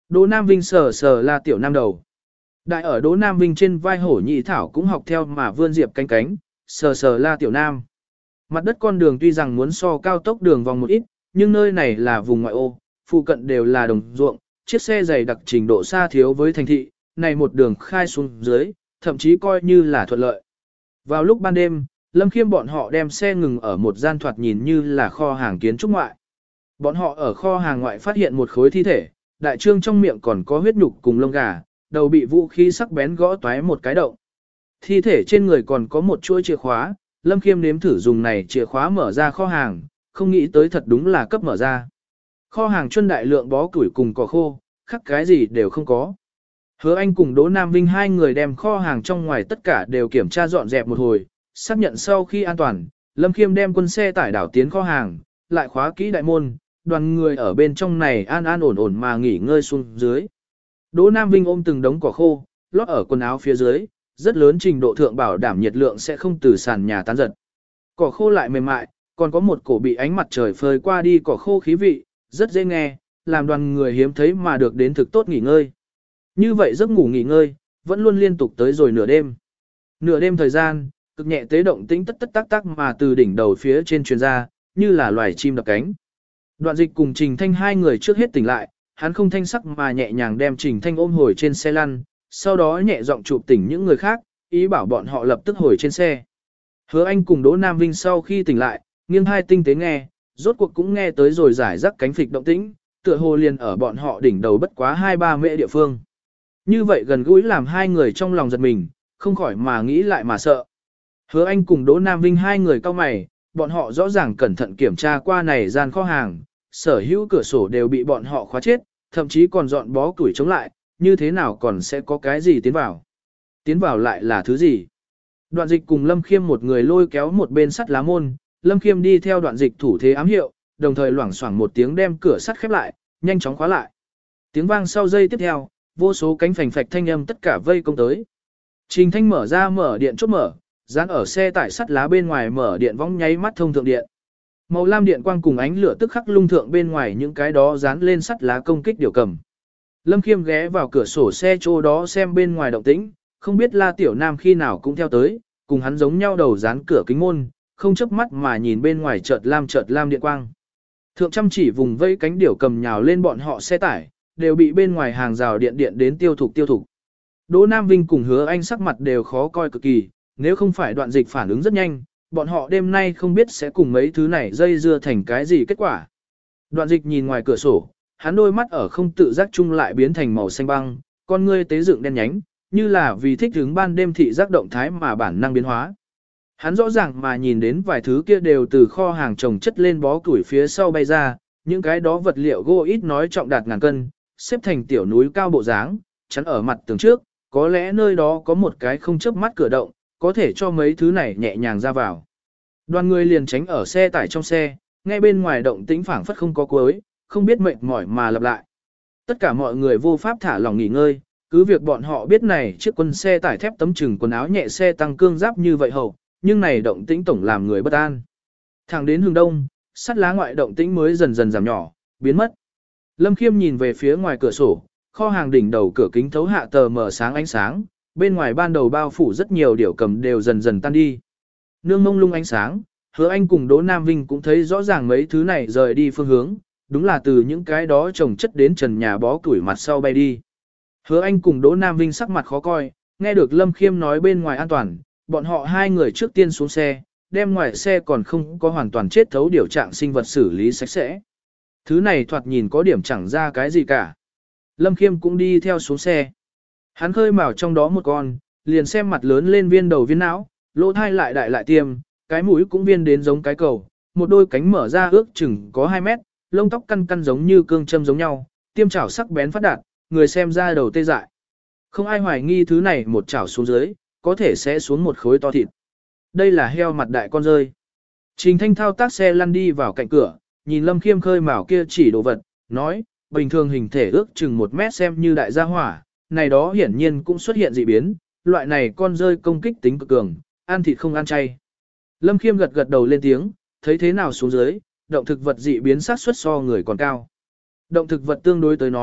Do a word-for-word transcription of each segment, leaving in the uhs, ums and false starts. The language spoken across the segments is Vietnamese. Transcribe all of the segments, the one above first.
Đỗ Nam Vinh sờ sờ La Tiểu Nam đầu. Đại ở Đỗ Nam Vinh trên vai hổ nhị thảo cũng học theo mà vươn diệp cánh cánh, sờ sờ La Tiểu Nam. Mặt đất con đường tuy rằng muốn so cao tốc đường vòng một ít, nhưng nơi này là vùng ngoại ô, phụ cận đều là đồng ruộng, chiếc xe dày đặc trình độ xa thiếu với thành thị, này một đường khai xuống dưới, thậm chí coi như là thuận lợi. Vào lúc ban đêm, Lâm Khiêm bọn họ đem xe ngừng ở một gian thoạt nhìn như là kho hàng kiến trúc ngoại. Bọn họ ở kho hàng ngoại phát hiện một khối thi thể, đại trương trong miệng còn có huyết nhục cùng lông gà, đầu bị vũ khí sắc bén gõ toái một cái động. Thi thể trên người còn có một chuỗi chìa khóa, Lâm Khiêm nếm thử dùng này chìa khóa mở ra kho hàng, không nghĩ tới thật đúng là cấp mở ra. Kho hàng chuyên đại lượng bó củi cùng cỏ khô, khắc cái gì đều không có. Hứa Anh cùng Đỗ Nam Vinh hai người đem kho hàng trong ngoài tất cả đều kiểm tra dọn dẹp một hồi, xác nhận sau khi an toàn, Lâm Khiêm đem quân xe tải đảo tiến kho hàng, lại khóa kỹ đại môn, đoàn người ở bên trong này an an ổn ổn mà nghỉ ngơi xuống dưới. Đỗ Nam Vinh ôm từng đống cỏ khô, lót ở quần áo phía dưới, rất lớn trình độ thượng bảo đảm nhiệt lượng sẽ không từ sàn nhà tán giật. Cỏ khô lại mềm mại, còn có một cổ bị ánh mặt trời phơi qua đi cỏ khô khí vị, rất dễ nghe, làm đoàn người hiếm thấy mà được đến thực tốt nghỉ ngơi. Như vậy giấc ngủ nghỉ ngơi, vẫn luôn liên tục tới rồi nửa đêm. Nửa đêm thời gian, cực nhẹ tế động tĩnh tất tất tác tác mà từ đỉnh đầu phía trên truyền ra, như là loài chim đập cánh. Đoạn Dịch cùng Trình Thanh hai người trước hết tỉnh lại, hắn không thanh sắc mà nhẹ nhàng đem Trình Thanh ôm hồi trên xe lăn, sau đó nhẹ giọng chụp tỉnh những người khác, ý bảo bọn họ lập tức hồi trên xe. Hứa Anh cùng Đỗ Nam Vinh sau khi tỉnh lại, nghiêng hai tinh tế nghe, rốt cuộc cũng nghe tới rồi giải rắc cánh phịch động tĩnh, tựa hồ liền ở bọn họ đỉnh đầu bất quá hai ba mễ địa phương. Như vậy gần gũi làm hai người trong lòng giật mình, không khỏi mà nghĩ lại mà sợ. Hứa Anh cùng Đỗ Nam Vinh hai người cau mày, bọn họ rõ ràng cẩn thận kiểm tra qua này gian kho hàng, sở hữu cửa sổ đều bị bọn họ khóa chết, thậm chí còn dọn bó củi chống lại, như thế nào còn sẽ có cái gì tiến vào. Tiến vào lại là thứ gì? Đoạn Dịch cùng Lâm Khiêm một người lôi kéo một bên sắt lá môn, Lâm Khiêm đi theo Đoạn Dịch thủ thế ám hiệu, đồng thời loảng xoảng một tiếng đem cửa sắt khép lại, nhanh chóng khóa lại. Tiếng vang sau giây tiếp theo, vô số cánh phành phạch thanh âm tất cả vây công tới. Trình Thanh mở ra mở điện chốt mở, dán ở xe tải sắt lá bên ngoài mở điện vong nháy mắt thông thượng điện. Màu lam điện quang cùng ánh lửa tức khắc lung thượng bên ngoài những cái đó dán lên sắt lá công kích điều cầm. Lâm Khiêm ghé vào cửa sổ xe chỗ đó xem bên ngoài động tĩnh, không biết La Tiểu Nam khi nào cũng theo tới, cùng hắn giống nhau đầu dán cửa kính môn, không chớp mắt mà nhìn bên ngoài chợt lam chợt lam điện quang. Thượng chăm chỉ vùng vây cánh điểu cầm nhào lên bọn họ xe tải, đều bị bên ngoài hàng rào điện điện đến tiêu thục tiêu thục. Đỗ Nam Vinh cùng Hứa Anh sắc mặt đều khó coi cực kỳ, nếu không phải Đoạn Dịch phản ứng rất nhanh, bọn họ đêm nay không biết sẽ cùng mấy thứ này dây dưa thành cái gì kết quả. Đoạn Dịch nhìn ngoài cửa sổ, hắn đôi mắt ở không tự giác chung lại biến thành màu xanh băng, con ngươi tế dựng đen nhánh, như là vì thích ứng ban đêm thị giác động thái mà bản năng biến hóa. Hắn rõ ràng mà nhìn đến vài thứ kia đều từ kho hàng trồng chất lên bó củi phía sau bay ra, những cái đó vật liệu gỗ ít nói trọng đạt ngàn cân, xếp thành tiểu núi cao bộ dáng, chắn ở mặt tường trước, có lẽ nơi đó có một cái không chớp mắt cửa động, có thể cho mấy thứ này nhẹ nhàng ra vào. Đoàn người liền tránh ở xe tải trong xe, nghe bên ngoài động tĩnh phảng phất không có cuối, không biết mệt mỏi mà lặp lại. Tất cả mọi người vô pháp thả lỏng nghỉ ngơi, cứ việc bọn họ biết này chiếc quân xe tải thép tấm chừng quần áo nhẹ xe tăng cương giáp như vậy hậu, nhưng này động tĩnh tổng làm người bất an. Thẳng đến hướng đông, sắt lá ngoại động tĩnh mới dần dần giảm nhỏ, biến mất. Lâm Khiêm nhìn về phía ngoài cửa sổ, kho hàng đỉnh đầu cửa kính thấu hạ tờ mở sáng ánh sáng, bên ngoài ban đầu bao phủ rất nhiều điểu cầm đều dần dần tan đi. Nương mông lung ánh sáng, Hứa Anh cùng Đỗ Nam Vinh cũng thấy rõ ràng mấy thứ này rời đi phương hướng, đúng là từ những cái đó trồng chất đến trần nhà bó củi mặt sau bay đi. Hứa Anh cùng Đỗ Nam Vinh sắc mặt khó coi, nghe được Lâm Khiêm nói bên ngoài an toàn, bọn họ hai người trước tiên xuống xe, đem ngoài xe còn không có hoàn toàn chết thấu điều trạng sinh vật xử lý sạch sẽ. Thứ này thoạt nhìn có điểm chẳng ra cái gì cả. Lâm Khiêm cũng đi theo xuống xe. Hắn khơi mào trong đó một con, liền xem mặt lớn lên viên đầu viên não, lỗ thai lại đại lại tiêm, cái mũi cũng viên đến giống cái cầu, một đôi cánh mở ra ước chừng có hai mét, lông tóc căn căn giống như cương châm giống nhau, tiêm chảo sắc bén phát đạt, người xem ra đầu tê dại. Không ai hoài nghi thứ này một chảo xuống dưới, có thể sẽ xuống một khối to thịt. Đây là heo mặt đại con rơi. Trình Thanh thao tác xe lăn đi vào cạnh cửa, nhìn Lâm Khiêm khơi mào kia chỉ đồ vật, nói, bình thường hình thể ước chừng một mét xem như đại gia hỏa, này đó hiển nhiên cũng xuất hiện dị biến, loại này con rơi công kích tính cực cường, ăn thịt không ăn chay. Lâm Khiêm gật gật đầu lên tiếng, thấy thế nào xuống dưới, động thực vật dị biến sát suất so người còn cao. Động thực vật tương đối tới nói,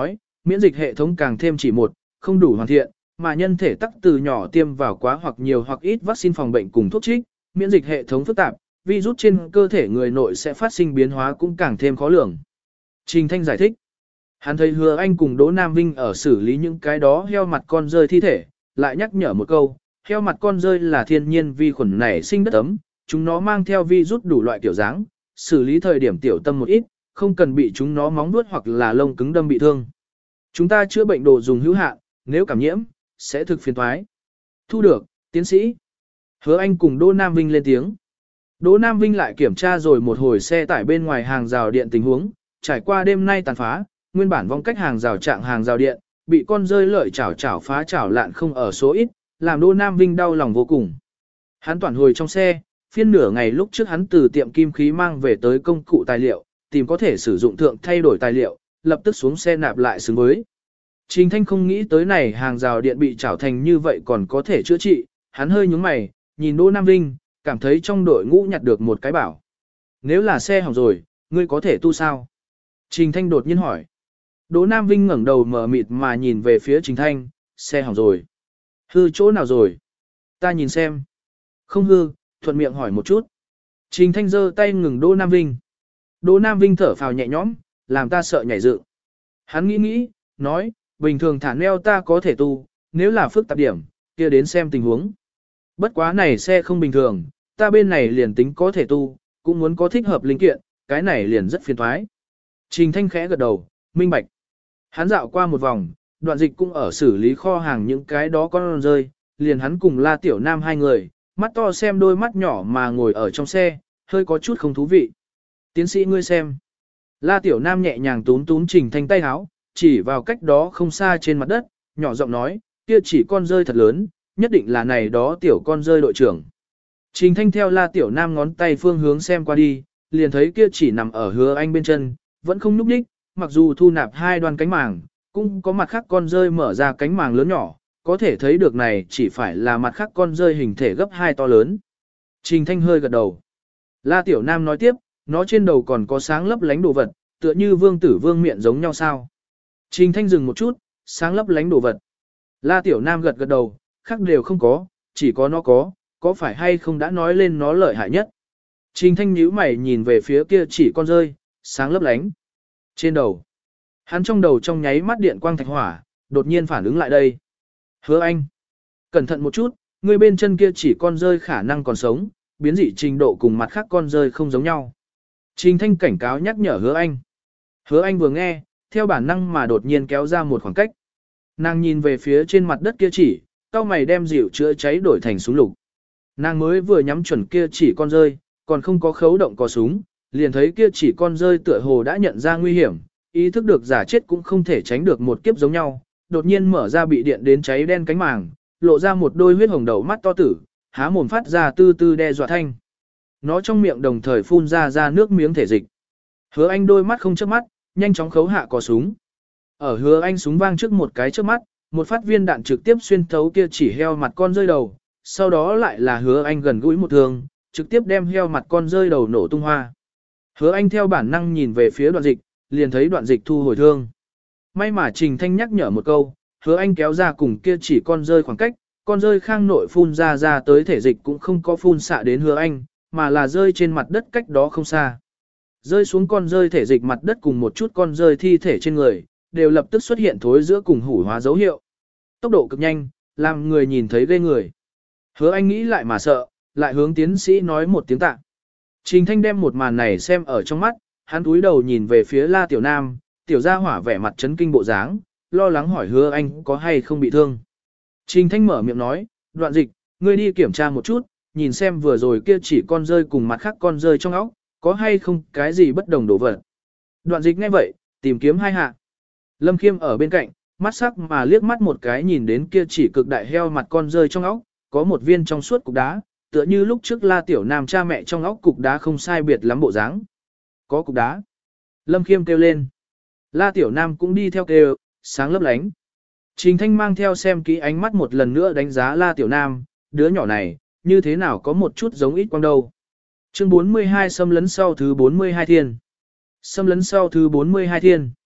Miễn dịch hệ thống càng thêm chỉ một, không đủ hoàn thiện, mà nhân thể tắc từ nhỏ tiêm vào quá hoặc nhiều hoặc ít vaccine phòng bệnh cùng thuốc trích, miễn dịch hệ thống phức tạp, virus trên cơ thể người nội sẽ phát sinh biến hóa cũng càng thêm khó lường. Trình Thanh giải thích. Hắn thấy Hứa Anh cùng Đỗ Nam Vinh ở xử lý những cái đó heo mặt con rơi thi thể, lại nhắc nhở một câu, heo mặt con rơi là thiên nhiên vi khuẩn nảy sinh đất ấm, chúng nó mang theo virus đủ loại kiểu dáng, xử lý thời điểm tiểu tâm một ít, không cần bị chúng nó móng vuốt hoặc là lông cứng đâm bị thương. Chúng ta chữa bệnh đồ dùng hữu hạn, nếu cảm nhiễm, sẽ thực phiền toái. Thu được, tiến sĩ. Hứa Anh cùng Đỗ Nam Vinh lên tiếng. Đỗ Nam Vinh lại kiểm tra rồi một hồi xe tải bên ngoài hàng rào điện tình huống, trải qua đêm nay tàn phá, nguyên bản vong cách hàng rào trạng hàng rào điện, bị con rơi lợi chảo chảo phá chảo lạn không ở số ít, làm Đỗ Nam Vinh đau lòng vô cùng. Hắn toàn hồi trong xe, phiên nửa ngày lúc trước hắn từ tiệm kim khí mang về tới công cụ tài liệu, tìm có thể sử dụng thượng thay đổi tài liệu, lập tức xuống xe nạp lại xứng với. Trình Thanh không nghĩ tới này hàng rào điện bị chảo thành như vậy còn có thể chữa trị, hắn hơi nhúng mày, nhìn Đỗ Nam Vinh, cảm thấy trong đội ngũ nhặt được một cái bảo. Nếu là xe hỏng rồi, ngươi có thể tu sao? Trình Thanh đột nhiên hỏi. Đỗ Nam Vinh ngẩng đầu mở mịt mà nhìn về phía Trình Thanh, xe hỏng rồi. Hư chỗ nào rồi? Ta nhìn xem. Không hư, thuận miệng hỏi một chút. Trình Thanh giơ tay ngừng Đỗ Nam Vinh. Đỗ Nam Vinh thở phào nhẹ nhõm, làm ta sợ nhảy dựng. Hắn nghĩ nghĩ, nói, bình thường thả neo ta có thể tu, nếu là phức tạp điểm, kia đến xem tình huống. Bất quá này xe không bình thường, ta bên này liền tính có thể tu, cũng muốn có thích hợp linh kiện, cái này liền rất phiền toái. Trình Thanh khẽ gật đầu, minh bạch. Hắn dạo qua một vòng, Đoạn Dịch cũng ở xử lý kho hàng những cái đó con rơi, liền hắn cùng La Tiểu Nam hai người, mắt to xem đôi mắt nhỏ mà ngồi ở trong xe, hơi có chút không thú vị. Tiến sĩ ngươi xem. La Tiểu Nam nhẹ nhàng túm túm Trình Thanh tay háo, chỉ vào cách đó không xa trên mặt đất, nhỏ giọng nói, kia chỉ con rơi thật lớn, nhất định là này đó tiểu con rơi đội trưởng. Trình Thanh theo La Tiểu Nam ngón tay phương hướng xem qua đi, liền thấy kia chỉ nằm ở Hứa Anh bên chân, vẫn không nhúc nhích, mặc dù thu nạp hai đoàn cánh màng, cũng có mặt khác con rơi mở ra cánh màng lớn nhỏ, có thể thấy được này chỉ phải là mặt khác con rơi hình thể gấp hai to lớn. Trình Thanh hơi gật đầu. La Tiểu Nam nói tiếp, nó trên đầu còn có sáng lấp lánh đồ vật, tựa như vương tử vương miện giống nhau sao. Trình Thanh dừng một chút, sáng lấp lánh đồ vật. La Tiểu Nam gật gật đầu, khác đều không có, chỉ có nó có, có phải hay không đã nói lên nó lợi hại nhất. Trình Thanh nhíu mày nhìn về phía kia chỉ con rơi, sáng lấp lánh. Trên đầu. Hắn trong đầu trong nháy mắt điện quang thạch hỏa, đột nhiên phản ứng lại đây. Hứa Anh. Cẩn thận một chút, người bên chân kia chỉ con rơi khả năng còn sống, biến dị trình độ cùng mặt khác con rơi không giống nhau. Trình Thanh cảnh cáo nhắc nhở Hứa Anh. Hứa Anh vừa nghe, theo bản năng mà đột nhiên kéo ra một khoảng cách. Nàng nhìn về phía trên mặt đất kia chỉ, cao mày đem dịu chữa cháy đổi thành súng lục. Nàng mới vừa nhắm chuẩn kia chỉ con rơi, còn không có khấu động có súng, liền thấy kia chỉ con rơi tựa hồ đã nhận ra nguy hiểm, ý thức được giả chết cũng không thể tránh được một kiếp giống nhau, đột nhiên mở ra bị điện đến cháy đen cánh màng, lộ ra một đôi huyết hồng đầu mắt to tử, há mồm phát ra tư tư đe dọa thanh. Nó trong miệng đồng thời phun ra ra nước miếng thể dịch. Hứa Anh đôi mắt không chớp mắt, nhanh chóng khấu hạ cò súng. Ở Hứa Anh súng vang trước một cái trước mắt, một phát viên đạn trực tiếp xuyên thấu kia chỉ heo mặt con rơi đầu, sau đó lại là Hứa Anh gần gũi một thương, trực tiếp đem heo mặt con rơi đầu nổ tung hoa. Hứa Anh theo bản năng nhìn về phía Đoạn Dịch, liền thấy Đoạn Dịch thu hồi thương. May mà Trình Thanh nhắc nhở một câu, Hứa Anh kéo ra cùng kia chỉ con rơi khoảng cách, con rơi khang nội phun ra ra tới thể dịch cũng không có phun xạ đến Hứa Anh, mà là rơi trên mặt đất cách đó không xa. Rơi xuống con rơi thể dịch mặt đất cùng một chút con rơi thi thể trên người, đều lập tức xuất hiện thối giữa cùng hủ hóa dấu hiệu. Tốc độ cực nhanh, làm người nhìn thấy ghê người. Hứa Anh nghĩ lại mà sợ, lại hướng tiến sĩ nói một tiếng tạ. Trình Thanh đem một màn này xem ở trong mắt, hắn cúi đầu nhìn về phía La Tiểu Nam, tiểu gia hỏa vẻ mặt chấn kinh bộ dáng, lo lắng hỏi Hứa Anh có hay không bị thương. Trình Thanh mở miệng nói, Đoạn Dịch, ngươi đi kiểm tra một chút, nhìn xem vừa rồi kia chỉ con rơi cùng mặt khác con rơi trong óc, có hay không cái gì bất đồng đổ vật. Đoạn Dịch nghe vậy, tìm kiếm hai hạ. Lâm Khiêm ở bên cạnh, mắt sắc mà liếc mắt một cái nhìn đến kia chỉ cực đại heo mặt con rơi trong óc, có một viên trong suốt cục đá, tựa như lúc trước La Tiểu Nam cha mẹ trong óc cục đá không sai biệt lắm bộ dáng. Có cục đá. Lâm Khiêm kêu lên. La Tiểu Nam cũng đi theo kêu, sáng lấp lánh. Trình Thanh mang theo xem kỹ ánh mắt một lần nữa đánh giá La Tiểu Nam, đứa nhỏ này, như thế nào có một chút giống ít quang đâu. Chương bốn mươi hai xâm lấn sau thứ bốn mươi hai thiên. Xâm lấn sau thứ bốn mươi hai thiên.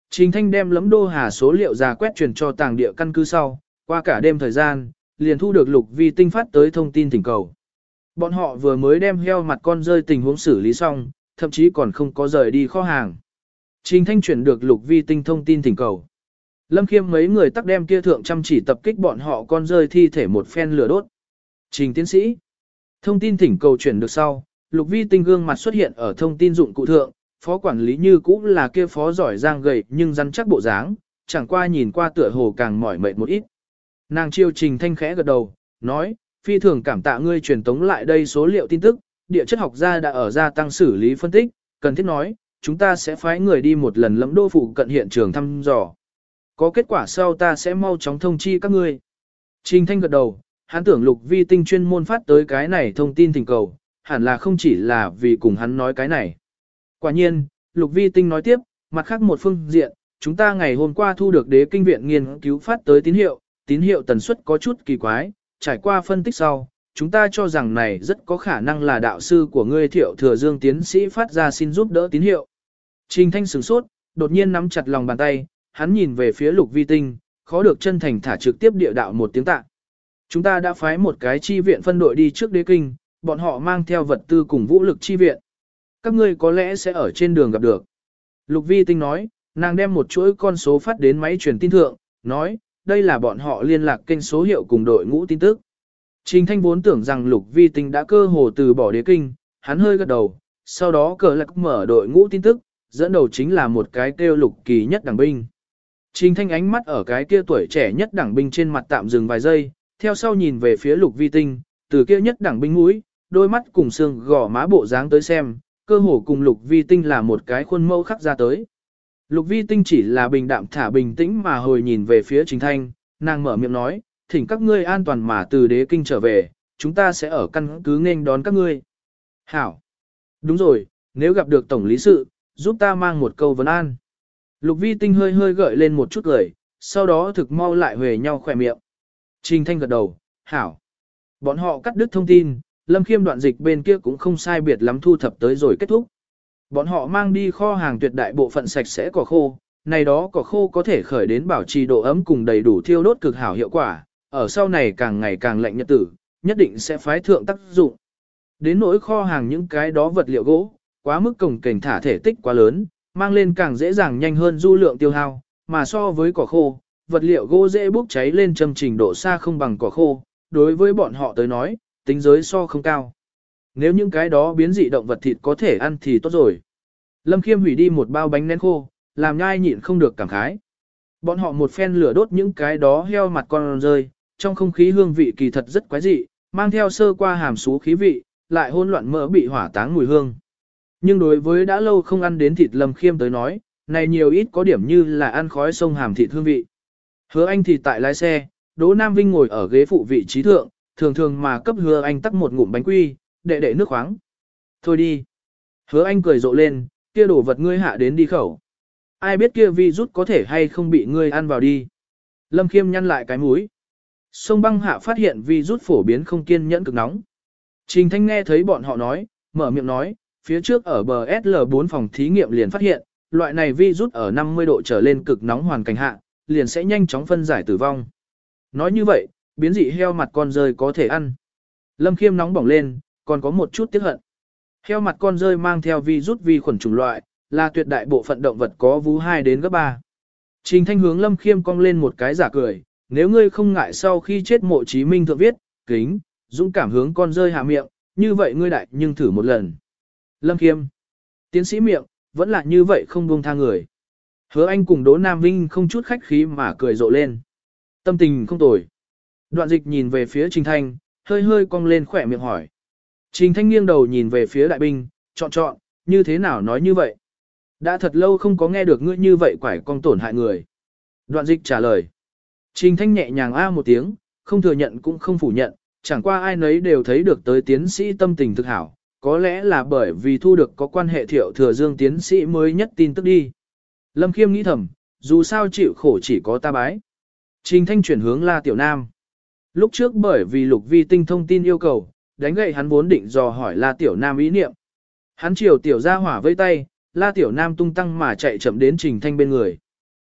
Trình Thanh đem lẫm đô hà số liệu ra quét truyền cho tàng địa căn cứ sau, qua cả đêm thời gian, liền thu được Lục Vi Tinh phát tới thông tin thỉnh cầu. Bọn họ vừa mới đem heo mặt con rơi tình huống xử lý xong, thậm chí còn không có rời đi kho hàng. Trình Thanh chuyển được Lục Vi Tinh thông tin thỉnh cầu. Lâm Khiêm mấy người tắc đem kia thượng chăm chỉ tập kích bọn họ con rơi thi thể một phen lửa đốt. Trình tiến sĩ. Thông tin thỉnh cầu chuyển được sau, Lục Vi Tinh gương mặt xuất hiện ở thông tin dụng cụ thượng, phó quản lý như cũ là kia phó giỏi giang gầy nhưng rắn chắc bộ dáng, chẳng qua nhìn qua tựa hồ càng mỏi mệt một ít. Nàng chiêu Trình Thanh khẽ gật đầu, nói, phi thường cảm tạ ngươi truyền tống lại đây số liệu tin tức, địa chất học gia đã ở gia tăng xử lý phân tích, cần thiết nói, chúng ta sẽ phái người đi một lần lẫm đô phụ cận hiện trường thăm dò. Có kết quả sau ta sẽ mau chóng thông chi các ngươi. Trình Thanh gật đầu, hắn tưởng Lục Vi Tinh chuyên môn phát tới cái này thông tin thỉnh cầu, hẳn là không chỉ là vì cùng hắn nói cái này. Quả nhiên, Lục Vi Tinh nói tiếp, mặt khác một phương diện, chúng ta ngày hôm qua thu được đế kinh viện nghiên cứu phát tới tín hiệu, tín hiệu tần suất có chút kỳ quái, trải qua phân tích sau, chúng ta cho rằng này rất có khả năng là đạo sư của ngươi Thiệu Thừa Dương tiến sĩ phát ra xin giúp đỡ tín hiệu. Trình Thanh sửng sốt, đột nhiên nắm chặt lòng bàn tay, hắn nhìn về phía Lục Vi Tinh, khó được chân thành thả trực tiếp địa đạo một tiếng tạ. Chúng ta đã phái một cái chi viện phân đội đi trước đế kinh, bọn họ mang theo vật tư cùng vũ lực chi viện. Các ngươi có lẽ sẽ ở trên đường gặp được. Lục Vi Tinh nói, nàng đem một chuỗi con số phát đến máy truyền tin thượng, nói, đây là bọn họ liên lạc kênh số hiệu cùng đội ngũ tin tức. Trình Thanh vốn tưởng rằng Lục Vi Tinh đã cơ hồ từ bỏ đế kinh, hắn hơi gật đầu, sau đó cờ lạc mở đội ngũ tin tức, dẫn đầu chính là một cái kêu Lục Kỳ nhất đảng binh. Trình Thanh ánh mắt ở cái kia tuổi trẻ nhất đảng binh trên mặt tạm dừng vài giây, theo sau nhìn về phía Lục Vi Tinh, từ kia nhất đảng binh mũi, đôi mắt cùng xương gò má bộ dáng tới xem, cơ hồ cùng Lục Vi Tinh là một cái khuôn mẫu khắc ra tới. Lục Vi Tinh chỉ là bình đạm thả bình tĩnh mà hồi nhìn về phía Trình Thanh, nàng mở miệng nói, thỉnh các ngươi an toàn mà từ đế kinh trở về, chúng ta sẽ ở căn cứ nghênh đón các ngươi. Hảo! Đúng rồi, nếu gặp được tổng lý sự, giúp ta mang một câu vấn an. Lục Vi Tinh hơi hơi gợi lên một chút cười, sau đó thực mau lại huề nhau khỏe miệng. Trình Thanh gật đầu, hảo. Bọn họ cắt đứt thông tin, Lâm Khiêm đoạn dịch bên kia cũng không sai biệt lắm thu thập tới rồi kết thúc. Bọn họ mang đi kho hàng tuyệt đại bộ phận sạch sẽ cỏ khô, này đó cỏ khô có thể khởi đến bảo trì độ ấm cùng đầy đủ thiêu đốt cực hảo hiệu quả, ở sau này càng ngày càng lạnh nhật tử, nhất định sẽ phái thượng tác dụng. Đến nỗi kho hàng những cái đó vật liệu gỗ, quá mức cồng kềnh thả thể tích quá lớn, mang lên càng dễ dàng nhanh hơn du lượng tiêu hao, mà so với cỏ khô, vật liệu gỗ dễ bốc cháy lên châm trình độ xa không bằng cỏ khô, đối với bọn họ tới nói, tính giới so không cao. Nếu những cái đó biến dị động vật thịt có thể ăn thì tốt rồi. Lâm Khiêm hủy đi một bao bánh nén khô, làm nhai nhịn không được cảm khái. Bọn họ một phen lửa đốt những cái đó heo mặt con rơi, trong không khí hương vị kỳ thật rất quái dị, mang theo sơ qua hàm xú khí vị, lại hỗn loạn mỡ bị hỏa táng mùi hương. Nhưng đối với đã lâu không ăn đến thịt Lâm Khiêm tới nói, này nhiều ít có điểm như là ăn khói sông hàm thịt hương vị. Hứa Anh thì tại lái xe, Đỗ Nam Vinh ngồi ở ghế phụ vị trí thượng, thường thường mà cấp Hứa Anh tắc một ngụm bánh quy, đệ đệ nước khoáng. Thôi đi. Hứa Anh cười rộ lên, kia đổ vật ngươi hạ đến đi khẩu. Ai biết kia virus có thể hay không bị ngươi ăn vào đi. Lâm Khiêm nhăn lại cái mũi. Sông băng hạ phát hiện virus phổ biến không kiên nhẫn cực nóng. Trình Thanh nghe thấy bọn họ nói, mở miệng nói, phía trước ở bờ S L bốn phòng thí nghiệm liền phát hiện, loại này virus ở năm mươi độ trở lên cực nóng hoàn cảnh hạ, liền sẽ nhanh chóng phân giải tử vong. Nói như vậy, biến dị heo mặt con rơi có thể ăn. Lâm Khiêm nóng bỏng lên, còn có một chút tiếc hận. Heo mặt con rơi mang theo virus vi khuẩn chủng loại, là tuyệt đại bộ phận động vật có vú hai đến gấp ba. Trình Thanh hướng Lâm Khiêm cong lên một cái giả cười, nếu ngươi không ngại sau khi chết Mộ Chí Minh thượng viết, kính, dũng cảm hướng con rơi hạ miệng, như vậy ngươi đại nhưng thử một lần. Lâm Khiêm, tiến sĩ miệng, vẫn là như vậy không buông tha người. Hứa Anh cùng Đỗ Nam Vinh không chút khách khí mà cười rộ lên. Tâm tình không tồi. Đoạn dịch nhìn về phía Trình Thanh, hơi hơi cong lên khỏe miệng hỏi. Trình Thanh nghiêng đầu nhìn về phía đại binh, chọn chọn, như thế nào nói như vậy? Đã thật lâu không có nghe được ngươi như vậy quải cong tổn hại người. Đoạn dịch trả lời. Trình Thanh nhẹ nhàng a một tiếng, không thừa nhận cũng không phủ nhận, chẳng qua ai nấy đều thấy được tới tiến sĩ tâm tình thực hảo, có lẽ là bởi vì thu được có quan hệ Thiệu Thừa Dương tiến sĩ mới nhất tin tức đi. Lâm Khiêm nghĩ thầm, dù sao chịu khổ chỉ có ta bái. Trình Thanh chuyển hướng La Tiểu Nam. Lúc trước bởi vì Lục Vi Tinh thông tin yêu cầu, đánh gậy hắn vốn định dò hỏi La Tiểu Nam ý niệm. Hắn chiều Tiểu ra hỏa vây tay, La Tiểu Nam tung tăng mà chạy chậm đến Trình Thanh bên người.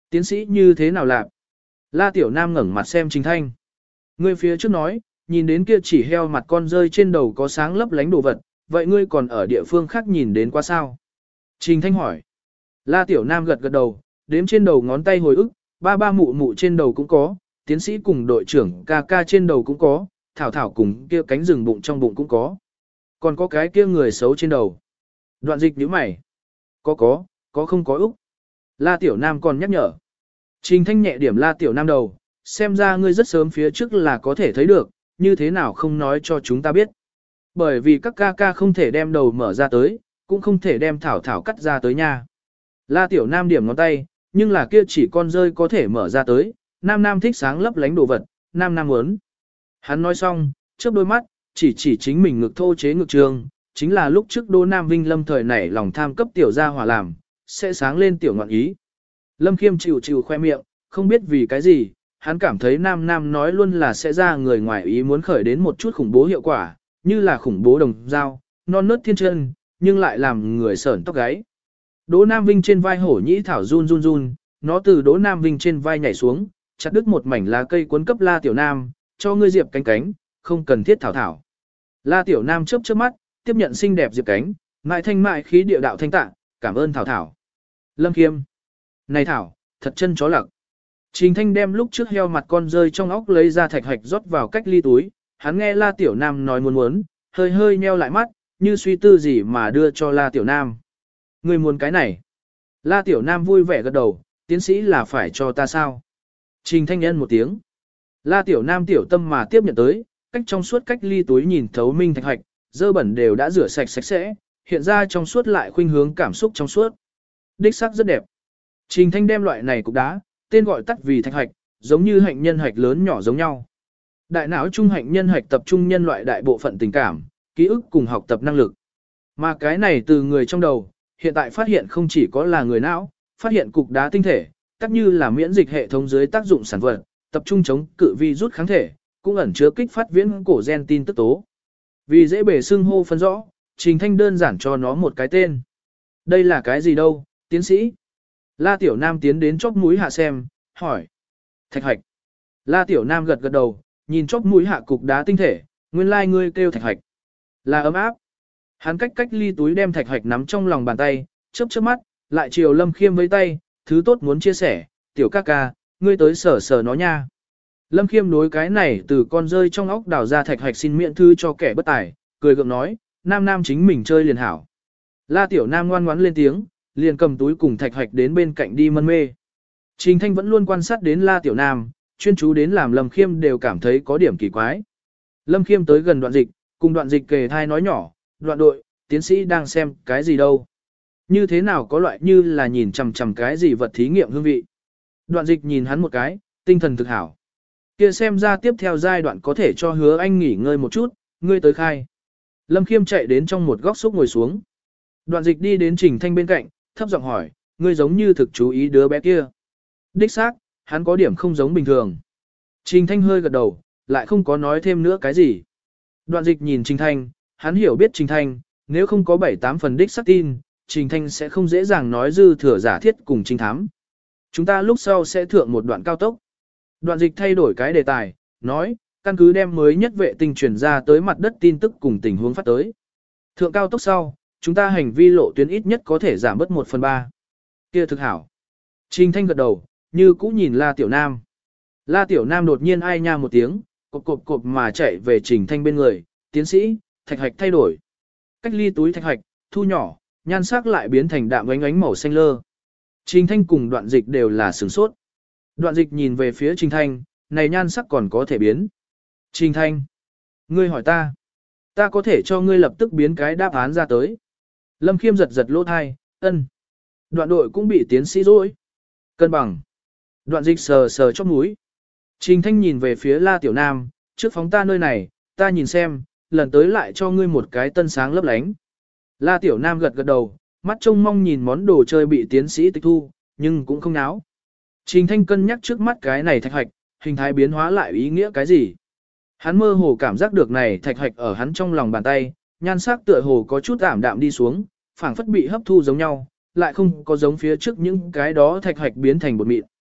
Tiến sĩ như thế nào lạc? La Tiểu Nam ngẩng mặt xem Trình Thanh. Ngươi phía trước nói, nhìn đến kia chỉ heo mặt con rơi trên đầu có sáng lấp lánh đồ vật, vậy ngươi còn ở địa phương khác nhìn đến qua sao? Trình Thanh hỏi. La Tiểu Nam gật gật đầu, đếm trên đầu ngón tay hồi ức, ba ba mụ mụ trên đầu cũng có, tiến sĩ cùng đội trưởng ca ca trên đầu cũng có, thảo thảo cùng kia cánh rừng bụng trong bụng cũng có. Còn có cái kia người xấu trên đầu. Đoạn dịch nhíu mày. Có có, có không có Úc. La Tiểu Nam còn nhắc nhở. Trình Thanh nhẹ điểm La Tiểu Nam đầu, xem ra ngươi rất sớm phía trước là có thể thấy được, như thế nào không nói cho chúng ta biết. Bởi vì các ca ca không thể đem đầu mở ra tới, cũng không thể đem thảo thảo cắt ra tới nha. La Tiểu Nam điểm ngón tay, nhưng là kia chỉ con rơi có thể mở ra tới, Nam Nam thích sáng lấp lánh đồ vật, Nam Nam muốn. Hắn nói xong, chớp đôi mắt, chỉ chỉ chính mình ngực thô chế ngực trường, chính là lúc trước Đỗ Nam Vinh lâm thời nảy lòng tham cấp tiểu gia hỏa làm, sẽ sáng lên tiểu ngọn ý. Lâm Khiêm chịu chịu khoe miệng, không biết vì cái gì, hắn cảm thấy Nam Nam nói luôn là sẽ ra người ngoài ý muốn khởi đến một chút khủng bố hiệu quả, như là khủng bố đồng dao, non nớt thiên chân, nhưng lại làm người sởn tóc gáy. Đỗ Nam Vinh trên vai hổ nhĩ thảo run run run, nó từ Đỗ Nam Vinh trên vai nhảy xuống, chặt đứt một mảnh lá cây cuốn cấp La Tiểu Nam, cho ngươi diệp cánh cánh, không cần thiết thảo thảo. La Tiểu Nam chớp chớp mắt, tiếp nhận xinh đẹp diệp cánh, mại thanh mại khí địa đạo thanh tạ, cảm ơn thảo thảo. Lâm Khiêm. Này thảo, thật chân chó lặc. Trình Thanh đem lúc trước heo mặt con rơi trong óc lấy ra thạch hạch rót vào cách ly túi, hắn nghe La Tiểu Nam nói muốn muốn, hơi hơi nheo lại mắt, như suy tư gì mà đưa cho La Tiểu Nam. Người muốn cái này. La Tiểu Nam vui vẻ gật đầu, tiến sĩ là phải cho ta sao? Trình Thanh nhân một tiếng. La Tiểu Nam tiểu tâm mà tiếp nhận tới, cách trong suốt cách ly túi nhìn thấu minh thạch hạch, dơ bẩn đều đã rửa sạch sạch sẽ, hiện ra trong suốt lại khuynh hướng cảm xúc trong suốt. Đích sắc rất đẹp. Trình Thanh đem loại này cục đá, tên gọi tắt vì thạch hạch, giống như hạnh nhân hạch lớn nhỏ giống nhau. Đại não trung hạnh nhân hạch tập trung nhân loại đại bộ phận tình cảm, ký ức cùng học tập năng lực. Mà cái này từ người trong đầu, hiện tại phát hiện không chỉ có là người não, phát hiện cục đá tinh thể, tác như là miễn dịch hệ thống dưới tác dụng sản vật, tập trung chống cự vi rút kháng thể, cũng ẩn chứa kích phát viễn cổ gen tin tức tố. Vì dễ bề xưng hô phân rõ, Trình Thanh đơn giản cho nó một cái tên. Đây là cái gì đâu, tiến sĩ? La Tiểu Nam tiến đến chóp mũi hạ xem, hỏi. Thạch hạch. La Tiểu Nam gật gật đầu, nhìn chóp mũi hạ cục đá tinh thể, nguyên lai like ngươi kêu thạch hạch. Là ấm áp. Hắn cách cách ly túi đem thạch hạch nắm trong lòng bàn tay, chớp chớp mắt, lại chiều Lâm Khiêm với tay, thứ tốt muốn chia sẻ, tiểu ca ca, ngươi tới sở sở nó nha. Lâm Khiêm đối cái này từ con rơi trong óc đào ra thạch hạch xin miễn thư cho kẻ bất tài, cười gượng nói, Nam Nam chính mình chơi liền hảo. La Tiểu Nam ngoan ngoãn lên tiếng, liền cầm túi cùng thạch hạch đến bên cạnh đi mân mê. Trình Thanh vẫn luôn quan sát đến La Tiểu Nam, chuyên chú đến làm Lâm Khiêm đều cảm thấy có điểm kỳ quái. Lâm Khiêm tới gần đoạn dịch, cùng đoạn dịch kề thai nói nhỏ, đoạn đội, tiến sĩ đang xem cái gì đâu. Như thế nào có loại như là nhìn chằm chằm cái gì vật thí nghiệm hương vị. Đoạn dịch nhìn hắn một cái, tinh thần thực hảo. Kia xem ra tiếp theo giai đoạn có thể cho Hứa Anh nghỉ ngơi một chút, ngươi tới khai. Lâm Khiêm chạy đến trong một góc xúc ngồi xuống. Đoạn dịch đi đến Trình Thanh bên cạnh, thấp giọng hỏi, ngươi giống như thực chú ý đứa bé kia. Đích xác, hắn có điểm không giống bình thường. Trình Thanh hơi gật đầu, lại không có nói thêm nữa cái gì. Đoạn dịch nhìn Trình Thanh, hắn hiểu biết Trình Thanh, nếu không có bảy tám phần đích xác tin, Trình Thanh sẽ không dễ dàng nói dư thừa giả thiết cùng trinh thám. Chúng ta lúc sau sẽ thượng một đoạn cao tốc. Đoạn dịch thay đổi cái đề tài, nói, căn cứ đem mới nhất vệ tinh truyền ra tới mặt đất tin tức cùng tình huống phát tới. Thượng cao tốc sau, chúng ta hành vi lộ tuyến ít nhất có thể giảm bớt một phần ba. Kia thực hảo. Trình Thanh gật đầu, như cũ nhìn La Tiểu Nam. La Tiểu Nam đột nhiên ai nha một tiếng, cộp cộp cộp mà chạy về Trình Thanh bên người, tiến sĩ, thạch hạch thay đổi. Cách ly túi thạch hạch, thu nhỏ, nhan sắc lại biến thành đạm ánh ánh màu xanh lơ. Trình Thanh cùng đoạn dịch đều là sửng sốt. Đoạn dịch nhìn về phía Trình Thanh, này nhan sắc còn có thể biến. Trình Thanh, ngươi hỏi ta, ta có thể cho ngươi lập tức biến cái đáp án ra tới. Lâm Khiêm giật giật lỗ thai, ân. Đoạn đội cũng bị tiến sĩ dối. Cân bằng. Đoạn dịch sờ sờ chóp mũi. Trình Thanh nhìn về phía La Tiểu Nam, trước phóng ta nơi này, ta nhìn xem, lần tới lại cho ngươi một cái tân sáng lấp lánh. La Tiểu Nam gật gật đầu, mắt trông mong nhìn món đồ chơi bị tiến sĩ tịch thu, nhưng cũng không náo. Trình Thanh cân nhắc trước mắt cái này thạch hạch, hình thái biến hóa lại ý nghĩa cái gì. Hắn mơ hồ cảm giác được này thạch hạch ở hắn trong lòng bàn tay, nhan sắc tựa hồ có chút ảm đạm đi xuống, phảng phất bị hấp thu giống nhau, lại không có giống phía trước những cái đó thạch hạch biến thành bột mịn,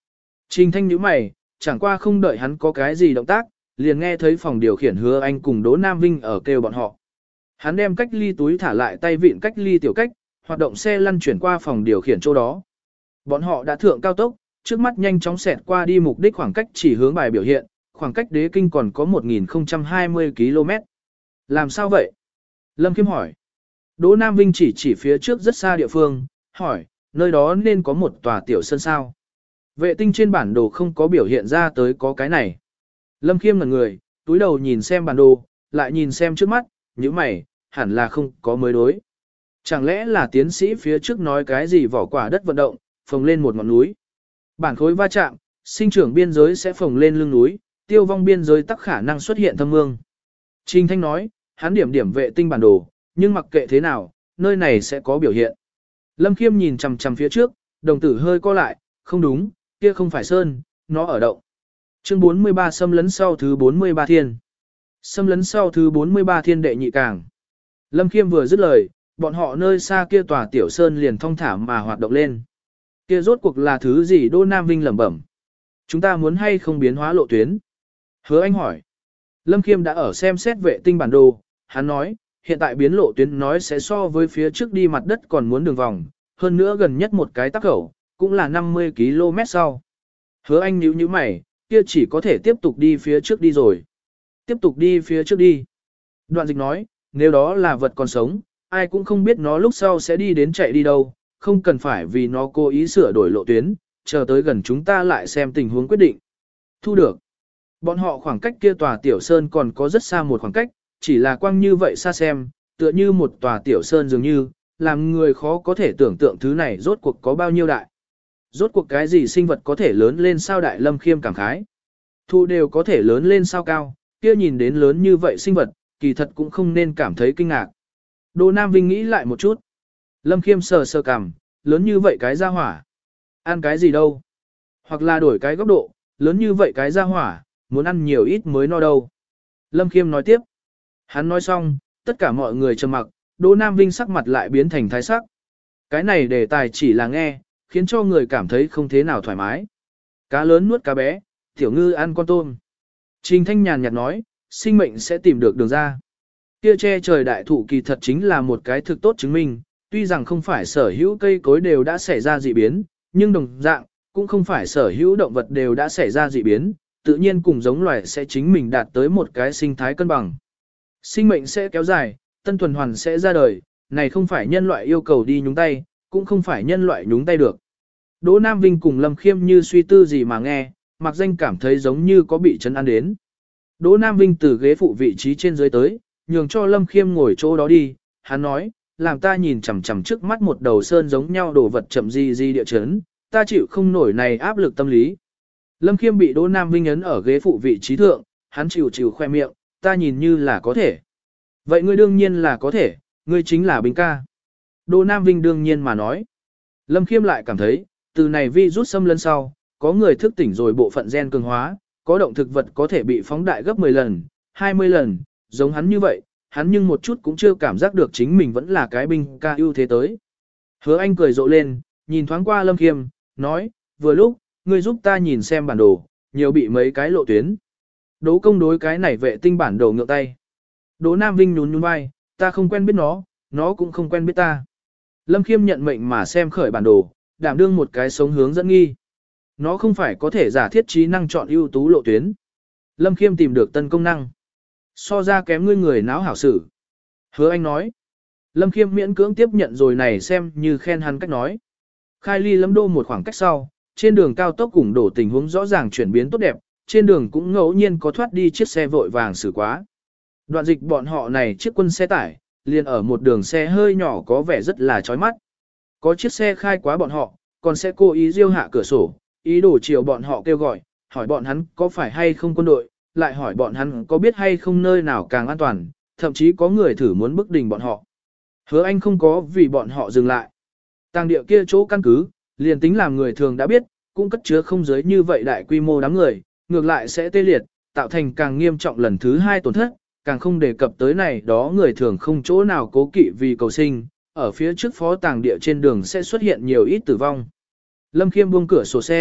Trình Thanh nhíu mày, chẳng qua không đợi hắn có cái gì động tác, liền nghe thấy phòng điều khiển Hứa Anh cùng Đỗ Nam Vinh ở kêu bọn họ. Hắn đem cách ly túi thả lại tay vịn cách ly tiểu cách, hoạt động xe lăn chuyển qua phòng điều khiển chỗ đó. Bọn họ đã thượng cao tốc, trước mắt nhanh chóng xẹt qua đi mục đích khoảng cách chỉ hướng bài biểu hiện, khoảng cách Đế Kinh còn có một nghìn không trăm hai mươi ki lô mét. Làm sao vậy? Lâm Khiêm hỏi. Đỗ Nam Vinh chỉ chỉ phía trước rất xa địa phương, hỏi, nơi đó nên có một tòa tiểu sơn sao. Vệ tinh trên bản đồ không có biểu hiện ra tới có cái này. Lâm Khiêm ngẩn người, túi đầu nhìn xem bản đồ, lại nhìn xem trước mắt, như mày, hẳn là không có mới đối. Chẳng lẽ là tiến sĩ phía trước nói cái gì vỏ quả đất vận động, phồng lên một ngọn núi. Bản khối va chạm, sinh trưởng biên giới sẽ phồng lên lưng núi, tiêu vong biên giới tắc khả năng xuất hiện thâm mương. Trình Thanh nói, hắn điểm điểm vệ tinh bản đồ, nhưng mặc kệ thế nào, nơi này sẽ có biểu hiện. Lâm Khiêm nhìn chằm chằm phía trước, đồng tử hơi co lại, không đúng, kia không phải sơn, nó ở động. Chương bốn mươi ba xâm lấn sau thứ bốn mươi ba thiên. Xâm lấn sau thứ bốn mươi ba thiên đệ nhị càng. Lâm Khiêm vừa dứt lời, bọn họ nơi xa kia tòa tiểu sơn liền thong thả mà hoạt động lên. Kia rốt cuộc là thứ gì Đỗ Nam Vinh lẩm bẩm. Chúng ta muốn hay không biến hóa lộ tuyến? Hứa Anh hỏi. Lâm Khiêm đã ở xem xét vệ tinh bản đồ, hắn nói, hiện tại biến lộ tuyến nói sẽ so với phía trước đi mặt đất còn muốn đường vòng, hơn nữa gần nhất một cái tắc khẩu, cũng là năm mươi ki lô mét sau. Hứa Anh nhíu nhíu mày, kia chỉ có thể tiếp tục đi phía trước đi rồi. Tiếp tục đi phía trước đi. Đoạn Dịch nói, nếu đó là vật còn sống, ai cũng không biết nó lúc sau sẽ đi đến chạy đi đâu, không cần phải vì nó cố ý sửa đổi lộ tuyến, chờ tới gần chúng ta lại xem tình huống quyết định. Thu được. Bọn họ khoảng cách kia tòa tiểu sơn còn có rất xa một khoảng cách, chỉ là quang như vậy xa xem, tựa như một tòa tiểu sơn dường như, làm người khó có thể tưởng tượng thứ này rốt cuộc có bao nhiêu đại. Rốt cuộc cái gì sinh vật có thể lớn lên sao đại Lâm Khiêm cảm khái. Thu đều có thể lớn lên sao cao, kia nhìn đến lớn như vậy sinh vật, kỳ thật cũng không nên cảm thấy kinh ngạc. Đỗ Nam Vinh nghĩ lại một chút. Lâm Khiêm sờ sờ cằm, lớn như vậy cái ra hỏa. Ăn cái gì đâu? Hoặc là đổi cái góc độ, lớn như vậy cái ra hỏa, muốn ăn nhiều ít mới no đâu. Lâm Khiêm nói tiếp. Hắn nói xong, tất cả mọi người trầm mặc, Đỗ Nam Vinh sắc mặt lại biến thành thái sắc. Cái này đề tài chỉ là nghe, khiến cho người cảm thấy không thế nào thoải mái. Cá lớn nuốt cá bé, tiểu ngư ăn con tôm. Trình Thanh nhàn nhạt nói, sinh mệnh sẽ tìm được đường ra. Kia che trời đại thụ kỳ thật chính là một cái thực tốt chứng minh, tuy rằng không phải sở hữu cây cối đều đã xảy ra dị biến, nhưng đồng dạng, cũng không phải sở hữu động vật đều đã xảy ra dị biến, tự nhiên cùng giống loài sẽ chính mình đạt tới một cái sinh thái cân bằng. Sinh mệnh sẽ kéo dài, tân tuần hoàn sẽ ra đời, này không phải nhân loại yêu cầu đi nhúng tay, cũng không phải nhân loại nhúng tay được. Đỗ Nam Vinh cùng Lâm Khiêm như suy tư gì mà nghe, mặc danh cảm thấy giống như có bị chấn an đến. Đỗ Nam Vinh từ ghế phụ vị trí trên dưới tới, nhường cho Lâm Khiêm ngồi chỗ đó đi, hắn nói, làm ta nhìn chằm chằm trước mắt một đầu sơn giống nhau đồ vật chậm di di địa chấn, ta chịu không nổi này áp lực tâm lý. Lâm Khiêm bị Đỗ Nam Vinh ấn ở ghế phụ vị trí thượng, hắn chịu chịu khoe miệng, ta nhìn như là có thể. Vậy ngươi đương nhiên là có thể, ngươi chính là Bình ca. Đỗ Nam Vinh đương nhiên mà nói. Lâm Khiêm lại cảm thấy, từ này vi rút xâm lấn sau, có người thức tỉnh rồi bộ phận gen cường hóa, có động thực vật có thể bị phóng đại gấp mười lần, hai mươi lần, giống hắn như vậy, hắn nhưng một chút cũng chưa cảm giác được chính mình vẫn là cái Bình ca ưu thế tới. Hứa Anh cười rộ lên, nhìn thoáng qua Lâm Khiêm, nói, vừa lúc, ngươi giúp ta nhìn xem bản đồ, nhiều bị mấy cái lộ tuyến. Đỗ công đối cái này vệ tinh bản đồ ngược tay. Đỗ Nam Vinh nhún nhún vai, ta không quen biết nó, nó cũng không quen biết ta. Lâm Khiêm nhận mệnh mà xem khởi bản đồ, đảm đương một cái sống hướng dẫn nghi. Nó không phải có thể giả thiết trí năng chọn ưu tú lộ tuyến. Lâm Khiêm tìm được tân công năng. So ra kém ngươi người náo hảo sử. Hứa Anh nói. Lâm Khiêm miễn cưỡng tiếp nhận rồi này xem như khen hắn cách nói. Khai ly Lâm Đô một khoảng cách sau, trên đường cao tốc cùng đổ tình huống rõ ràng chuyển biến tốt đẹp, trên đường cũng ngẫu nhiên có thoát đi chiếc xe vội vàng xử quá. Đoạn Dịch bọn họ này chiếc quân xe tải, liền ở một đường xe hơi nhỏ có vẻ rất là chói mắt. Có chiếc xe khai quá bọn họ, còn sẽ cố ý riêu hạ cửa sổ, ý đồ chiều bọn họ kêu gọi, hỏi bọn hắn có phải hay không quân đội, lại hỏi bọn hắn có biết hay không nơi nào càng an toàn, thậm chí có người thử muốn bức đình bọn họ. Hứa Anh không có vì bọn họ dừng lại. Tàng địa kia chỗ căn cứ, liền tính làm người thường đã biết, cũng cất chứa không giới như vậy đại quy mô đám người, ngược lại sẽ tê liệt, tạo thành càng nghiêm trọng lần thứ hai tổn thất, càng không đề cập tới này đó người thường không chỗ nào cố kỵ vì cầu sinh, ở phía trước phó tàng địa trên đường sẽ xuất hiện nhiều ít tử vong. Lâm Khiêm buông cửa sổ xe,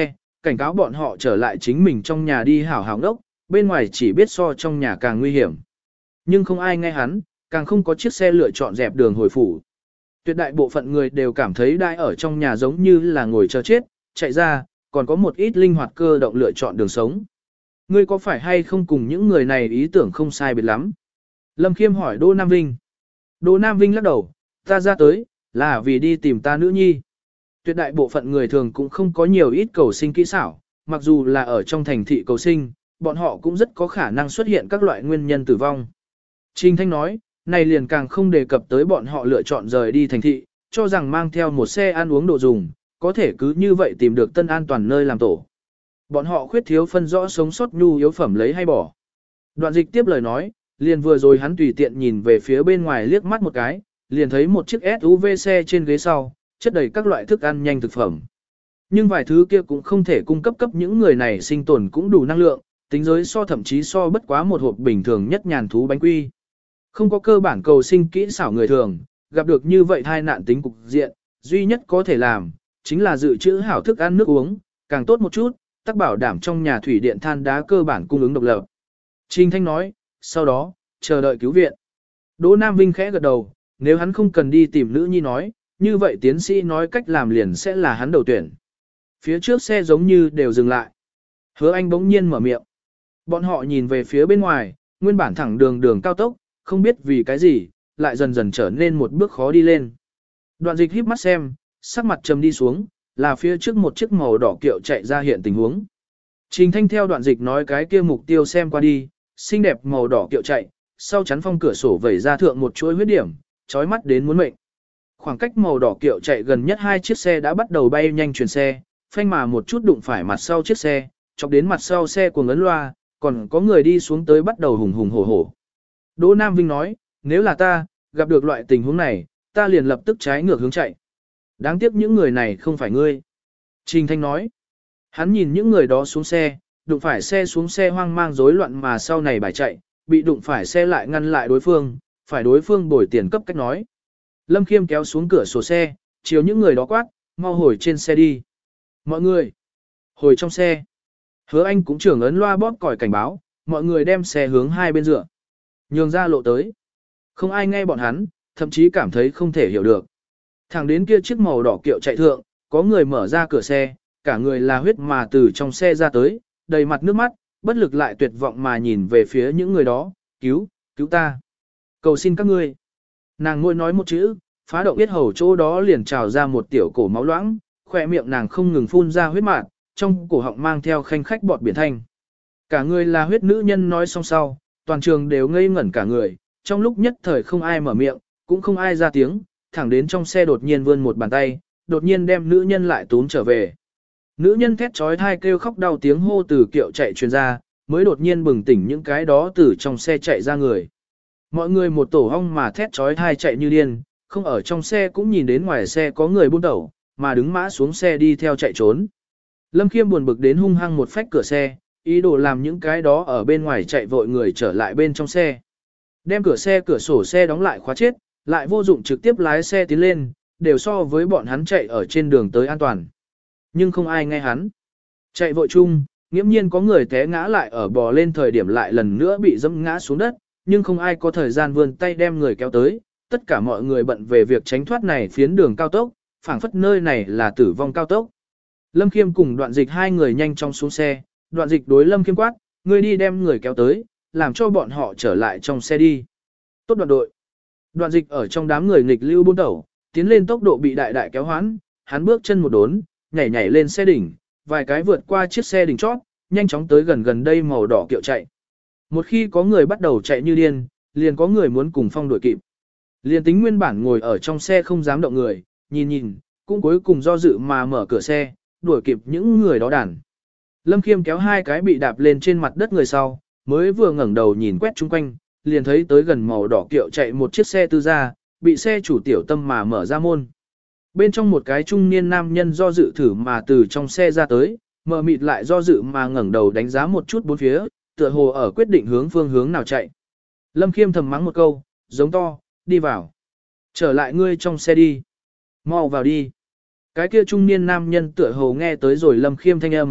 cảnh cáo bọn họ trở lại chính mình trong nhà đi hảo hảo đốc, bên ngoài chỉ biết so trong nhà càng nguy hiểm. Nhưng không ai nghe hắn, càng không có chiếc xe lựa chọn dẹp đường hồi phủ. Tuyệt đại bộ phận người đều cảm thấy đai ở trong nhà giống như là ngồi chờ chết, chạy ra, còn có một ít linh hoạt cơ động lựa chọn đường sống. Ngươi có phải hay không cùng những người này ý tưởng không sai biệt lắm? Lâm Khiêm hỏi Đỗ Nam Vinh. Đỗ Nam Vinh lắc đầu, ta ra tới, là vì đi tìm ta nữ nhi. Tuyệt đại bộ phận người thường cũng không có nhiều ít cầu sinh kỹ xảo, mặc dù là ở trong thành thị cầu sinh, bọn họ cũng rất có khả năng xuất hiện các loại nguyên nhân tử vong. Trình Thanh nói, này liền càng không đề cập tới bọn họ lựa chọn rời đi thành thị, cho rằng mang theo một xe ăn uống đồ dùng, có thể cứ như vậy tìm được tân an toàn nơi làm tổ. Bọn họ khuyết thiếu phân rõ sống sót nhu yếu phẩm lấy hay bỏ. Đoạn Dịch tiếp lời nói, liền vừa rồi hắn tùy tiện nhìn về phía bên ngoài liếc mắt một cái, liền thấy một chiếc ét u vê xe trên ghế sau, chất đầy các loại thức ăn nhanh thực phẩm. Nhưng vài thứ kia cũng không thể cung cấp cấp những người này sinh tồn cũng đủ năng lượng, tính giới so thậm chí so bất quá một hộp bình thường nhất nhàn thú bánh quy. Không có cơ bản cầu sinh kỹ xảo người thường, gặp được như vậy tai nạn tính cục diện, duy nhất có thể làm, chính là dự trữ hảo thức ăn nước uống, càng tốt một chút, tác bảo đảm trong nhà thủy điện than đá cơ bản cung ứng độc lập. Trình Thanh nói, sau đó, chờ đợi cứu viện. Đỗ Nam Vinh khẽ gật đầu, nếu hắn không cần đi tìm nữ nhi nói, như vậy tiến sĩ nói cách làm liền sẽ là hắn đầu tuyển. Phía trước xe giống như đều dừng lại. Hứa Anh bỗng nhiên mở miệng. Bọn họ nhìn về phía bên ngoài, nguyên bản thẳng đường đường cao tốc, không biết vì cái gì, lại dần dần trở nên một bước khó đi lên. Đoạn Dịch híp mắt xem, sắc mặt trầm đi xuống, là phía trước một chiếc màu đỏ kiệu chạy ra hiện tình huống. Trình Thanh theo Đoạn Dịch nói cái kia mục tiêu xem qua đi, xinh đẹp màu đỏ kiệu chạy, sau chắn phong cửa sổ vẩy ra thượng một chuỗi huyết điểm, chói mắt đến muốn mệnh. Khoảng cách màu đỏ kiệu chạy gần nhất hai chiếc xe đã bắt đầu bay nhanh chuyển xe, phanh mà một chút đụng phải mặt sau chiếc xe, chọc đến mặt sau xe của ngấn loa, còn có người đi xuống tới bắt đầu hùng hùng hổ hổ. Đỗ Nam Vinh nói, nếu là ta, gặp được loại tình huống này, ta liền lập tức trái ngược hướng chạy. Đáng tiếc những người này không phải ngươi. Trình Thanh nói, hắn nhìn những người đó xuống xe, đụng phải xe xuống xe hoang mang rối loạn mà sau này bài chạy, bị đụng phải xe lại ngăn lại đối phương, phải đối phương bồi tiền cấp cách nói. Lâm Khiêm kéo xuống cửa sổ xe, chiếu những người đó quát, mau hồi trên xe đi. Mọi người, hồi trong xe. Hứa Anh cũng trưởng ấn loa bóp còi cảnh báo, mọi người đem xe hướng hai bên dựa. Nhường ra lộ tới. Không ai nghe bọn hắn, thậm chí cảm thấy không thể hiểu được. Thẳng đến kia chiếc màu đỏ kiệu chạy thượng, có người mở ra cửa xe, cả người là huyết mà từ trong xe ra tới, đầy mặt nước mắt, bất lực lại tuyệt vọng mà nhìn về phía những người đó, cứu, cứu ta. Cầu xin các ngươi. Nàng ngôi nói một chữ, phá động yết hầu chỗ đó liền trào ra một tiểu cổ máu loãng, khỏe miệng nàng không ngừng phun ra huyết mạt, trong cổ họng mang theo khanh khách bọt biển thanh. Cả người là huyết nữ nhân nói xong sau, toàn trường đều ngây ngẩn cả người, trong lúc nhất thời không ai mở miệng, cũng không ai ra tiếng, thẳng đến trong xe đột nhiên vươn một bàn tay, đột nhiên đem nữ nhân lại tún trở về. Nữ nhân thét trói thai kêu khóc đau tiếng hô từ kiệu chạy truyền ra, mới đột nhiên bừng tỉnh những cái đó từ trong xe chạy ra người. Mọi người một tổ hong mà thét trói thai chạy như điên, không ở trong xe cũng nhìn đến ngoài xe có người buôn tẩu, mà đứng mã xuống xe đi theo chạy trốn. Lâm Khiêm buồn bực đến hung hăng một phách cửa xe, ý đồ làm những cái đó ở bên ngoài chạy vội người trở lại bên trong xe. Đem cửa xe cửa sổ xe đóng lại khóa chết, lại vô dụng trực tiếp lái xe tiến lên, đều so với bọn hắn chạy ở trên đường tới an toàn. Nhưng không ai nghe hắn. Chạy vội chung, nghiễm nhiên có người té ngã lại ở bò lên thời điểm lại lần nữa bị dẫm ngã xuống đất, nhưng không ai có thời gian vươn tay đem người kéo tới. Tất cả mọi người bận về việc tránh thoát này phiến đường cao tốc, phảng phất nơi này là tử vong cao tốc. Lâm Khiêm cùng Đoạn Dịch hai người nhanh chóng xuống xe, Đoạn Dịch đối Lâm Khiêm quát, ngươi đi đem người kéo tới, làm cho bọn họ trở lại trong xe đi. Tốt Đoạn đội. Đoạn Dịch ở trong đám người nghịch lưu buôn tẩu, tiến lên tốc độ bị đại đại kéo hoãn, hắn bước chân một đốn, nhảy nhảy lên xe đỉnh, vài cái vượt qua chiếc xe đỉnh chót, nhanh chóng tới gần gần đây màu đỏ kiệu chạy. Một khi có người bắt đầu chạy như điên, liền có người muốn cùng phong đuổi kịp. Liền tính nguyên bản ngồi ở trong xe không dám động người, nhìn nhìn, cũng cuối cùng do dự mà mở cửa xe, đuổi kịp những người đó đàn. Lâm Khiêm kéo hai cái bị đạp lên trên mặt đất người sau, mới vừa ngẩng đầu nhìn quét chung quanh, liền thấy tới gần màu đỏ kiệu chạy một chiếc xe tư gia, bị xe chủ tiểu tâm mà mở ra môn. Bên trong một cái trung niên nam nhân do dự thử mà từ trong xe ra tới, mờ mịt lại do dự mà ngẩng đầu đánh giá một chút bốn phía, tựa hồ ở quyết định hướng phương hướng nào chạy. Lâm Khiêm thầm mắng một câu, giống to, đi vào. Trở lại ngươi trong xe đi. Mau vào đi. Cái kia trung niên nam nhân tựa hồ nghe tới rồi Lâm Khiêm thanh âm,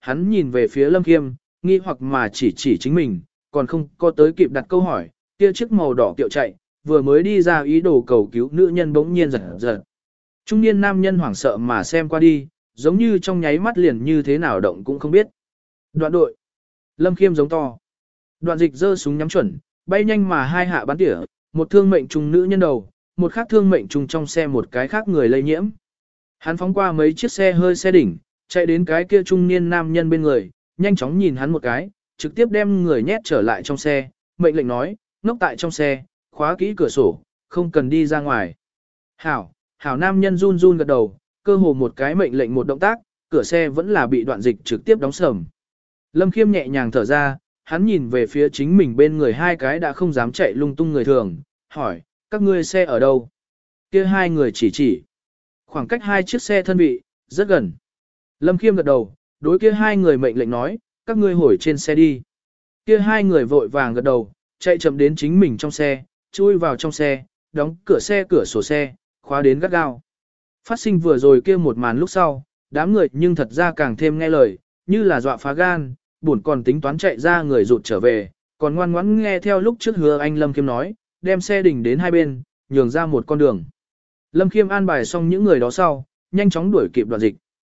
hắn nhìn về phía Lâm Khiêm, nghi hoặc mà chỉ chỉ chính mình, còn không có tới kịp đặt câu hỏi, kia chiếc màu đỏ kiệu chạy, vừa mới đi ra ý đồ cầu cứu nữ nhân bỗng nhiên giật giật. Trung niên nam nhân hoảng sợ mà xem qua đi, giống như trong nháy mắt liền như thế nào động cũng không biết. Đoạn đội. Lâm Khiêm giống to. Đoạn dịch giơ súng nhắm chuẩn, bay nhanh mà hai hạ bắn tỉa, một thương mệnh trùng nữ nhân đầu, một khác thương mệnh trùng trong xe một cái khác người lây nhiễm. Hắn phóng qua mấy chiếc xe hơi xe đỉnh, chạy đến cái kia trung niên nam nhân bên người, nhanh chóng nhìn hắn một cái, trực tiếp đem người nhét trở lại trong xe, mệnh lệnh nói, ngốc tại trong xe, khóa kỹ cửa sổ, không cần đi ra ngoài. Hảo, hảo nam nhân run run gật đầu, cơ hồ một cái mệnh lệnh một động tác, cửa xe vẫn là bị đoạn dịch trực tiếp đóng sầm. Lâm Khiêm nhẹ nhàng thở ra, hắn nhìn về phía chính mình bên người hai cái đã không dám chạy lung tung người thường, hỏi, các ngươi xe ở đâu? Kia hai người chỉ chỉ. Khoảng cách hai chiếc xe thân vị, rất gần. Lâm Khiêm gật đầu, đối kia hai người mệnh lệnh nói, các ngươi hồi trên xe đi. Kia hai người vội vàng gật đầu, chạy chậm đến chính mình trong xe, chui vào trong xe, đóng cửa xe cửa sổ xe, khóa đến gắt gao. Phát sinh vừa rồi kia một màn lúc sau, đám người nhưng thật ra càng thêm nghe lời, như là dọa phá gan, buồn còn tính toán chạy ra người rụt trở về, còn ngoan ngoãn nghe theo lúc trước hứa anh Lâm Khiêm nói, đem xe đình đến hai bên, nhường ra một con đường. Lâm Khiêm an bài xong những người đó sau, nhanh chóng đuổi kịp đoạn dịch.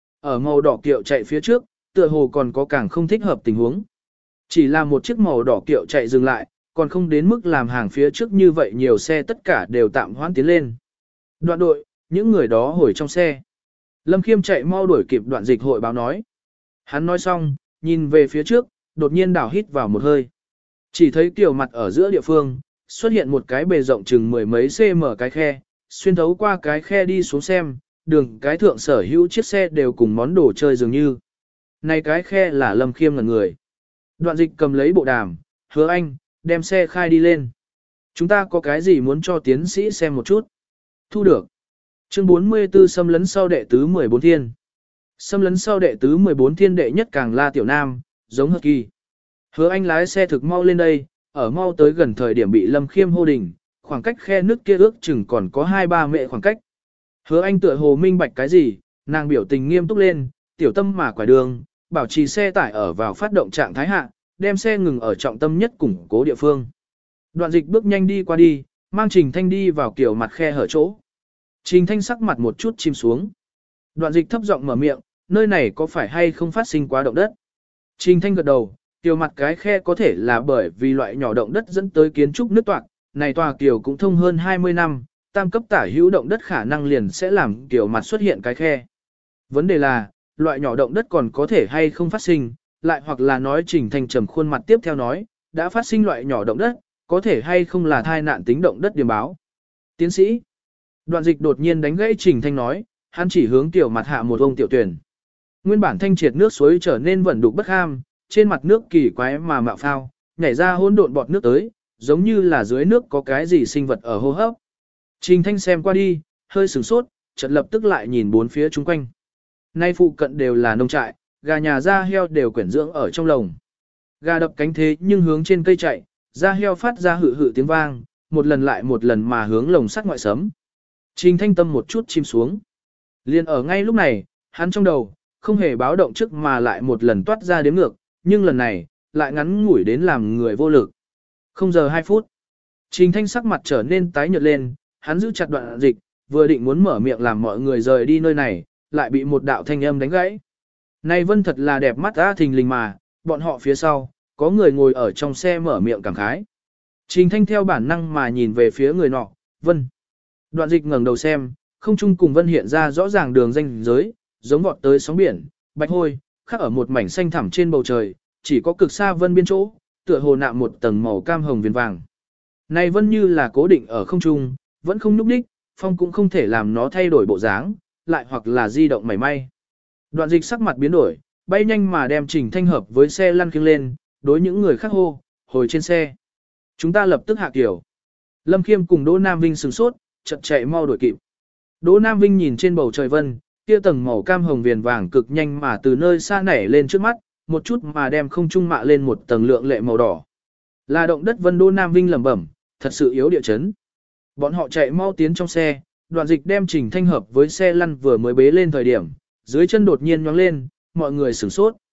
Ở màu đỏ kiệu chạy phía trước, tựa hồ còn có càng không thích hợp tình huống. Chỉ là một chiếc màu đỏ kiệu chạy dừng lại, còn không đến mức làm hàng phía trước như vậy nhiều xe tất cả đều tạm hoãn tiến lên. Đoạn đội, những người đó hồi trong xe. Lâm Khiêm chạy mau đuổi kịp đoạn dịch hội báo nói. Hắn nói xong, nhìn về phía trước, đột nhiên đảo hít vào một hơi. Chỉ thấy kiểu mặt ở giữa địa phương, xuất hiện một cái bề rộng chừng mười mấy cm cái khe, xuyên thấu qua cái khe đi xuống xem, đường cái thượng sở hữu chiếc xe đều cùng món đồ chơi dường như. Này cái khe là Lâm Khiêm ngẩn người. Đoạn dịch cầm lấy bộ đàm, hứa anh, đem xe khai đi lên. Chúng ta có cái gì muốn cho tiến sĩ xem một chút? Thu được. Chương bốn mươi tư xâm lấn sau đệ tứ mười bốn thiên. Xâm lấn sau đệ tứ mười bốn thiên đệ nhất càng la tiểu nam, giống hợp kỳ. Hứa anh lái xe thực mau lên đây, ở mau tới gần thời điểm bị Lâm Khiêm hô đình, khoảng cách khe nước kia ước chừng còn có hai ba mệ khoảng cách. Hứa anh tựa hồ minh bạch cái gì, nàng biểu tình nghiêm túc lên, tiểu tâm mà quải đường, bảo trì xe tải ở vào phát động trạng thái hạ, đem xe ngừng ở trọng tâm nhất củng cố địa phương. Đoạn dịch bước nhanh đi qua đi, mang Trình Thanh đi vào kiểu mặt khe hở chỗ. Trình Thanh sắc mặt một chút chìm xuống. Đoạn dịch thấp giọng mở miệng, nơi này có phải hay không phát sinh quá động đất? Trình Thanh gật đầu, kiểu mặt cái khe có thể là bởi vì loại nhỏ động đất dẫn tới kiến trúc nứt toạc, này tòa kiểu cũng thông hơn hai mươi năm, tam cấp tả hữu động đất khả năng liền sẽ làm kiểu mặt xuất hiện cái khe. Vấn đề là, loại nhỏ động đất còn có thể hay không phát sinh, lại hoặc là nói Trình Thanh trầm khuôn mặt tiếp theo nói, đã phát sinh loại nhỏ động đất, có thể hay không là thai nạn tính động đất điểm báo. Tiến sĩ, đoạn dịch đột nhiên đánh gãy Trình Thanh nói, hắn chỉ hướng tiểu mặt hạ một ông tiểu tuyển. Nguyên bản thanh triệt nước suối trở nên vẩn đục bất ham, trên mặt nước kỳ quái mà mạo phao, nhảy ra hỗn độn bọt nước tới, giống như là dưới nước có cái gì sinh vật ở hô hấp. Trình Thanh xem qua đi, hơi sửng sốt, chợt lập tức lại nhìn bốn phía chung quanh. Nay phụ cận đều là nông trại, gà nhà da heo đều quyển dưỡng ở trong lồng. Gà đập cánh thế nhưng hướng trên cây chạy, da heo phát ra hự hự tiếng vang, một lần lại một lần mà hướng lồng sắt ngoại sấm. Trình Thanh tâm một chút chìm xuống. Liên ở ngay lúc này, hắn trong đầu, không hề báo động trước mà lại một lần toát ra đếm ngược, nhưng lần này, lại ngắn ngủi đến làm người vô lực. Không giờ hai phút. Trình Thanh sắc mặt trở nên tái nhợt lên, hắn giữ chặt đoạn dịch, vừa định muốn mở miệng làm mọi người rời đi nơi này, lại bị một đạo thanh âm đánh gãy. Này Vân thật là đẹp mắt ra thình lình mà, bọn họ phía sau, có người ngồi ở trong xe mở miệng cảm khái. Trình Thanh theo bản năng mà nhìn về phía người nọ, Vân. Đoạn dịch ngẩng đầu xem, không trung cùng Vân hiện ra rõ ràng đường ranh giới, giống vọt tới sóng biển, bạch hôi, khắc ở một mảnh xanh thẳm trên bầu trời, chỉ có cực xa Vân biên chỗ, tựa hồ nạm một tầng màu cam hồng viền vàng. Này Vân như là cố định ở không trung, vẫn không nhúc nhích, phong cũng không thể làm nó thay đổi bộ dáng, lại hoặc là di động mảy may. Đoạn dịch sắc mặt biến đổi, bay nhanh mà đem Trình Thanh hợp với xe lăn khiêng lên, đối những người khác hô, hồi trên xe. Chúng ta lập tức hạ kiểu. Lâm Khiêm cùng Đỗ Nam Vinh sửng sốt, chợt chạy mau đuổi kịp. Đỗ Nam Vinh nhìn trên bầu trời vân, kia tầng màu cam hồng viền vàng cực nhanh mà từ nơi xa nảy lên trước mắt, một chút mà đem không trung mạ lên một tầng lượng lệ màu đỏ. Là động đất vân. Đỗ Nam Vinh lẩm bẩm, thật sự yếu địa chấn. Bọn họ chạy mau tiến trong xe, đoạn dịch đem Trình Thanh hợp với xe lăn vừa mới bế lên thời điểm, dưới chân đột nhiên nhoáng lên, mọi người sửng sốt.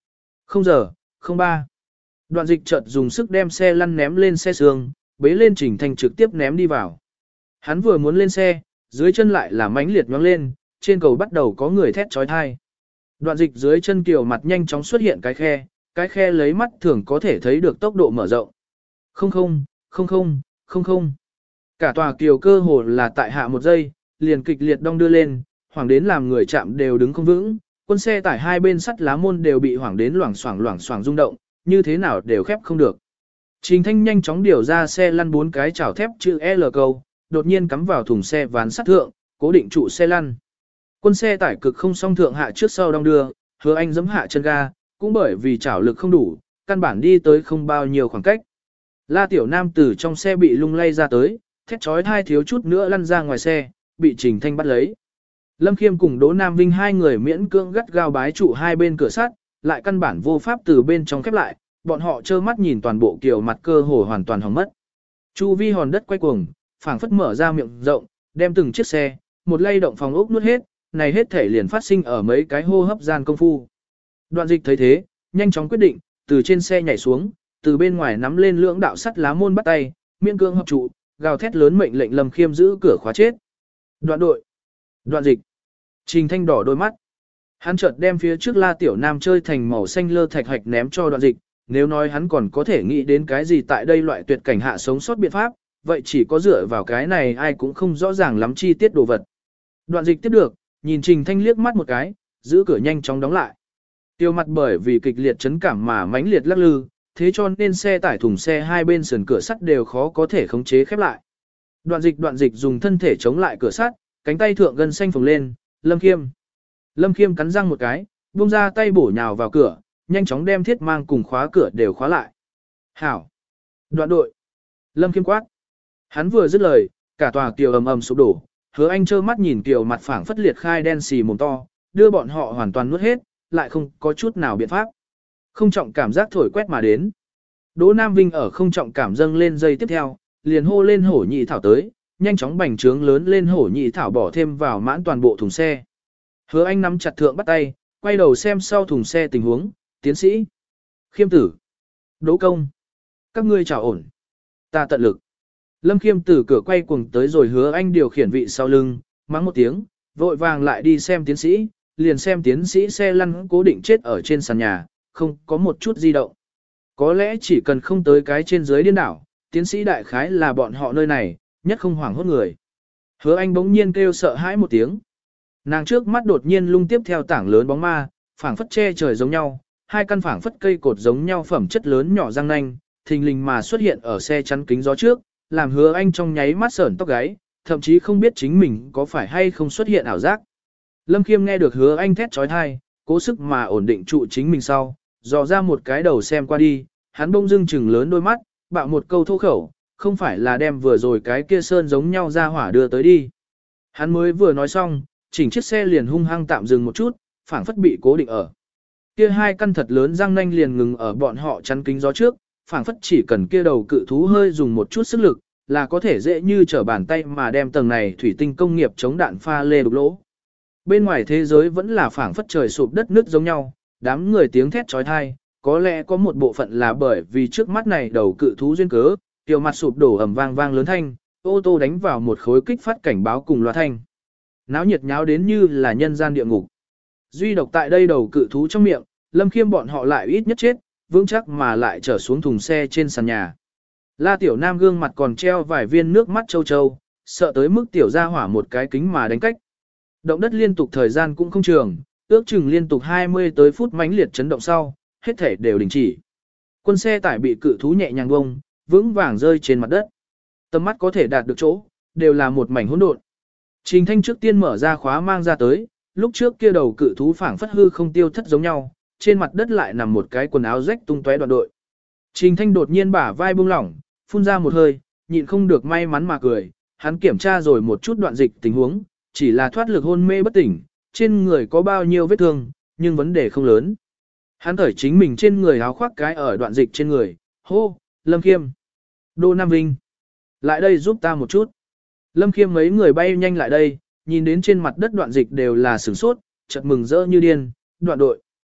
Không giờ, không ba. Đoạn dịch chợt dùng sức đem xe lăn ném lên xe sương, bế lên Trình Thanh trực tiếp ném đi vào. Hắn vừa muốn lên xe, dưới chân lại là mãnh liệt nhoáng lên, trên cầu bắt đầu có người thét trói thai. Đoạn dịch dưới chân kiều mặt nhanh chóng xuất hiện cái khe, cái khe lấy mắt thường có thể thấy được tốc độ mở rộng. Không không, không không, không không. Cả tòa kiều cơ hồ là tại hạ một giây, liền kịch liệt đong đưa lên, hoảng đến làm người chạm đều đứng không vững, quân xe tải hai bên sắt lá môn đều bị hoảng đến loảng xoảng loảng xoảng rung động, như thế nào đều khép không được. Trình Thanh nhanh chóng điều ra xe lăn bốn cái chảo thép chữ L câu, đột nhiên cắm vào thùng xe ván sắt thượng, cố định trụ xe lăn. Quân xe tải cực không song thượng hạ trước sau đong đưa, Hứa Anh giẫm hạ chân ga, cũng bởi vì chảo lực không đủ, căn bản đi tới không bao nhiêu khoảng cách. La Tiểu Nam từ trong xe bị lung lay ra tới, thét chói tai thiếu chút nữa lăn ra ngoài xe, bị Trình Thanh bắt lấy. Lâm Khiêm cùng Đỗ Nam Vinh hai người miễn cưỡng gắt gao bái trụ hai bên cửa sắt, lại căn bản vô pháp từ bên trong khép lại, bọn họ trơ mắt nhìn toàn bộ kiều mặt cơ hồ hoàn toàn hỏng mất. Chu vi hòn đất quay cuồng, phảng phất mở ra miệng rộng, đem từng chiếc xe, một lay động phòng ốc nuốt hết, này hết thể liền phát sinh ở mấy cái hô hấp gian công phu. Đoạn dịch thấy thế, nhanh chóng quyết định, từ trên xe nhảy xuống, từ bên ngoài nắm lên lưỡng đạo sắt lá môn bắt tay, miễn cưỡng hợp trụ, gào thét lớn mệnh lệnh Lâm Khiêm giữ cửa khóa chết. Đoạn đội, đoạn dịch. Trình Thanh đỏ đôi mắt. Hắn chợt đem phía trước La Tiểu Nam chơi thành màu xanh lơ thạch hạch ném cho đoạn dịch, nếu nói hắn còn có thể nghĩ đến cái gì tại đây loại tuyệt cảnh hạ sống sót biện pháp, vậy chỉ có dựa vào cái này ai cũng không rõ ràng lắm chi tiết đồ vật. Đoạn dịch tiếp được, nhìn Trình Thanh liếc mắt một cái, giữ cửa nhanh chóng đóng lại. Tiêu mặt bởi vì kịch liệt chấn cảm mà mãnh liệt lắc lư, thế cho nên xe tải thùng xe hai bên sườn cửa sắt đều khó có thể khống chế khép lại. Đoạn dịch đoạn dịch dùng thân thể chống lại cửa sắt, cánh tay thượng gân xanh phồng lên, Lâm Khiêm. Lâm Khiêm cắn răng một cái, buông ra tay bổ nhào vào cửa, nhanh chóng đem thiết mang cùng khóa cửa đều khóa lại. Hảo! Đoạn đội! Lâm Khiêm quát. Hắn vừa dứt lời, cả tòa kiều ầm ầm sụp đổ, Hứa Anh trơ mắt nhìn kiều mặt phẳng phất liệt khai đen xì mồm to, đưa bọn họ hoàn toàn nuốt hết, lại không có chút nào biện pháp. Không trọng cảm giác thổi quét mà đến. Đỗ Nam Vinh ở không trọng cảm dâng lên giây tiếp theo, liền hô lên hổ nhị thảo tới, nhanh chóng bành trướng lớn lên hổ nhị thảo bỏ thêm vào mãn toàn bộ thùng xe. Hứa Anh nắm chặt thượng bắt tay, quay đầu xem sau thùng xe tình huống, tiến sĩ, Khiêm tử, Đỗ công, các ngươi chào ổn, ta tận lực. Lâm Khiêm từ cửa quay cuồng tới rồi Hứa Anh điều khiển vị sau lưng, mắng một tiếng, vội vàng lại đi xem tiến sĩ, liền xem tiến sĩ xe lăn cố định chết ở trên sàn nhà, không có một chút di động. Có lẽ chỉ cần không tới cái trên dưới điên đảo, tiến sĩ đại khái là bọn họ nơi này, nhất không hoảng hốt người. Hứa Anh bỗng nhiên kêu sợ hãi một tiếng. Nàng trước mắt đột nhiên lung tiếp theo tảng lớn bóng ma, phảng phất che trời giống nhau, hai căn phảng phất cây cột giống nhau phẩm chất lớn nhỏ răng nanh, thình lình mà xuất hiện ở xe chắn kính gió trước, làm Hứa Anh trong nháy mắt sởn tóc gáy, thậm chí không biết chính mình có phải hay không xuất hiện ảo giác. Lâm Khiêm nghe được Hứa Anh thét trói thai, cố sức mà ổn định trụ chính mình sau, dò ra một cái đầu xem qua đi, hắn bỗng dưng chừng lớn đôi mắt, bạo một câu thô khẩu, không phải là đem vừa rồi cái kia sơn giống nhau ra hỏa đưa tới đi. Hắn mới vừa nói xong, chỉnh chiếc xe liền hung hăng tạm dừng một chút, phảng phất bị cố định ở. Kia hai căn thật lớn răng nanh liền ngừng ở bọn họ chắn kính gió trước, phảng phất chỉ cần kia đầu cự thú hơi dùng một chút sức lực, là có thể dễ như trở bàn tay mà đem tầng này thủy tinh công nghiệp chống đạn pha lê đục lỗ. Bên ngoài thế giới vẫn là phảng phất trời sụp đất nứt giống nhau, đám người tiếng thét trói thai, có lẽ có một bộ phận là bởi vì trước mắt này đầu cự thú duyên cớ, tiểu mặt sụp đổ ầm vang vang lớn thanh, ô tô đánh vào một khối kích phát cảnh báo cùng loa thanh. Náo nhiệt nháo đến như là nhân gian địa ngục. Duy độc tại đây đầu cự thú trong miệng, Lâm Khiêm bọn họ lại ít nhất chết, vững chắc mà lại trở xuống thùng xe trên sàn nhà. La Tiểu Nam gương mặt còn treo vài viên nước mắt châu châu, sợ tới mức tiểu ra hỏa một cái kính mà đánh cách. Động đất liên tục thời gian cũng không trường, ước chừng liên tục hai mươi tới phút mãnh liệt chấn động sau, hết thể đều đình chỉ. Quân xe tải bị cự thú nhẹ nhàng bông, vững vàng rơi trên mặt đất. Tầm mắt có thể đạt được chỗ, đều là một mảnh hỗn độn. Trình Thanh trước tiên mở ra khóa mang ra tới, lúc trước kia đầu cự thú phảng phất hư không tiêu thất giống nhau, trên mặt đất lại nằm một cái quần áo rách tung tóe đoạn đội. Trình Thanh đột nhiên bả vai buông lỏng, phun ra một hơi, nhịn không được may mắn mà cười, hắn kiểm tra rồi một chút đoạn dịch tình huống, chỉ là thoát lực hôn mê bất tỉnh, trên người có bao nhiêu vết thương, nhưng vấn đề không lớn. Hắn thởi chính mình trên người áo khoác cái ở đoạn dịch trên người, hô, Lâm Khiêm, Đỗ Nam Vinh, lại đây giúp ta một chút. Lâm Khiêm mấy người bay nhanh lại đây, nhìn đến trên mặt đất đoạn dịch đều là sửng sốt, chợt mừng rỡ như điên, đoạn đội.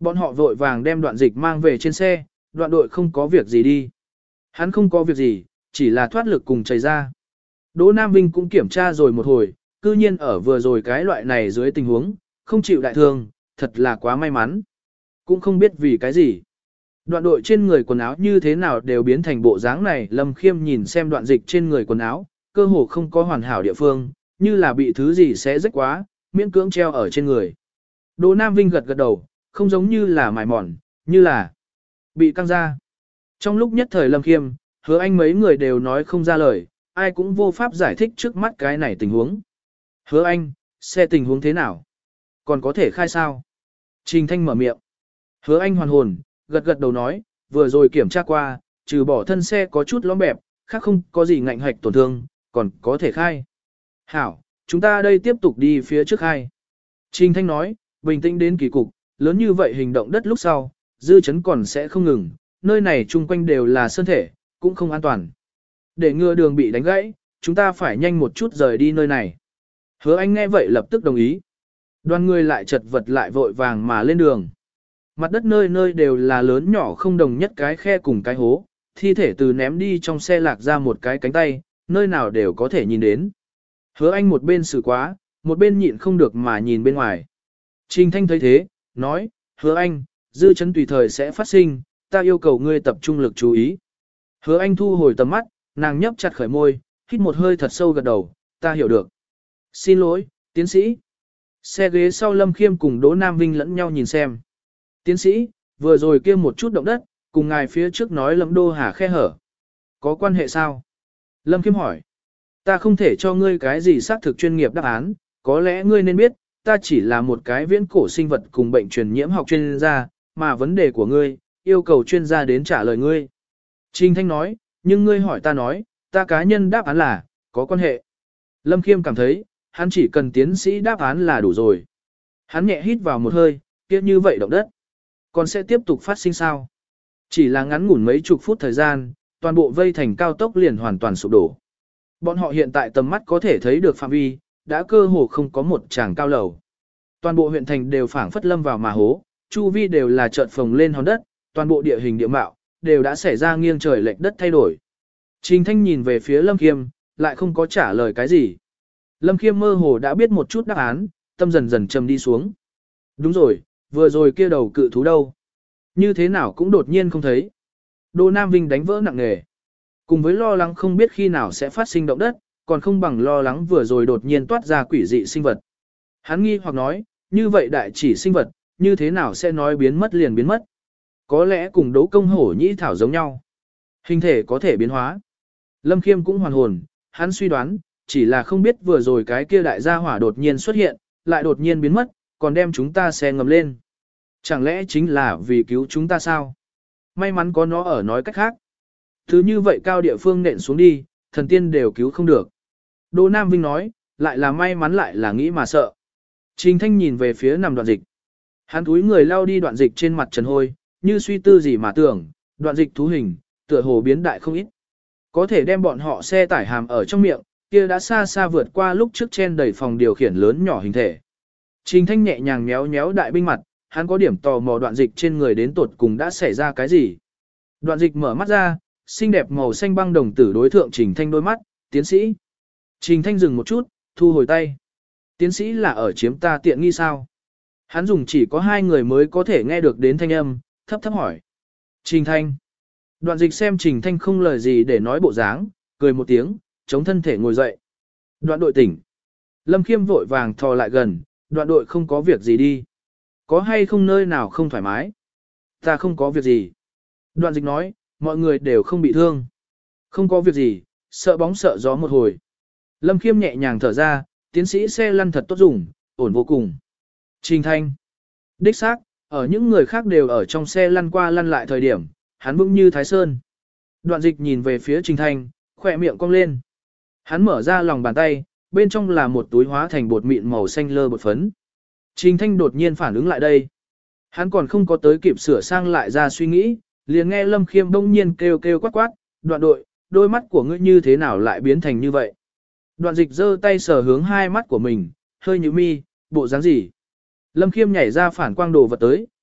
Bọn họ vội vàng đem đoạn dịch mang về trên xe, đoạn đội không có việc gì đi. Hắn không có việc gì, chỉ là thoát lực cùng chảy ra. Đỗ Nam Vinh cũng kiểm tra rồi một hồi, cư nhiên ở vừa rồi cái loại này dưới tình huống, không chịu đại thương, thật là quá may mắn. Cũng không biết vì cái gì. Đoạn đội trên người quần áo như thế nào đều biến thành bộ dáng này, Lâm Khiêm nhìn xem đoạn dịch trên người quần áo, cơ hồ không có hoàn hảo địa phương, như là bị thứ gì xé rách quá, miễn cưỡng treo ở trên người. Đỗ Nam Vinh gật gật đầu, không giống như là mài mòn, như là bị căng ra. Trong lúc nhất thời Lâm Khiêm, Hứa Anh mấy người đều nói không ra lời, ai cũng vô pháp giải thích trước mắt cái này tình huống. Hứa Anh, xe tình huống thế nào? Còn có thể khai sao? Trình Thanh mở miệng. Hứa Anh hoàn hồn, gật gật đầu nói, vừa rồi kiểm tra qua, trừ bỏ thân xe có chút lõm bẹp, khác không có gì ngạnh hạch tổn thương, còn có thể khai. Hảo, chúng ta đây tiếp tục đi phía trước khai. Trình Thanh nói, bình tĩnh đến kỳ cục, lớn như vậy hình động đất lúc sau, dư chấn còn sẽ không ngừng, nơi này chung quanh đều là sơn thể, cũng không an toàn. Để ngừa đường bị đánh gãy, chúng ta phải nhanh một chút rời đi nơi này. Hứa Anh nghe vậy lập tức đồng ý. Đoàn người lại chật vật lại vội vàng mà lên đường. Mặt đất nơi nơi đều là lớn nhỏ không đồng nhất cái khe cùng cái hố, thi thể từ ném đi trong xe lạc ra một cái cánh tay, nơi nào đều có thể nhìn đến. Hứa Anh một bên xử quá, một bên nhịn không được mà nhìn bên ngoài. Trình Thanh thấy thế, nói, Hứa Anh, dư chấn tùy thời sẽ phát sinh, ta yêu cầu ngươi tập trung lực chú ý. Hứa Anh thu hồi tầm mắt, nàng nhấp chặt khởi môi, hít một hơi thật sâu gật đầu, ta hiểu được. Xin lỗi, tiến sĩ. Xe ghế sau Lâm Khiêm cùng Đỗ Nam Vinh lẫn nhau nhìn xem. Tiến sĩ, vừa rồi kia một chút động đất, cùng ngài phía trước nói Lâm Đô Hà khe hở. Có quan hệ sao? Lâm Khiêm hỏi. Ta không thể cho ngươi cái gì xác thực chuyên nghiệp đáp án, có lẽ ngươi nên biết, ta chỉ là một cái viễn cổ sinh vật cùng bệnh truyền nhiễm học chuyên gia, mà vấn đề của ngươi, yêu cầu chuyên gia đến trả lời ngươi. Trình Thanh nói, nhưng ngươi hỏi ta nói, ta cá nhân đáp án là, có quan hệ. Lâm Khiêm cảm thấy, hắn chỉ cần tiến sĩ đáp án là đủ rồi. Hắn nhẹ hít vào một hơi, kia như vậy động đất. Còn sẽ tiếp tục phát sinh sao? Chỉ là ngắn ngủn mấy chục phút thời gian, toàn bộ vây thành cao tốc liền hoàn toàn sụp đổ. Bọn họ hiện tại tầm mắt có thể thấy được phạm vi, đã cơ hồ không có một tràng cao lầu. Toàn bộ huyện thành đều phảng phất lâm vào mà hố, chu vi đều là chợt phồng lên hòn đất, toàn bộ địa hình địa mạo, đều đã xảy ra nghiêng trời lệch đất thay đổi. Trình Thanh nhìn về phía Lâm Khiêm, lại không có trả lời cái gì. Lâm Khiêm mơ hồ đã biết một chút đáp án, tâm dần dần trầm đi xuống. Đúng rồi, vừa rồi kia đầu cự thú đâu? Như thế nào cũng đột nhiên không thấy. Đỗ Nam Vinh đánh vỡ nặng nề. Cùng với lo lắng không biết khi nào sẽ phát sinh động đất, còn không bằng lo lắng vừa rồi đột nhiên toát ra quỷ dị sinh vật. Hắn nghi hoặc nói, như vậy đại chỉ sinh vật, như thế nào sẽ nói biến mất liền biến mất? Có lẽ cùng Đỗ Công Hổ Nhĩ Thảo giống nhau. Hình thể có thể biến hóa. Lâm Khiêm cũng hoàn hồn, hắn suy đoán, chỉ là không biết vừa rồi cái kia đại gia hỏa đột nhiên xuất hiện, lại đột nhiên biến mất, còn đem chúng ta xe ngầm lên. Chẳng lẽ chính là vì cứu chúng ta sao? May mắn có nó ở nói cách khác. Thứ như vậy cao địa phương nện xuống đi, thần tiên đều cứu không được. Đỗ Nam Vinh nói, lại là may mắn lại là nghĩ mà sợ. Trình Thanh nhìn về phía nằm đoạn dịch. Hắn túi người lao đi đoạn dịch trên mặt trần hôi, như suy tư gì mà tưởng, đoạn dịch thú hình, tựa hồ biến đại không ít. Có thể đem bọn họ xe tải hàm ở trong miệng, kia đã xa xa vượt qua lúc trước chen đầy phòng điều khiển lớn nhỏ hình thể. Trình Thanh nhẹ nhàng méo méo đại binh mặt, hắn có điểm tò mò đoạn dịch trên người đến tột cùng đã xảy ra cái gì. Đoạn dịch mở mắt ra, xinh đẹp màu xanh băng đồng tử đối thượng Trình Thanh đôi mắt, tiến sĩ. Trình Thanh dừng một chút, thu hồi tay. Tiến sĩ là ở chiếm ta tiện nghi sao? Hắn dùng chỉ có hai người mới có thể nghe được đến thanh âm, thấp thấp hỏi. Trình Thanh. Đoạn dịch xem Trình Thanh không lời gì để nói bộ dáng, cười một tiếng, chống thân thể ngồi dậy. Đoạn đội tỉnh. Lâm Khiêm vội vàng thò lại gần, đoạn đội không có việc gì đi. Có hay không nơi nào không thoải mái? Ta không có việc gì. Đoạn dịch nói, mọi người đều không bị thương. Không có việc gì, sợ bóng sợ gió một hồi. Lâm Khiêm nhẹ nhàng thở ra, tiến sĩ xe lăn thật tốt dùng, ổn vô cùng. Trình Thanh. Đích xác, ở những người khác đều ở trong xe lăn qua lăn lại thời điểm, hắn vững như Thái Sơn. Đoạn dịch nhìn về phía Trình Thanh, khỏe miệng cong lên. Hắn mở ra lòng bàn tay, bên trong là một túi hóa thành bột mịn màu xanh lơ bột phấn. Trình Thanh đột nhiên phản ứng lại đây. Hắn còn không có tới kịp sửa sang lại ra suy nghĩ, liền nghe Lâm Khiêm đông nhiên kêu kêu quát quát, đoạn đội, đôi mắt của ngươi như thế nào lại biến thành như vậy? Đoạn dịch giơ tay sờ hướng hai mắt của mình, hơi nhíu mi, bộ dáng gì? Lâm Khiêm nhảy ra phản quang đồ vật tới,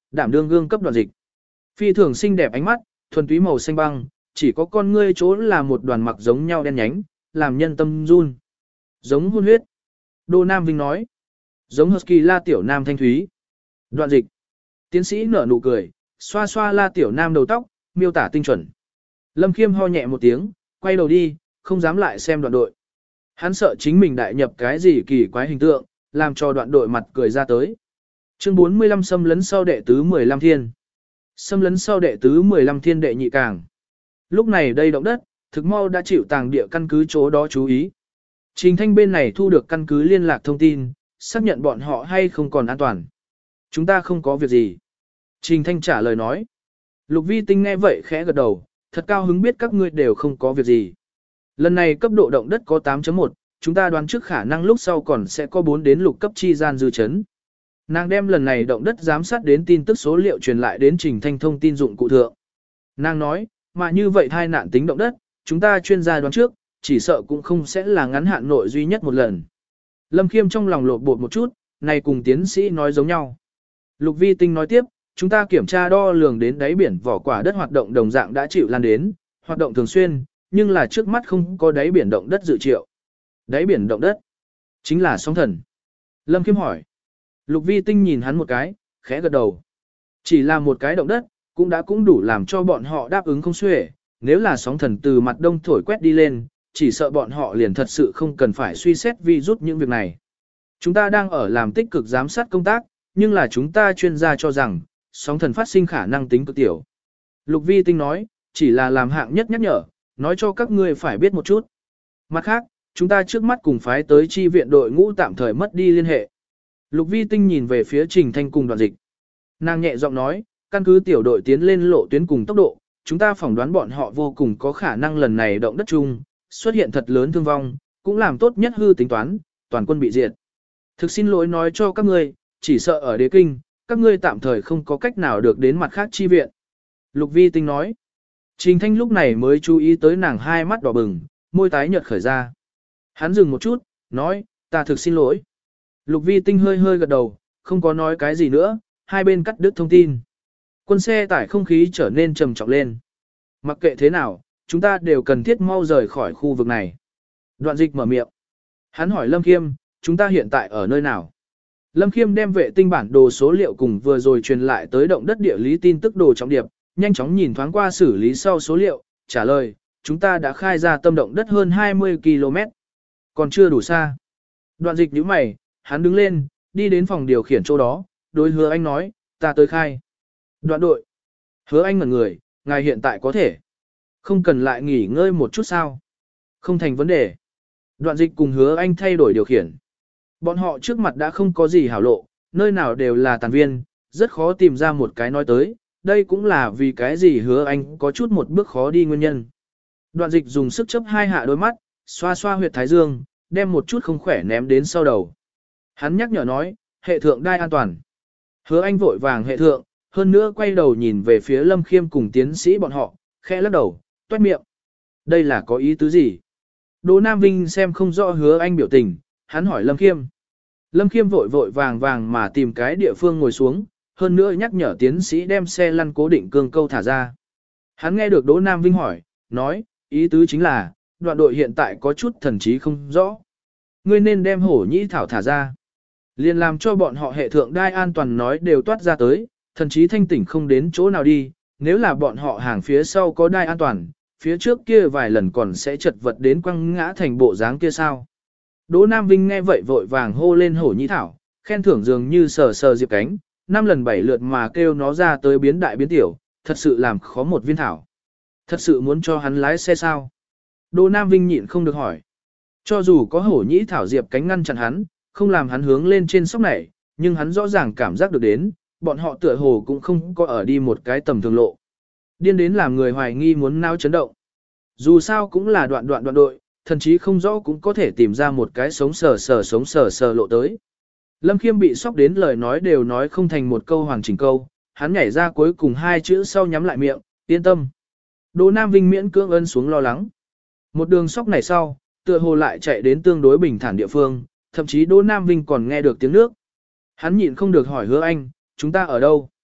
đảm đương gương cấp Đoạn Dịch. Phi thường xinh đẹp ánh mắt, thuần túy màu xanh băng, chỉ có con ngươi chỗ là một đoàn mặc giống nhau đen nhánh, làm nhân tâm run. Giống hôn huyết. Đô Nam Vinh nói. Giống Husky La Tiểu Nam thanh thúy. Đoạn Dịch. Tiến sĩ nở nụ cười, xoa xoa La Tiểu Nam đầu tóc, miêu tả tinh chuẩn. Lâm Khiêm ho nhẹ một tiếng, quay đầu đi, không dám lại xem Đoạn đội. Hắn sợ chính mình đại nhập cái gì kỳ quái hình tượng, làm cho Đoạn đội mặt cười ra tới. Chương bốn mươi lăm xâm lấn sau đệ tứ mười lăm thiên. Xâm lấn sau đệ tứ mười lăm thiên đệ nhị càng. Lúc này đây động đất, thực mau đã chịu tàng địa căn cứ chỗ đó chú ý. Trình Thanh bên này thu được căn cứ liên lạc thông tin, xác nhận bọn họ hay không còn an toàn. Chúng ta không có việc gì. Trình Thanh trả lời nói. Lục Vi Tinh nghe vậy khẽ gật đầu, thật cao hứng biết các ngươi đều không có việc gì. Lần này cấp độ động đất có tám chấm một, chúng ta đoán trước khả năng lúc sau còn sẽ có bốn đến lục cấp chi gian dư chấn. Nàng đem lần này động đất giám sát đến tin tức số liệu truyền lại đến Trình Thanh thông tin dụng cụ thượng. Nàng nói, mà như vậy thai nạn tính động đất, chúng ta chuyên gia đoán trước, chỉ sợ cũng không sẽ là ngắn hạn nội duy nhất một lần. Lâm Khiêm trong lòng lột bột một chút, này cùng tiến sĩ nói giống nhau. Lục Vi Tinh nói tiếp, chúng ta kiểm tra đo lường đến đáy biển vỏ quả đất hoạt động đồng dạng đã chịu lan đến, hoạt động thường xuyên, nhưng là trước mắt không có đáy biển động đất dự triệu. Đáy biển động đất, chính là sóng thần. Lâm Khiêm hỏi. Lục Vi Tinh nhìn hắn một cái, khẽ gật đầu. Chỉ là một cái động đất, cũng đã cũng đủ làm cho bọn họ đáp ứng không xuể, nếu là sóng thần từ mặt đông thổi quét đi lên, chỉ sợ bọn họ liền thật sự không cần phải suy xét vi rút những việc này. Chúng ta đang ở làm tích cực giám sát công tác, nhưng là chúng ta chuyên gia cho rằng, sóng thần phát sinh khả năng tính cực tiểu. Lục Vi Tinh nói, chỉ là làm hạng nhất nhắc nhở, nói cho các ngươi phải biết một chút. Mặt khác, chúng ta trước mắt cùng phái tới chi viện đội ngũ tạm thời mất đi liên hệ. Lục Vi Tinh nhìn về phía Trình Thanh cùng Đoạn Dịch. Nàng nhẹ giọng nói, căn cứ tiểu đội tiến lên lộ tuyến cùng tốc độ, chúng ta phỏng đoán bọn họ vô cùng có khả năng lần này động đất chung, xuất hiện thật lớn thương vong, cũng làm tốt nhất hư tính toán, toàn quân bị diệt. Thực xin lỗi nói cho các ngươi, chỉ sợ ở đế kinh, các ngươi tạm thời không có cách nào được đến mặt khác chi viện. Lục Vi Tinh nói. Trình Thanh lúc này mới chú ý tới nàng hai mắt đỏ bừng, môi tái nhợt khởi ra. Hắn dừng một chút, nói, ta thực xin lỗi. Lục Vi Tinh hơi hơi gật đầu, không có nói cái gì nữa, hai bên cắt đứt thông tin. Quân xe tải không khí trở nên trầm trọng lên. Mặc kệ thế nào, chúng ta đều cần thiết mau rời khỏi khu vực này. Đoạn Dịch mở miệng. Hắn hỏi Lâm Khiêm, chúng ta hiện tại ở nơi nào? Lâm Khiêm đem vệ tinh bản đồ số liệu cùng vừa rồi truyền lại tới động đất địa lý tin tức đồ trọng điệp, nhanh chóng nhìn thoáng qua xử lý sau số liệu, trả lời, chúng ta đã khai ra tâm động đất hơn hai mươi ki lô mét. Còn chưa đủ xa. Đoạn Dịch nhíu mày, hắn đứng lên, đi đến phòng điều khiển chỗ đó, đối Hứa Anh nói, ta tới khai. Đoạn đội. Hứa Anh ngẩn người, ngài hiện tại có thể. Không cần lại nghỉ ngơi một chút sao. Không thành vấn đề. Đoạn Dịch cùng Hứa Anh thay đổi điều khiển. Bọn họ trước mặt đã không có gì hảo lộ, nơi nào đều là tàn viên, rất khó tìm ra một cái nói tới, đây cũng là vì cái gì Hứa Anh có chút một bước khó đi nguyên nhân. Đoạn Dịch dùng sức chấp hai hạ đôi mắt, xoa xoa huyệt thái dương, đem một chút không khỏe ném đến sau đầu. Hắn nhắc nhở nói, hệ thượng đai an toàn. Hứa Anh vội vàng hệ thượng, hơn nữa quay đầu nhìn về phía Lâm Khiêm cùng tiến sĩ bọn họ, khẽ lắc đầu, toét miệng. Đây là có ý tứ gì? Đỗ Nam Vinh xem không rõ Hứa Anh biểu tình, hắn hỏi Lâm Khiêm. Lâm Khiêm vội vội vàng vàng mà tìm cái địa phương ngồi xuống, hơn nữa nhắc nhở tiến sĩ đem xe lăn cố định cương câu thả ra. Hắn nghe được Đỗ Nam Vinh hỏi, nói, ý tứ chính là, đoạn đội hiện tại có chút thần trí không rõ. Ngươi nên đem hổ nhĩ thảo thả ra. Liền làm cho bọn họ hệ thượng đai an toàn nói đều toát ra tới, thần trí thanh tỉnh không đến chỗ nào đi, nếu là bọn họ hàng phía sau có đai an toàn, phía trước kia vài lần còn sẽ chật vật đến quăng ngã thành bộ dáng kia sao. Đỗ Nam Vinh nghe vậy vội vàng hô lên hổ nhĩ thảo, khen thưởng dường như sờ sờ diệp cánh, năm lần bảy lượt mà kêu nó ra tới biến đại biến tiểu, thật sự làm khó một viên thảo. Thật sự muốn cho hắn lái xe sao? Đỗ Nam Vinh nhịn không được hỏi. Cho dù có hổ nhĩ thảo diệp cánh ngăn chặn hắn, không làm hắn hướng lên trên sóc này, nhưng hắn rõ ràng cảm giác được đến, bọn họ tựa hồ cũng không có ở đi một cái tầm thường lộ. Điên đến làm người hoài nghi muốn nao chấn động. Dù sao cũng là đoạn đoạn đoạn đội, thần chí không rõ cũng có thể tìm ra một cái sống sờ sờ sống sờ sờ lộ tới. Lâm Khiêm bị sốc đến lời nói đều nói không thành một câu hoàn chỉnh câu, hắn nhảy ra cuối cùng hai chữ sau nhắm lại miệng, yên tâm. Đỗ Nam Vinh miễn cưỡng ân xuống lo lắng. Một đường sốc này sau, tựa hồ lại chạy đến tương đối bình thản địa phương, thậm chí Đỗ Nam Vinh còn nghe được tiếng nước. Hắn nhịn không được hỏi Hứa Anh, chúng ta ở đâu?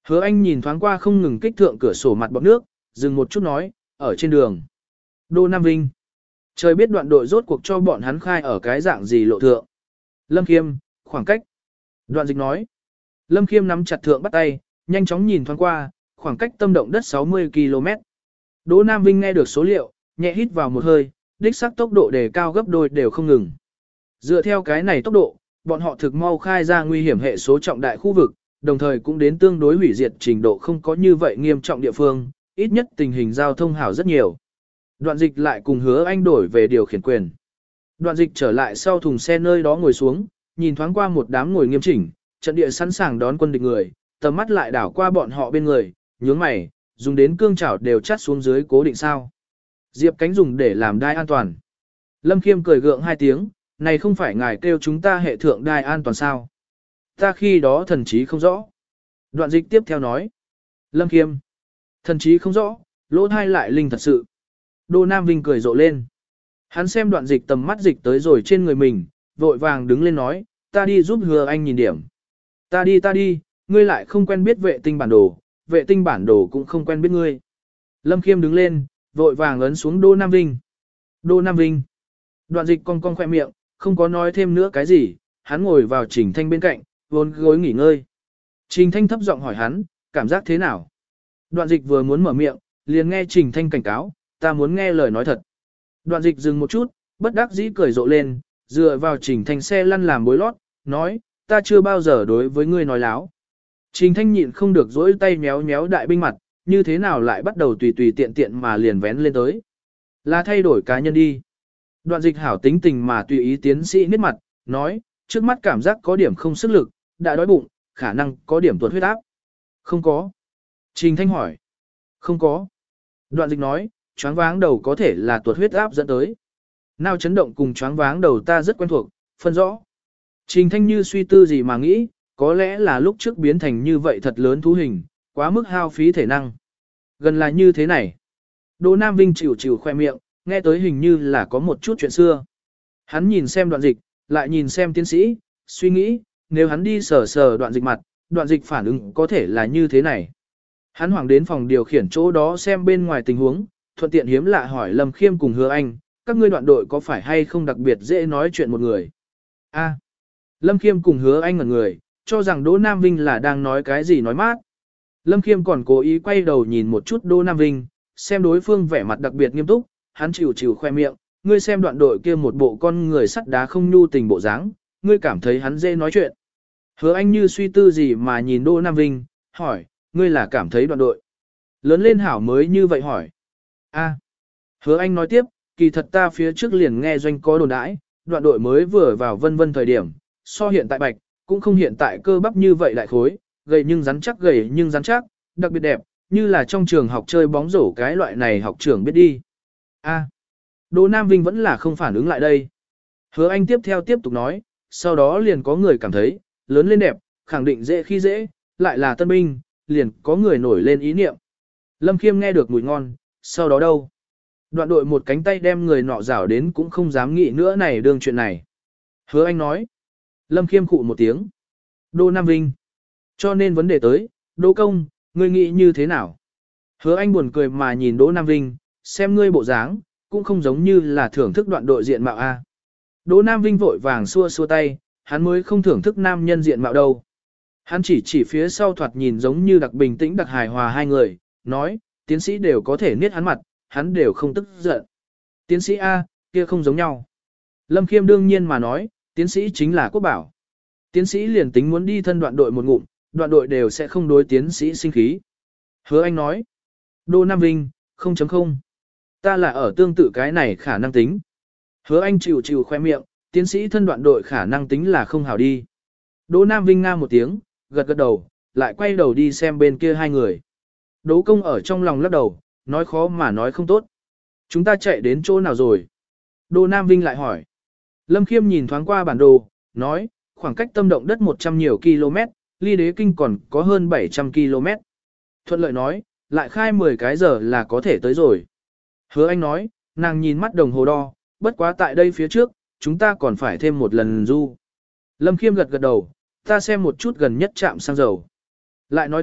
Hứa Anh nhìn thoáng qua không ngừng kích thượng cửa sổ mặt bọt nước, dừng một chút nói, ở trên đường. Đô Nam Vinh. Trời biết đoạn đội rốt cuộc cho bọn hắn khai ở cái dạng gì lộ thượng. Lâm Khiêm, khoảng cách. Đoạn dịch nói. Lâm Khiêm nắm chặt thượng bắt tay, nhanh chóng nhìn thoáng qua, khoảng cách tâm động đất sáu mươi ki lô mét. Đỗ Nam Vinh nghe được số liệu, nhẹ hít vào một hơi, đích xác tốc độ đề cao gấp đôi đều không ngừng. Dựa theo cái này tốc độ, bọn họ thực mau khai ra nguy hiểm hệ số trọng đại khu vực, đồng thời cũng đến tương đối hủy diệt trình độ không có như vậy nghiêm trọng địa phương, ít nhất tình hình giao thông hảo rất nhiều. Đoạn dịch lại cùng Hứa Anh đổi về điều khiển quyền. Đoạn dịch trở lại sau thùng xe nơi đó ngồi xuống, nhìn thoáng qua một đám ngồi nghiêm chỉnh, trận địa sẵn sàng đón quân địch người, tầm mắt lại đảo qua bọn họ bên người, nhướng mày, dùng đến cương chảo đều chắt xuống dưới cố định sao. Diệp cánh dùng để làm đai an toàn. Lâm Khiêm cười gượng hai tiếng, này không phải ngài kêu chúng ta hệ thượng đai an toàn sao. Ta khi đó thần chí không rõ. Đoạn dịch tiếp theo nói. Lâm Khiêm. Thần chí không rõ, lỗ thai lại linh thật sự. Đô Nam Vinh cười rộ lên. Hắn xem đoạn dịch tầm mắt dịch tới rồi trên người mình, vội vàng đứng lên nói, ta đi giúp Hứa Anh nhìn điểm. Ta đi ta đi, ngươi lại không quen biết vệ tinh bản đồ, vệ tinh bản đồ cũng không quen biết ngươi. Lâm Khiêm đứng lên, vội vàng ấn xuống Đô Nam Vinh. Đô Nam Vinh. Đoạn dịch cong cong khỏe miệng, không có nói thêm nữa cái gì, hắn ngồi vào Trình Thanh bên cạnh, vốn gối nghỉ ngơi. Trình Thanh thấp giọng hỏi hắn, cảm giác thế nào? Đoạn dịch vừa muốn mở miệng, liền nghe Trình Thanh cảnh cáo, ta muốn nghe lời nói thật. Đoạn dịch dừng một chút, bất đắc dĩ cười rộ lên, dựa vào Trình Thanh xe lăn làm bối lót, nói, ta chưa bao giờ đối với ngươi nói láo. Trình Thanh nhịn không được dỗi tay méo méo đại binh mặt, như thế nào lại bắt đầu tùy tùy tiện tiện mà liền vén lên tới. Là thay đổi cá nhân đi. Đoạn dịch hảo tính tình mà tùy ý tiến sĩ nít mặt, nói, trước mắt cảm giác có điểm không sức lực, đã đói bụng, khả năng có điểm tuột huyết áp. Không có. Trình Thanh hỏi. Không có. Đoạn dịch nói, choáng váng đầu có thể là tuột huyết áp dẫn tới. Nào chấn động cùng choáng váng đầu ta rất quen thuộc, phân rõ. Trình Thanh như suy tư gì mà nghĩ, có lẽ là lúc trước biến thành như vậy thật lớn thú hình, quá mức hao phí thể năng. Gần là như thế này. Đỗ Nam Vinh chịu chịu khoe miệng, nghe tới hình như là có một chút chuyện xưa. Hắn nhìn xem đoạn dịch, lại nhìn xem tiến sĩ, suy nghĩ, nếu hắn đi sờ sờ đoạn dịch mặt, đoạn dịch phản ứng có thể là như thế này. Hắn hoảng đến phòng điều khiển chỗ đó xem bên ngoài tình huống, thuận tiện hiếm lạ hỏi Lâm Khiêm cùng Hứa Anh, các ngươi đoạn đội có phải hay không đặc biệt dễ nói chuyện một người. A. Lâm Khiêm cùng Hứa Anh ngẩn người, cho rằng Đỗ Nam Vinh là đang nói cái gì nói mát. Lâm Khiêm còn cố ý quay đầu nhìn một chút Đỗ Nam Vinh, xem đối phương vẻ mặt đặc biệt nghiêm túc, hắn chịu chịu khoe miệng, ngươi xem đoạn đội kia một bộ con người sắt đá không nhu tình bộ dáng, ngươi cảm thấy hắn dễ nói chuyện. Hứa Anh như suy tư gì mà nhìn Đỗ Nam Vinh, hỏi, ngươi là cảm thấy đoạn đội lớn lên hảo mới như vậy hỏi. A. Hứa Anh nói tiếp, kỳ thật ta phía trước liền nghe doanh có đồn đãi, đoạn đội mới vừa vào vân vân thời điểm, so hiện tại bạch, cũng không hiện tại cơ bắp như vậy đại khối, gầy nhưng rắn chắc gầy nhưng rắn chắc, đặc biệt đẹp, như là trong trường học chơi bóng rổ cái loại này học trưởng biết đi. A. Đỗ Nam Vinh vẫn là không phản ứng lại đây. Hứa Anh tiếp theo tiếp tục nói, sau đó liền có người cảm thấy, lớn lên đẹp, khẳng định dễ khi dễ, lại là tân binh, liền có người nổi lên ý niệm. Lâm Khiêm nghe được mùi ngon, sau đó đâu? Đoạn đội một cánh tay đem người nọ rảo đến cũng không dám nghĩ nữa này đương chuyện này. Hứa Anh nói. Lâm Khiêm khụ một tiếng. Đỗ Nam Vinh. Cho nên vấn đề tới, Đỗ Công, ngươi nghĩ như thế nào? Hứa Anh buồn cười mà nhìn Đỗ Nam Vinh, xem ngươi bộ dáng, cũng không giống như là thưởng thức đoạn đội diện mạo A. Đỗ Nam Vinh vội vàng xua xua tay, hắn mới không thưởng thức nam nhân diện mạo đâu. Hắn chỉ chỉ phía sau thoạt nhìn giống như đặc bình tĩnh đặc hài hòa hai người, nói, tiến sĩ đều có thể niết hắn mặt, hắn đều không tức giận. Tiến sĩ A, kia không giống nhau. Lâm Khiêm đương nhiên mà nói, tiến sĩ chính là quốc bảo. Tiến sĩ liền tính muốn đi thân đoạn đội một ngụm, đoạn đội đều sẽ không đối tiến sĩ sinh khí. Hứa Anh nói, Đỗ Nam Vinh, không chấm không. Ta là ở tương tự cái này khả năng tính. Hứa Anh chịu chịu khoe miệng, tiến sĩ thân đoạn đội khả năng tính là không hảo đi. Đỗ Nam Vinh nga một tiếng, gật gật đầu, lại quay đầu đi xem bên kia hai người. Đỗ Công ở trong lòng lắc đầu, nói khó mà nói không tốt. Chúng ta chạy đến chỗ nào rồi? Đỗ Nam Vinh lại hỏi. Lâm Khiêm nhìn thoáng qua bản đồ, nói, khoảng cách tâm động đất một trăm nhiều km, ly đế kinh còn có hơn bảy trăm ki lô mét. Thuận lợi nói, lại khai mười cái giờ là có thể tới rồi. Hứa Anh nói, nàng nhìn mắt đồng hồ đo, bất quá tại đây phía trước, chúng ta còn phải thêm một lần du. Lâm Khiêm gật gật đầu, ta xem một chút gần nhất trạm xăng dầu. Lại nói tiếp,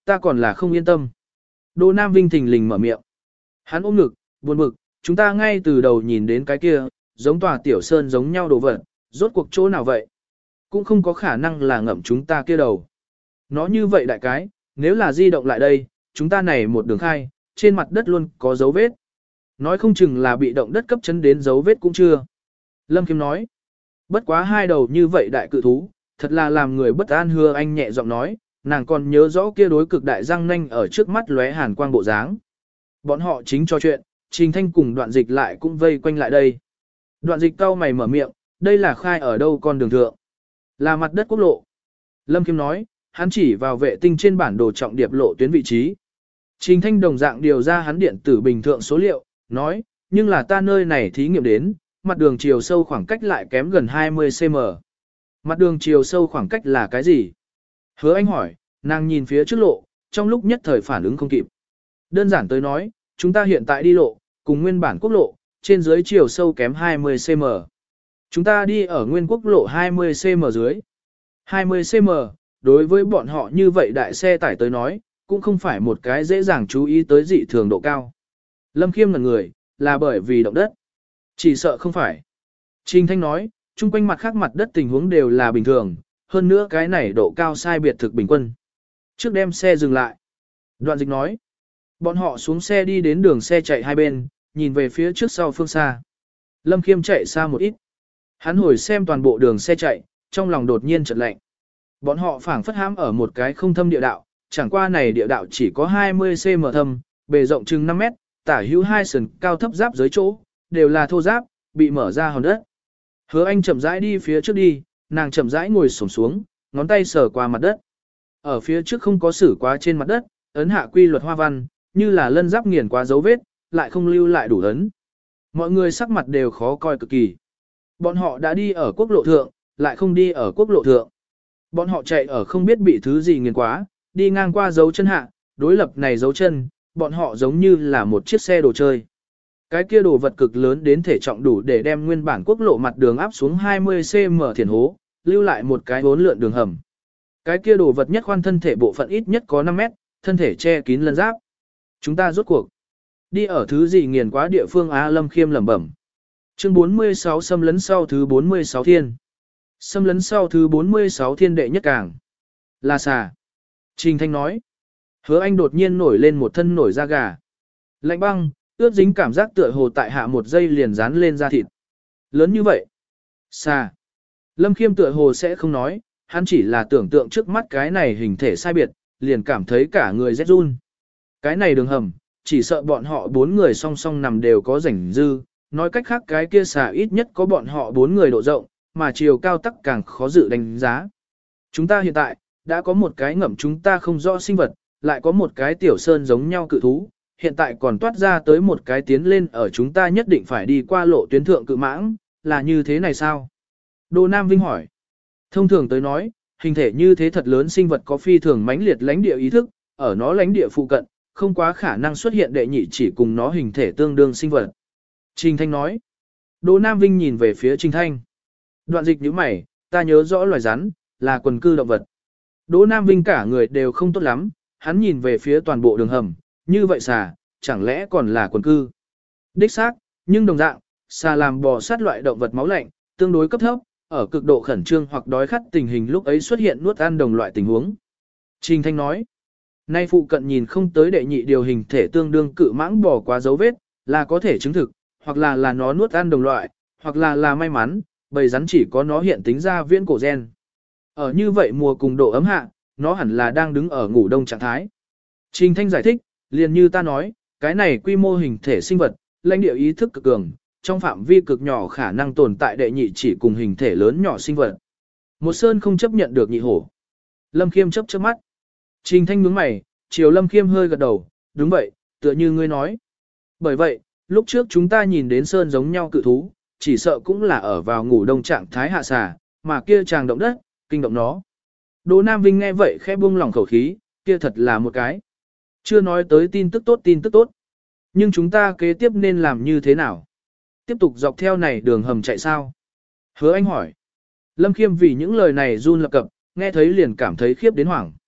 ta còn là không yên tâm. Đỗ Nam Vinh thình lình mở miệng. Hắn ôm ngực, buồn bực, chúng ta ngay từ đầu nhìn đến cái kia, giống tòa tiểu sơn giống nhau đồ vật, rốt cuộc chỗ nào vậy? Cũng không có khả năng là ngậm chúng ta kia đầu. Nó như vậy đại cái, nếu là di động lại đây, chúng ta này một đường khai, trên mặt đất luôn có dấu vết. Nói không chừng là bị động đất cấp chấn đến dấu vết cũng chưa. Lâm Khiêm nói, bất quá hai đầu như vậy đại cự thú, thật là làm người bất an. Hứa Anh nhẹ giọng nói, nàng còn nhớ rõ kia đối cực đại răng nanh ở trước mắt lóe hàn quang bộ dáng. Bọn họ chính trò chuyện, Trình Thanh cùng Đoạn Dịch lại cũng vây quanh lại đây. Đoạn Dịch cau mày mở miệng, đây là khai ở đâu con đường thượng? Là mặt đất quốc lộ. Lâm Khiêm nói, hắn chỉ vào vệ tinh trên bản đồ trọng điệp lộ tuyến vị trí. Trình Thanh đồng dạng điều ra hắn điện tử bình thường số liệu, nói, nhưng là ta nơi này thí nghiệm đến, mặt đường chiều sâu khoảng cách lại kém gần hai mươi xăng-ti-mét. Mặt đường chiều sâu khoảng cách là cái gì? Hứa Anh hỏi, nàng nhìn phía trước lộ, trong lúc nhất thời phản ứng không kịp. Đơn giản tới nói, chúng ta hiện tại đi lộ, cùng nguyên bản quốc lộ, trên dưới chiều sâu kém hai mươi xăng-ti-mét. Chúng ta đi ở nguyên quốc lộ hai mươi xăng-ti-mét dưới. hai mươi xăng-ti-mét, đối với bọn họ như vậy đại xe tải tới nói, cũng không phải một cái dễ dàng chú ý tới dị thường độ cao. Lâm Khiêm ngẩn người, là bởi vì động đất. Chỉ sợ không phải. Trình Thanh nói, chung quanh mặt khác mặt đất tình huống đều là bình thường, hơn nữa cái này độ cao sai biệt thực bình quân. Trước đem xe dừng lại. Đoạn Dịch nói, bọn họ xuống xe đi đến đường xe chạy hai bên, nhìn về phía trước sau phương xa. Lâm Khiêm chạy xa một ít. Hắn hồi xem toàn bộ đường xe chạy, trong lòng đột nhiên chợt lạnh. Bọn họ phảng phất hãm ở một cái không thâm địa đạo, chẳng qua này địa đạo chỉ có hai mươi xăng-ti-mét thâm, bề rộng chừng năm mét, tả hữu hai sườn cao thấp giáp dưới chỗ, đều là thô giáp, bị mở ra hòn đất. Hứa Anh chậm rãi đi phía trước đi, nàng chậm rãi ngồi xổm xuống, ngón tay sờ qua mặt đất. Ở phía trước không có sử quá trên mặt đất, ấn hạ quy luật hoa văn, như là lân giáp nghiền qua dấu vết, lại không lưu lại đủ ấn. Mọi người sắc mặt đều khó coi cực kỳ. Bọn họ đã đi ở quốc lộ thượng, lại không đi ở quốc lộ thượng. Bọn họ chạy ở không biết bị thứ gì nghiền quá, đi ngang qua dấu chân hạ, đối lập này dấu chân, bọn họ giống như là một chiếc xe đồ chơi. Cái kia đồ vật cực lớn đến thể trọng đủ để đem nguyên bản quốc lộ mặt đường áp xuống hai mươi xăng-ti-mét thiền hố, lưu lại một cái hốn lượn đường hầm. Cái kia đồ vật nhất khoan thân thể bộ phận ít nhất có năm mét, thân thể che kín lân giáp. Chúng ta rốt cuộc đi ở thứ gì nghiền quá địa phương Á. Lâm Khiêm lẩm bẩm. Chương bốn mươi sáu xâm lấn sau thứ bốn mươi sáu thiên. Xâm lấn sau thứ bốn mươi sáu thiên đệ nhất càng. Là xà. Trình Thanh nói. Hứa Anh đột nhiên nổi lên một thân nổi da gà. Lạnh băng, ướt dính cảm giác tựa hồ tại hạ một giây liền dán lên da thịt. Lớn như vậy. Xà. Lâm Khiêm tựa hồ sẽ không nói, hắn chỉ là tưởng tượng trước mắt cái này hình thể sai biệt, liền cảm thấy cả người rét run. Cái này đường hầm, chỉ sợ bọn họ bốn người song song nằm đều có rảnh dư, nói cách khác cái kia xà ít nhất có bọn họ bốn người độ rộng, mà chiều cao tắc càng khó dự đánh giá. Chúng ta hiện tại, đã có một cái ngậm chúng ta không rõ sinh vật, lại có một cái tiểu sơn giống nhau cự thú, hiện tại còn toát ra tới một cái tiến lên ở chúng ta nhất định phải đi qua lộ tuyến thượng cự mãng, là như thế này sao? Đô Nam Vinh hỏi. Thông thường tới nói, hình thể như thế thật lớn sinh vật có phi thường mãnh liệt lãnh địa ý thức, ở nó lãnh địa phụ cận, không quá khả năng xuất hiện đệ nhị chỉ cùng nó hình thể tương đương sinh vật. Trình Thanh nói. Đỗ Nam Vinh nhìn về phía Trình Thanh. Đoạn Dịch nhíu mày, ta nhớ rõ loài rắn, là quần cư động vật. Đỗ Nam Vinh cả người đều không tốt lắm, hắn nhìn về phía toàn bộ đường hầm, như vậy xà, chẳng lẽ còn là quần cư. Đích xác, nhưng đồng dạng, xà làm bò sát loại động vật máu lạnh, tương đối cấp thấp, ở cực độ khẩn trương hoặc đói khát tình hình lúc ấy xuất hiện nuốt ăn đồng loại tình huống. Trình Thanh nói, nay phụ cận nhìn không tới đệ nhị điều hình thể tương đương cự mãng bò quá dấu vết, là có thể chứng thực, hoặc là là nó nuốt ăn đồng loại, hoặc là là may mắn, bầy rắn chỉ có nó hiện tính ra viễn cổ gen. Ở như vậy mùa cùng độ ấm hạ, nó hẳn là đang đứng ở ngủ đông trạng thái. Trình Thanh giải thích, liền như ta nói, cái này quy mô hình thể sinh vật, lãnh địa ý thức cực cường, trong phạm vi cực nhỏ khả năng tồn tại đệ nhị chỉ cùng hình thể lớn nhỏ sinh vật. Một sơn không chấp nhận được nhị hổ. Lâm Khiêm chớp chớp mắt. Trình Thanh nhướng mày, chiều Lâm Khiêm hơi gật đầu, đúng vậy, tựa như ngươi nói. Bởi vậy, lúc trước chúng ta nhìn đến sơn giống nhau cự thú, chỉ sợ cũng là ở vào ngủ đông trạng thái hạ xà, mà kia chàng động đất, kinh động nó. Đỗ Nam Vinh nghe vậy khẽ buông lỏng khẩu khí, kia thật là một cái. Chưa nói tới tin tức tốt tin tức tốt. Nhưng chúng ta kế tiếp nên làm như thế nào? Tiếp tục dọc theo này đường hầm chạy sao? Hứa Anh hỏi. Lâm Khiêm vì những lời này run lập cập, nghe thấy liền cảm thấy khiếp đến hoảng.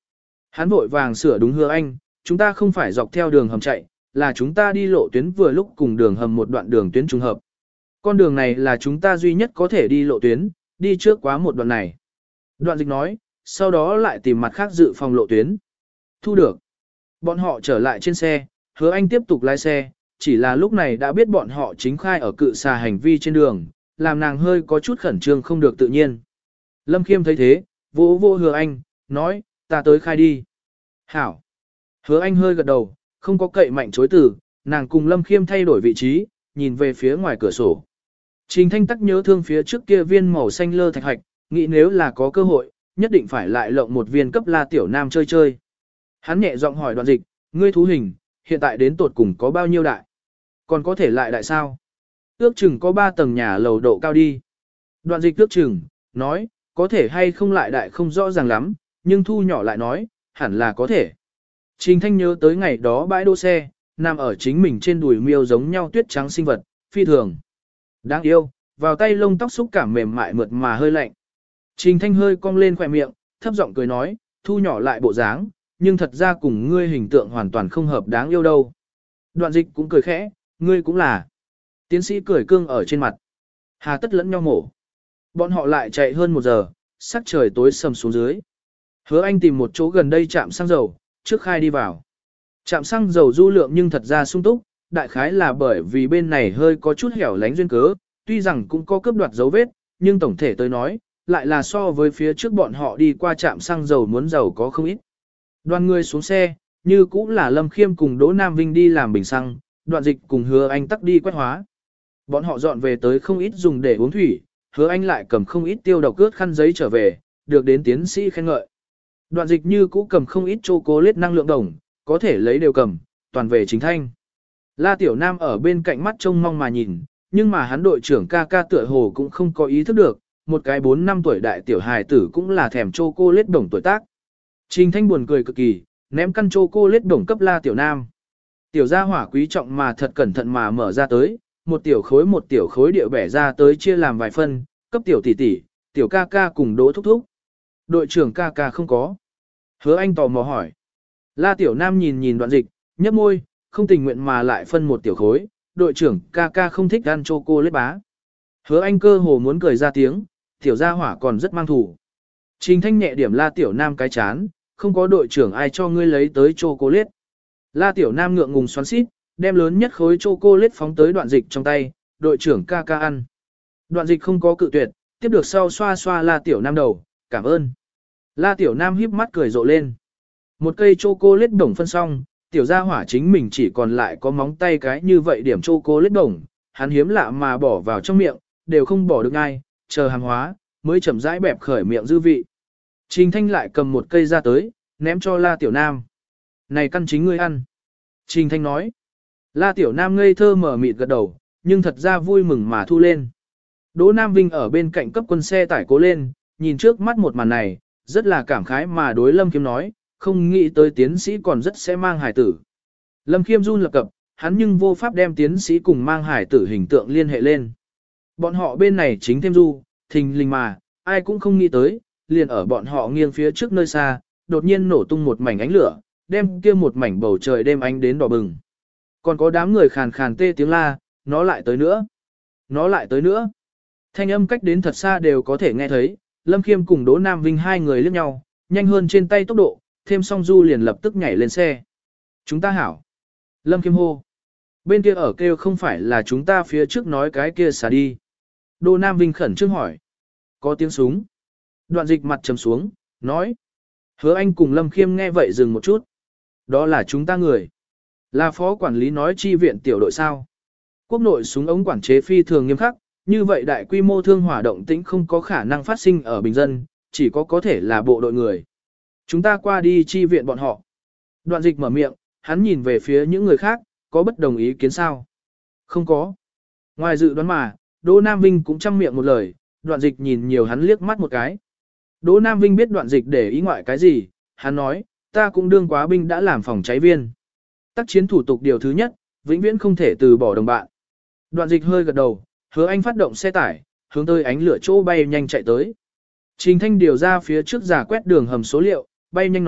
Hắn vội vàng sửa đúng Hứa Anh, chúng ta không phải dọc theo đường hầm chạy, là chúng ta đi lộ tuyến vừa lúc cùng đường hầm một đoạn đường tuyến trùng hợp. Con đường này là chúng ta duy nhất có thể đi lộ tuyến, đi trước quá một đoạn này. Đoạn dịch nói, sau đó lại tìm mặt khác dự phòng lộ tuyến. Thu được. Bọn họ trở lại trên xe, Hứa Anh tiếp tục lái xe, chỉ là lúc này đã biết bọn họ chính khai ở cự xà hành vi trên đường, làm nàng hơi có chút khẩn trương không được tự nhiên. Lâm Khiêm thấy thế, vỗ vỗ Hứa Anh, nói, ta tới khai đi. Hảo. Hứa Anh hơi gật đầu, không có cậy mạnh chối từ, nàng cùng Lâm Khiêm thay đổi vị trí, nhìn về phía ngoài cửa sổ. Trình Thanh Tắc nhớ thương phía trước kia viên màu xanh lơ thạch hạch, nghĩ nếu là có cơ hội, nhất định phải lại lộng một viên cấp La Tiểu Nam chơi chơi. Hắn nhẹ giọng hỏi Đoạn Dịch, ngươi thú hình, hiện tại đến tột cùng có bao nhiêu đại? Còn có thể lại đại sao? Ước chừng có ba tầng nhà lầu độ cao đi. Đoạn Dịch ước chừng, nói, có thể hay không lại đại không rõ ràng lắm, nhưng thu nhỏ lại nói, hẳn là có thể. Trình Thanh nhớ tới ngày đó bãi đỗ xe, nằm ở chính mình trên đùi miêu giống nhau tuyết trắng sinh vật, phi thường. Đáng yêu, vào tay lông tóc xúc cảm mềm mại mượt mà hơi lạnh. Trình Thanh hơi cong lên khỏe miệng, thấp giọng cười nói, thu nhỏ lại bộ dáng, nhưng thật ra cùng ngươi hình tượng hoàn toàn không hợp đáng yêu đâu. Đoạn Dịch cũng cười khẽ, ngươi cũng là. Tiến sĩ cười cương ở trên mặt. Hà tất lẫn nhau mổ. Bọn họ lại chạy hơn một giờ, sắc trời tối sầm xuống dưới. Hứa Anh tìm một chỗ gần đây trạm xăng dầu, trước khai đi vào. Trạm xăng dầu du lượng nhưng thật ra sung túc, đại khái là bởi vì bên này hơi có chút hẻo lánh duyên cớ, tuy rằng cũng có cướp đoạt dấu vết, nhưng tổng thể tới nói, lại là so với phía trước bọn họ đi qua trạm xăng dầu muốn dầu có không ít. Đoàn người xuống xe, như cũng là Lâm Khiêm cùng Đỗ Nam Vinh đi làm bình xăng, Đoạn Dịch cùng Hứa Anh tắc đi quét hóa. Bọn họ dọn về tới không ít dùng để uống thủy, Hứa Anh lại cầm không ít tiêu độc cướp khăn giấy trở về, được đến tiến sĩ khen ngợi. Đoạn Dịch như cũ cầm không ít chocolate năng lượng đồng, có thể lấy đều cầm, toàn về Trình Thanh. La Tiểu Nam ở bên cạnh mắt trông mong mà nhìn, nhưng mà hắn đội trưởng ca ca tựa hồ cũng không có ý thức được, một cái bốn năm tuổi đại tiểu hài tử cũng là thèm chocolate đồng tuổi tác. Trình Thanh buồn cười cực kỳ, ném căn chocolate đồng cấp La Tiểu Nam. Tiểu gia hỏa quý trọng mà thật cẩn thận mà mở ra tới, một tiểu khối một tiểu khối địa bẻ ra tới chia làm vài phân, cấp tiểu tỷ tỷ, tiểu ca ca cùng Đỗ thúc thúc. Đội trưởng ca ca không có. Hứa Anh tò mò hỏi. La Tiểu Nam nhìn nhìn Đoạn Dịch, nhấp môi, không tình nguyện mà lại phân một tiểu khối, đội trưởng ca ca không thích ăn chocolate bá. Hứa Anh cơ hồ muốn cười ra tiếng, tiểu gia hỏa còn rất mang thủ. Trình Thanh nhẹ điểm La Tiểu Nam cái chán, không có đội trưởng ai cho ngươi lấy tới chocolate. La Tiểu Nam ngượng ngùng xoắn xít, đem lớn nhất khối chocolate phóng tới Đoạn Dịch trong tay, đội trưởng ca ca ăn. Đoạn Dịch không có cự tuyệt, tiếp được sau xoa xoa La Tiểu Nam đầu, cảm ơn. La Tiểu Nam híp mắt cười rộ lên. Một cây chocolate đồng phân xong, tiểu gia hỏa chính mình chỉ còn lại có móng tay cái như vậy điểm chocolate đồng, hắn hiếm lạ mà bỏ vào trong miệng, đều không bỏ được ngay, chờ hàng hóa, mới chậm rãi bẹp khởi miệng dư vị. Trình Thanh lại cầm một cây ra tới, ném cho La Tiểu Nam. Này căn chính ngươi ăn. Trình Thanh nói. La Tiểu Nam ngây thơ mở mịt gật đầu, nhưng thật ra vui mừng mà thu lên. Đỗ Nam Vinh ở bên cạnh cấp quân xe tải cố lên, nhìn trước mắt một màn này, rất là cảm khái mà đối Lâm Khiêm nói, không nghĩ tới tiến sĩ còn rất sẽ mang hải tử. Lâm Khiêm run lập cập, hắn nhưng vô pháp đem tiến sĩ cùng mang hải tử hình tượng liên hệ lên. Bọn họ bên này chính thêm du, thình lình mà, ai cũng không nghĩ tới, liền ở bọn họ nghiêng phía trước nơi xa, đột nhiên nổ tung một mảnh ánh lửa, đem kia một mảnh bầu trời đêm ánh đến đỏ bừng. Còn có đám người khàn khàn tê tiếng la, nó lại tới nữa, nó lại tới nữa. Thanh âm cách đến thật xa đều có thể nghe thấy, Lâm Khiêm cùng Đỗ Nam Vinh hai người liếc nhau, nhanh hơn trên tay tốc độ, thêm song du liền lập tức nhảy lên xe. Chúng ta hảo. Lâm Khiêm hô. Bên kia ở kêu không phải là chúng ta phía trước nói cái kia xả đi. Đỗ Nam Vinh khẩn trương hỏi. Có tiếng súng. Đoạn Dịch mặt trầm xuống, nói. Hứa Anh cùng Lâm Khiêm nghe vậy dừng một chút. Đó là chúng ta người. Là phó quản lý nói chi viện tiểu đội sao. Quốc nội súng ống quản chế phi thường nghiêm khắc, như vậy đại quy mô thương hỏa động tĩnh không có khả năng phát sinh ở bình dân, chỉ có có thể là bộ đội người. Chúng ta qua đi chi viện bọn họ. Đoạn Dịch mở miệng, hắn nhìn về phía những người khác, có bất đồng ý kiến sao? Không có. Ngoài dự đoán mà, Đỗ Nam Vinh cũng chăm miệng một lời, Đoạn Dịch nhìn nhiều hắn liếc mắt một cái. Đỗ Nam Vinh biết Đoạn Dịch để ý ngoại cái gì, hắn nói, ta cũng đương quá binh đã làm phòng cháy viên. Tác chiến thủ tục điều thứ nhất, vĩnh viễn không thể từ bỏ đồng bạn. Đoạn Dịch hơi gật đầu, Hứa Anh phát động xe tải, hướng tới ánh lửa chỗ bay nhanh chạy tới. Trình Thanh điều ra phía trước giả quét đường hầm số liệu, bay nhanh nói,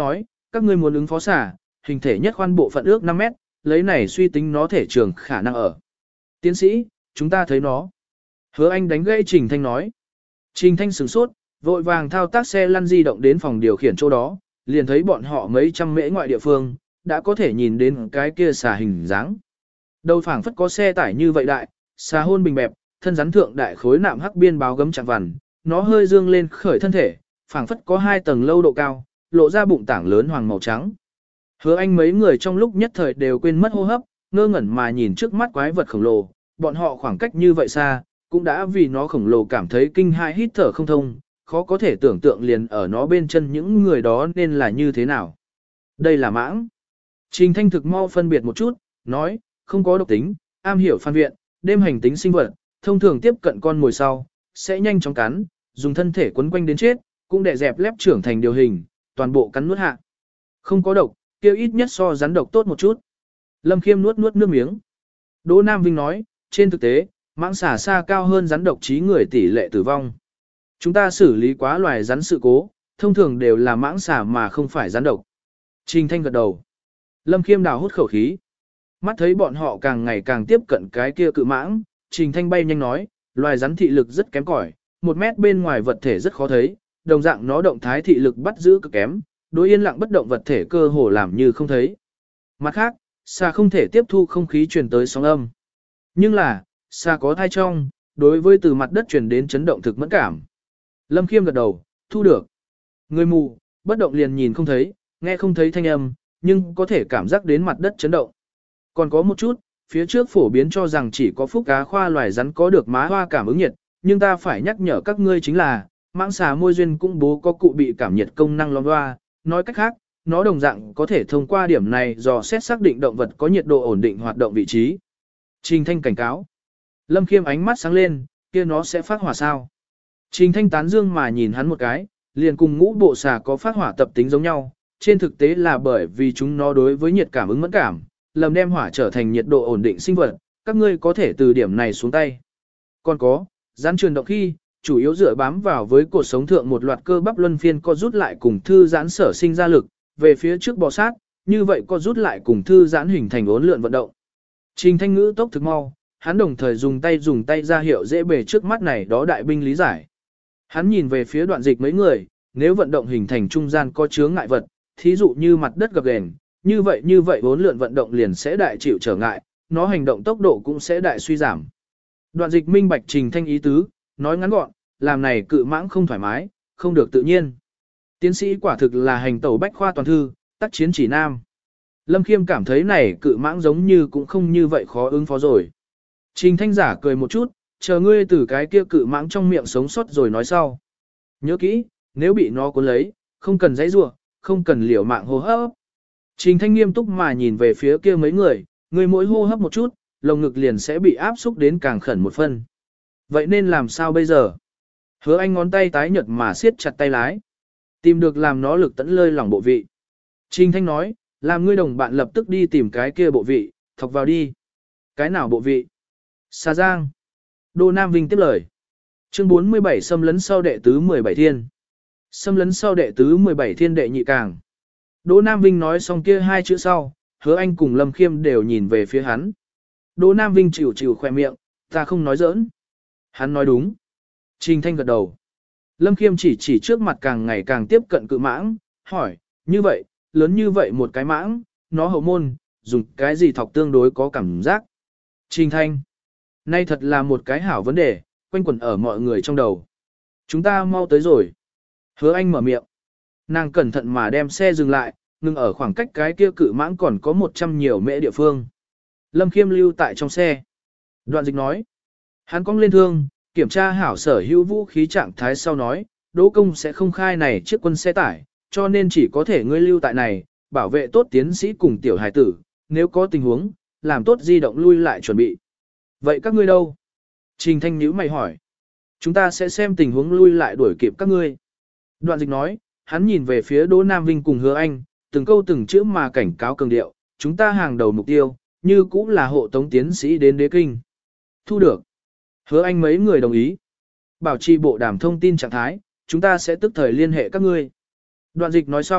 các ngươi muốn ứng phó xả, hình thể nhất khoan bộ phận ước năm mét, lấy này suy tính nó thể trường khả năng ở. Tiến sĩ, chúng ta thấy nó. Hứa Anh đánh gãy Trình Thanh nói. Trình Thanh sửng sốt, vội vàng thao tác xe lăn di động đến phòng điều khiển chỗ đó, liền thấy bọn họ mấy trăm mễ ngoại địa phương, đã có thể nhìn đến cái kia xà hình dáng. Đầu phảng phất có xe tải như vậy đại, xà hôn bình bẹp, thân rắn thượng đại khối nạm hắc biên báo gấm chạm vằn, nó hơi dương lên khởi thân thể, phảng phất có hai tầng lâu độ cao, lộ ra bụng tảng lớn hoàng màu trắng. Hứa Anh mấy người trong lúc nhất thời đều quên mất hô hấp, ngơ ngẩn mà nhìn trước mắt quái vật khổng lồ, bọn họ khoảng cách như vậy xa, cũng đã vì nó khổng lồ cảm thấy kinh hãi hít thở không thông, khó có thể tưởng tượng liền ở nó bên chân những người đó nên là như thế nào. Đây là mãng. Trình Thanh thực mau phân biệt một chút, nói, không có độc tính, am hiểu phan viện, đêm hành tính sinh vật, thông thường tiếp cận con mồi sau, sẽ nhanh chóng cắn, dùng thân thể quấn quanh đến chết, cũng để dẹp lép trưởng thành điều hình, toàn bộ cắn nuốt hạ. Không có độc, kêu ít nhất so rắn độc tốt một chút. Lâm Khiêm nuốt nuốt nước miếng. Đỗ Nam Vinh nói, trên thực tế, mãng xà xa cao hơn rắn độc trí người tỷ lệ tử vong. Chúng ta xử lý quá loài rắn sự cố, thông thường đều là mãng xà mà không phải rắn độc. Trình Thanh gật đầu. Lâm Khiêm đào hút khẩu khí. Mắt thấy bọn họ càng ngày càng tiếp cận cái kia cự mãng, Trình Thanh bay nhanh nói, loài rắn thị lực rất kém cỏi, một mét bên ngoài vật thể rất khó thấy, đồng dạng nó động thái thị lực bắt giữ cực kém, đối yên lặng bất động vật thể cơ hồ làm như không thấy. Mặt khác, xà không thể tiếp thu không khí truyền tới sóng âm. Nhưng là, xà có thai trong, đối với từ mặt đất truyền đến chấn động thực mẫn cảm. Lâm Khiêm gật đầu, thu được. Người mù, bất động liền nhìn không thấy, nghe không thấy thanh âm, nhưng có thể cảm giác đến mặt đất chấn động. Còn có một chút, phía trước phổ biến cho rằng chỉ có phúc cá khoa loài rắn có được má hoa cảm ứng nhiệt, nhưng ta phải nhắc nhở các ngươi chính là, mãng xà môi duyên cũng bố có cụ bị cảm nhiệt công năng loa hoa, nói cách khác, nó đồng dạng có thể thông qua điểm này dò xét xác định động vật có nhiệt độ ổn định hoạt động vị trí. Trình Thanh cảnh cáo. Lâm Khiêm ánh mắt sáng lên, kia nó sẽ phát hỏa sao? Trình Thanh tán dương mà nhìn hắn một cái, liền cùng ngũ bộ xà có phát hỏa tập tính giống nhau, trên thực tế là bởi vì chúng nó đối với nhiệt cảm ứng mẫn cảm, lầm đem hỏa trở thành nhiệt độ ổn định sinh vật, các ngươi có thể từ điểm này xuống tay. Còn có, rắn truyền động khi, chủ yếu dựa bám vào với cột sống thượng một loạt cơ bắp luân phiên co rút lại cùng thư giãn sở sinh ra lực, về phía trước bò sát, như vậy co rút lại cùng thư giãn hình thành uốn lượn vận động. Trình Thanh ngữ tốc thực mau, hắn đồng thời dùng tay dùng tay ra hiệu dễ bề trước mắt này đó đại binh lý giải. Hắn nhìn về phía đoạn dịch mấy người, nếu vận động hình thành trung gian có chướng ngại vật, thí dụ như mặt đất gập ghềnh, như vậy như vậy uốn lượn vận động liền sẽ đại chịu trở ngại, nó hành động tốc độ cũng sẽ đại suy giảm. Đoạn dịch minh bạch Trình Thanh ý tứ, nói ngắn gọn, làm này cự mãng không thoải mái, không được tự nhiên. Tiến sĩ quả thực là hành tẩu bách khoa toàn thư, tác chiến chỉ nam. Lâm Khiêm cảm thấy này cự mãng giống như cũng không như vậy khó ứng phó rồi. Trình Thanh giả cười một chút, chờ ngươi từ cái kia cự mãng trong miệng sống sót rồi nói sau. Nhớ kỹ, nếu bị nó cuốn lấy, không cần giãy giụa, không cần liều mạng hô hấp. Trình Thanh nghiêm túc mà nhìn về phía kia mấy người, người mỗi hô hấp một chút, lồng ngực liền sẽ bị áp xúc đến càng khẩn một phân. Vậy nên làm sao bây giờ? Hứa Anh ngón tay tái nhợt mà siết chặt tay lái. Tìm được làm nó lực tẫn lơi lỏng bộ vị. Trình Thanh nói, làm ngươi đồng bạn lập tức đi tìm cái kia bộ vị, thọc vào đi. Cái nào bộ vị? Xà Giang. Đô Nam Vinh tiếp lời. Chương bốn mươi bảy xâm lấn sau đệ tứ mười bảy thiên. Xâm lấn sau đệ tứ mười bảy thiên đệ nhị càng. Đỗ Nam Vinh nói xong kia hai chữ sau, Hứa Anh cùng Lâm Khiêm đều nhìn về phía hắn. Đỗ Nam Vinh chịu chịu khoe miệng, ta không nói giỡn. Hắn nói đúng. Trình Thanh gật đầu. Lâm Khiêm chỉ chỉ trước mặt càng ngày càng tiếp cận cự mãng, hỏi, như vậy, lớn như vậy một cái mãng, nó hậu môn, dùng cái gì thọc tương đối có cảm giác. Trình Thanh. Nay thật là một cái hảo vấn đề, quanh quẩn ở mọi người trong đầu. Chúng ta mau tới rồi. Hứa Anh mở miệng. Nàng cẩn thận mà đem xe dừng lại, ngừng ở khoảng cách cái kia cự mãng còn có một trăm nhiều mễ địa phương. Lâm Khiêm lưu tại trong xe. Đoạn dịch nói. Hắn cong lên thương, kiểm tra hảo sở hữu vũ khí trạng thái sau nói, Đỗ Công sẽ không khai này chiếc quân xe tải, cho nên chỉ có thể ngươi lưu tại này, bảo vệ tốt tiến sĩ cùng tiểu hài tử, nếu có tình huống, làm tốt di động lui lại chuẩn bị. Vậy các ngươi đâu? Trình Thanh nhíu mày hỏi. Chúng ta sẽ xem tình huống lui lại đuổi kịp các ngươi. Đoạn dịch nói, hắn nhìn về phía Đỗ Nam Vinh cùng Hứa Anh, từng câu từng chữ mà cảnh cáo cường điệu, chúng ta hàng đầu mục tiêu, như cũng là hộ tống tiến sĩ đến đế kinh. Thu được. Hứa Anh mấy người đồng ý. Bảo trì bộ đàm thông tin trạng thái, chúng ta sẽ tức thời liên hệ các ngươi. Đoạn dịch nói xong,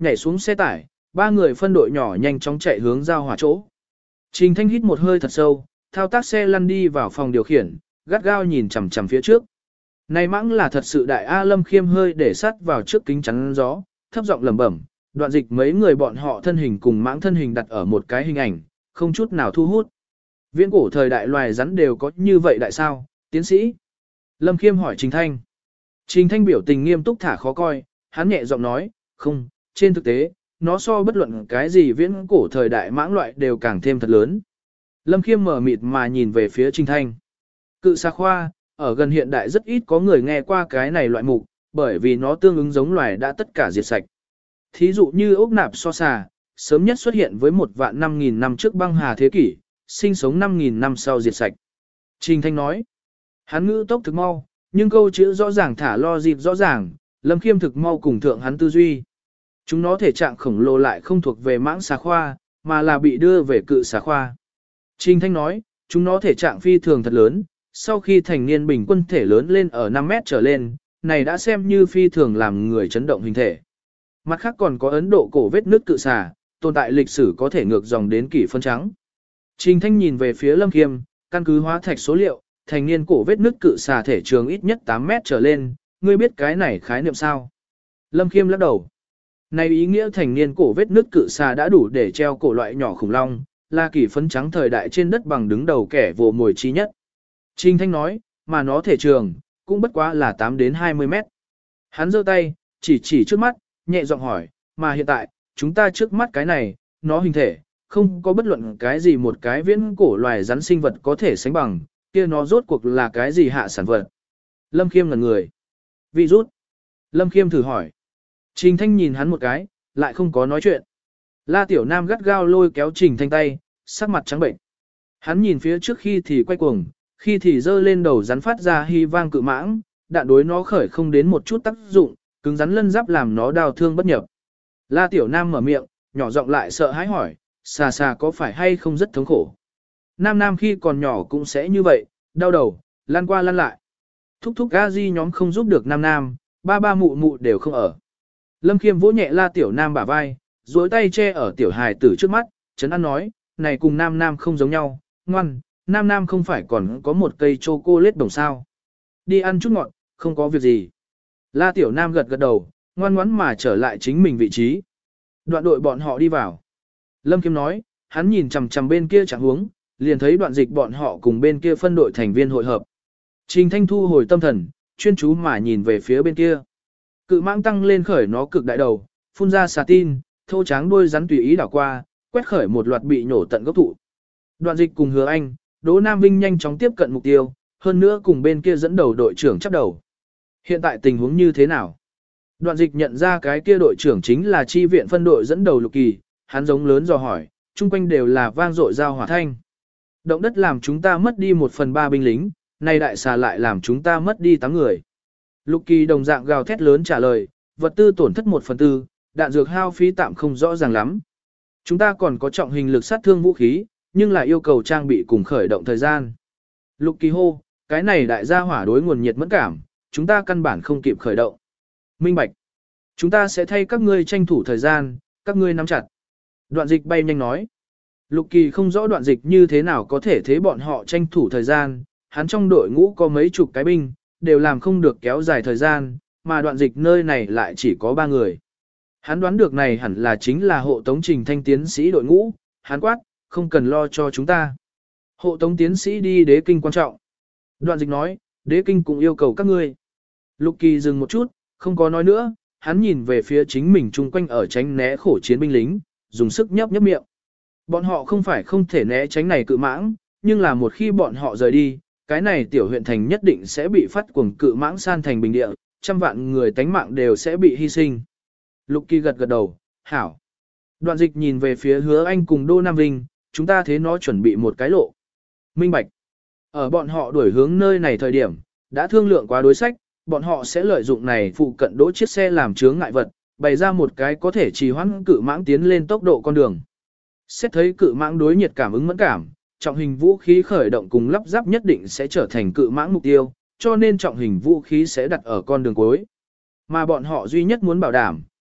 nhảy xuống xe tải, ba người phân đội nhỏ nhanh chóng chạy hướng giao hỏa chỗ. Trình Thanh hít một hơi thật sâu, thao tác xe lăn đi vào phòng điều khiển, gắt gao nhìn chằm chằm phía trước. Này mãng là thật sự đại A. Lâm Khiêm hơi để sát vào trước kính chắn gió, thấp giọng lẩm bẩm, đoạn dịch mấy người bọn họ thân hình cùng mãng thân hình đặt ở một cái hình ảnh, không chút nào thu hút. Viễn cổ thời đại loài rắn đều có như vậy đại sao, tiến sĩ? Lâm Khiêm hỏi Trình Thanh. Trình Thanh biểu tình nghiêm túc thả khó coi, hắn nhẹ giọng nói, không, trên thực tế, nó so bất luận cái gì viễn cổ thời đại mãng loại đều càng thêm thật lớn. Lâm Khiêm mở mịt mà nhìn về phía Trình Thanh. Cự xà khoa, ở gần hiện đại rất ít có người nghe qua cái này loại mục, bởi vì nó tương ứng giống loài đã tất cả diệt sạch. Thí dụ như ốc nạp so xà, sớm nhất xuất hiện với một vạn năm nghìn năm trước băng hà thế kỷ, sinh sống năm nghìn năm sau diệt sạch. Trình Thanh nói, hắn ngữ tốc thực mau, nhưng câu chữ rõ ràng thả lo dịp rõ ràng, Lâm Khiêm thực mau cùng thượng hắn tư duy. Chúng nó thể trạng khổng lồ lại không thuộc về mãng xà khoa, mà là bị đưa về cự xà khoa. Trình Thanh nói, chúng nó thể trạng phi thường thật lớn, sau khi thành niên bình quân thể lớn lên ở năm mét trở lên, này đã xem như phi thường làm người chấn động hình thể. Mặt khác còn có Ấn Độ cổ vết nước cự xà, tồn tại lịch sử có thể ngược dòng đến kỷ phân trắng. Trình Thanh nhìn về phía Lâm Khiêm, căn cứ hóa thạch số liệu, thành niên cổ vết nước cự xà thể trường ít nhất tám mét trở lên, ngươi biết cái này khái niệm sao? Lâm Khiêm lắc đầu. Này ý nghĩa thành niên cổ vết nước cự xà đã đủ để treo cổ loại nhỏ khủng long, là kỷ phấn trắng thời đại trên đất bằng đứng đầu kẻ vồ mồi trí nhất. Trình Thanh nói, mà nó thể trường, cũng bất quá là tám đến hai mươi mét. Hắn giơ tay, chỉ chỉ trước mắt, nhẹ giọng hỏi, mà hiện tại, chúng ta trước mắt cái này, nó hình thể, không có bất luận cái gì một cái viễn cổ loài rắn sinh vật có thể sánh bằng, kia nó rốt cuộc là cái gì hạ sản vật. Lâm Khiêm ngẩn người. Virus. Lâm Khiêm thử hỏi. Trình Thanh nhìn hắn một cái, lại không có nói chuyện. La Tiểu Nam gắt gao lôi kéo Trình Thanh tay, sắc mặt trắng bệnh. Hắn nhìn phía trước khi thì quay cuồng, khi thì giơ lên đầu rắn phát ra hy vang cự mãng, đạn đối nó khởi không đến một chút tác dụng, cứng rắn lân giáp làm nó đau thương bất nhập. La Tiểu Nam mở miệng, nhỏ giọng lại sợ hãi hỏi, xà xà có phải hay không rất thống khổ. Nam Nam khi còn nhỏ cũng sẽ như vậy, đau đầu, lăn qua lăn lại. Thúc thúc a di nhóm không giúp được Nam Nam, ba ba mụ mụ đều không ở. Lâm Khiêm vỗ nhẹ La Tiểu Nam bả vai, duỗi tay che ở tiểu hài tử trước mắt, Trấn An nói, này cùng Nam Nam không giống nhau, ngoan, Nam Nam không phải còn có một cây chocolate đồng sao. Đi ăn chút ngọt, không có việc gì. La Tiểu Nam gật gật đầu, ngoan ngoãn mà trở lại chính mình vị trí. Đoạn đội bọn họ đi vào. Lâm Khiêm nói, hắn nhìn chằm chằm bên kia chẳng hướng, liền thấy đoạn dịch bọn họ cùng bên kia phân đội thành viên hội hợp. Trình Thanh thu hồi tâm thần, chuyên chú mà nhìn về phía bên kia. Cự mãng tăng lên khởi nó cực đại đầu, phun ra xà tin, thô tráng đuôi rắn tùy ý đảo qua, quét khởi một loạt bị nhổ tận gốc thụ. Đoạn dịch cùng Hứa Anh, Đỗ Nam Vinh nhanh chóng tiếp cận mục tiêu, hơn nữa cùng bên kia dẫn đầu đội trưởng chắp đầu. Hiện tại tình huống như thế nào? Đoạn dịch nhận ra cái kia đội trưởng chính là chi viện phân đội dẫn đầu Lục Kỳ, hắn giống lớn dò hỏi, chung quanh đều là vang dội giao hỏa thanh. Động đất làm chúng ta mất đi một phần ba binh lính, nay đại xà lại làm chúng ta mất đi tám người. Lục Kỳ đồng dạng gào thét lớn trả lời, vật tư tổn thất một phần tư, đạn dược hao phí tạm không rõ ràng lắm. Chúng ta còn có trọng hình lực sát thương vũ khí, nhưng lại yêu cầu trang bị cùng khởi động thời gian. Lục Kỳ hô, cái này đại gia hỏa đối nguồn nhiệt mẫn cảm, chúng ta căn bản không kịp khởi động. Minh bạch. Chúng ta sẽ thay các ngươi tranh thủ thời gian, các ngươi nắm chặt. Đoạn dịch bay nhanh nói. Lục Kỳ không rõ đoạn dịch như thế nào có thể thế bọn họ tranh thủ thời gian, hắn trong đội ngũ có mấy chục cái binh, đều làm không được kéo dài thời gian, mà đoạn dịch nơi này lại chỉ có ba người. Hắn đoán được này hẳn là chính là hộ tống Trình Thanh tiến sĩ đội ngũ, hắn quát, không cần lo cho chúng ta. Hộ tống tiến sĩ đi đế kinh quan trọng. Đoạn dịch nói, đế kinh cũng yêu cầu các ngươi. Lục Kỳ dừng một chút, không có nói nữa, hắn nhìn về phía chính mình chung quanh ở tránh né khổ chiến binh lính, dùng sức nhấp nhấp miệng. Bọn họ không phải không thể né tránh này cự mãng, nhưng là một khi bọn họ rời đi, cái này tiểu huyện thành nhất định sẽ bị phát cuồng cự mãng san thành bình địa, trăm vạn người tánh mạng đều sẽ bị hy sinh. Lục Kỳ gật gật đầu, hảo. Đoạn dịch nhìn về phía Hứa Anh cùng Đô Nam Vinh, chúng ta thế nó chuẩn bị một cái lộ. Minh bạch. Ở bọn họ đuổi hướng nơi này thời điểm, đã thương lượng quá đối sách, bọn họ sẽ lợi dụng này phụ cận đỗ chiếc xe làm chướng ngại vật, bày ra một cái có thể trì hoãn cự mãng tiến lên tốc độ con đường. Xét thấy cự mãng đối nhiệt cảm ứng mẫn cảm, trọng hình vũ khí khởi động cùng lắp ráp nhất định sẽ trở thành cự mãng mục tiêu, cho nên trọng hình vũ khí sẽ đặt ở con đường cuối. Mà bọn họ duy nhất muốn bảo đảm,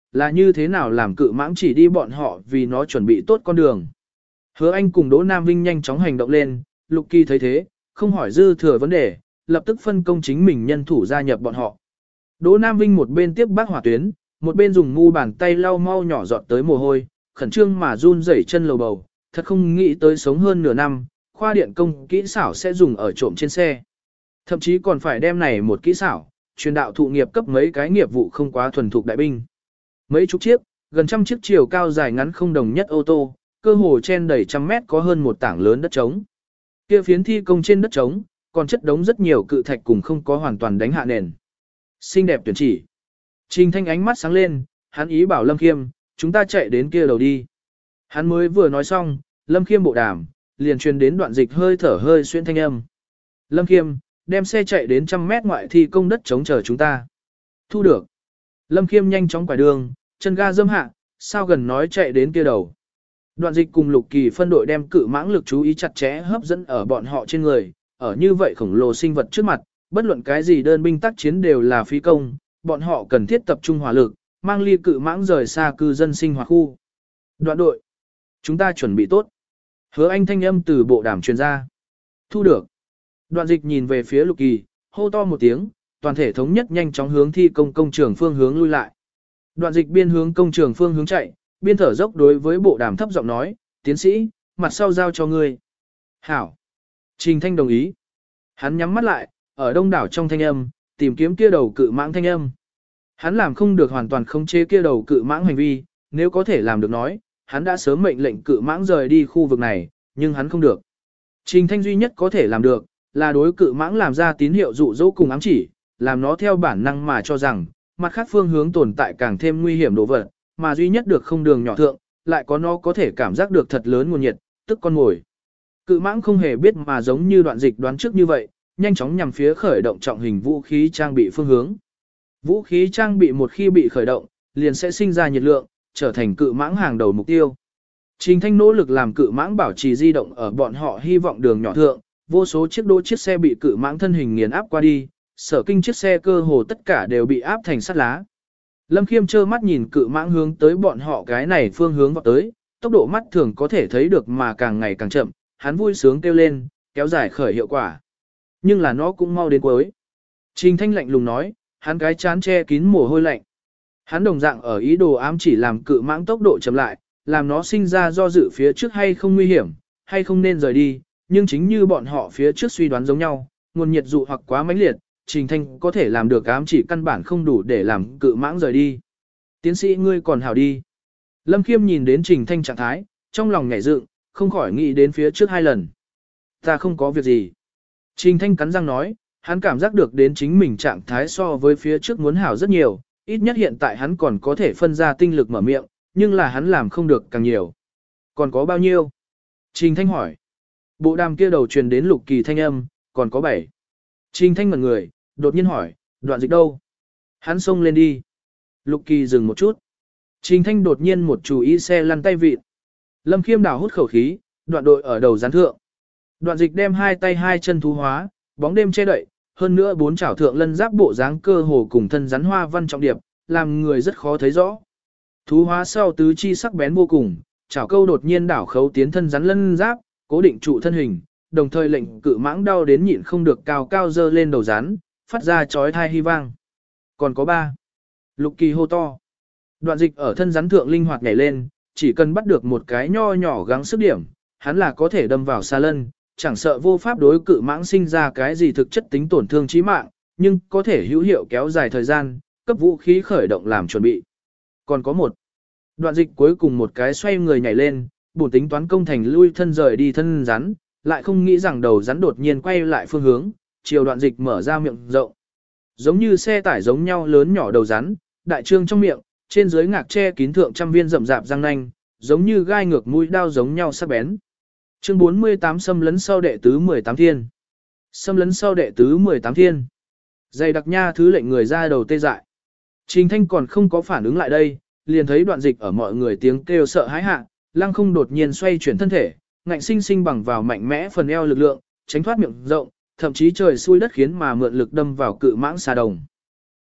là như thế nào làm cự mãng chỉ đi bọn họ vì nó chuẩn bị tốt con đường. Hứa Anh cùng Đỗ Nam Vinh nhanh chóng hành động lên, Lục Kỳ thấy thế, không hỏi dư thừa vấn đề, lập tức phân công chính mình nhân thủ gia nhập bọn họ. Đỗ Nam Vinh một bên tiếp bác hỏa tuyến, một bên dùng mu bàn tay lau mau nhỏ giọt tới mồ hôi, khẩn trương mà run rẩy chân lầu bầu, thật không nghĩ tới sống hơn nửa năm, khoa điện công kỹ xảo sẽ dùng ở trộm trên xe. Thậm chí còn phải đem này một kỹ xảo, truyền đạo thụ nghiệp cấp mấy cái nghiệp vụ không quá thuần thục đại binh. Mấy chục chiếc, gần trăm chiếc chiều cao dài ngắn không đồng nhất ô tô, cơ hồ trên đầy trăm mét có hơn một tảng lớn đất trống. Kia phiến thi công trên đất trống, còn chất đống rất nhiều cự thạch cùng không có hoàn toàn đánh hạ nền. Xinh đẹp tuyển chỉ. Trình Thanh ánh mắt sáng lên, hắn ý bảo Lâm Khiêm, chúng ta chạy đến kia đầu đi. Hắn mới vừa nói xong, Lâm Khiêm bộ đàm, liền truyền đến đoạn dịch hơi thở hơi xuyên thanh âm. Lâm Khiêm, đem xe chạy đến trăm mét ngoại thi công đất chống chờ chúng ta. Thu được. Lâm Khiêm nhanh chóng quải đường, chân ga dâm hạ, sao gần nói chạy đến kia đầu. Đoạn dịch cùng Lục Kỳ phân đội đem cự mãng lực chú ý chặt chẽ hấp dẫn ở bọn họ trên người, ở như vậy khổng lồ sinh vật trước mặt, bất luận cái gì đơn binh tác chiến đều là phí công, bọn họ cần thiết tập trung hỏa lực, mang ly cự mãng rời xa cư dân sinh hoạt khu. Đoạn đội, chúng ta chuẩn bị tốt. Hứa Anh thanh âm từ bộ đàm truyền ra. Thu được. Đoạn dịch nhìn về phía Lục Kỳ, hô to một tiếng, toàn thể thống nhất nhanh chóng hướng thi công công trường phương hướng lui lại. Đoạn dịch biên hướng công trường phương hướng chạy, biên thở dốc đối với bộ đàm thấp giọng nói, tiến sĩ, mặt sau giao cho ngươi. Hảo. Trình Thanh đồng ý. Hắn nhắm mắt lại, ở đông đảo trong thanh âm, tìm kiếm kia đầu cự mãng thanh âm. Hắn làm không được hoàn toàn khống chế kia đầu cự mãng hành vi, nếu có thể làm được nói, hắn đã sớm mệnh lệnh cự mãng rời đi khu vực này, nhưng hắn không được. Trình Thanh duy nhất có thể làm được, là đối cự mãng làm ra tín hiệu dụ dỗ cùng ám chỉ, làm nó theo bản năng mà cho rằng, mặt khác phương hướng tồn tại càng thêm nguy hiểm đồ vật, mà duy nhất được không đường nhỏ thượng, lại có nó có thể cảm giác được thật lớn nguồn nhiệt, tức con mồi. Cự mãng không hề biết mà giống như đoạn dịch đoán trước như vậy, nhanh chóng nhằm phía khởi động trọng hình vũ khí trang bị phương hướng. Vũ khí trang bị một khi bị khởi động, liền sẽ sinh ra nhiệt lượng, trở thành cự mãng hàng đầu mục tiêu. Trình Thanh nỗ lực làm cự mãng bảo trì di động ở bọn họ hy vọng đường nhỏ thượng, vô số chiếc đỗ chiếc xe bị cự mãng thân hình nghiền áp qua đi, sở kinh chiếc xe cơ hồ tất cả đều bị áp thành sắt lá. Lâm Khiêm trơ mắt nhìn cự mãng hướng tới bọn họ cái này phương hướng vào tới, tốc độ mắt thường có thể thấy được mà càng ngày càng chậm, hắn vui sướng kêu lên, kéo dài khởi hiệu quả. Nhưng là nó cũng mau đến cuối. Trình Thanh lạnh lùng nói, hắn cái chán che kín mồ hôi lạnh. Hắn đồng dạng ở ý đồ ám chỉ làm cự mãng tốc độ chậm lại, làm nó sinh ra do dự phía trước hay không nguy hiểm, hay không nên rời đi, nhưng chính như bọn họ phía trước suy đoán giống nhau, nguồn nhiệt dụ hoặc quá mãnh liệt, Trình Thanh có thể làm được ám chỉ căn bản không đủ để làm cự mãng rời đi. Tiến sĩ ngươi còn hảo đi. Lâm Khiêm nhìn đến Trình Thanh trạng thái, trong lòng nhảy dựng, không khỏi nghĩ đến phía trước hai lần. Ta không có việc gì. Trình Thanh cắn răng nói, hắn cảm giác được đến chính mình trạng thái so với phía trước muốn hảo rất nhiều, ít nhất hiện tại hắn còn có thể phân ra tinh lực mở miệng, nhưng là hắn làm không được càng nhiều. Còn có bao nhiêu? Trình Thanh hỏi. Bộ đàm kia đầu truyền đến Lục Kỳ thanh âm, còn có bảy. Trình Thanh ngẩn người, đột nhiên hỏi, đoạn dịch đâu? Hắn xông lên đi. Lục Kỳ dừng một chút. Trình Thanh đột nhiên một chú ý xe lăn tay vịt. Lâm Khiêm đảo hút khẩu khí, đoạn đội ở đầu gián thượng. Đoạn dịch đem hai tay hai chân thú hóa, bóng đêm che đậy, hơn nữa bốn chảo thượng lân giáp bộ dáng cơ hồ cùng thân rắn hoa văn trọng điệp, làm người rất khó thấy rõ. Thú hóa sau tứ chi sắc bén vô cùng, chảo câu đột nhiên đảo khấu tiến thân rắn lân giáp, cố định trụ thân hình, đồng thời lệnh cự mãng đau đến nhịn không được cao cao dơ lên đầu rắn, phát ra chói tai hy vang. Còn có ba. Lục Kỳ hô to. Đoạn dịch ở thân rắn thượng linh hoạt nhảy lên, chỉ cần bắt được một cái nho nhỏ gắng sức điểm, hắn là có thể đâm vào xa lân, chẳng sợ vô pháp đối cự mãng sinh ra cái gì thực chất tính tổn thương chí mạng, nhưng có thể hữu hiệu kéo dài thời gian, cấp vũ khí khởi động làm chuẩn bị. Còn có một. Đoạn dịch cuối cùng một cái xoay người nhảy lên, bổn tính toán công thành lui thân rời đi thân rắn, lại không nghĩ rằng đầu rắn đột nhiên quay lại phương hướng, chiều đoạn dịch mở ra miệng rộng. Giống như xe tải giống nhau lớn nhỏ đầu rắn, đại trương trong miệng, trên dưới ngạc che kín thượng trăm viên rậm rạp răng nanh, giống như gai ngược mũi đao giống nhau sắc bén. Chương bốn mươi tám xâm lấn sau đệ tứ mười tám thiên. Xâm lấn sau đệ tứ mười tám thiên. Dày đặc nha thứ lệnh người ra đầu tê dại. Trình Thanh còn không có phản ứng lại đây, liền thấy đoạn dịch ở mọi người tiếng kêu sợ hãi hạ, lăng không đột nhiên xoay chuyển thân thể, ngạnh sinh sinh bằng vào mạnh mẽ phần eo lực lượng, tránh thoát miệng rộng, thậm chí trời xui đất khiến mà mượn lực đâm vào cự mãng xà đồng.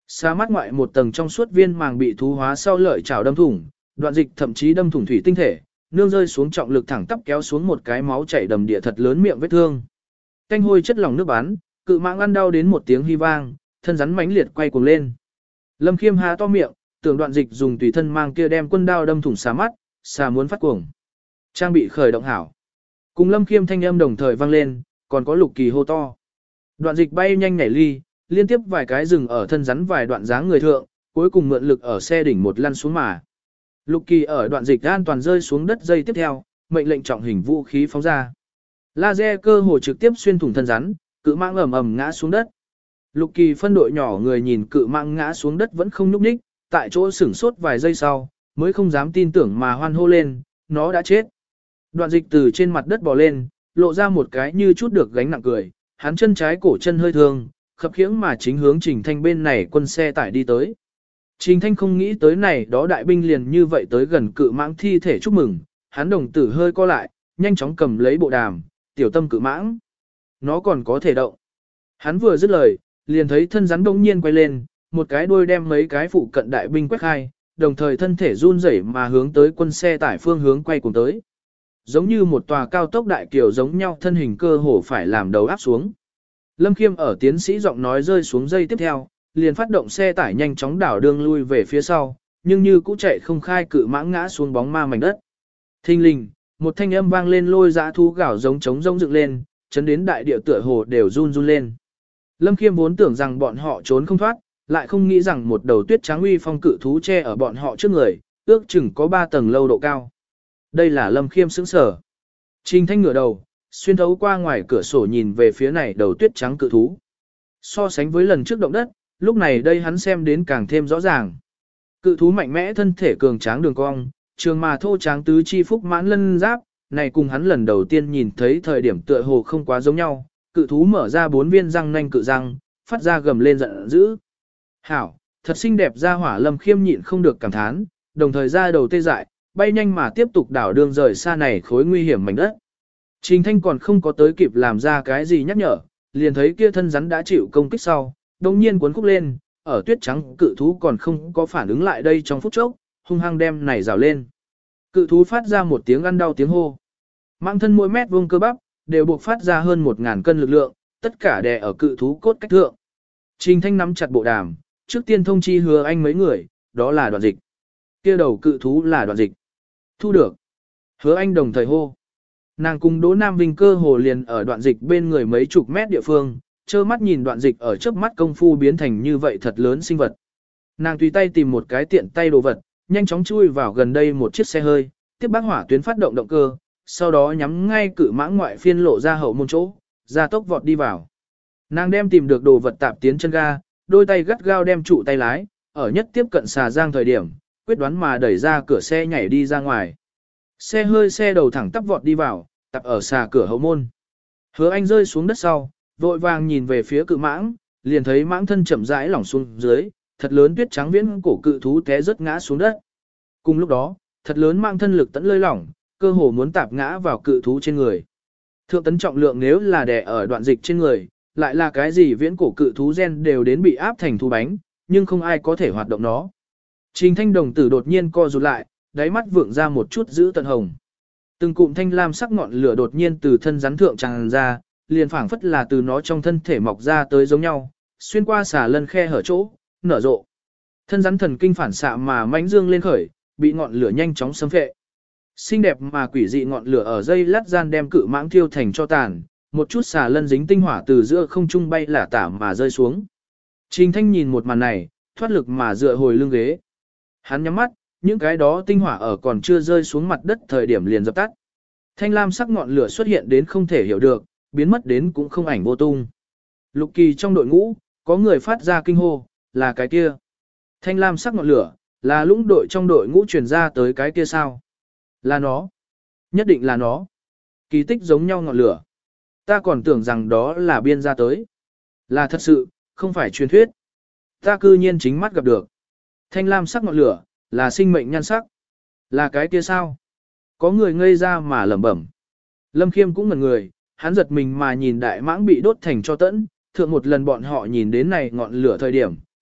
Xa mắt ngoại một tầng trong suốt viên màng bị thú hóa sau lợi chảo đâm thủng, đoạn dịch thậm chí đâm thủng thủy tinh thể, nương rơi xuống trọng lực thẳng tắp kéo xuống một cái máu chảy đầm địa thật lớn miệng vết thương. Canh hôi chất lỏng nước bắn, cự mãng ăn đau đến một tiếng hy vang, thân rắn mãnh liệt quay cuồng lên. Lâm Khiêm há to miệng, tưởng đoạn dịch dùng tùy thân mang kia đem quân đao đâm thủng xà mắt, xà muốn phát cuồng. Trang bị khởi động hảo. Cùng Lâm Khiêm thanh âm đồng thời vang lên, còn có Lục Kỳ hô to. Đoạn dịch bay nhanh nhảy ly, liên tiếp vài cái rừng ở thân rắn vài đoạn dáng người thượng, cuối cùng mượn lực ở xe đỉnh một lăn xuống mà. Lục Kỳ ở đoạn dịch an toàn rơi xuống đất giây tiếp theo, mệnh lệnh trọng hình vũ khí phóng ra. Laser cơ hồ trực tiếp xuyên thủng thân rắn, cự mãng ầm ầm ngã xuống đất. Lục Kỳ phân đội nhỏ người nhìn cự mãng ngã xuống đất vẫn không nhúc nhích, tại chỗ sửng sốt vài giây sau, mới không dám tin tưởng mà hoan hô lên, nó đã chết. Đoạn dịch từ trên mặt đất bò lên, lộ ra một cái như chút được gánh nặng cười, hắn chân trái cổ chân hơi thương, khập khiễng mà chính hướng Trình Thanh bên này quân xe tải đi tới. Trình Thanh không nghĩ tới này đó đại binh liền như vậy tới gần cự mãng thi thể chúc mừng, hắn đồng tử hơi co lại, nhanh chóng cầm lấy bộ đàm, tiểu tâm cự mãng. Nó còn có thể động. Hắn vừa dứt lời, liền thấy thân rắn đông nhiên quay lên, một cái đuôi đem mấy cái phụ cận đại binh quét khai, đồng thời thân thể run rẩy mà hướng tới quân xe tải phương hướng quay cùng tới. Giống như một tòa cao tốc đại kiều giống nhau thân hình cơ hồ phải làm đầu áp xuống. Lâm Khiêm ở tiến sĩ giọng nói rơi xuống dây tiếp theo, liền phát động xe tải nhanh chóng đảo đường lui về phía sau, nhưng như cũ chạy không khai cự mãng ngã xuống bóng ma mảnh đất. Thình lình, một thanh âm vang lên lôi dã thú gào giống trống rông dựng lên, chấn đến đại địa tựa hồ đều run run lên. Lâm Khiêm vốn tưởng rằng bọn họ trốn không thoát, lại không nghĩ rằng một đầu tuyết trắng uy phong cự thú che ở bọn họ trước người, ước chừng có ba tầng lâu độ cao. Đây là Lâm Khiêm sững sở. Trình Thanh ngửa đầu, xuyên thấu qua ngoài cửa sổ nhìn về phía này đầu tuyết trắng cự thú. So sánh với lần trước động đất, lúc này đây hắn xem đến càng thêm rõ ràng. Cự thú mạnh mẽ thân thể cường tráng đường cong, trường mà thô tráng tứ chi phúc mãn lân giáp, này cùng hắn lần đầu tiên nhìn thấy thời điểm tựa hồ không quá giống nhau. Cự thú mở ra bốn viên răng nanh cự răng, phát ra gầm lên giận dữ. Hảo, thật xinh đẹp ra hỏa Lâm Khiêm nhịn không được cảm thán, đồng thời ra đầu tê dại, bay nhanh mà tiếp tục đảo đường rời xa này khối nguy hiểm mảnh đất. Trình Thanh còn không có tới kịp làm ra cái gì nhắc nhở, liền thấy kia thân rắn đã chịu công kích sau, đồng nhiên cuốn khúc lên, ở tuyết trắng cự thú còn không có phản ứng lại đây trong phút chốc, hung hăng đem này rào lên. Cự thú phát ra một tiếng ăn đau tiếng hô. Mạng thân mỗi mét vuông cơ bắp, đều buộc phát ra hơn một ngàn cân lực lượng, tất cả đè ở cự thú cốt cách thượng. Trình Thanh nắm chặt bộ đàm, trước tiên thông chi Hứa Anh mấy người, đó là Đoạn Dịch. Kia đầu cự thú là Đoạn Dịch. Thu được. Hứa Anh đồng thời hô. Nàng cùng Đỗ Nam Vinh cơ hồ liền ở Đoạn Dịch bên người mấy chục mét địa phương, trơ mắt nhìn Đoạn Dịch ở chớp mắt công phu biến thành như vậy thật lớn sinh vật. Nàng tùy tay tìm một cái tiện tay đồ vật, nhanh chóng chui vào gần đây một chiếc xe hơi, tiếp bác hỏa tuyến phát động động cơ, sau đó nhắm ngay cự mãng ngoại phiên lộ ra hậu môn chỗ, ra tốc vọt đi vào. Nàng đem tìm được đồ vật tạp tiến chân ga, đôi tay gắt gao đem trụ tay lái, ở nhất tiếp cận xà giang thời điểm, quyết đoán mà đẩy ra cửa xe nhảy đi ra ngoài. Xe hơi xe đầu thẳng tắp vọt đi vào, tập ở xà cửa hậu môn. Hứa Anh rơi xuống đất sau, vội vàng nhìn về phía cự mãng, liền thấy mãng thân chậm rãi lỏng xuống dưới, thật lớn tuyết trắng viễn cổ cự thú té rớt ngã xuống đất. Cùng lúc đó, thật lớn mãng thân lực tẫn lơi lỏng, cơ hồ muốn tạp ngã vào cự thú trên người. Thượng tấn trọng lượng nếu là đè ở Đoạn Dịch trên người, lại là cái gì viễn cổ cự thú gen đều đến bị áp thành thú bánh, nhưng không ai có thể hoạt động nó. Trình Thanh đồng tử đột nhiên co rụt lại, đáy mắt vượng ra một chút giữ tận hồng. Từng cụm thanh lam sắc ngọn lửa đột nhiên từ thân rắn thượng tràn ra, liền phảng phất là từ nó trong thân thể mọc ra tới giống nhau, xuyên qua xà lân khe hở chỗ, nở rộ. Thân rắn thần kinh phản xạ mà mãnh dương lên khởi, bị ngọn lửa nhanh chóng xâm phệ. Xinh đẹp mà quỷ dị ngọn lửa ở dây lát gian đem cự mãng thiêu thành cho tàn, một chút xà lân dính tinh hỏa từ giữa không trung bay lả tả mà rơi xuống. Trình Thanh nhìn một màn này, thoát lực mà dựa hồi lưng ghế. Hắn nhắm mắt, những cái đó tinh hỏa ở còn chưa rơi xuống mặt đất thời điểm liền dập tắt. Thanh lam sắc ngọn lửa xuất hiện đến không thể hiểu được, biến mất đến cũng không ảnh vô tung. Lục Kỳ trong đội ngũ, có người phát ra kinh hô, là cái kia. Thanh lam sắc ngọn lửa, là lũng đội trong đội ngũ truyền ra tới cái kia sao? Là nó. Nhất định là nó. Kỳ tích giống nhau ngọn lửa. Ta còn tưởng rằng đó là biên ra tới. Là thật sự, không phải truyền thuyết. Ta cư nhiên chính mắt gặp được. Thanh lam sắc ngọn lửa, là sinh mệnh nhan sắc. Là cái kia sao? Có người ngây ra mà lẩm bẩm. Lâm Khiêm cũng ngẩn người, hắn giật mình mà nhìn đại mãng bị đốt thành cho tẫn, thượng một lần bọn họ nhìn đến này ngọn lửa thời điểm,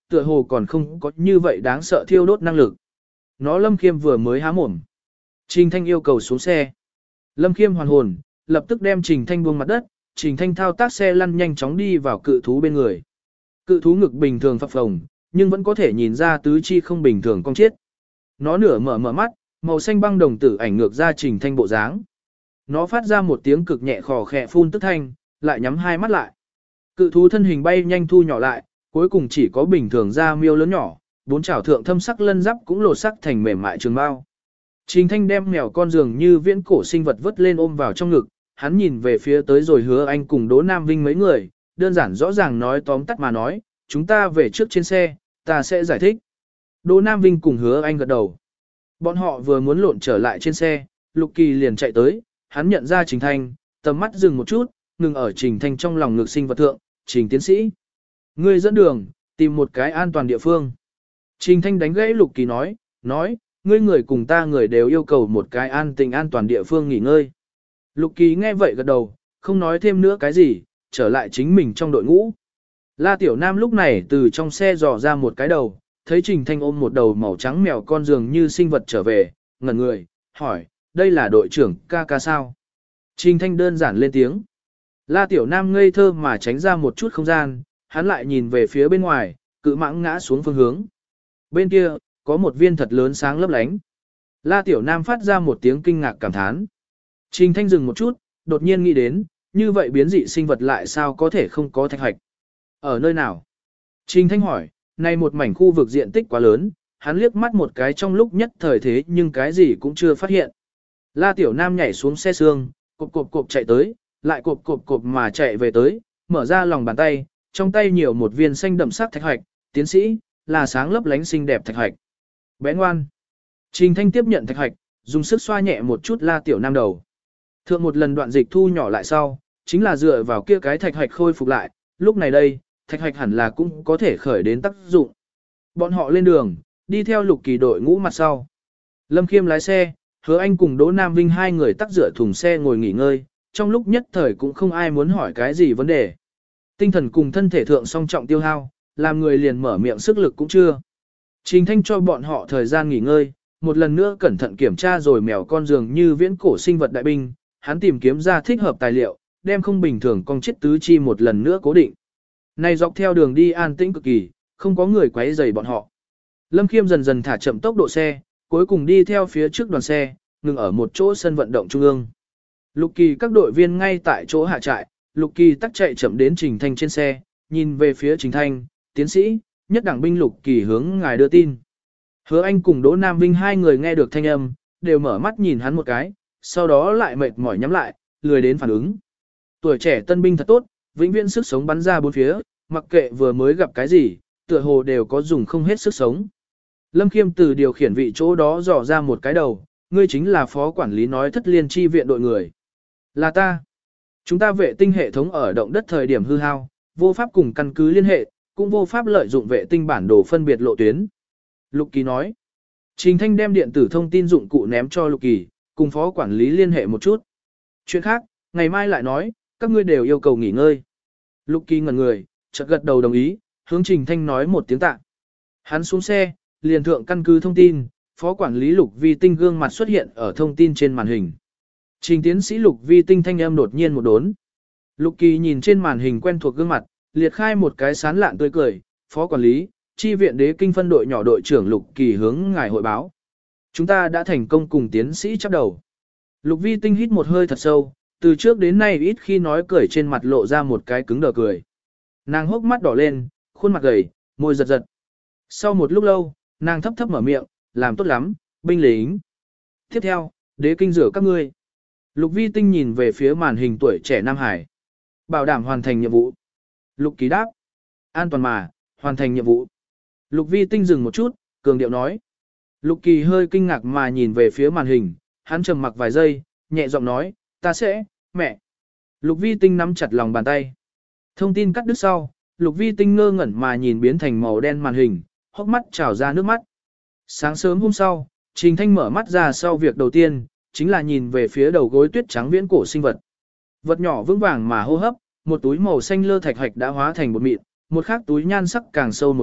tựa hồ còn không có như vậy đáng sợ thiêu đốt năng lực. Nó Lâm Khiêm vừa mới há mồm. Trình Thanh yêu cầu xuống xe. Lâm Khiêm hoàn hồn, lập tức đem Trình Thanh buông mặt đất, Trình Thanh thao tác xe lăn nhanh chóng đi vào cự thú bên người. Cự thú ngực bình thường phập phồng, nhưng vẫn có thể nhìn ra tứ chi không bình thường cong chiết. Nó nửa mở mở mắt, màu xanh băng đồng tử ảnh ngược ra Trình Thanh bộ dáng. Nó phát ra một tiếng cực nhẹ khò khẽ phun tức thanh, lại nhắm hai mắt lại. Cự thú thân hình bay nhanh thu nhỏ lại, cuối cùng chỉ có bình thường da miêu lớn nhỏ, bốn chảo thượng thâm sắc lân giáp cũng lột sắc thành mềm mại trường bao. Trình Thanh đem mèo con giường như viễn cổ sinh vật vứt lên ôm vào trong ngực, hắn nhìn về phía tới rồi Hứa Anh cùng Đỗ Nam Vinh mấy người, đơn giản rõ ràng nói tóm tắt mà nói, chúng ta về trước trên xe, ta sẽ giải thích. Đỗ Nam Vinh cùng Hứa Anh gật đầu. Bọn họ vừa muốn lộn trở lại trên xe, Lục Kỳ liền chạy tới, hắn nhận ra Trình Thanh, tầm mắt dừng một chút, ngừng ở Trình Thanh trong lòng ngực sinh vật thượng, Trình tiến sĩ. Ngươi dẫn đường, tìm một cái an toàn địa phương. Trình Thanh đánh gãy Lục Kỳ nói, nói, ngươi người cùng ta người đều yêu cầu một cái an tình an toàn địa phương nghỉ ngơi. Lục Kỳ nghe vậy gật đầu, không nói thêm nữa cái gì, trở lại chính mình trong đội ngũ. La Tiểu Nam lúc này từ trong xe dò ra một cái đầu, thấy Trình Thanh ôm một đầu màu trắng mèo con dường như sinh vật trở về, ngẩn người, hỏi, đây là đội trưởng ca ca sao? Trình Thanh đơn giản lên tiếng. La Tiểu Nam ngây thơ mà tránh ra một chút không gian, hắn lại nhìn về phía bên ngoài, cự mãng ngã xuống phương hướng. Bên kia, có một viên thật lớn sáng lấp lánh. La Tiểu Nam phát ra một tiếng kinh ngạc cảm thán. Trình Thanh dừng một chút, đột nhiên nghĩ đến, như vậy biến dị sinh vật lại sao có thể không có thạch hạch? Ở nơi nào? Trình Thanh hỏi, này một mảnh khu vực diện tích quá lớn, hắn liếc mắt một cái trong lúc nhất thời thế nhưng cái gì cũng chưa phát hiện. La Tiểu Nam nhảy xuống xe xương, cộp cộp cộp chạy tới, lại cộp cộp cộp mà chạy về tới, mở ra lòng bàn tay, trong tay nhiều một viên xanh đậm sắc thạch hạch, tiến sĩ, là sáng lấp lánh xinh đẹp thạch hạch. Bé ngoan. Trình Thanh tiếp nhận thạch hạch, dùng sức xoa nhẹ một chút La Tiểu Nam đầu. Thượng một lần đoạn dịch thu nhỏ lại sau, chính là dựa vào kia cái thạch hạch khôi phục lại, lúc này đây, thạch hạch hẳn là cũng có thể khởi đến tác dụng. Bọn họ lên đường, đi theo Lục Kỳ đội ngũ mặt sau. Lâm Khiêm lái xe, Hứa Anh cùng Đỗ Nam Vinh hai người tắc dựa thùng xe ngồi nghỉ ngơi, trong lúc nhất thời cũng không ai muốn hỏi cái gì vấn đề. Tinh thần cùng thân thể thượng song trọng tiêu hao, làm người liền mở miệng sức lực cũng chưa. Trình Thanh cho bọn họ thời gian nghỉ ngơi, một lần nữa cẩn thận kiểm tra rồi mèo con giường như viễn cổ sinh vật đại binh, hắn tìm kiếm ra thích hợp tài liệu, đem không bình thường con chết tứ chi một lần nữa cố định. Này dọc theo đường đi an tĩnh cực kỳ, không có người quấy rầy bọn họ. Lâm Khiêm dần dần thả chậm tốc độ xe, cuối cùng đi theo phía trước đoàn xe, ngừng ở một chỗ sân vận động trung ương. Lục Kỳ các đội viên ngay tại chỗ hạ trại, Lục Kỳ tắc chạy chậm đến Trình Thanh trên xe, nhìn về phía Trình Thanh, tiến sĩ, nhất đảng binh Lục Kỳ hướng ngài đưa tin. Hứa Anh cùng Đỗ Nam Vinh hai người nghe được thanh âm, đều mở mắt nhìn hắn một cái, sau đó lại mệt mỏi nhắm lại, lười đến phản ứng. Tuổi trẻ tân binh thật tốt, vĩnh viễn sức sống bắn ra bốn phía, mặc kệ vừa mới gặp cái gì, tựa hồ đều có dùng không hết sức sống. Lâm Khiêm từ điều khiển vị chỗ đó dò ra một cái đầu, ngươi chính là phó quản lý nói thất liên chi viện đội người. Là ta. Chúng ta vệ tinh hệ thống ở động đất thời điểm hư hao, vô pháp cùng căn cứ liên hệ, cũng vô pháp lợi dụng vệ tinh bản đồ phân biệt lộ tuyến. Lục Kỳ nói. Trình Thanh đem điện tử thông tin dụng cụ ném cho Lục Kỳ, cùng phó quản lý liên hệ một chút. Chuyện khác, ngày mai lại nói, các ngươi đều yêu cầu nghỉ ngơi. Lục Kỳ ngẩn người, chợt gật đầu đồng ý, hướng Trình Thanh nói một tiếng tạ. Hắn xuống xe, liền thượng căn cứ thông tin, phó quản lý Lục Vi Tinh gương mặt xuất hiện ở thông tin trên màn hình. Trình tiến sĩ Lục Vi Tinh thanh âm đột nhiên một đốn. Lục Kỳ nhìn trên màn hình quen thuộc gương mặt, liệt khai một cái sán lạn tươi cười, phó quản lý, chi viện đế kinh phân đội nhỏ đội trưởng Lục Kỳ hướng ngài hội báo. Chúng ta đã thành công cùng tiến sĩ chấp đầu. Lục Vi Tinh hít một hơi thật sâu, từ trước đến nay ít khi nói cười trên mặt lộ ra một cái cứng đờ cười. Nàng hốc mắt đỏ lên, khuôn mặt gầy, môi giật giật. Sau một lúc lâu, nàng thấp thấp mở miệng, làm tốt lắm, binh lính. Tiếp theo, đế kinh rửa các ngươi. Lục Vi Tinh nhìn về phía màn hình tuổi trẻ Nam Hải. Bảo đảm hoàn thành nhiệm vụ. Lục Kỳ đáp. An toàn mà, hoàn thành nhiệm vụ. Lục Vi Tinh dừng một chút, cường điệu nói. Lục Kỳ hơi kinh ngạc mà nhìn về phía màn hình, hắn trầm mặc vài giây, nhẹ giọng nói, ta sẽ, mẹ. Lục Vi Tinh nắm chặt lòng bàn tay. Thông tin cắt đứt sau, Lục Vi Tinh ngơ ngẩn mà nhìn biến thành màu đen màn hình, hốc mắt trào ra nước mắt. Sáng sớm hôm sau, Trình Thanh mở mắt ra sau việc đầu tiên, chính là nhìn về phía đầu gối tuyết trắng viễn cổ sinh vật. Vật nhỏ vững vàng mà hô hấp, một túi màu xanh lơ thạch hạch đã hóa thành bột mịn, một khác túi nhan sắc càng sâu một ít,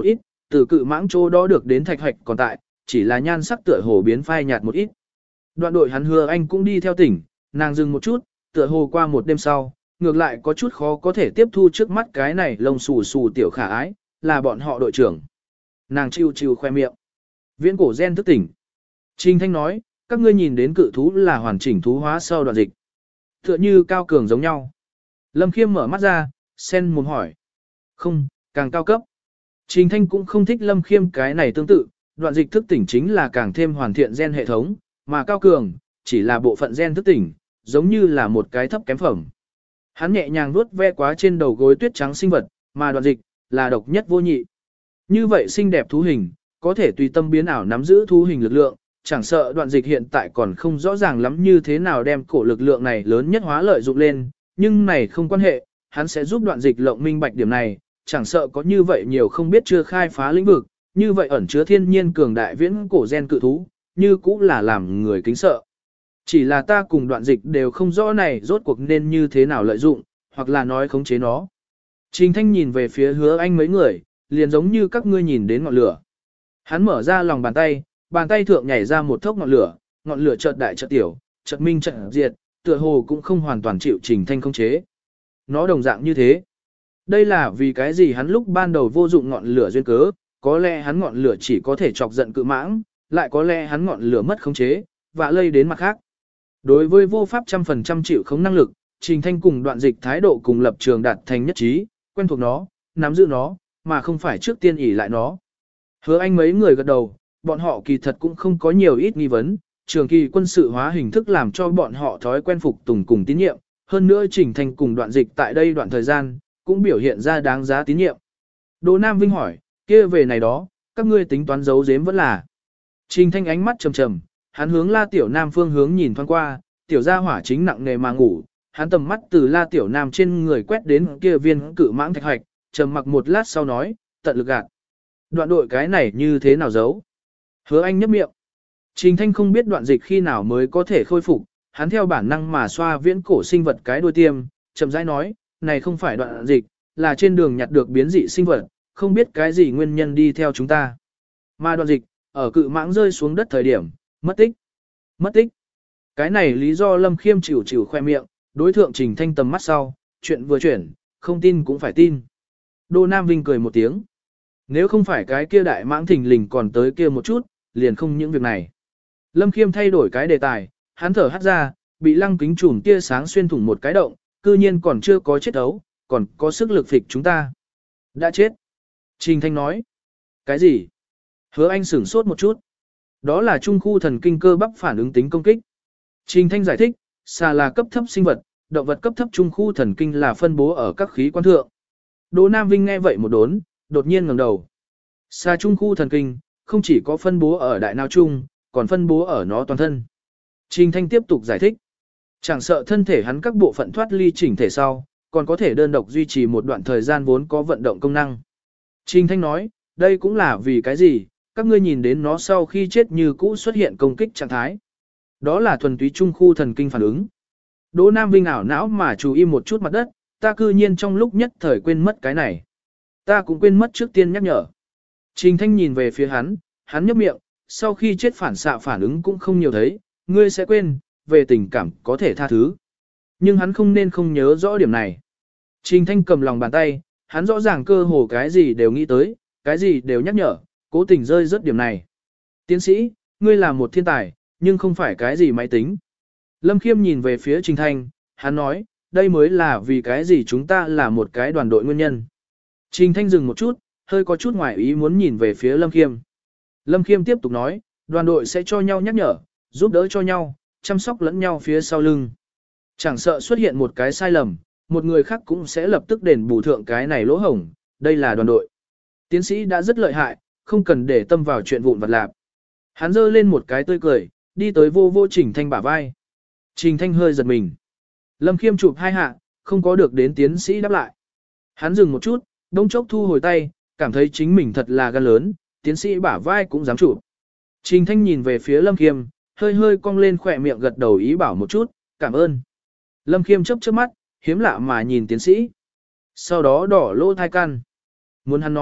từ cự mãng chỗ đó được đến thạch hoạch còn tại, chỉ là nhan sắc tựa hồ biến phai nhạt một ít. Đoạn đội hắn hứa anh cũng đi theo tỉnh, nàng dừng một chút, tựa hồ qua một đêm sau, ngược lại có chút khó có thể tiếp thu trước mắt cái này lông xù xù tiểu khả ái, là bọn họ đội trưởng. Nàng chiêu chiêu khoe miệng. Viễn cổ gen thức tỉnh. Trình Thanh nói, các ngươi nhìn đến cự thú là hoàn chỉnh thú hóa sau đoạn dịch. Tựa như cao cường giống nhau. Lâm Khiêm mở mắt ra, sen mồm hỏi. Không, càng cao cấp. Trình Thanh cũng không thích Lâm Khiêm cái này tương tự, đoạn dịch thức tỉnh chính là càng thêm hoàn thiện gen hệ thống, mà cao cường, chỉ là bộ phận gen thức tỉnh, giống như là một cái thấp kém phẩm. Hắn nhẹ nhàng vuốt ve quá trên đầu gối tuyết trắng sinh vật, mà đoạn dịch, là độc nhất vô nhị. Như vậy xinh đẹp thú hình, có thể tùy tâm biến ảo nắm giữ thú hình lực lượng, chẳng sợ đoạn dịch hiện tại còn không rõ ràng lắm như thế nào đem cổ lực lượng này lớn nhất hóa lợi dụng lên, nhưng này không quan hệ, hắn sẽ giúp đoạn dịch lộng minh bạch điểm này, chẳng sợ có như vậy nhiều không biết chưa khai phá lĩnh vực, như vậy ẩn chứa thiên nhiên cường đại viễn cổ gen cự thú, như cũng là làm người kính sợ. Chỉ là ta cùng đoạn dịch đều không rõ này rốt cuộc nên như thế nào lợi dụng, hoặc là nói khống chế nó. Trình Thanh nhìn về phía Hứa Anh mấy người, liền giống như các ngươi nhìn đến ngọn lửa. Hắn mở ra lòng bàn tay, bàn tay thượng nhảy ra một thốc ngọn lửa, ngọn lửa chợt đại chợt tiểu, chợt minh chợt diệt, tựa hồ cũng không hoàn toàn chịu Trình Thanh khống chế. Nó đồng dạng như thế. Đây là vì cái gì hắn lúc ban đầu vô dụng ngọn lửa duyên cớ, có lẽ hắn ngọn lửa chỉ có thể chọc giận cự mãng, lại có lẽ hắn ngọn lửa mất khống chế, và lây đến mặt khác. Đối với vô pháp trăm phần trăm chịu khống năng lực, Trình Thanh cùng đoạn dịch thái độ cùng lập trường đạt thành nhất trí, quen thuộc nó, nắm giữ nó, mà không phải trước tiên ỷ lại nó. Hứa Anh mấy người gật đầu, bọn họ kỳ thật cũng không có nhiều ít nghi vấn, trường kỳ quân sự hóa hình thức làm cho bọn họ thói quen phục tùng cùng tín nhiệm, hơn nữa Trình Thanh cùng đoạn dịch tại đây đoạn thời gian, cũng biểu hiện ra đáng giá tín nhiệm. Đỗ Nam Vinh hỏi, kia về này đó, các ngươi tính toán giấu giếm vẫn là. Trình Thanh ánh mắt trầm trầm, hắn hướng La Tiểu Nam phương hướng nhìn thoáng qua, tiểu gia hỏa chính nặng nề mà ngủ, hắn tầm mắt từ La Tiểu Nam trên người quét đến kia viên cự mãng thạch hoạch, trầm mặc một lát sau nói, tận lực gạt. Đoạn đội cái này như thế nào giấu? Hứa Anh nhấp miệng. Trình Thanh không biết đoạn dịch khi nào mới có thể khôi phục, hắn theo bản năng mà xoa viễn cổ sinh vật cái đuôi tiêm, chậm rãi nói, này không phải đoạn dịch, là trên đường nhặt được biến dị sinh vật, không biết cái gì nguyên nhân đi theo chúng ta. Mà đoạn dịch, ở cự mãng rơi xuống đất thời điểm, mất tích. Mất tích. Cái này lý do Lâm Khiêm chịu chịu khoe miệng, đối thượng Trình Thanh tầm mắt sau, chuyện vừa chuyển, không tin cũng phải tin. Đô Nam Vinh cười một tiếng. Nếu không phải cái kia đại mãng thình lình còn tới kia một chút, liền không những việc này. Lâm Khiêm thay đổi cái đề tài, hắn thở hắt ra, bị lăng kính chùm tia sáng xuyên thủng một cái động, cư nhiên còn chưa có chết ấu, còn có sức lực phịch chúng ta. Đã chết. Trình Thanh nói. Cái gì? Hứa Anh sửng sốt một chút. Đó là trung khu thần kinh cơ bắp phản ứng tính công kích. Trình Thanh giải thích, xà là cấp thấp sinh vật, động vật cấp thấp trung khu thần kinh là phân bố ở các khí quan thượng. Đỗ Nam Vinh nghe vậy một đốn, đột nhiên ngẩng đầu. Xà trung khu thần kinh, không chỉ có phân bố ở đại não trung, còn phân bố ở nó toàn thân. Trình Thanh tiếp tục giải thích. Chẳng sợ thân thể hắn các bộ phận thoát ly chỉnh thể sau, còn có thể đơn độc duy trì một đoạn thời gian vốn có vận động công năng. Trình Thanh nói, đây cũng là vì cái gì, các ngươi nhìn đến nó sau khi chết như cũ xuất hiện công kích trạng thái. Đó là thuần túy trung khu thần kinh phản ứng. Đỗ Nam Vinh ảo não mà chú ý một chút mặt đất, ta cư nhiên trong lúc nhất thời quên mất cái này. Ta cũng quên mất trước tiên nhắc nhở. Trình Thanh nhìn về phía hắn, hắn nhấp miệng, sau khi chết phản xạ phản ứng cũng không nhiều thấy, ngươi sẽ quên, về tình cảm có thể tha thứ. Nhưng hắn không nên không nhớ rõ điểm này. Trình Thanh cầm lòng bàn tay, hắn rõ ràng cơ hồ cái gì đều nghĩ tới, cái gì đều nhắc nhở, cố tình rơi rớt điểm này. Tiến sĩ, ngươi là một thiên tài, nhưng không phải cái gì máy tính. Lâm Khiêm nhìn về phía Trình Thanh, hắn nói, đây mới là vì cái gì chúng ta là một cái đoàn đội nguyên nhân. Trình Thanh dừng một chút, hơi có chút ngoài ý muốn nhìn về phía Lâm Khiêm. Lâm Khiêm tiếp tục nói, đoàn đội sẽ cho nhau nhắc nhở, giúp đỡ cho nhau, chăm sóc lẫn nhau phía sau lưng. Chẳng sợ xuất hiện một cái sai lầm, một người khác cũng sẽ lập tức đền bù thượng cái này lỗ hổng, đây là đoàn đội. Tiến sĩ đã rất lợi hại, không cần để tâm vào chuyện vụn vặt lạp. Hắn giơ lên một cái tươi cười, đi tới vô vô Trình Thanh bả vai. Trình Thanh hơi giật mình. Lâm Khiêm chụp hai hạ, không có được đến tiến sĩ đáp lại. Hắn dừng một chút, đông chốc thu hồi tay, cảm thấy chính mình thật là gan lớn, tiến sĩ bả vai cũng dám chụp. Trình Thanh nhìn về phía Lâm Khiêm, hơi hơi cong lên khỏe miệng gật đầu ý bảo một chút, cảm ơn. Lâm Khiêm chớp chớp mắt, hiếm lạ mà nhìn tiến sĩ. Sau đó đỏ lỗ thai căn. Muốn hắn nói,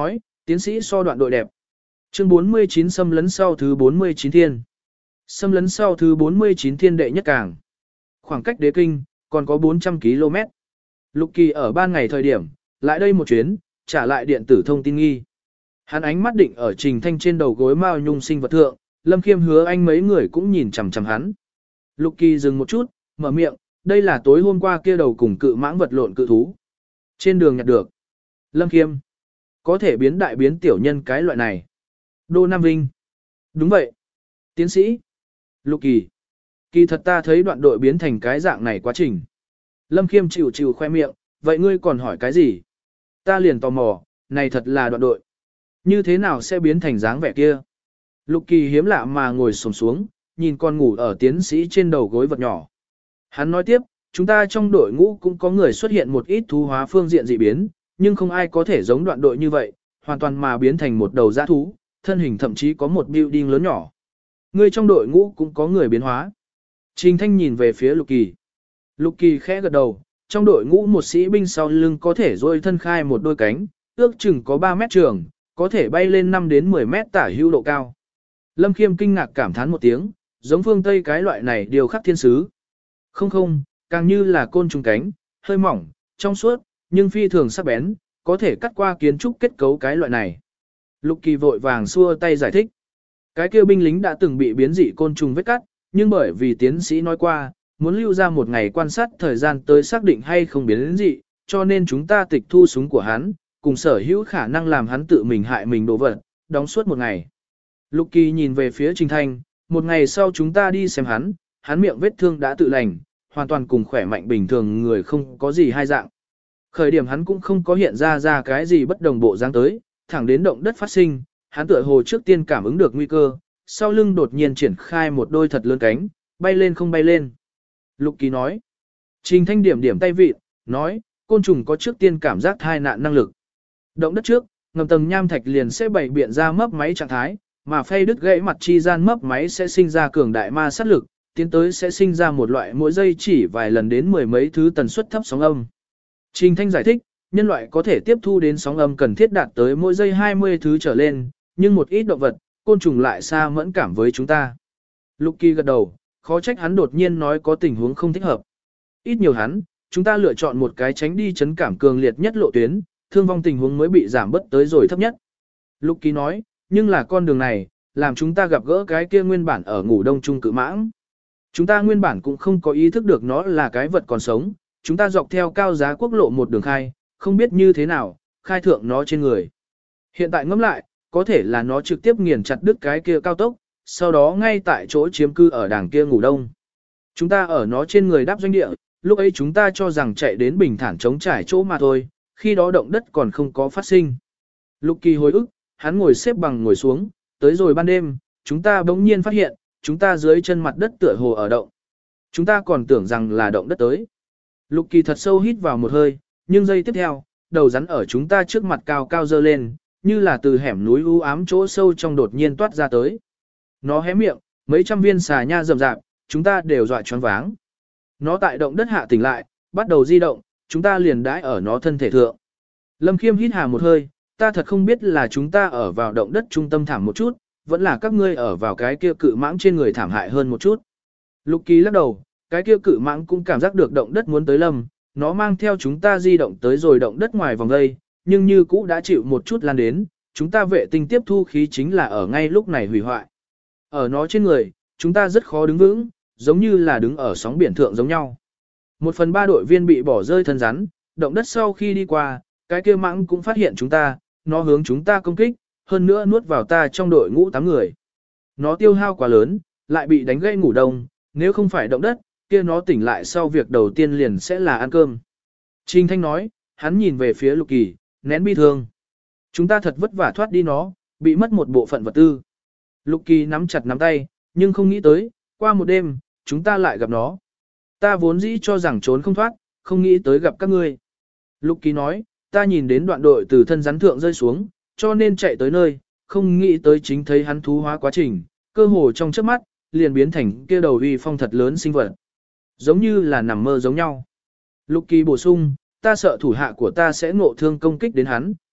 Tiến sĩ so đoạn đội đẹp. Chương bốn mươi chín xâm lấn sau thứ bốn mươi chín thiên. Xâm lấn sau thứ bốn mươi chín thiên đệ nhất cảng. Khoảng cách đế kinh, còn có bốn trăm ki lô mét. Lục Kỳ ở ban ngày thời điểm, lại đây một chuyến, trả lại điện tử thông tin nghi. Hắn ánh mắt định ở Trình Thanh trên đầu gối mao nhung sinh vật thượng, Lâm Khiêm hứa anh mấy người cũng nhìn chằm chằm hắn. Lục Kỳ dừng một chút, mở miệng, đây là tối hôm qua kia đầu cùng cự mãng vật lộn cự thú. Trên đường nhặt được. Lâm Khiêm. Có thể biến đại biến tiểu nhân cái loại này. Đô Nam Vinh. Đúng vậy. Tiến sĩ. Lục Kỳ. Kỳ thật ta thấy đoạn đội biến thành cái dạng này quá trình. Lâm Khiêm chịu chịu khoe miệng, vậy ngươi còn hỏi cái gì? Ta liền tò mò, này thật là đoạn đội. Như thế nào sẽ biến thành dáng vẻ kia? Lục Kỳ hiếm lạ mà ngồi xổm xuống, nhìn con ngủ ở tiến sĩ trên đầu gối vật nhỏ. Hắn nói tiếp, chúng ta trong đội ngũ cũng có người xuất hiện một ít thú hóa phương diện dị biến, nhưng không ai có thể giống đoạn đội như vậy, hoàn toàn mà biến thành một đầu dã thú, thân hình thậm chí có một building lớn nhỏ. Người trong đội ngũ cũng có người biến hóa. Trình Thanh nhìn về phía Lục Kỳ. Lục Kỳ khẽ gật đầu, trong đội ngũ một sĩ binh sau lưng có thể rôi thân khai một đôi cánh, ước chừng có ba mét trường, có thể bay lên năm đến mười mét tả hữu độ cao. Lâm Khiêm kinh ngạc cảm thán một tiếng, giống phương Tây cái loại này điều khắc thiên sứ. Không không, càng như là côn trùng cánh, hơi mỏng, trong suốt, nhưng phi thường sắc bén, có thể cắt qua kiến trúc kết cấu cái loại này. Lục Kỳ vội vàng xua tay giải thích. Cái kia binh lính đã từng bị biến dị côn trùng vết cắt, nhưng bởi vì tiến sĩ nói qua, muốn lưu ra một ngày quan sát thời gian tới xác định hay không biến dị, cho nên chúng ta tịch thu súng của hắn, cùng sở hữu khả năng làm hắn tự mình hại mình đổ vật, đóng suốt một ngày. Lục Kỳ nhìn về phía Trình Thanh, một ngày sau chúng ta đi xem hắn, hắn miệng vết thương đã tự lành, hoàn toàn cùng khỏe mạnh bình thường người không có gì hai dạng. Khởi điểm hắn cũng không có hiện ra ra cái gì bất đồng bộ dáng tới, thẳng đến động đất phát sinh, hắn tựa hồ trước tiên cảm ứng được nguy cơ, sau lưng đột nhiên triển khai một đôi thật lớn cánh, bay lên không bay lên. Lục Kỳ nói. Trình Thanh điểm điểm tay vịt, nói, côn trùng có trước tiên cảm giác thai nạn năng lực. Động đất trước, ngầm tầng nham thạch liền sẽ bày biện ra mấp máy trạng thái, mà phay đứt gãy mặt chi gian mấp máy sẽ sinh ra cường đại ma sát lực, tiến tới sẽ sinh ra một loại mỗi giây chỉ vài lần đến mười mấy thứ tần suất thấp sóng âm. Trình Thanh giải thích, nhân loại có thể tiếp thu đến sóng âm cần thiết đạt tới mỗi giây hai mươi thứ trở lên, nhưng một ít động vật, côn trùng lại xa mẫn cảm với chúng ta. Lục Kỳ gật đầu, khó trách hắn đột nhiên nói có tình huống không thích hợp. Ít nhiều hắn, chúng ta lựa chọn một cái tránh đi chấn cảm cường liệt nhất lộ tuyến, thương vong tình huống mới bị giảm bớt tới rồi thấp nhất. Lục Kỳ nói, nhưng là con đường này, làm chúng ta gặp gỡ cái kia nguyên bản ở ngủ đông trung cự mãng. Chúng ta nguyên bản cũng không có ý thức được nó là cái vật còn sống, chúng ta dọc theo cao giá quốc lộ một đường khai, không biết như thế nào, khai thượng nó trên người. Hiện tại ngẫm lại, có thể là nó trực tiếp nghiền chặt đứt cái kia cao tốc, sau đó ngay tại chỗ chiếm cư ở đàng kia ngủ đông. Chúng ta ở nó trên người đáp doanh địa, lúc ấy chúng ta cho rằng chạy đến bình thản chống trải chỗ mà thôi, khi đó động đất còn không có phát sinh. Lục Kỳ hồi ức, hắn ngồi xếp bằng ngồi xuống, tới rồi ban đêm, chúng ta bỗng nhiên phát hiện, chúng ta dưới chân mặt đất tựa hồ ở động. Chúng ta còn tưởng rằng là động đất tới. Lục Kỳ thật sâu hít vào một hơi, nhưng giây tiếp theo, đầu rắn ở chúng ta trước mặt cao cao dơ lên, như là từ hẻm núi u ám chỗ sâu trong đột nhiên toát ra tới. Nó hé miệng, mấy trăm viên xà nha rầm rạp, chúng ta đều dọa choáng váng. Nó tại động đất hạ tỉnh lại, bắt đầu di động, chúng ta liền đãi ở nó thân thể thượng. Lâm Khiêm hít hà một hơi, ta thật không biết là chúng ta ở vào động đất trung tâm thảm một chút, vẫn là các ngươi ở vào cái kia cự mãng trên người thảm hại hơn một chút. Lục Kỳ lắc đầu, cái kia cự mãng cũng cảm giác được động đất muốn tới lâm, nó mang theo chúng ta di động tới rồi động đất ngoài vòng dây, nhưng như cũ đã chịu một chút lan đến, chúng ta vệ tinh tiếp thu khí chính là ở ngay lúc này hủy hoại. Ở nó trên người, chúng ta rất khó đứng vững, giống như là đứng ở sóng biển thượng giống nhau. Một phần ba đội viên bị bỏ rơi thân rắn, động đất sau khi đi qua, cái kia mãng cũng phát hiện chúng ta, nó hướng chúng ta công kích, hơn nữa nuốt vào ta trong đội ngũ tám người. Nó tiêu hao quá lớn, lại bị đánh gây ngủ đông, nếu không phải động đất, kia nó tỉnh lại sau việc đầu tiên liền sẽ là ăn cơm. Trình Thanh nói, hắn nhìn về phía Lục Kỳ, nén bi thương. Chúng ta thật vất vả thoát đi nó, bị mất một bộ phận vật tư. Lục Kỳ nắm chặt nắm tay, nhưng không nghĩ tới, qua một đêm, chúng ta lại gặp nó. Ta vốn dĩ cho rằng trốn không thoát, không nghĩ tới gặp các ngươi. Lục Kỳ nói, ta nhìn đến đoạn đội từ thân rắn thượng rơi xuống, cho nên chạy tới nơi, không nghĩ tới chính thấy hắn thú hóa quá trình, cơ hồ trong chớp mắt, liền biến thành kia đầu uy phong thật lớn sinh vật. Giống như là nằm mơ giống nhau. Lục Kỳ bổ sung, ta sợ thủ hạ của ta sẽ ngộ thương công kích đến hắn,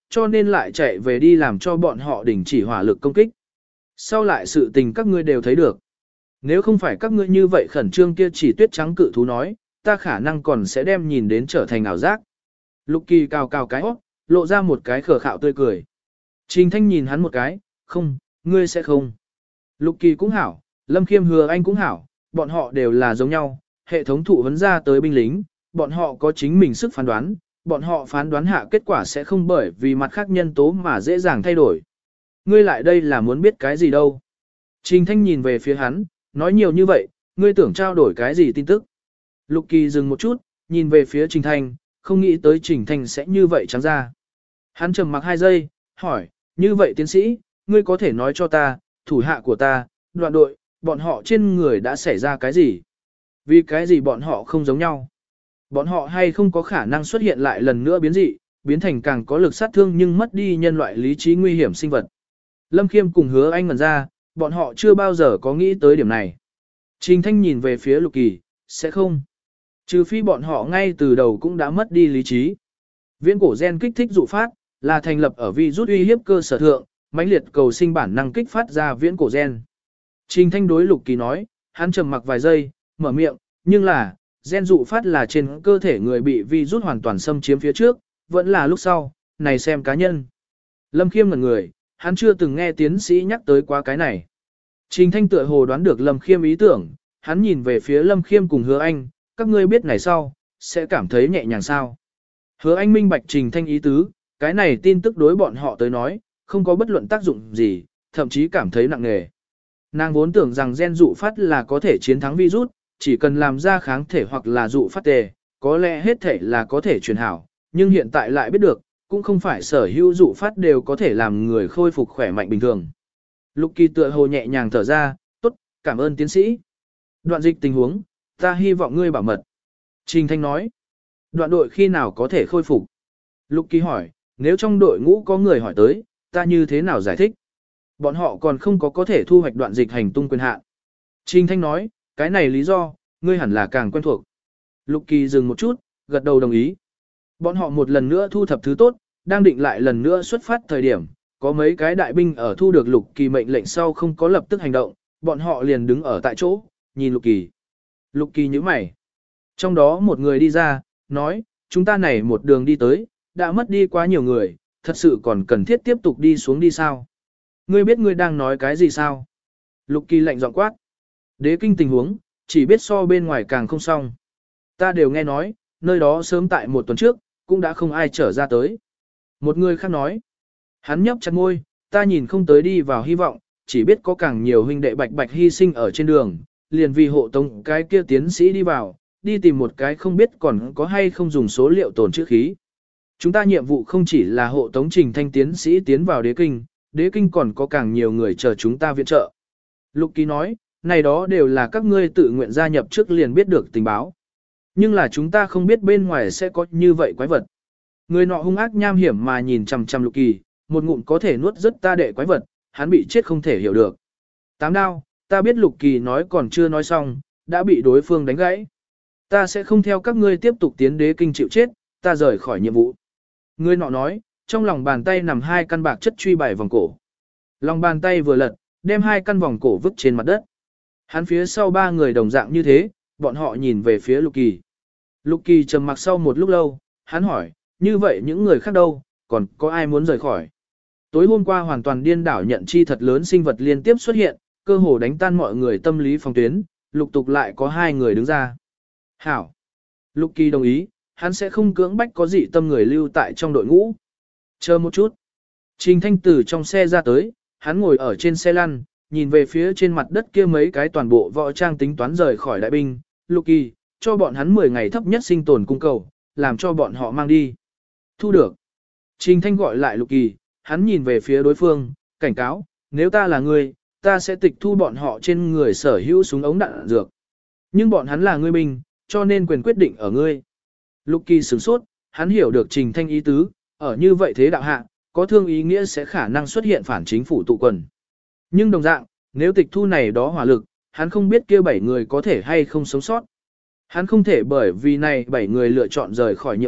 cho nên lại chạy về đi làm cho bọn họ đình chỉ hỏa lực công kích. Sau lại sự tình các ngươi đều thấy được. Nếu không phải các ngươi như vậy khẩn trương kia chỉ tuyết trắng cự thú nói, ta khả năng còn sẽ đem nhìn đến trở thành ảo giác. Lục Kỳ cào cào cái hót, lộ ra một cái khờ khạo tươi cười. Trình Thanh nhìn hắn một cái, không, ngươi sẽ không. Lục Kỳ cũng hảo, Lâm Khiêm Hứa Anh cũng hảo, bọn họ đều là giống nhau, hệ thống thụ huấn ra tới binh lính, bọn họ có chính mình sức phán đoán, bọn họ phán đoán hạ kết quả sẽ không bởi vì mặt khác nhân tố mà dễ dàng thay đổi. Ngươi lại đây là muốn biết cái gì đâu. Trình Thanh nhìn về phía hắn, nói nhiều như vậy, ngươi tưởng trao đổi cái gì tin tức. Lục Kỳ dừng một chút, nhìn về phía Trình Thanh, không nghĩ tới Trình Thanh sẽ như vậy trắng ra. Hắn trầm mặc hai giây, hỏi, như vậy tiến sĩ, ngươi có thể nói cho ta, thủ hạ của ta, đoạn đội, bọn họ trên người đã xảy ra cái gì? Vì cái gì bọn họ không giống nhau? Bọn họ hay không có khả năng xuất hiện lại lần nữa biến dị, biến thành càng có lực sát thương nhưng mất đi nhân loại lý trí nguy hiểm sinh vật. Lâm Khiêm cùng Hứa Anh ngẩn ra, bọn họ chưa bao giờ có nghĩ tới điểm này. Trình Thanh nhìn về phía Lục Kỳ, sẽ không. Trừ phi bọn họ ngay từ đầu cũng đã mất đi lý trí. Viễn cổ gen kích thích dụ phát, là thành lập ở vi rút uy hiếp cơ sở thượng, mãnh liệt cầu sinh bản năng kích phát ra viễn cổ gen. Trình Thanh đối Lục Kỳ nói, hắn trầm mặc vài giây, mở miệng, nhưng là, gen dụ phát là trên cơ thể người bị vi rút hoàn toàn xâm chiếm phía trước, vẫn là lúc sau, này xem cá nhân. Lâm Khiêm ngẩn người, hắn chưa từng nghe tiến sĩ nhắc tới quá cái này. Trình Thanh tựa hồ đoán được Lâm Khiêm ý tưởng, hắn nhìn về phía Lâm Khiêm cùng Hứa Anh, các ngươi biết này sau, sẽ cảm thấy nhẹ nhàng sao. Hứa Anh minh bạch Trình Thanh ý tứ, cái này tin tức đối bọn họ tới nói, không có bất luận tác dụng gì, thậm chí cảm thấy nặng nề. Nàng vốn tưởng rằng gen dụ phát là có thể chiến thắng virus, chỉ cần làm ra kháng thể hoặc là dụ phát tề, có lẽ hết thể là có thể truyền hảo, nhưng hiện tại lại biết được, cũng không phải sở hữu dụ phát đều có thể làm người khôi phục khỏe mạnh bình thường. Lục Kỳ tựa hồ nhẹ nhàng thở ra, tốt, cảm ơn tiến sĩ. Đoạn dịch tình huống, ta hy vọng ngươi bảo mật. Trình Thanh nói, đoạn đội khi nào có thể khôi phục? Lục Kỳ hỏi, nếu trong đội ngũ có người hỏi tới, ta như thế nào giải thích? Bọn họ còn không có có thể thu hoạch đoạn dịch hành tung quyền hạn. Trình Thanh nói, cái này lý do, ngươi hẳn là càng quen thuộc. Lục Kỳ dừng một chút, gật đầu đồng ý. Bọn họ một lần nữa thu thập thứ tốt, đang định lại lần nữa xuất phát thời điểm, có mấy cái đại binh ở thu được Lục Kỳ mệnh lệnh sau không có lập tức hành động, bọn họ liền đứng ở tại chỗ, nhìn Lục Kỳ. Lục Kỳ nhíu mày. Trong đó một người đi ra, nói, chúng ta này một đường đi tới, đã mất đi quá nhiều người, thật sự còn cần thiết tiếp tục đi xuống đi sao? Ngươi biết ngươi đang nói cái gì sao? Lục Kỳ lạnh giọng quát. Đế kinh tình huống, chỉ biết so bên ngoài càng không xong. Ta đều nghe nói, nơi đó sớm tại một tuần trước, cũng đã không ai trở ra tới. Một người khác nói. Hắn nhấp chặt môi, ta nhìn không tới đi vào hy vọng, chỉ biết có càng nhiều huynh đệ bạch bạch hy sinh ở trên đường, liền vì hộ tống cái kia tiến sĩ đi vào, đi tìm một cái không biết còn có hay không dùng số liệu tồn chữ khí. Chúng ta nhiệm vụ không chỉ là hộ tống Trình Thanh tiến sĩ tiến vào đế kinh, đế kinh còn có càng nhiều người chờ chúng ta viện trợ. Lục Kỳ nói, này đó đều là các ngươi tự nguyện gia nhập trước liền biết được tình báo. Nhưng là chúng ta không biết bên ngoài sẽ có như vậy quái vật. Người nọ hung ác nham hiểm mà nhìn chằm chằm Lục Kỳ, một ngụm có thể nuốt rất ta đệ quái vật, hắn bị chết không thể hiểu được. Tám đao, ta biết Lục Kỳ nói còn chưa nói xong, đã bị đối phương đánh gãy. Ta sẽ không theo các ngươi tiếp tục tiến đế kinh chịu chết, ta rời khỏi nhiệm vụ. Người nọ nói, trong lòng bàn tay nằm hai căn bạc chất truy bài vòng cổ. Lòng bàn tay vừa lật, đem hai căn vòng cổ vứt trên mặt đất. Hắn phía sau ba người đồng dạng như thế, bọn họ nhìn về phía Lục Kỳ. Lục Kỳ trầm mặc sau một lúc lâu, hắn hỏi, như vậy những người khác đâu, còn có ai muốn rời khỏi? Tối hôm qua hoàn toàn điên đảo nhận chi thật lớn sinh vật liên tiếp xuất hiện, cơ hồ đánh tan mọi người tâm lý phòng tuyến, lục tục lại có hai người đứng ra. Hảo. Lục Kỳ đồng ý, hắn sẽ không cưỡng bách có dị tâm người lưu tại trong đội ngũ. Chờ một chút. Trình Thanh từ trong xe ra tới, hắn ngồi ở trên xe lăn, nhìn về phía trên mặt đất kia mấy cái toàn bộ võ trang tính toán rời khỏi đại binh. Lục Kỳ, cho bọn hắn mười ngày thấp nhất sinh tồn cung cầu, làm cho bọn họ mang đi. Thu được. Trình Thanh gọi lại Lục Kỳ, hắn nhìn về phía đối phương, cảnh cáo, nếu ta là ngươi, ta sẽ tịch thu bọn họ trên người sở hữu súng ống đạn, đạn dược. Nhưng bọn hắn là ngươi binh, cho nên quyền quyết định ở ngươi. Lục Kỳ sửng sốt, hắn hiểu được Trình Thanh ý tứ, ở như vậy thế đạo hạ, có thương ý nghĩa sẽ khả năng xuất hiện phản chính phủ tụ quần. Nhưng đồng dạng, nếu tịch thu này đó hỏa lực, hắn không biết kia bảy người có thể hay không sống sót. Hắn không thể bởi vì này bảy người lựa chọn rời khỏi nhiệm vụ,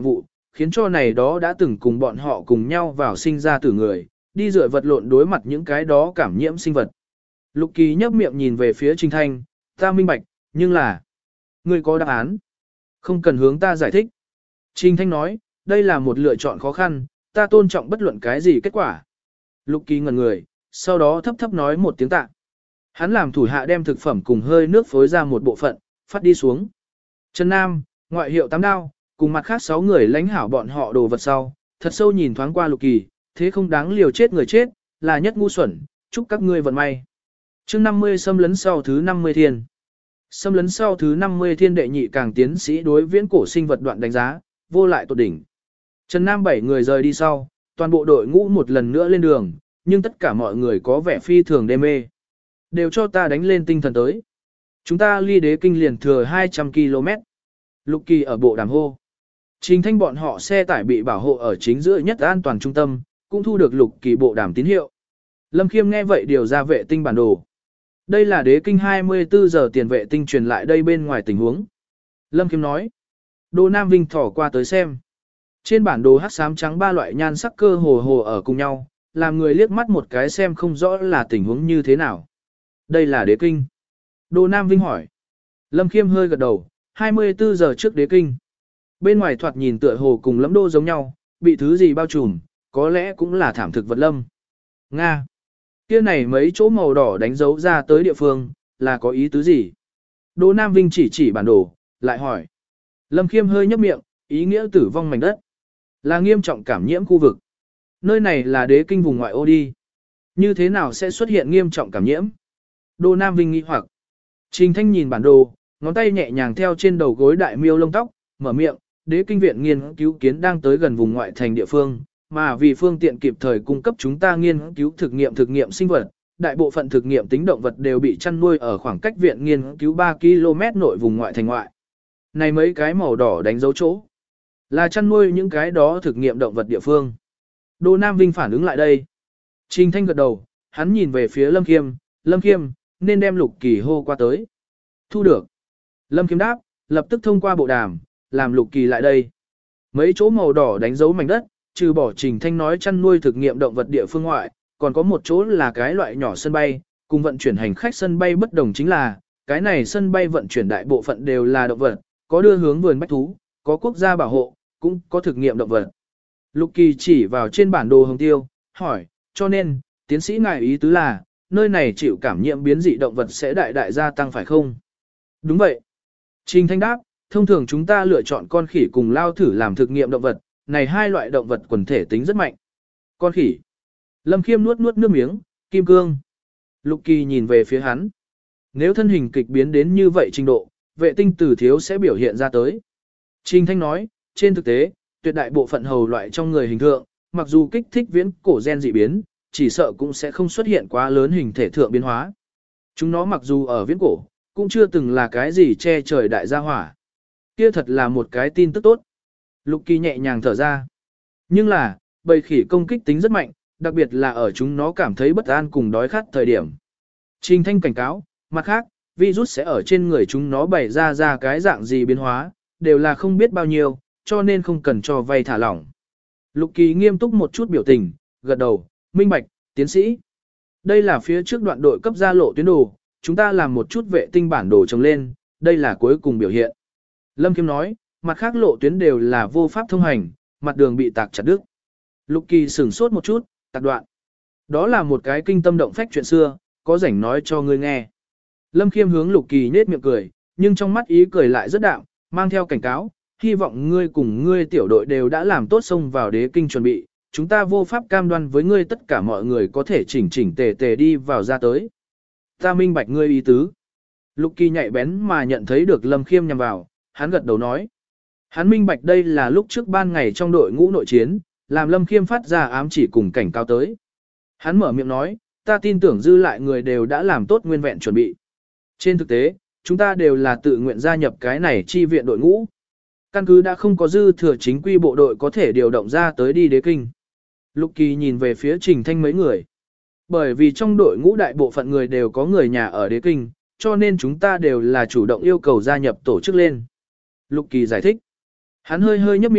khiến cho này đó đã từng cùng bọn họ cùng nhau vào sinh ra tử người, đi dựa vật lộn đối mặt những cái đó cảm nhiễm sinh vật. Lục Kỳ nhấp miệng nhìn về phía Trình Thanh, ta minh bạch, nhưng là, ngươi có đáp án. Không cần hướng ta giải thích. Trình Thanh nói, đây là một lựa chọn khó khăn, ta tôn trọng bất luận cái gì kết quả. Lục Kỳ ngẩn người, sau đó thấp thấp nói một tiếng tạ. Hắn làm thủ hạ đem thực phẩm cùng hơi nước phối ra một bộ phận, phát đi xuống. Trần Nam, ngoại hiệu tám đao, cùng mặt khác sáu người lãnh hảo bọn họ đồ vật sau, thật sâu nhìn thoáng qua Lục Kỳ, thế không đáng liều chết người chết, là nhất ngu xuẩn, chúc các ngươi vận may. Chương năm mươi xâm lấn sau thứ năm mươi thiên. Xâm lấn sau thứ năm mươi thiên đệ nhị càng tiến sĩ đối viễn cổ sinh vật đoạn đánh giá, vô lại tột đỉnh. Trần Nam bảy người rời đi sau, toàn bộ đội ngũ một lần nữa lên đường, nhưng tất cả mọi người có vẻ phi thường đê mê. Đều cho ta đánh lên tinh thần tới. Chúng ta ly đế kinh liền thừa hai trăm ki lô mét. Lục Kỳ ở bộ đàm hô. Trình Thanh bọn họ xe tải bị bảo hộ ở chính giữa nhất an toàn trung tâm, cũng thu được Lục Kỳ bộ đàm tín hiệu. Lâm Khiêm nghe vậy điều ra vệ tinh bản đồ. Đây là đế kinh hai mươi tư giờ tiền vệ tinh truyền lại đây bên ngoài tình huống. Lâm Khiêm nói. Đô Nam Vinh thỏ qua tới xem. Trên bản đồ hắc xám trắng ba loại nhan sắc cơ hồ hồ ở cùng nhau, làm người liếc mắt một cái xem không rõ là tình huống như thế nào. Đây là đế kinh. Đô Nam Vinh hỏi. Lâm Khiêm hơi gật đầu, hai mươi tư giờ trước đế kinh. Bên ngoài thoạt nhìn tựa hồ cùng lẫm đô giống nhau, bị thứ gì bao trùm, có lẽ cũng là thảm thực vật lâm. Nga. Kia này mấy chỗ màu đỏ đánh dấu ra tới địa phương, là có ý tứ gì? Đỗ Nam Vinh chỉ chỉ bản đồ, lại hỏi. Lâm Khiêm hơi nhấp miệng, ý nghĩa tử vong mảnh đất. Là nghiêm trọng cảm nhiễm khu vực. Nơi này là đế kinh vùng ngoại ô đi. Như thế nào sẽ xuất hiện nghiêm trọng cảm nhiễm? Đỗ Nam Vinh nghi hoặc. Trình Thanh nhìn bản đồ, ngón tay nhẹ nhàng theo trên đầu gối đại miêu lông tóc, mở miệng, đế kinh viện nghiên cứu kiến đang tới gần vùng ngoại thành địa phương, mà vì phương tiện kịp thời cung cấp chúng ta nghiên cứu thực nghiệm thực nghiệm sinh vật, đại bộ phận thực nghiệm tính động vật đều bị chăn nuôi ở khoảng cách viện nghiên cứu ba ki lô mét nội vùng ngoại thành ngoại. Này mấy cái màu đỏ đánh dấu chỗ, là chăn nuôi những cái đó thực nghiệm động vật địa phương. Đô Nam Vinh phản ứng lại đây. Trình Thanh gật đầu, hắn nhìn về phía Lâm Khiêm, Lâm Khiêm, nên đem Lục Kỳ hô qua tới. Thu được. Lâm Khiêm đáp, lập tức thông qua bộ đàm, làm Lục Kỳ lại đây. Mấy chỗ màu đỏ đánh dấu mảnh đất, trừ bỏ Trình Thanh nói chăn nuôi thực nghiệm động vật địa phương ngoại, còn có một chỗ là cái loại nhỏ sân bay, cùng vận chuyển hành khách sân bay bất đồng chính là, cái này sân bay vận chuyển đại bộ phận đều là động vật, có đưa hướng vườn bách thú, có quốc gia bảo hộ, cũng có thực nghiệm động vật. Lục Kỳ chỉ vào trên bản đồ hồng tiêu, hỏi, cho nên, tiến sĩ ngài ý tứ là, nơi này chịu cảm nhiễm biến dị động vật sẽ đại đại gia tăng phải không? Đúng vậy. Trình Thanh đáp, thông thường chúng ta lựa chọn con khỉ cùng lao thử làm thực nghiệm động vật, này hai loại động vật quần thể tính rất mạnh. Con khỉ. Lâm Khiêm nuốt nuốt nước miếng, kim cương. Lục Kỳ nhìn về phía hắn. Nếu thân hình kịch biến đến như vậy trình độ, vệ tinh tử thiếu sẽ biểu hiện ra tới. Trình Thanh nói, trên thực tế, tuyệt đại bộ phận hầu loại trong người hình thượng, mặc dù kích thích viễn cổ gen dị biến, chỉ sợ cũng sẽ không xuất hiện quá lớn hình thể thượng biến hóa. Chúng nó mặc dù ở viễn cổ, cũng chưa từng là cái gì che trời đại gia hỏa. Kia thật là một cái tin tức tốt. Lục Kỳ nhẹ nhàng thở ra. Nhưng là, bầy khỉ công kích tính rất mạnh, đặc biệt là ở chúng nó cảm thấy bất an cùng đói khát thời điểm. Trình Thanh cảnh cáo, mặt khác, virus sẽ ở trên người chúng nó bày ra ra cái dạng gì biến hóa, đều là không biết bao nhiêu, cho nên không cần cho vay thả lỏng. Lục Kỳ nghiêm túc một chút biểu tình, gật đầu, minh bạch, tiến sĩ. Đây là phía trước đoạn đội cấp ra lộ tuyến đồ, chúng ta làm một chút vệ tinh bản đồ trồng lên, đây là cuối cùng biểu hiện. Lâm Khiêm nói, mặt khác lộ tuyến đều là vô pháp thông hành, mặt đường bị tạc chặt đứt. Lục Kỳ sửng sốt một chút, tạc đoạn. Đó là một cái kinh tâm động phách chuyện xưa, có rảnh nói cho ngươi nghe. Lâm Khiêm hướng Lục Kỳ nết miệng cười, nhưng trong mắt ý cười lại rất đạm, mang theo cảnh cáo, hy vọng ngươi cùng ngươi tiểu đội đều đã làm tốt xông vào đế kinh chuẩn bị, chúng ta vô pháp cam đoan với ngươi tất cả mọi người có thể chỉnh chỉnh tề tề đi vào ra tới. Ta minh bạch ngươi ý tứ. Lục Kỳ nhạy bén mà nhận thấy được Lâm Khiêm nhằm vào, hắn gật đầu nói. Hắn minh bạch đây là lúc trước ban ngày trong đội ngũ nội chiến, làm Lâm Khiêm phát ra ám chỉ cùng cảnh cao tới. Hắn mở miệng nói, ta tin tưởng dư lại người đều đã làm tốt nguyên vẹn chuẩn bị. Trên thực tế, chúng ta đều là tự nguyện gia nhập cái này chi viện đội ngũ. Căn cứ đã không có dư thừa chính quy bộ đội có thể điều động ra tới đi đế kinh. Lục Kỳ nhìn về phía Trình Thanh mấy người. Bởi vì trong đội ngũ đại bộ phận người đều có người nhà ở đế kinh, cho nên chúng ta đều là chủ động yêu cầu gia nhập tổ chức lên. Lục Kỳ giải thích. Hắn hơi hơi nhấp miệng,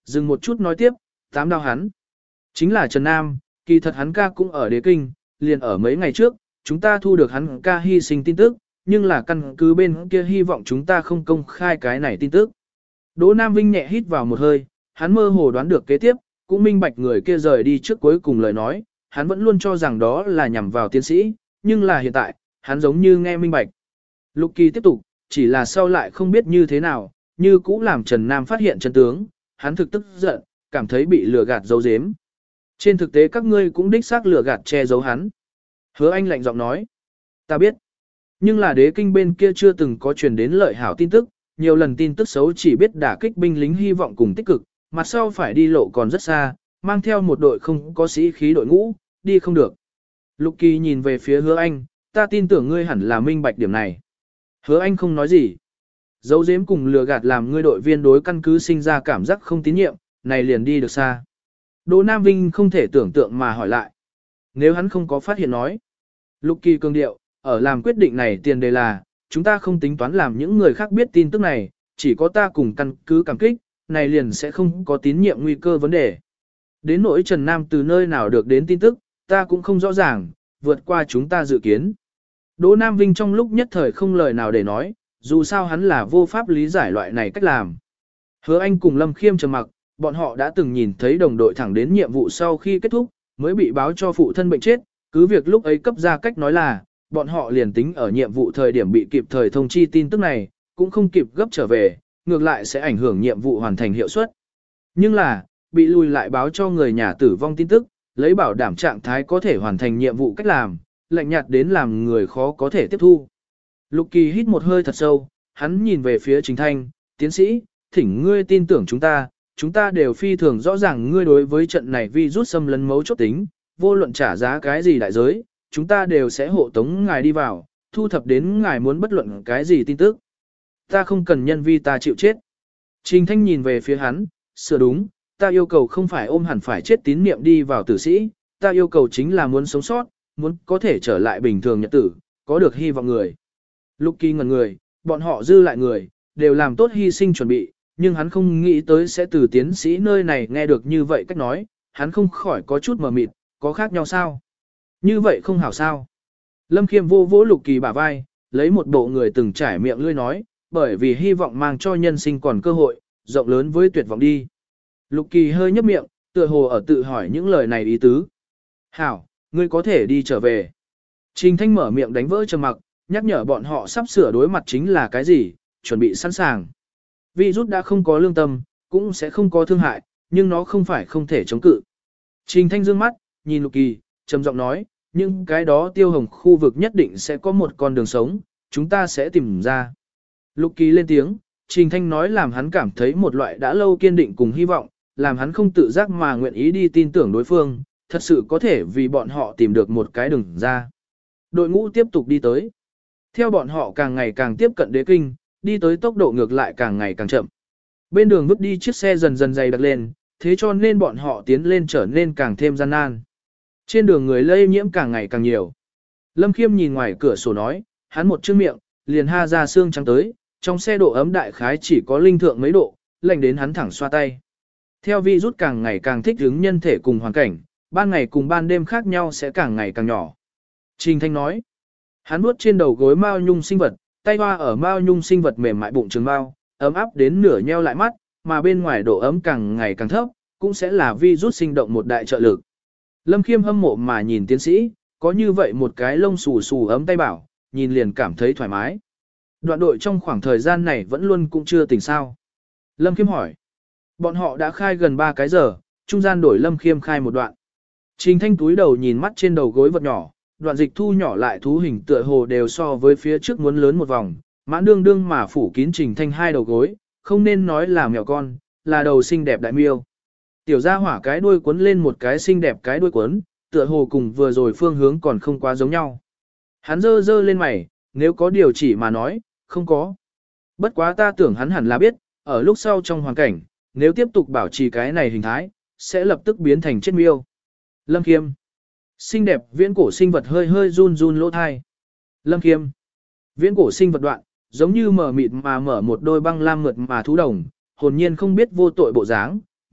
dừng một chút nói tiếp, tám đao hắn. Chính là Trần Nam, kỳ thật hắn ca cũng ở đế kinh, liền ở mấy ngày trước, chúng ta thu được hắn ca hy sinh tin tức, nhưng là căn cứ bên kia hy vọng chúng ta không công khai cái này tin tức. Đỗ Nam Vinh nhẹ hít vào một hơi, hắn mơ hồ đoán được kế tiếp, cũng minh bạch người kia rời đi trước cuối cùng lời nói, hắn vẫn luôn cho rằng đó là nhằm vào tiến sĩ, nhưng là hiện tại, hắn giống như nghe minh bạch. Lục Kỳ tiếp tục, chỉ là sau lại không biết như thế nào, như cũ làm Trần Nam phát hiện chân tướng, hắn thực tức giận, cảm thấy bị lừa gạt giấu giếm. Trên thực tế các ngươi cũng đích xác lừa gạt che giấu hắn. Hứa Anh lạnh giọng nói, ta biết. Nhưng là đế kinh bên kia chưa từng có truyền đến lợi hảo tin tức, nhiều lần tin tức xấu chỉ biết đả kích binh lính hy vọng cùng tích cực, mặt sau phải đi lộ còn rất xa, mang theo một đội không có sĩ khí đội ngũ, đi không được. Lục Kỳ nhìn về phía Hứa Anh, ta tin tưởng ngươi hẳn là minh bạch điểm này. Hứa Anh không nói gì. Dấu giếm cùng lừa gạt làm ngươi đội viên đối căn cứ sinh ra cảm giác không tín nhiệm, này liền đi được xa. Đỗ Nam Vinh không thể tưởng tượng mà hỏi lại. Nếu hắn không có phát hiện nói. Lục Kỳ cường điệu, ở làm quyết định này tiền đề là, chúng ta không tính toán làm những người khác biết tin tức này, chỉ có ta cùng căn cứ cảm kích, này liền sẽ không có tín nhiệm nguy cơ vấn đề. Đến nỗi Trần Nam từ nơi nào được đến tin tức, ta cũng không rõ ràng, vượt qua chúng ta dự kiến. Đỗ Nam Vinh trong lúc nhất thời không lời nào để nói, dù sao hắn là vô pháp lý giải loại này cách làm. Hứa Anh cùng Lâm Khiêm trầm mặc, bọn họ đã từng nhìn thấy đồng đội thẳng đến nhiệm vụ sau khi kết thúc, mới bị báo cho phụ thân bệnh chết, cứ việc lúc ấy cấp ra cách nói là, bọn họ liền tính ở nhiệm vụ thời điểm bị kịp thời thông chi tin tức này, cũng không kịp gấp trở về, ngược lại sẽ ảnh hưởng nhiệm vụ hoàn thành hiệu suất. Nhưng là, bị lùi lại báo cho người nhà tử vong tin tức, lấy bảo đảm trạng thái có thể hoàn thành nhiệm vụ cách làm, lạnh nhạt đến làm người khó có thể tiếp thu. Lục Kỳ hít một hơi thật sâu, hắn nhìn về phía Trình Thanh, tiến sĩ, thỉnh ngươi tin tưởng chúng ta, chúng ta đều phi thường rõ ràng ngươi đối với trận này vi rút xâm lấn mấu chốt tính, vô luận trả giá cái gì đại giới, chúng ta đều sẽ hộ tống ngài đi vào, thu thập đến ngài muốn bất luận cái gì tin tức. Ta không cần nhân vi ta chịu chết. Trình Thanh nhìn về phía hắn, sửa đúng, ta yêu cầu không phải ôm hẳn phải chết tín niệm đi vào tử sĩ, ta yêu cầu chính là muốn sống sót, muốn có thể trở lại bình thường nhật tử, có được hy vọng người. Lục Kỳ ngẩn người, bọn họ dư lại người, đều làm tốt hy sinh chuẩn bị, nhưng hắn không nghĩ tới sẽ từ tiến sĩ nơi này nghe được như vậy cách nói, hắn không khỏi có chút mờ mịt, có khác nhau sao? Như vậy không hảo sao? Lâm Khiêm vô vỗ Lục Kỳ bả vai, lấy một bộ người từng trải miệng lươi nói, bởi vì hy vọng mang cho nhân sinh còn cơ hội, rộng lớn với tuyệt vọng đi. Lục Kỳ hơi nhấp miệng, tựa hồ ở tự hỏi những lời này ý tứ. Hảo, ngươi có thể đi trở về. Trình Thanh mở miệng đánh vỡ trầm mặc, nhắc nhở bọn họ sắp sửa đối mặt chính là cái gì, chuẩn bị sẵn sàng. Virus đã không có lương tâm, cũng sẽ không có thương hại, nhưng nó không phải không thể chống cự. Trình Thanh dương mắt, nhìn Lục Kỳ, trầm giọng nói, nhưng cái đó tiêu hồng khu vực nhất định sẽ có một con đường sống, chúng ta sẽ tìm ra. Lục Kỳ lên tiếng, Trình Thanh nói làm hắn cảm thấy một loại đã lâu kiên định cùng hy vọng, làm hắn không tự giác mà nguyện ý đi tin tưởng đối phương, thật sự có thể vì bọn họ tìm được một cái đường ra. Đội ngũ tiếp tục đi tới. Theo bọn họ càng ngày càng tiếp cận đế kinh, đi tới tốc độ ngược lại càng ngày càng chậm. Bên đường vứt đi chiếc xe dần dần dày đặc lên, thế cho nên bọn họ tiến lên trở nên càng thêm gian nan. Trên đường người lây nhiễm càng ngày càng nhiều. Lâm Khiêm nhìn ngoài cửa sổ nói, hắn một chữ miệng, liền ha ra xương trắng tới, trong xe độ ấm đại khái chỉ có linh thượng mấy độ, lạnh đến hắn thẳng xoa tay. Theo virus càng ngày càng thích ứng nhân thể cùng hoàn cảnh, ban ngày cùng ban đêm khác nhau sẽ càng ngày càng nhỏ. Trình Thanh nói, hắn vuốt trên đầu gối mao nhung sinh vật, tay hoa ở mao nhung sinh vật mềm mại bụng trường mao, ấm áp đến nửa nheo lại mắt, mà bên ngoài độ ấm càng ngày càng thấp, cũng sẽ là virus sinh động một đại trợ lực. Lâm Khiêm hâm mộ mà nhìn tiến sĩ, có như vậy một cái lông xù xù ấm tay bảo, nhìn liền cảm thấy thoải mái. Đoạn đội trong khoảng thời gian này vẫn luôn cũng chưa tỉnh sao. Lâm Khiêm hỏi. Bọn họ đã khai gần ba cái giờ, trung gian đổi Lâm Khiêm khai một đoạn. Trình Thanh túi đầu nhìn mắt trên đầu gối vật nhỏ, đoạn dịch thu nhỏ lại thú hình tựa hồ đều so với phía trước muốn lớn một vòng, mãn đương đương mà phủ kín Trình Thanh hai đầu gối, không nên nói là mèo con, là đầu xinh đẹp đại miêu. Tiểu gia hỏa cái đuôi cuốn lên một cái xinh đẹp cái đuôi cuốn, tựa hồ cùng vừa rồi phương hướng còn không quá giống nhau. Hắn dơ dơ lên mày, nếu có điều chỉ mà nói, không có. Bất quá ta tưởng hắn hẳn là biết, ở lúc sau trong hoàn cảnh, nếu tiếp tục bảo trì cái này hình thái, sẽ lập tức biến thành chết miêu. Lâm Khiêm. Xinh đẹp viễn cổ sinh vật hơi hơi run run lỗ thai. Lâm Khiêm. Viễn cổ sinh vật đoạn, giống như mở mịt mà mở một đôi băng lam mượt mà thú đồng, hồn nhiên không biết vô tội bộ dáng,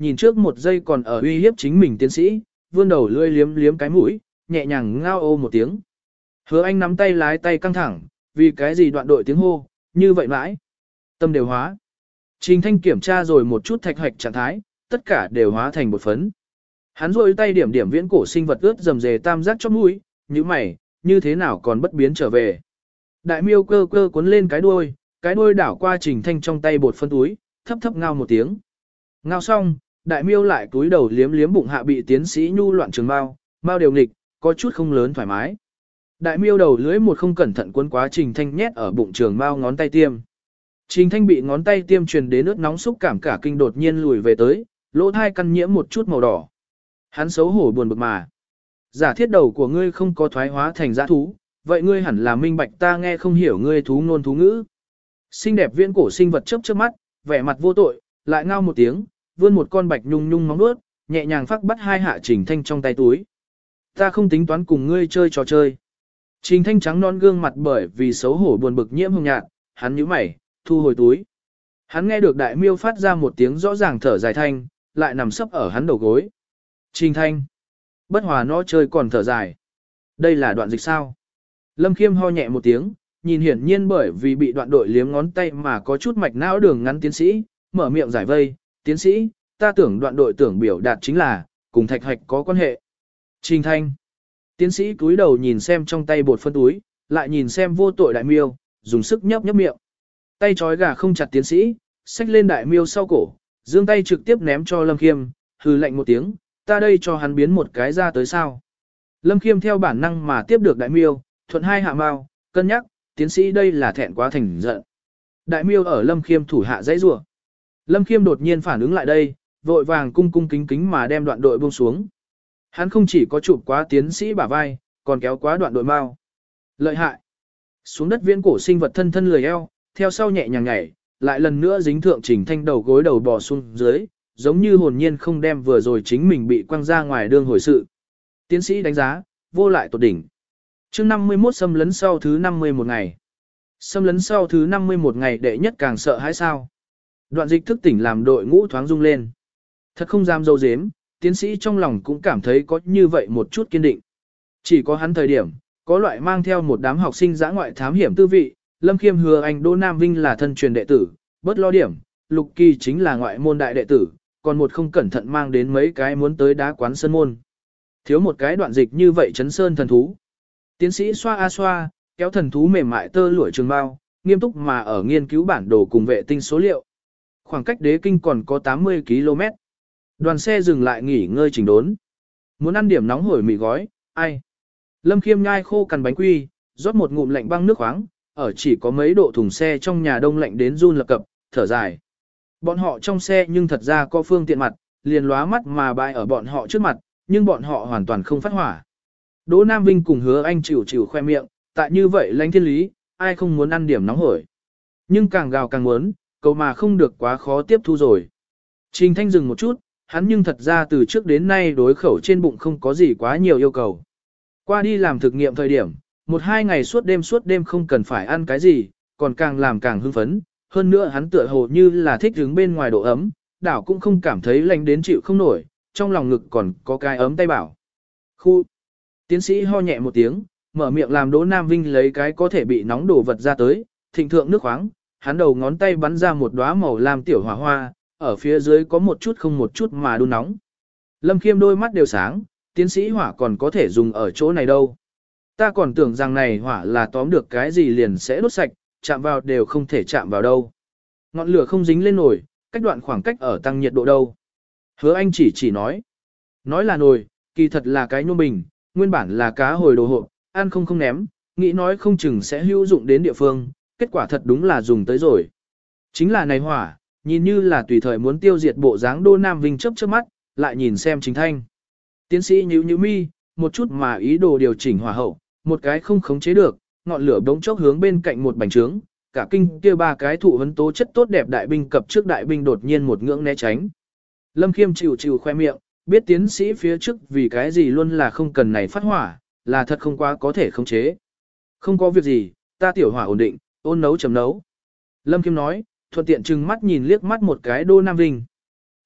nhìn trước một giây còn ở uy hiếp chính mình tiến sĩ, vươn đầu lưỡi liếm liếm cái mũi, nhẹ nhàng ngao ô một tiếng. Hứa Anh nắm tay lái tay căng thẳng, vì cái gì đoạn đội tiếng hô, như vậy mãi. Tâm đều hóa. Trình Thanh kiểm tra rồi một chút thạch hoạch trạng thái, tất cả đều hóa thành bột phấn. Hắn rôi tay điểm điểm viễn cổ sinh vật ướt rầm rề tam giác chóp mũi, như mày, như thế nào còn bất biến trở về. Đại miêu cơ cơ cuốn lên cái đuôi, cái đuôi đảo qua Trình Thanh trong tay bột phân túi, thấp thấp ngao một tiếng. Ngao xong, đại miêu lại túi đầu liếm liếm bụng hạ bị tiến sĩ nhu loạn trường bao, bao đều nghịch, có chút không lớn thoải mái. Đại miêu đầu lưỡi một không cẩn thận cuốn quá Trình Thanh nhét ở bụng trường bao ngón tay tiêm. Trình Thanh bị ngón tay tiêm truyền đến ướt nóng xúc cảm cả kinh đột nhiên lùi về tới, lỗ thai căn nhiễm một chút màu đỏ. Hắn xấu hổ buồn bực mà. Giả thiết đầu của ngươi không có thoái hóa thành dã thú, vậy ngươi hẳn là minh bạch ta nghe không hiểu ngươi thú ngôn thú ngữ. Xinh đẹp viễn cổ sinh vật chớp chớp mắt, vẻ mặt vô tội, lại ngao một tiếng, vươn một con bạch nhung nhung móng vuốt, nhẹ nhàng phắc bắt hai hạ Trình Thanh trong tay túi. Ta không tính toán cùng ngươi chơi trò chơi. Trình Thanh trắng non gương mặt bởi vì xấu hổ buồn bực nhiễm hồng nhạt, hắn nhíu mày, thu hồi túi. Hắn nghe được đại miêu phát ra một tiếng rõ ràng thở dài thanh, lại nằm sấp ở hắn đầu gối. Trình Thanh. Bất hòa nó chơi còn thở dài. Đây là đoạn dịch sao? Lâm Khiêm ho nhẹ một tiếng, nhìn hiển nhiên bởi vì bị đoạn đội liếm ngón tay mà có chút mạch não đường ngắn tiến sĩ, mở miệng giải vây. Tiến sĩ, ta tưởng đoạn đội tưởng biểu đạt chính là, cùng thạch hạch có quan hệ. Trình Thanh. Tiến sĩ cúi đầu nhìn xem trong tay bột phân túi, lại nhìn xem vô tội đại miêu, dùng sức nhấp nhấp miệng. Tay trói gà không chặt tiến sĩ, xách lên đại miêu sau cổ, giương tay trực tiếp ném cho Lâm Khiêm, hừ lạnh một tiếng, ta đây cho hắn biến một cái ra tới sao. Lâm Khiêm theo bản năng mà tiếp được đại miêu, thuận hai hạ mau, cân nhắc, tiến sĩ đây là thẹn quá thành giận. Đại miêu ở Lâm Khiêm thủ hạ dãy rủa. Lâm Khiêm đột nhiên phản ứng lại đây, vội vàng cung cung kính kính mà đem đoạn đội buông xuống. Hắn không chỉ có chụp quá tiến sĩ bả vai, còn kéo quá đoạn đội mau. Lợi hại. Xuống đất viễn cổ sinh vật thân thân lười eo, theo sau nhẹ nhàng nhảy, lại lần nữa dính thượng Trình Thanh đầu gối đầu bò xuống dưới, giống như hồn nhiên không đem vừa rồi chính mình bị quăng ra ngoài đương hồi sự. Tiến sĩ đánh giá, vô lại tột đỉnh. Chương năm mươi mốt xâm lấn sau thứ năm mươi một ngày. Xâm lấn sau thứ năm mươi một ngày đệ nhất càng sợ hãi sao. Đoạn dịch thức tỉnh làm đội ngũ thoáng rung lên. Thật không dám dâu dếm, tiến sĩ trong lòng cũng cảm thấy có như vậy một chút kiên định. Chỉ có hắn thời điểm, có loại mang theo một đám học sinh dã ngoại thám hiểm tư vị, Lâm Khiêm hứa anh Đỗ Nam Vinh là thân truyền đệ tử, bớt lo điểm, Lục Kỳ chính là ngoại môn đại đệ tử, còn một không cẩn thận mang đến mấy cái muốn tới đá quán sơn môn. Thiếu một cái đoạn dịch như vậy chấn sơn thần thú. Tiến sĩ xoa a xoa, kéo thần thú mềm mại tơ lụa trường bao, nghiêm túc mà ở nghiên cứu bản đồ cùng vệ tinh số liệu. Khoảng cách đế kinh còn có tám mươi ki lô mét. Đoàn xe dừng lại nghỉ ngơi chỉnh đốn. Muốn ăn điểm nóng hổi mì gói, ai? Lâm Khiêm nhai khô cằn bánh quy, rót một ngụm lạnh băng nước khoáng, ở chỉ có mấy độ thùng xe trong nhà đông lạnh đến run lập cập, thở dài. Bọn họ trong xe nhưng thật ra có phương tiện mặt, liền lóa mắt mà bại ở bọn họ trước mặt, nhưng bọn họ hoàn toàn không phát hỏa. Đỗ Nam Vinh cùng Hứa Anh chịu chịu khoe miệng, tại như vậy lãnh thiên lý, ai không muốn ăn điểm nóng hổi. Nhưng càng gào càng muốn, cầu mà không được quá khó tiếp thu rồi. Trình Thanh dừng một chút, hắn nhưng thật ra từ trước đến nay đối khẩu trên bụng không có gì quá nhiều yêu cầu. Qua đi làm thực nghiệm thời điểm, một hai ngày suốt đêm suốt đêm không cần phải ăn cái gì, còn càng làm càng hưng phấn. Hơn nữa hắn tựa hồ như là thích đứng bên ngoài độ ấm, đảo cũng không cảm thấy lạnh đến chịu không nổi, trong lòng ngực còn có cái ấm tay bảo. Khu! Tiến sĩ ho nhẹ một tiếng, mở miệng làm Đỗ Nam Vinh lấy cái có thể bị nóng đổ vật ra tới, thịnh thượng nước khoáng, hắn đầu ngón tay bắn ra một đóa màu lam tiểu hỏa hoa, ở phía dưới có một chút không một chút mà đun nóng. Lâm Khiêm đôi mắt đều sáng, tiến sĩ hỏa còn có thể dùng ở chỗ này đâu. Ta còn tưởng rằng này hỏa là tóm được cái gì liền sẽ đốt sạch, chạm vào đều không thể chạm vào đâu. Ngọn lửa không dính lên nồi, cách đoạn khoảng cách ở tăng nhiệt độ đâu. Hứa Anh chỉ chỉ nói. Nói là nồi, kỳ thật là cái nhôm bình, nguyên bản là cá hồi đồ hộp, ăn không không ném, nghĩ nói không chừng sẽ hữu dụng đến địa phương, kết quả thật đúng là dùng tới rồi. Chính là này hỏa, nhìn như là tùy thời muốn tiêu diệt bộ dáng Đỗ Nam Vinh chớp chớp mắt, lại nhìn xem Trình Thanh. Tiến sĩ nhíu nhíu mi, một chút mà ý đồ điều chỉnh hỏa hậu, một cái không khống chế được, ngọn lửa bỗng chốc hướng bên cạnh một bành trướng, cả kinh kia ba cái thụ vấn tố chất tốt đẹp đại binh cập trước đại binh đột nhiên một ngưỡng né tránh. Lâm Khiêm chịu chịu khoe miệng, biết tiến sĩ phía trước vì cái gì luôn là không cần này phát hỏa, là thật không quá có thể khống chế. Không có việc gì, ta tiểu hỏa ổn định, ôn nấu chấm nấu. Lâm Khiêm nói, thuận tiện trừng mắt nhìn liếc mắt một cái Đỗ Nam Vinh.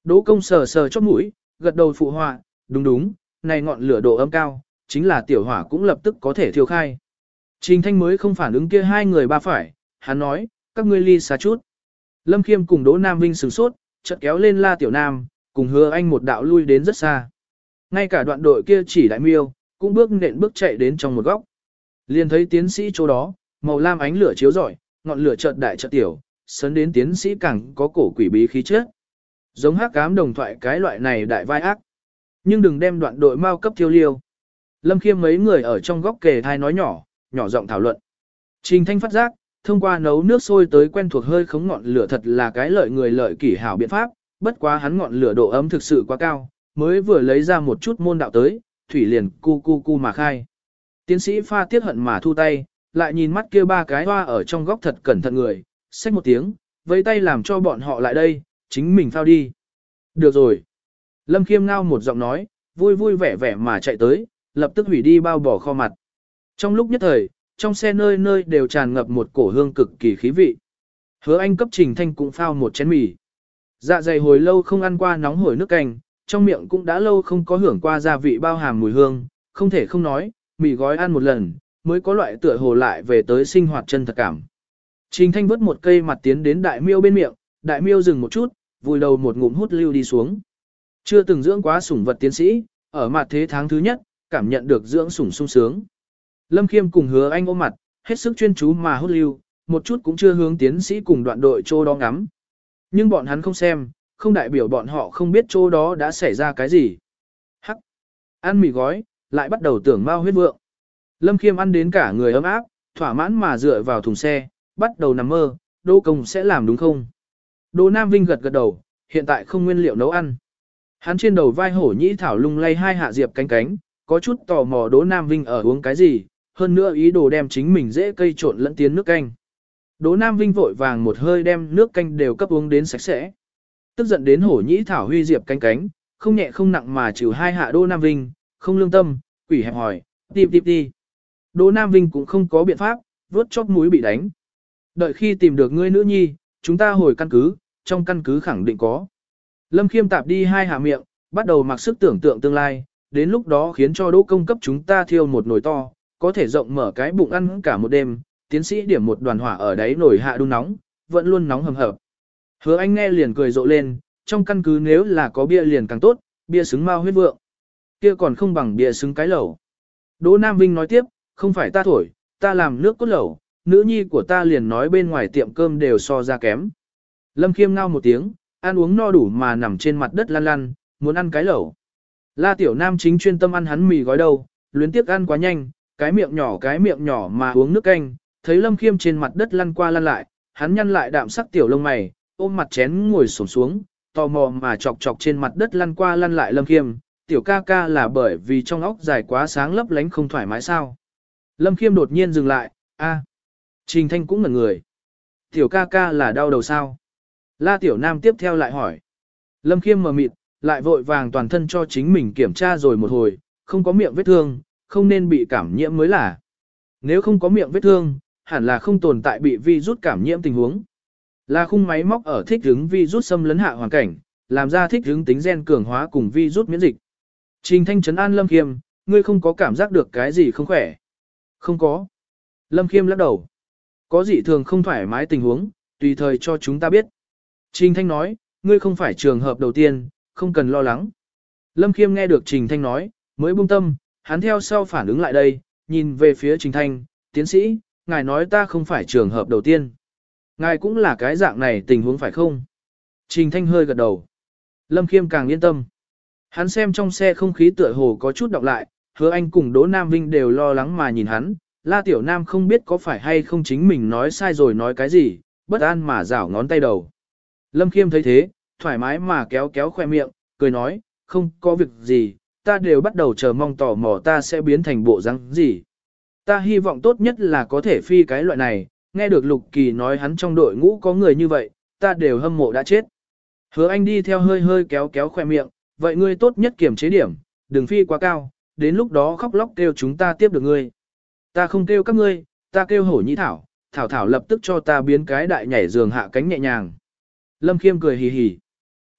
Đỗ công sờ sờ chóp mũi, gật đầu phụ họa, đúng đúng, này ngọn lửa độ ấm cao, chính là tiểu hỏa cũng lập tức có thể thiêu khai. Trình Thanh mới không phản ứng kia hai người ba phải, hắn nói, các ngươi ly xa chút. Lâm Khiêm cùng Đỗ Nam Vinh sửng sốt, chợt kéo lên La Tiểu Nam, cùng Hứa Anh một đạo lui đến rất xa. Ngay cả đoạn đội kia chỉ đại miêu, cũng bước nện bước chạy đến trong một góc. Liền thấy tiến sĩ chỗ đó, màu lam ánh lửa chiếu rọi, ngọn lửa chợt đại chợt tiểu, sấn đến tiến sĩ càng có cổ quỷ bí khí chất. Giống hắc ám đồng thoại cái loại này đại vai ác. Nhưng đừng đem đoạn đội mau cấp thiêu liêu. Lâm Khiêm mấy người ở trong góc kề thai nói nhỏ, nhỏ giọng thảo luận. Trình Thanh phát giác, thông qua nấu nước sôi tới quen thuộc hơi khống ngọn lửa thật là cái lợi người lợi kỷ hảo biện pháp, bất quá hắn ngọn lửa độ ấm thực sự quá cao, mới vừa lấy ra một chút môn đạo tới, thủy liền cu cu cu mà khai. Tiến sĩ pha tiết hận mà thu tay, lại nhìn mắt kia ba cái hoa ở trong góc thật cẩn thận người, xách một tiếng, vẫy tay làm cho bọn họ lại đây, chính mình phao đi. Được rồi. Lâm Khiêm ngao một giọng nói, vui vui vẻ vẻ mà chạy tới, lập tức hủy đi bao bỏ kho mặt. Trong lúc nhất thời, trong xe nơi nơi đều tràn ngập một cổ hương cực kỳ khí vị. Hứa Anh cấp Trình Thanh cũng phao một chén mì. Dạ dày hồi lâu không ăn qua nóng hổi nước canh, trong miệng cũng đã lâu không có hưởng qua gia vị bao hàm mùi hương, không thể không nói, mì gói ăn một lần, mới có loại tựa hồ lại về tới sinh hoạt chân thật cảm. Trình Thanh vớt một cây mặt tiến đến đại miêu bên miệng, đại miêu dừng một chút, vùi đầu một ngụm hút lưu đi xuống. Chưa từng dưỡng quá sủng vật tiến sĩ, ở mặt thế tháng thứ nhất, cảm nhận được dưỡng sủng sung sướng. Lâm Khiêm cùng Hứa Anh ôm mặt, hết sức chuyên chú mà hút lưu, một chút cũng chưa hướng tiến sĩ cùng đoạn đội chỗ đó ngắm. Nhưng bọn hắn không xem, không đại biểu bọn họ không biết chỗ đó đã xảy ra cái gì. Hắc! Ăn mì gói, lại bắt đầu tưởng mau huyết vượng. Lâm Khiêm ăn đến cả người ấm áp, thỏa mãn mà dựa vào thùng xe, bắt đầu nằm mơ, Đỗ Công sẽ làm đúng không? Đỗ Nam Vinh gật gật đầu, hiện tại không nguyên liệu nấu ăn. Hắn trên đầu vai hổ nhĩ thảo lung lay hai hạ diệp cánh cánh, có chút tò mò Đỗ Nam Vinh ở uống cái gì, hơn nữa ý đồ đem chính mình dễ cây trộn lẫn tiến nước canh. Đỗ Nam Vinh vội vàng một hơi đem nước canh đều cấp uống đến sạch sẽ. Tức giận đến hổ nhĩ thảo huy diệp cánh cánh, không nhẹ không nặng mà chịu hai hạ Đỗ Nam Vinh, không lương tâm, quỷ hẹp hỏi, tìm tìm đi. Đỗ Nam Vinh cũng không có biện pháp, vuốt chóp mũi bị đánh. Đợi khi tìm được ngươi nữ nhi, chúng ta hồi căn cứ, trong căn cứ khẳng định có. Lâm Khiêm tạp đi hai hạ miệng, bắt đầu mặc sức tưởng tượng tương lai, đến lúc đó khiến cho Đỗ Công cấp chúng ta thiêu một nồi to, có thể rộng mở cái bụng ăn cả một đêm, tiến sĩ điểm một đoàn hỏa ở đáy nồi hạ đun nóng, vẫn luôn nóng hầm hập. Hứa Anh nghe liền cười rộ lên, trong căn cứ nếu là có bia liền càng tốt, bia xứng mau huyết vượng. Kia còn không bằng bia xứng cái lẩu. Đỗ Nam Vinh nói tiếp, không phải ta thổi, ta làm nước cốt lẩu, nữ nhi của ta liền nói bên ngoài tiệm cơm đều so ra kém. Lâm Khiêm ngao một tiếng, ăn uống no đủ mà nằm trên mặt đất lăn lăn, muốn ăn cái lẩu. La Tiểu Nam chính chuyên tâm ăn hắn mì gói đâu, luyến tiếc ăn quá nhanh, cái miệng nhỏ cái miệng nhỏ mà uống nước canh, thấy Lâm Khiêm trên mặt đất lăn qua lăn lại, hắn nhăn lại đạm sắc tiểu lông mày, ôm mặt chén ngồi xổm xuống, tò mò mà chọc chọc trên mặt đất lăn qua lăn lại Lâm Khiêm, tiểu ca ca là bởi vì trong óc dài quá sáng lấp lánh không thoải mái sao. Lâm Khiêm đột nhiên dừng lại, a, Trình Thanh cũng ngẩn người. Tiểu ca ca là đau đầu sao? La Tiểu Nam tiếp theo lại hỏi. Lâm Khiêm mờ mịt, lại vội vàng toàn thân cho chính mình kiểm tra rồi một hồi, không có miệng vết thương, không nên bị cảm nhiễm mới là. Nếu không có miệng vết thương, hẳn là không tồn tại bị virus cảm nhiễm tình huống. Là khung máy móc ở thích ứng virus xâm lấn hạ hoàn cảnh, làm ra thích ứng tính gen cường hóa cùng virus miễn dịch. Trình Thanh trấn an Lâm Khiêm, ngươi không có cảm giác được cái gì không khỏe. Không có. Lâm Khiêm lắc đầu. Có dị thường không thoải mái tình huống, tùy thời cho chúng ta biết. Trình Thanh nói, ngươi không phải trường hợp đầu tiên, không cần lo lắng. Lâm Khiêm nghe được Trình Thanh nói, mới buông tâm, hắn theo sau phản ứng lại đây, nhìn về phía Trình Thanh, tiến sĩ, ngài nói ta không phải trường hợp đầu tiên. Ngài cũng là cái dạng này tình huống phải không? Trình Thanh hơi gật đầu. Lâm Khiêm càng yên tâm. Hắn xem trong xe không khí tựa hồ có chút đọc lại, Hứa Anh cùng Đỗ Nam Vinh đều lo lắng mà nhìn hắn, La Tiểu Nam không biết có phải hay không chính mình nói sai rồi nói cái gì, bất an mà rảo ngón tay đầu. Lâm Khiêm thấy thế, thoải mái mà kéo kéo khoe miệng, cười nói, không có việc gì, ta đều bắt đầu chờ mong tò mò ta sẽ biến thành bộ răng gì. Ta hy vọng tốt nhất là có thể phi cái loại này, nghe được Lục Kỳ nói hắn trong đội ngũ có người như vậy, ta đều hâm mộ đã chết. Hứa Anh đi theo hơi hơi kéo kéo khoe miệng, vậy ngươi tốt nhất kiểm chế điểm, đừng phi quá cao, đến lúc đó khóc lóc kêu chúng ta tiếp được ngươi. Ta không kêu các ngươi, ta kêu hổ nhĩ thảo, thảo thảo lập tức cho ta biến cái đại nhảy giường hạ cánh nhẹ nhàng. Lâm Khiêm cười hì hì.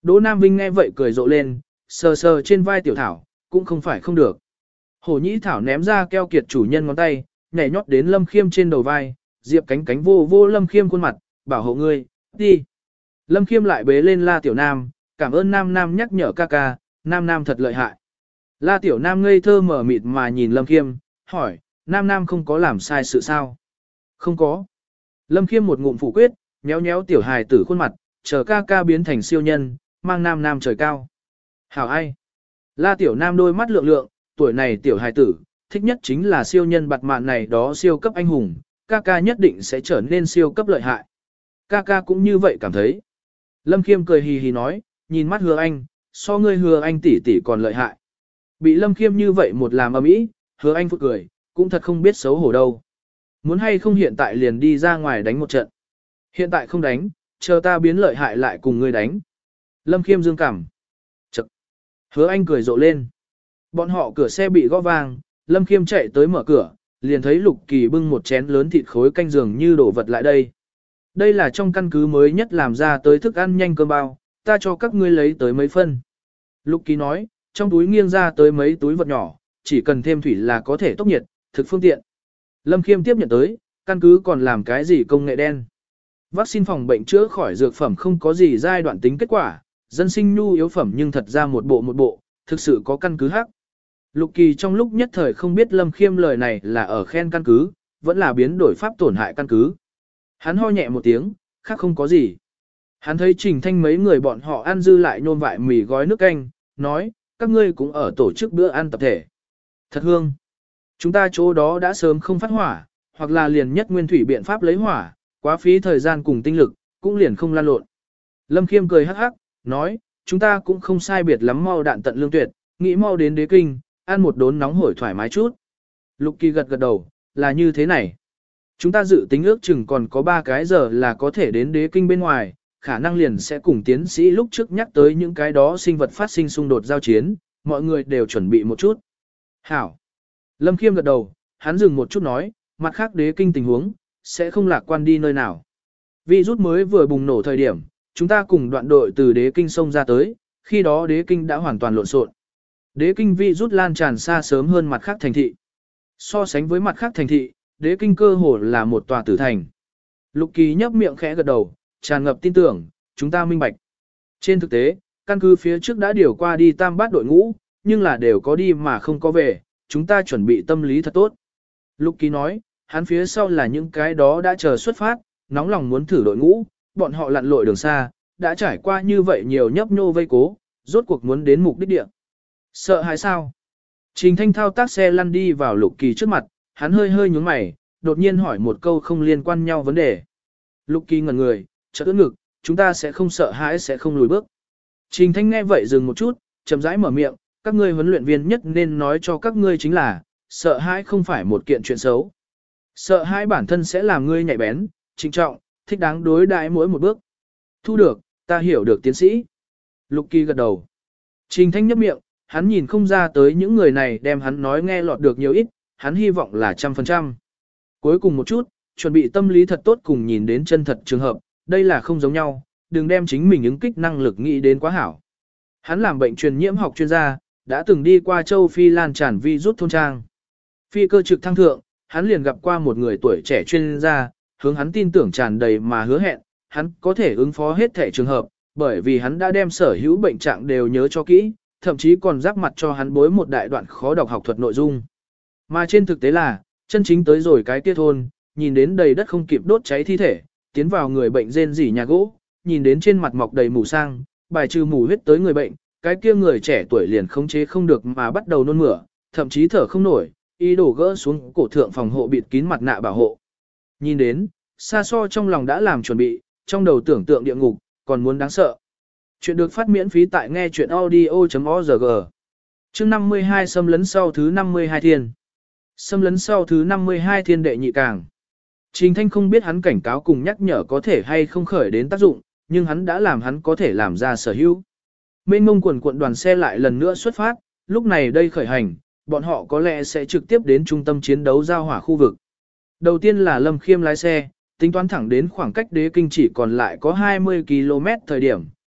Đỗ Nam Vinh nghe vậy cười rộ lên, sờ sờ trên vai tiểu thảo, cũng không phải không được. Hổ nhĩ thảo ném ra keo kiệt chủ nhân ngón tay, nhảy nhót đến Lâm Khiêm trên đầu vai, Diệp cánh cánh vô vô Lâm Khiêm khuôn mặt, bảo hộ ngươi, đi. Lâm Khiêm lại bế lên La Tiểu Nam, cảm ơn Nam Nam nhắc nhở ca ca, Nam Nam thật lợi hại. La Tiểu Nam ngây thơ mở mịt mà nhìn Lâm Khiêm, hỏi, Nam Nam không có làm sai sự sao? Không có. Lâm Khiêm một ngụm phủ quyết, nhéo nhéo tiểu hài tử khuôn mặt, chờ ca ca biến thành siêu nhân, mang Nam Nam trời cao. Hảo ai? La Tiểu Nam đôi mắt lượng lượng, tuổi này tiểu hài tử, thích nhất chính là siêu nhân bạt mạn này đó siêu cấp anh hùng, ca ca nhất định sẽ trở nên siêu cấp lợi hại. Ca ca cũng như vậy cảm thấy. Lâm Khiêm cười hì hì nói, nhìn mắt Hứa Anh, so ngươi Hứa Anh tỷ tỷ còn lợi hại. Bị Lâm Khiêm như vậy một làm ầm ĩ, Hứa Anh phụt cười, cũng thật không biết xấu hổ đâu. Muốn hay không hiện tại liền đi ra ngoài đánh một trận. Hiện tại không đánh, chờ ta biến lợi hại lại cùng ngươi đánh. Lâm Khiêm dương cảm. Chậc. Hứa Anh cười rộ lên. Bọn họ cửa xe bị gõ vang, Lâm Khiêm chạy tới mở cửa, liền thấy Lục Kỳ bưng một chén lớn thịt khối canh dường như đổ vật lại đây. Đây là trong căn cứ mới nhất làm ra tới thức ăn nhanh cơm bao, ta cho các ngươi lấy tới mấy phân. Lục Kỳ nói, trong túi nghiêng ra tới mấy túi vật nhỏ, chỉ cần thêm thủy là có thể tốc nhiệt, thực phương tiện. Lâm Khiêm tiếp nhận tới, căn cứ còn làm cái gì công nghệ đen. Vaccine phòng bệnh chữa khỏi dược phẩm không có gì giai đoạn tính kết quả, dân sinh nhu yếu phẩm nhưng thật ra một bộ một bộ, thực sự có căn cứ hắc. Lục Kỳ trong lúc nhất thời không biết Lâm Khiêm lời này là ở khen căn cứ, vẫn là biến đổi pháp tổn hại căn cứ. Hắn ho nhẹ một tiếng, khác không có gì. Hắn thấy Trình Thanh mấy người bọn họ ăn dư lại nhôm vại mì gói nước canh, nói, các ngươi cũng ở tổ chức bữa ăn tập thể. Thật hương. Chúng ta chỗ đó đã sớm không phát hỏa, hoặc là liền nhất nguyên thủy biện pháp lấy hỏa, quá phí thời gian cùng tinh lực, cũng liền không lan lộn. Lâm Khiêm cười hắc hắc, nói, chúng ta cũng không sai biệt lắm mau đạn tận lương tuyệt, nghĩ mau đến Đế Kinh, ăn một đốn nóng hổi thoải mái chút. Lục Kỳ gật gật đầu, là như thế này. Chúng ta dự tính ước chừng còn có ba cái giờ là có thể đến Đế Kinh bên ngoài, khả năng liền sẽ cùng tiến sĩ lúc trước nhắc tới những cái đó sinh vật phát sinh xung đột giao chiến, mọi người đều chuẩn bị một chút. Hảo. Lâm Khiêm gật đầu, hắn dừng một chút nói, mặt khác Đế Kinh tình huống, sẽ không lạc quan đi nơi nào. Virus mới vừa bùng nổ thời điểm, chúng ta cùng đoạn đội từ Đế Kinh sông ra tới, khi đó Đế Kinh đã hoàn toàn lộn xộn. Đế Kinh virus lan tràn xa sớm hơn mặt khác thành thị. So sánh với mặt khác thành thị, Đế Kinh cơ hồ là một tòa tử thành. Lục Kỳ nhấp miệng khẽ gật đầu, tràn ngập tin tưởng, chúng ta minh bạch. Trên thực tế, căn cứ phía trước đã điều qua đi tam bát đội ngũ, nhưng là đều có đi mà không có về, chúng ta chuẩn bị tâm lý thật tốt. Lục Kỳ nói, hắn phía sau là những cái đó đã chờ xuất phát, nóng lòng muốn thử đội ngũ, bọn họ lặn lội đường xa, đã trải qua như vậy nhiều nhấp nhô vây cố, rốt cuộc muốn đến mục đích địa. Sợ hãi sao? Trình Thanh thao tác xe lăn đi vào Lục Kỳ trước mặt, hắn hơi hơi nhướng mày, đột nhiên hỏi một câu không liên quan nhau vấn đề. Lục Kỳ ngẩn người, chợt ưỡn ngực, chúng ta sẽ không sợ hãi sẽ không lùi bước. Trình Thanh nghe vậy dừng một chút, chậm rãi mở miệng, các ngươi huấn luyện viên nhất nên nói cho các ngươi chính là, sợ hãi không phải một kiện chuyện xấu. Sợ hãi bản thân sẽ làm ngươi nhạy bén, trịnh trọng, thích đáng đối đãi mỗi một bước. Thu được, ta hiểu được tiến sĩ. Lục Kỳ gật đầu. Trình Thanh nhấp miệng, hắn nhìn không ra tới những người này đem hắn nói nghe lọt được nhiều ít, hắn hy vọng là trăm phần trăm. Cuối cùng một chút, chuẩn bị tâm lý thật tốt cùng nhìn đến chân thật trường hợp, đây là không giống nhau, đừng đem chính mình ứng kích năng lực nghĩ đến quá hảo. Hắn làm bệnh truyền nhiễm học chuyên gia, đã từng đi qua châu Phi lan tràn virus thôn trang. Phi cơ trực thăng thượng, hắn liền gặp qua một người tuổi trẻ chuyên gia, hướng hắn tin tưởng tràn đầy mà hứa hẹn, hắn có thể ứng phó hết thể trường hợp, bởi vì hắn đã đem sở hữu bệnh trạng đều nhớ cho kỹ, thậm chí còn rắc mặt cho hắn bối một đại đoạn khó đọc học thuật nội dung. Mà trên thực tế là, chân chính tới rồi cái kia thôn, nhìn đến đầy đất không kịp đốt cháy thi thể, tiến vào người bệnh rên rỉ nhà gỗ, nhìn đến trên mặt mọc đầy mù sang, bài trừ mù huyết tới người bệnh, cái kia người trẻ tuổi liền khống chế không được mà bắt đầu nôn mửa, thậm chí thở không nổi, ý đồ gỡ xuống cổ thượng phòng hộ bịt kín mặt nạ bảo hộ. Nhìn đến, xa so trong lòng đã làm chuẩn bị, trong đầu tưởng tượng địa ngục, còn muốn đáng sợ. Chuyện được phát miễn phí tại nghe chuyện audio.org. Chương năm mươi hai xâm lấn sau thứ năm mươi hai thiên. Xâm lấn sau thứ năm mươi hai thiên đệ nhị càng. Trình Thanh không biết hắn cảnh cáo cùng nhắc nhở có thể hay không khởi đến tác dụng, nhưng hắn đã làm hắn có thể làm ra sở hữu. Mênh mông quần cuộn đoàn xe lại lần nữa xuất phát, lúc này đây khởi hành, bọn họ có lẽ sẽ trực tiếp đến trung tâm chiến đấu giao hỏa khu vực. Đầu tiên là Lâm Khiêm lái xe, tính toán thẳng đến khoảng cách Đế Kinh chỉ còn lại có hai mươi ki lô mét thời điểm,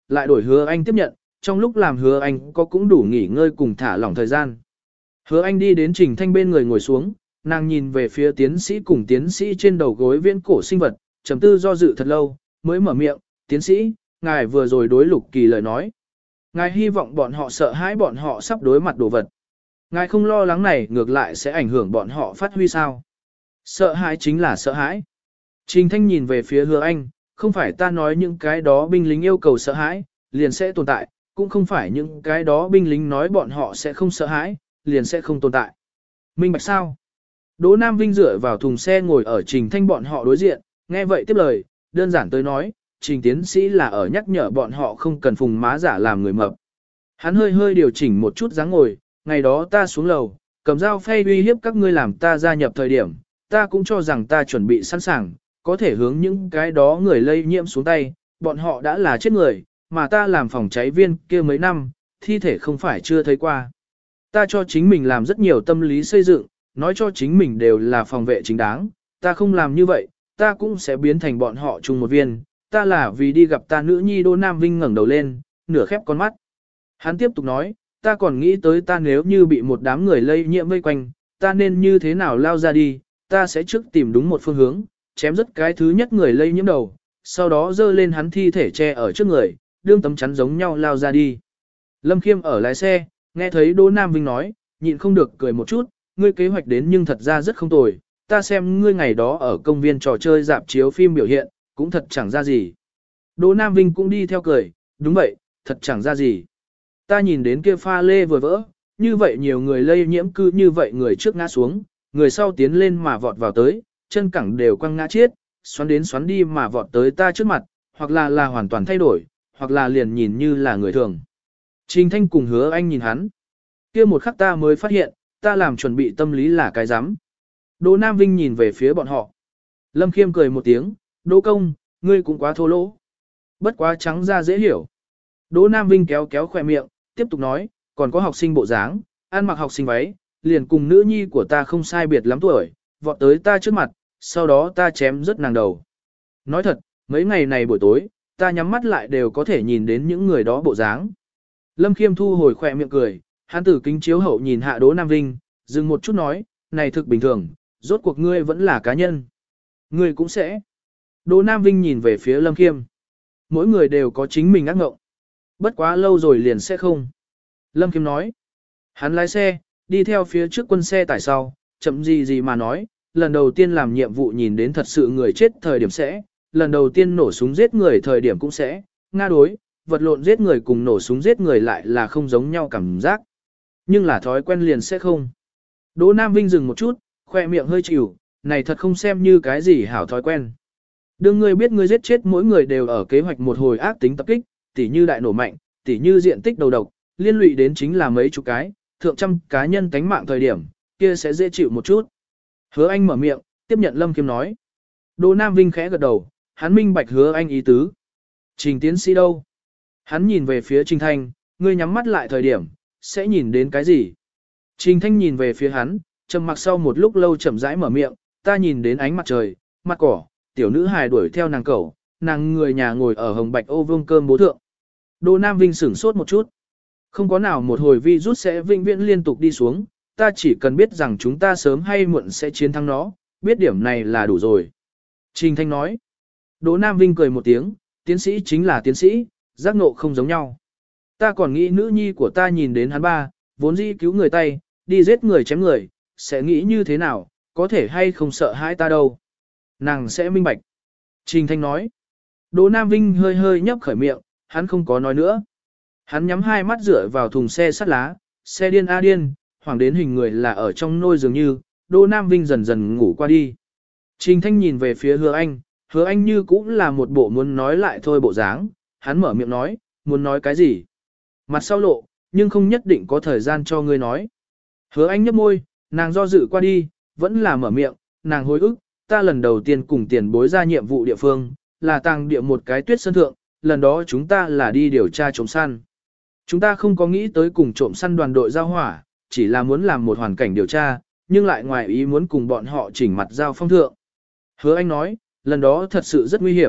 lại đổi Hứa Anh tiếp nhận, trong lúc làm Hứa Anh có cũng đủ nghỉ ngơi cùng thả lỏng thời gian. Hứa Anh đi đến Trình Thanh bên người ngồi xuống, nàng nhìn về phía tiến sĩ cùng tiến sĩ trên đầu gối viễn cổ sinh vật, trầm tư do dự thật lâu, mới mở miệng, tiến sĩ, ngài vừa rồi đối Lục Kỳ lời nói. Ngài hy vọng bọn họ sợ hãi bọn họ sắp đối mặt đồ vật. Ngài không lo lắng này ngược lại sẽ ảnh hưởng bọn họ phát huy sao. Sợ hãi chính là sợ hãi. Trình Thanh nhìn về phía Hứa Anh, không phải ta nói những cái đó binh lính yêu cầu sợ hãi, liền sẽ tồn tại, cũng không phải những cái đó binh lính nói bọn họ sẽ không sợ hãi, liền sẽ không tồn tại. Minh bạch sao? Đỗ Nam Vinh dựa vào thùng xe ngồi ở Trình Thanh bọn họ đối diện, nghe vậy tiếp lời, đơn giản tới nói, Trình tiến sĩ là ở nhắc nhở bọn họ không cần phùng má giả làm người mập. Hắn hơi hơi điều chỉnh một chút dáng ngồi, ngày đó ta xuống lầu, cầm dao phay uy hiếp các ngươi làm ta gia nhập thời điểm, ta cũng cho rằng ta chuẩn bị sẵn sàng, có thể hướng những cái đó người lây nhiễm xuống tay, bọn họ đã là chết người, mà ta làm phòng cháy viên kia mấy năm, thi thể không phải chưa thấy qua. Ta cho chính mình làm rất nhiều tâm lý xây dựng, nói cho chính mình đều là phòng vệ chính đáng, ta không làm như vậy, ta cũng sẽ biến thành bọn họ chung một viên, ta là vì đi gặp ta nữ nhi Đỗ Nam Vinh ngẩng đầu lên, nửa khép con mắt. Hắn tiếp tục nói, ta còn nghĩ tới ta nếu như bị một đám người lây nhiễm vây quanh, ta nên như thế nào lao ra đi, ta sẽ trước tìm đúng một phương hướng, chém rất cái thứ nhất người lây nhiễm đầu, sau đó dơ lên hắn thi thể che ở trước người, đương tấm chắn giống nhau lao ra đi. Lâm Khiêm ở lái xe, nghe thấy Đỗ Nam Vinh nói, nhịn không được cười một chút, ngươi kế hoạch đến nhưng thật ra rất không tồi, ta xem ngươi ngày đó ở công viên trò chơi dạp chiếu phim biểu hiện, cũng thật chẳng ra gì. Đỗ Nam Vinh cũng đi theo cười, đúng vậy, thật chẳng ra gì. Ta nhìn đến kia pha lê vừa vỡ, như vậy nhiều người lây nhiễm cư như vậy người trước ngã xuống, người sau tiến lên mà vọt vào tới, chân cẳng đều quăng ngã chết, xoắn đến xoắn đi mà vọt tới ta trước mặt, hoặc là là hoàn toàn thay đổi, hoặc là liền nhìn như là người thường. Trình Thanh cùng Hứa Anh nhìn hắn. Kia một khắc ta mới phát hiện, ta làm chuẩn bị tâm lý là cái rắm. Đỗ Nam Vinh nhìn về phía bọn họ. Lâm Khiêm cười một tiếng, Đỗ công, ngươi cũng quá thô lỗ. Bất quá trắng ra dễ hiểu. Đỗ Nam Vinh kéo kéo khỏe miệng, tiếp tục nói, còn có học sinh bộ dáng, ăn mặc học sinh váy, liền cùng nữ nhi của ta không sai biệt lắm tuổi, vọt tới ta trước mặt, sau đó ta chém rớt nàng đầu. Nói thật, mấy ngày này buổi tối, ta nhắm mắt lại đều có thể nhìn đến những người đó bộ dáng. Lâm Khiêm thu hồi khỏe miệng cười, hắn từ kính chiếu hậu nhìn hạ Đỗ Nam Vinh, dừng một chút nói, này thực bình thường, rốt cuộc ngươi vẫn là cá nhân. Ngươi cũng sẽ. Đỗ Nam Vinh nhìn về phía Lâm Khiêm. Mỗi người đều có chính mình ác ngộng. Bất quá lâu rồi liền sẽ không. Lâm Khiêm nói. Hắn lái xe, đi theo phía trước quân xe tải sau, chậm gì gì mà nói, lần đầu tiên làm nhiệm vụ nhìn đến thật sự người chết thời điểm sẽ, lần đầu tiên nổ súng giết người thời điểm cũng sẽ, nga đối, vật lộn giết người cùng nổ súng giết người lại là không giống nhau cảm giác. Nhưng là thói quen liền sẽ không. Đỗ Nam Vinh dừng một chút, khoe miệng hơi chịu, này thật không xem như cái gì hảo thói quen. Đương ngươi biết ngươi giết chết mỗi người đều ở kế hoạch một hồi ác tính tập kích, tỉ như đại nổ mạnh, tỉ như diện tích đầu độc, liên lụy đến chính là mấy chục cái, thượng trăm cá nhân tánh mạng thời điểm, kia sẽ dễ chịu một chút. Hứa Anh mở miệng, tiếp nhận Lâm Khiêm nói. Đỗ Nam Vinh khẽ gật đầu, hắn minh bạch Hứa Anh ý tứ. Trình tiến sĩ đâu? Hắn nhìn về phía Trình Thanh, ngươi nhắm mắt lại thời điểm, sẽ nhìn đến cái gì? Trình Thanh nhìn về phía hắn, trầm mặc sau một lúc lâu chậm rãi mở miệng, ta nhìn đến ánh mặt trời, mặt cỏ, tiểu nữ hài đuổi theo nàng cẩu, nàng người nhà ngồi ở hồng bạch ô vương cơm bố thượng. Đỗ Nam Vinh sửng sốt một chút. Không có nào một hồi vi rút sẽ vĩnh viễn liên tục đi xuống, ta chỉ cần biết rằng chúng ta sớm hay muộn sẽ chiến thắng nó, biết điểm này là đủ rồi. Trình Thanh nói. Đỗ Nam Vinh cười một tiếng, tiến sĩ chính là tiến sĩ, giác ngộ không giống nhau. Ta còn nghĩ nữ nhi của ta nhìn đến hắn ba, vốn dĩ cứu người tay, đi giết người chém người, sẽ nghĩ như thế nào, có thể hay không sợ hãi ta đâu. Nàng sẽ minh bạch. Trình Thanh nói. Đỗ Nam Vinh hơi hơi nhấp khởi miệng, hắn không có nói nữa. Hắn nhắm hai mắt dựa vào thùng xe sắt lá, xe điên a điên, hoàng đến hình người là ở trong nôi dường như, Đỗ Nam Vinh dần dần ngủ qua đi. Trình Thanh nhìn về phía Hứa Anh, Hứa Anh như cũng là một bộ muốn nói lại thôi bộ dáng, hắn mở miệng nói, muốn nói cái gì? Mặt sau lộ, nhưng không nhất định có thời gian cho ngươi nói. Hứa Anh nhếch môi, nàng do dự qua đi, vẫn là mở miệng, nàng hối ức, ta lần đầu tiên cùng tiền bối ra nhiệm vụ địa phương, là tàng địa một cái tuyết sơn thượng, lần đó chúng ta là đi điều tra trộm săn. Chúng ta không có nghĩ tới cùng trộm săn đoàn đội giao hỏa, chỉ là muốn làm một hoàn cảnh điều tra, nhưng lại ngoài ý muốn cùng bọn họ chỉnh mặt giao phong thượng. Hứa Anh nói, lần đó thật sự rất nguy hiểm,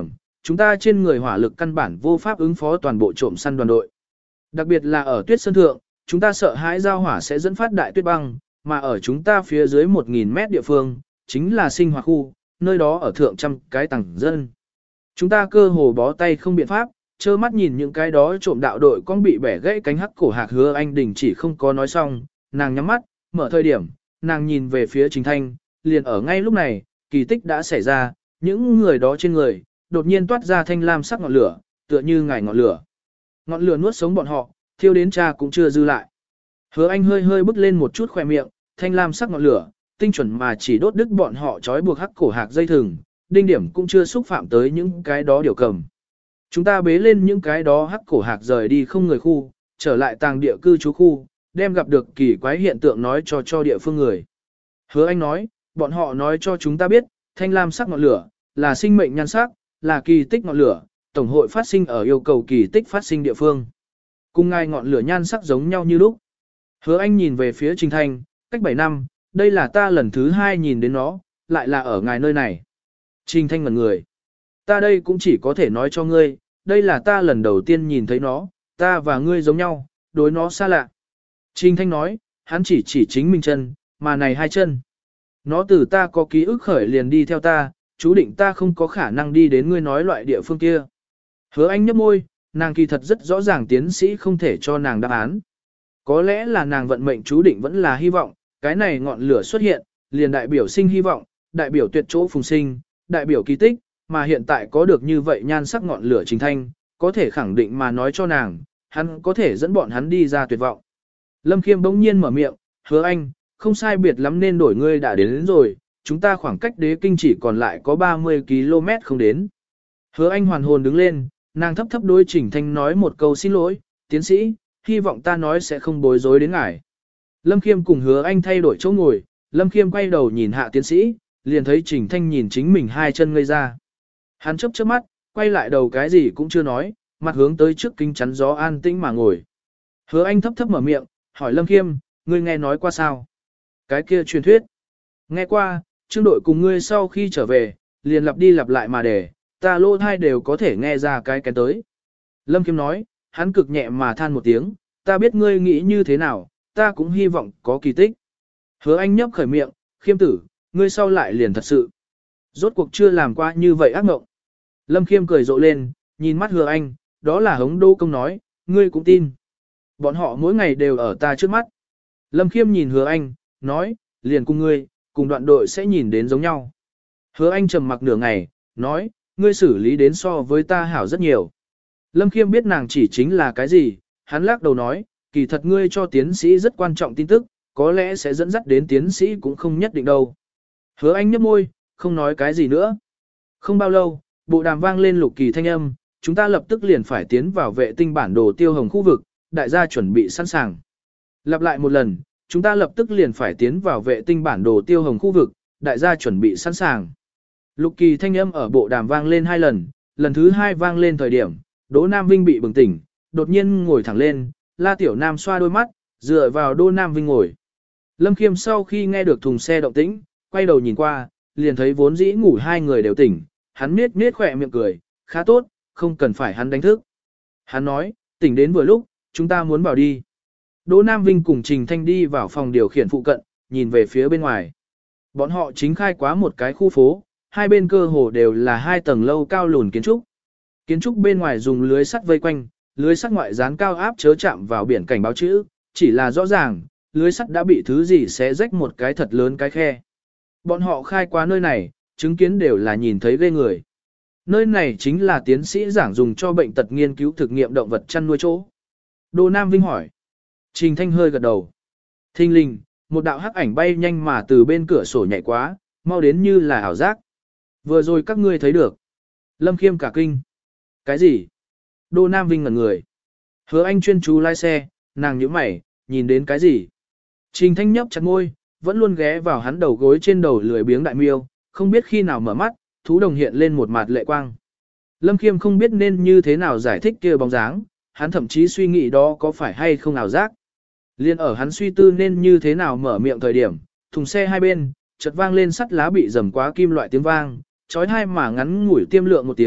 chúng ta trên người hỏa lực căn bản vô pháp ứng phó toàn bộ trộm săn đoàn đội. Đặc biệt là ở tuyết sơn thượng, chúng ta sợ hãi giao hỏa sẽ dẫn phát đại tuyết băng, mà ở chúng ta phía dưới một nghìn mét địa phương, chính là sinh hoạt khu, nơi đó ở thượng trăm cái tầng dân. Chúng ta cơ hồ bó tay không biện pháp, trơ mắt nhìn những cái đó trộm đạo đội con bị bẻ gãy cánh hắc cổ hạc Hứa Anh Đình chỉ không có nói xong, nàng nhắm mắt, mở thời điểm, nàng nhìn về phía Trình Thanh, liền ở ngay lúc này, kỳ tích đã xảy ra, những người đó trên người, đột nhiên toát ra thanh lam sắc ngọn lửa, tựa như ngải ngọn lửa. Ngọn lửa nuốt sống bọn họ, thiêu đến cha cũng chưa dư lại. Hứa Anh hơi hơi bước lên một chút khỏe miệng, thanh lam sắc ngọn lửa, tinh chuẩn mà chỉ đốt đứt bọn họ trói buộc hắc cổ hạc dây thừng, đinh điểm cũng chưa xúc phạm tới những cái đó điều cầm. Chúng ta bế lên những cái đó hắc cổ hạc rời đi không người khu, trở lại tàng địa cư trú khu, đem gặp được kỳ quái hiện tượng nói cho cho địa phương người. Hứa Anh nói, bọn họ nói cho chúng ta biết, thanh lam sắc ngọn lửa, là sinh mệnh nhan sắc, là kỳ tích ngọn lửa, tổng hội phát sinh ở yêu cầu kỳ tích phát sinh địa phương. Cùng ngài ngọn lửa nhan sắc giống nhau như lúc. Hứa Anh nhìn về phía Trình Thanh, cách bảy năm, đây là ta lần thứ hai nhìn đến nó, lại là ở ngài nơi này. Trình Thanh ngẩn người. Ta đây cũng chỉ có thể nói cho ngươi, đây là ta lần đầu tiên nhìn thấy nó, ta và ngươi giống nhau, đối nó xa lạ. Trình Thanh nói, hắn chỉ chỉ chính mình chân, mà này hai chân. Nó từ ta có ký ức khởi liền đi theo ta, chú định ta không có khả năng đi đến ngươi nói loại địa phương kia. Hứa Anh nhếch môi, nàng kỳ thật rất rõ ràng tiến sĩ không thể cho nàng đáp án. Có lẽ là nàng vận mệnh chú định vẫn là hy vọng, cái này ngọn lửa xuất hiện, liền đại biểu sinh hy vọng, đại biểu tuyệt chỗ phùng sinh, đại biểu kỳ tích, mà hiện tại có được như vậy nhan sắc ngọn lửa Trình Thanh, có thể khẳng định mà nói cho nàng, hắn có thể dẫn bọn hắn đi ra tuyệt vọng. Lâm Khiêm bỗng nhiên mở miệng, Hứa Anh, không sai biệt lắm nên đổi ngươi đã đến, đến rồi, chúng ta khoảng cách đế kinh chỉ còn lại có ba mươi ki lô mét không đến. Hứa Anh hoàn hồn đứng lên, nàng thấp thấp đối Trình Thanh nói một câu xin lỗi, tiến sĩ, hy vọng ta nói sẽ không bối rối đến ngài. Lâm Khiêm cùng Hứa Anh thay đổi chỗ ngồi, Lâm Khiêm quay đầu nhìn hạ tiến sĩ, liền thấy Trình Thanh nhìn chính mình hai chân ngây ra. Hắn chớp chớp mắt, quay lại đầu cái gì cũng chưa nói, mặt hướng tới trước kính chắn gió an tĩnh mà ngồi. Hứa Anh thấp thấp mở miệng, hỏi Lâm Khiêm, ngươi nghe nói qua sao? Cái kia truyền thuyết. Nghe qua, trương đội cùng ngươi sau khi trở về, liền lặp đi lặp lại mà để, ta lô thai đều có thể nghe ra cái cái tới. Lâm Khiêm nói, hắn cực nhẹ mà than một tiếng, ta biết ngươi nghĩ như thế nào, ta cũng hy vọng có kỳ tích. Hứa Anh nhấp khởi miệng, Khiêm tử, ngươi sau lại liền thật sự. Rốt cuộc chưa làm qua như vậy ác mộng. Lâm Khiêm cười rộ lên, nhìn mắt Hứa Anh, đó là hống đô công nói, ngươi cũng tin. Bọn họ mỗi ngày đều ở ta trước mắt. Lâm Khiêm nhìn Hứa Anh, nói, liền cùng ngươi, cùng đoạn đội sẽ nhìn đến giống nhau. Hứa Anh trầm mặc nửa ngày, nói, ngươi xử lý đến so với ta hảo rất nhiều. Lâm Khiêm biết nàng chỉ chính là cái gì, hắn lắc đầu nói, kỳ thật ngươi cho tiến sĩ rất quan trọng tin tức, có lẽ sẽ dẫn dắt đến tiến sĩ cũng không nhất định đâu. Hứa Anh nhếch môi, không nói cái gì nữa. Không bao lâu, bộ đàm vang lên Lục Kỳ thanh âm, chúng ta lập tức liền phải tiến vào vệ tinh bản đồ tiêu hồng khu vực, đại gia chuẩn bị sẵn sàng. Lặp lại một lần, chúng ta lập tức liền phải tiến vào vệ tinh bản đồ tiêu hồng khu vực, đại gia chuẩn bị sẵn sàng. Lục Kỳ thanh âm ở bộ đàm vang lên hai lần, lần thứ hai vang lên thời điểm, Đỗ Nam Vinh bị bừng tỉnh, đột nhiên ngồi thẳng lên, La Tiểu Nam xoa đôi mắt, dựa vào Đỗ Nam Vinh ngồi. Lâm Khiêm sau khi nghe được thùng xe động tĩnh, quay đầu nhìn qua, liền thấy vốn dĩ ngủ hai người đều tỉnh, hắn miết miết khỏe miệng cười, khá tốt, không cần phải hắn đánh thức. Hắn nói, tỉnh đến vừa lúc, chúng ta muốn vào đi. Đỗ Nam Vinh cùng Trình Thanh đi vào phòng điều khiển phụ cận, nhìn về phía bên ngoài. Bọn họ chính khai quá một cái khu phố, hai bên cơ hồ đều là hai tầng lâu cao lùn kiến trúc. Kiến trúc bên ngoài dùng lưới sắt vây quanh, lưới sắt ngoại dán cao áp chớ chạm vào biển cảnh báo chữ, chỉ là rõ ràng, lưới sắt đã bị thứ gì xé rách một cái thật lớn cái khe. Bọn họ khai qua nơi này, chứng kiến đều là nhìn thấy ghê người. Nơi này chính là tiến sĩ giảng dùng cho bệnh tật nghiên cứu thực nghiệm động vật chăn nuôi chỗ. Đỗ Nam Vinh hỏi. Trình Thanh hơi gật đầu. Thình lình, một đạo hắc ảnh bay nhanh mà từ bên cửa sổ nhảy quá, mau đến như là ảo giác. Vừa rồi các ngươi thấy được. Lâm Khiêm cả kinh. Cái gì? Đỗ Nam Vinh ngẩn người. Hứa Anh chuyên chú lái xe, nàng nhíu mày, nhìn đến cái gì? Trình Thanh nhấp chặt môi, vẫn luôn ghé vào hắn đầu gối trên đầu lười biếng đại miêu, không biết khi nào mở mắt, thú đồng hiện lên một mặt lệ quang. Lâm Khiêm không biết nên như thế nào giải thích kia bóng dáng, hắn thậm chí suy nghĩ đó có phải hay không ảo giác. Liên ở hắn suy tư nên như thế nào mở miệng thời điểm, thùng xe hai bên, chợt vang lên sắt lá bị dầm quá kim loại tiếng vang, chói tai mà ngắn ngủi tiêm lượng một tiếng,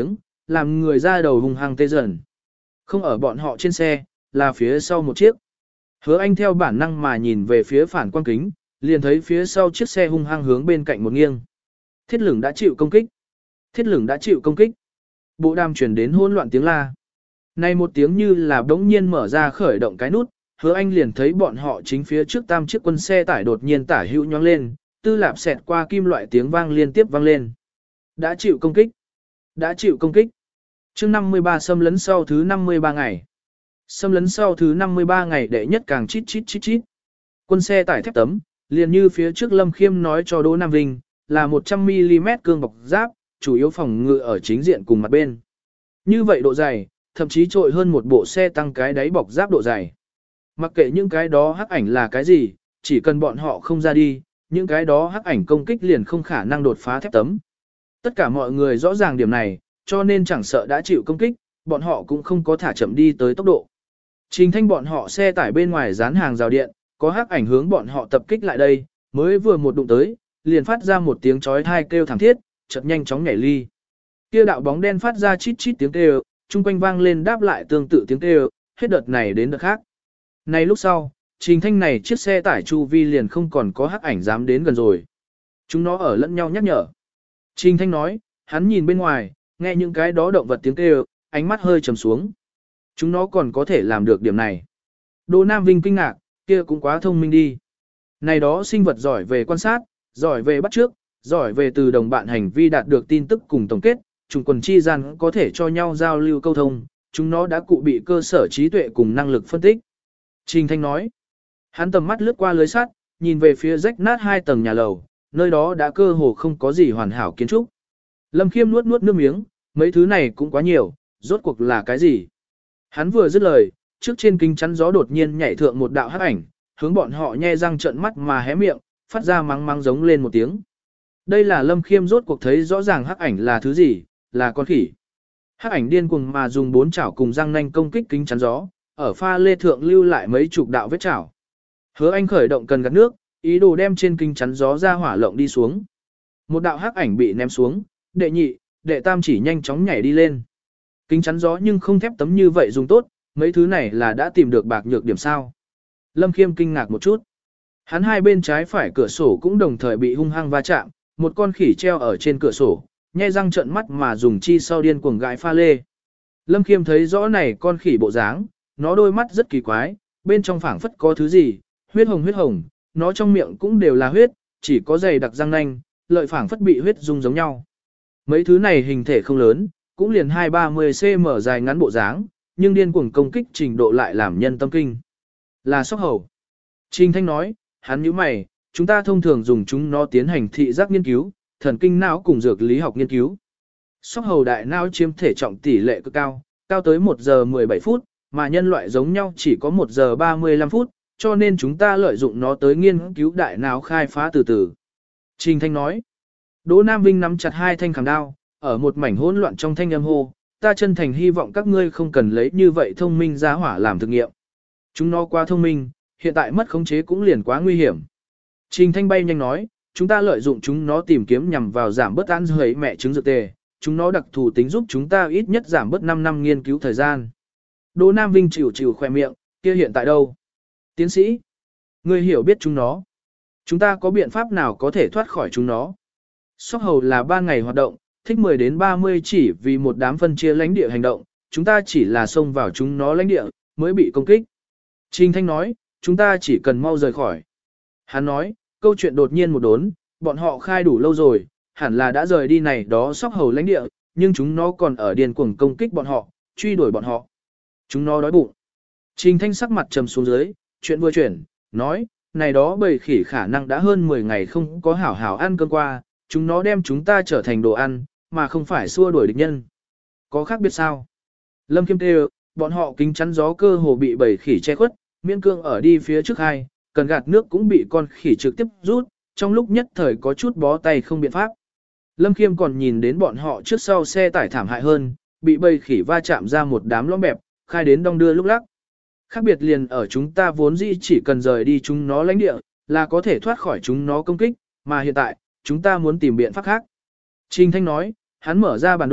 làm người ra đầu hung hăng tê dần. Không ở bọn họ trên xe, là phía sau một chiếc. Hứa Anh theo bản năng mà nhìn về phía phản quang kính, liền thấy phía sau chiếc xe hung hăng hướng bên cạnh một nghiêng. Thiết Lửng đã chịu công kích. Thiết Lửng đã chịu công kích. Bộ đàm truyền đến hỗn loạn tiếng la. Này một tiếng như là đống nhiên mở ra khởi động cái nút, Hứa Anh liền thấy bọn họ chính phía trước tam chiếc quân xe tải đột nhiên tả hữu nhoáng lên, tư lạp xẹt qua kim loại tiếng vang liên tiếp vang lên. Đã chịu công kích. Đã chịu công kích. Chương năm mươi ba xâm lấn sau thứ năm mươi ba ngày. Xâm lấn sau thứ năm mươi ba ngày đệ nhất càng chít chít chít chít. Quân xe tải thép tấm, liền như phía trước Lâm Khiêm nói cho Đỗ Nam Vinh, là một trăm mi li mét cương bọc giáp, chủ yếu phòng ngự ở chính diện cùng mặt bên. Như vậy độ dày, thậm chí trội hơn một bộ xe tăng cái đáy bọc giáp độ dày. Mặc kệ những cái đó hắc ảnh là cái gì, chỉ cần bọn họ không ra đi, những cái đó hắc ảnh công kích liền không khả năng đột phá thép tấm. Tất cả mọi người rõ ràng điểm này, cho nên chẳng sợ đã chịu công kích, bọn họ cũng không có thả chậm đi tới tốc độ. Trình Thanh bọn họ xe tải bên ngoài dán hàng rào điện, có hắc ảnh hướng bọn họ tập kích lại đây, mới vừa một đụng tới, liền phát ra một tiếng chói tai kêu thảm thiết, chợt nhanh chóng nhảy ly. Kia đạo bóng đen phát ra chít chít tiếng kêu, chung quanh vang lên đáp lại tương tự tiếng kêu, hết đợt này đến đợt khác. Này lúc sau, Trình Thanh này chiếc xe tải chu vi liền không còn có hắc ảnh dám đến gần rồi. Chúng nó ở lẫn nhau nhắc nhở. Trình Thanh nói, hắn nhìn bên ngoài, nghe những cái đó động vật tiếng kêu, ánh mắt hơi trầm xuống. Chúng nó còn có thể làm được điểm này. Đỗ Nam Vinh kinh ngạc, kia cũng quá thông minh đi. Này đó sinh vật giỏi về quan sát, giỏi về bắt trước, giỏi về từ đồng bạn hành vi đạt được tin tức cùng tổng kết, chúng quần chi gian có thể cho nhau giao lưu câu thông, chúng nó đã cụ bị cơ sở trí tuệ cùng năng lực phân tích. Trình Thanh nói, hắn tầm mắt lướt qua lưới sắt, nhìn về phía rách nát hai tầng nhà lầu, nơi đó đã cơ hồ không có gì hoàn hảo kiến trúc. Lâm Khiêm nuốt nuốt nước miếng, mấy thứ này cũng quá nhiều, rốt cuộc là cái gì? Hắn vừa dứt lời, trước trên kính chắn gió đột nhiên nhảy thượng một đạo hắc ảnh, hướng bọn họ nhe răng trợn mắt mà hé miệng, phát ra mắng mắng giống lên một tiếng. Đây là Lâm Khiêm rốt cuộc thấy rõ ràng hắc ảnh là thứ gì, là con khỉ. Hắc ảnh điên cuồng mà dùng bốn chảo cùng răng nanh công kích kính chắn gió, ở pha lê thượng lưu lại mấy chục đạo vết chảo. Hứa Anh khởi động cần gạt nước, ý đồ đem trên kính chắn gió ra hỏa lộng đi xuống. Một đạo hắc ảnh bị ném xuống, đệ nhị, đệ tam chỉ nhanh chóng nhảy đi lên. Kính chắn gió nhưng không thép tấm như vậy dùng tốt, mấy thứ này là đã tìm được bạc nhược điểm sao. Lâm Khiêm kinh ngạc một chút. Hắn hai bên trái phải cửa sổ cũng đồng thời bị hung hăng va chạm, một con khỉ treo ở trên cửa sổ, nhe răng trợn mắt mà dùng chi sau điên cuồng gãi pha lê. Lâm Khiêm thấy rõ này con khỉ bộ dáng, nó đôi mắt rất kỳ quái, bên trong phảng phất có thứ gì, huyết hồng huyết hồng, nó trong miệng cũng đều là huyết, chỉ có dày đặc răng nanh, lợi phảng phất bị huyết dung giống nhau. Mấy thứ này hình thể không lớn, cũng liền hai ba mươi xăng-ti-mét dài ngắn bộ dáng, nhưng điên cuồng công kích trình độ lại làm nhân tâm kinh. Là sóc hầu. Trình Thanh nói, hắn nhíu mày, chúng ta thông thường dùng chúng nó tiến hành thị giác nghiên cứu, thần kinh não cùng dược lý học nghiên cứu. Sóc hầu đại não chiếm thể trọng tỷ lệ cực cao, cao tới một giờ mười bảy phút, mà nhân loại giống nhau chỉ có một giờ ba mươi lăm phút, cho nên chúng ta lợi dụng nó tới nghiên cứu đại não khai phá từ từ. Trình Thanh nói, Đỗ Nam Vinh nắm chặt hai thanh khảm đao, ở một mảnh hỗn loạn trong thanh âm hô, ta chân thành hy vọng các ngươi không cần lấy như vậy thông minh giá hỏa làm thực nghiệm. Chúng nó quá thông minh, hiện tại mất khống chế cũng liền quá nguy hiểm. Trình Thanh bay nhanh nói, chúng ta lợi dụng chúng nó tìm kiếm nhằm vào giảm bớt ăn rưỡi mẹ trứng dược tề, chúng nó đặc thù tính giúp chúng ta ít nhất giảm bớt năm năm nghiên cứu thời gian. Đỗ Nam Vinh chịu chịu khoe miệng, kia hiện tại đâu? Tiến sĩ, ngươi hiểu biết chúng nó. Chúng ta có biện pháp nào có thể thoát khỏi chúng nó? Sóc hầu là ba ngày hoạt động, thích mười đến ba mươi chỉ vì một đám phân chia lãnh địa hành động, chúng ta chỉ là xông vào chúng nó lãnh địa, mới bị công kích. Trình Thanh nói, chúng ta chỉ cần mau rời khỏi. Hắn nói, câu chuyện đột nhiên một đốn, bọn họ khai đủ lâu rồi, hẳn là đã rời đi này đó sóc hầu lãnh địa, nhưng chúng nó còn ở điên cuồng công kích bọn họ, truy đuổi bọn họ. Chúng nó đói bụng. Trình Thanh sắc mặt trầm xuống dưới, chuyện vừa chuyển, nói, này đó bầy khỉ khả năng đã hơn mười ngày không có hảo hảo ăn cơm qua, chúng nó đem chúng ta trở thành đồ ăn, mà không phải xua đuổi địch nhân. Có khác biệt sao? Lâm Khiêm kêu, bọn họ kính chắn gió cơ hồ bị bầy khỉ che khuất, miễn cương ở đi phía trước hai, cần gạt nước cũng bị con khỉ trực tiếp rút, trong lúc nhất thời có chút bó tay không biện pháp. Lâm Khiêm còn nhìn đến bọn họ trước sau xe tải thảm hại hơn, bị bầy khỉ va chạm ra một đám lõm bẹp, khai đến đong đưa lúc lắc. Khác biệt liền ở chúng ta vốn dĩ chỉ cần rời đi chúng nó lãnh địa, là có thể thoát khỏi chúng nó công kích, mà hiện tại, chúng ta muốn tìm biện pháp khác. Trình Thanh nói, hắn mở ra bản đồ,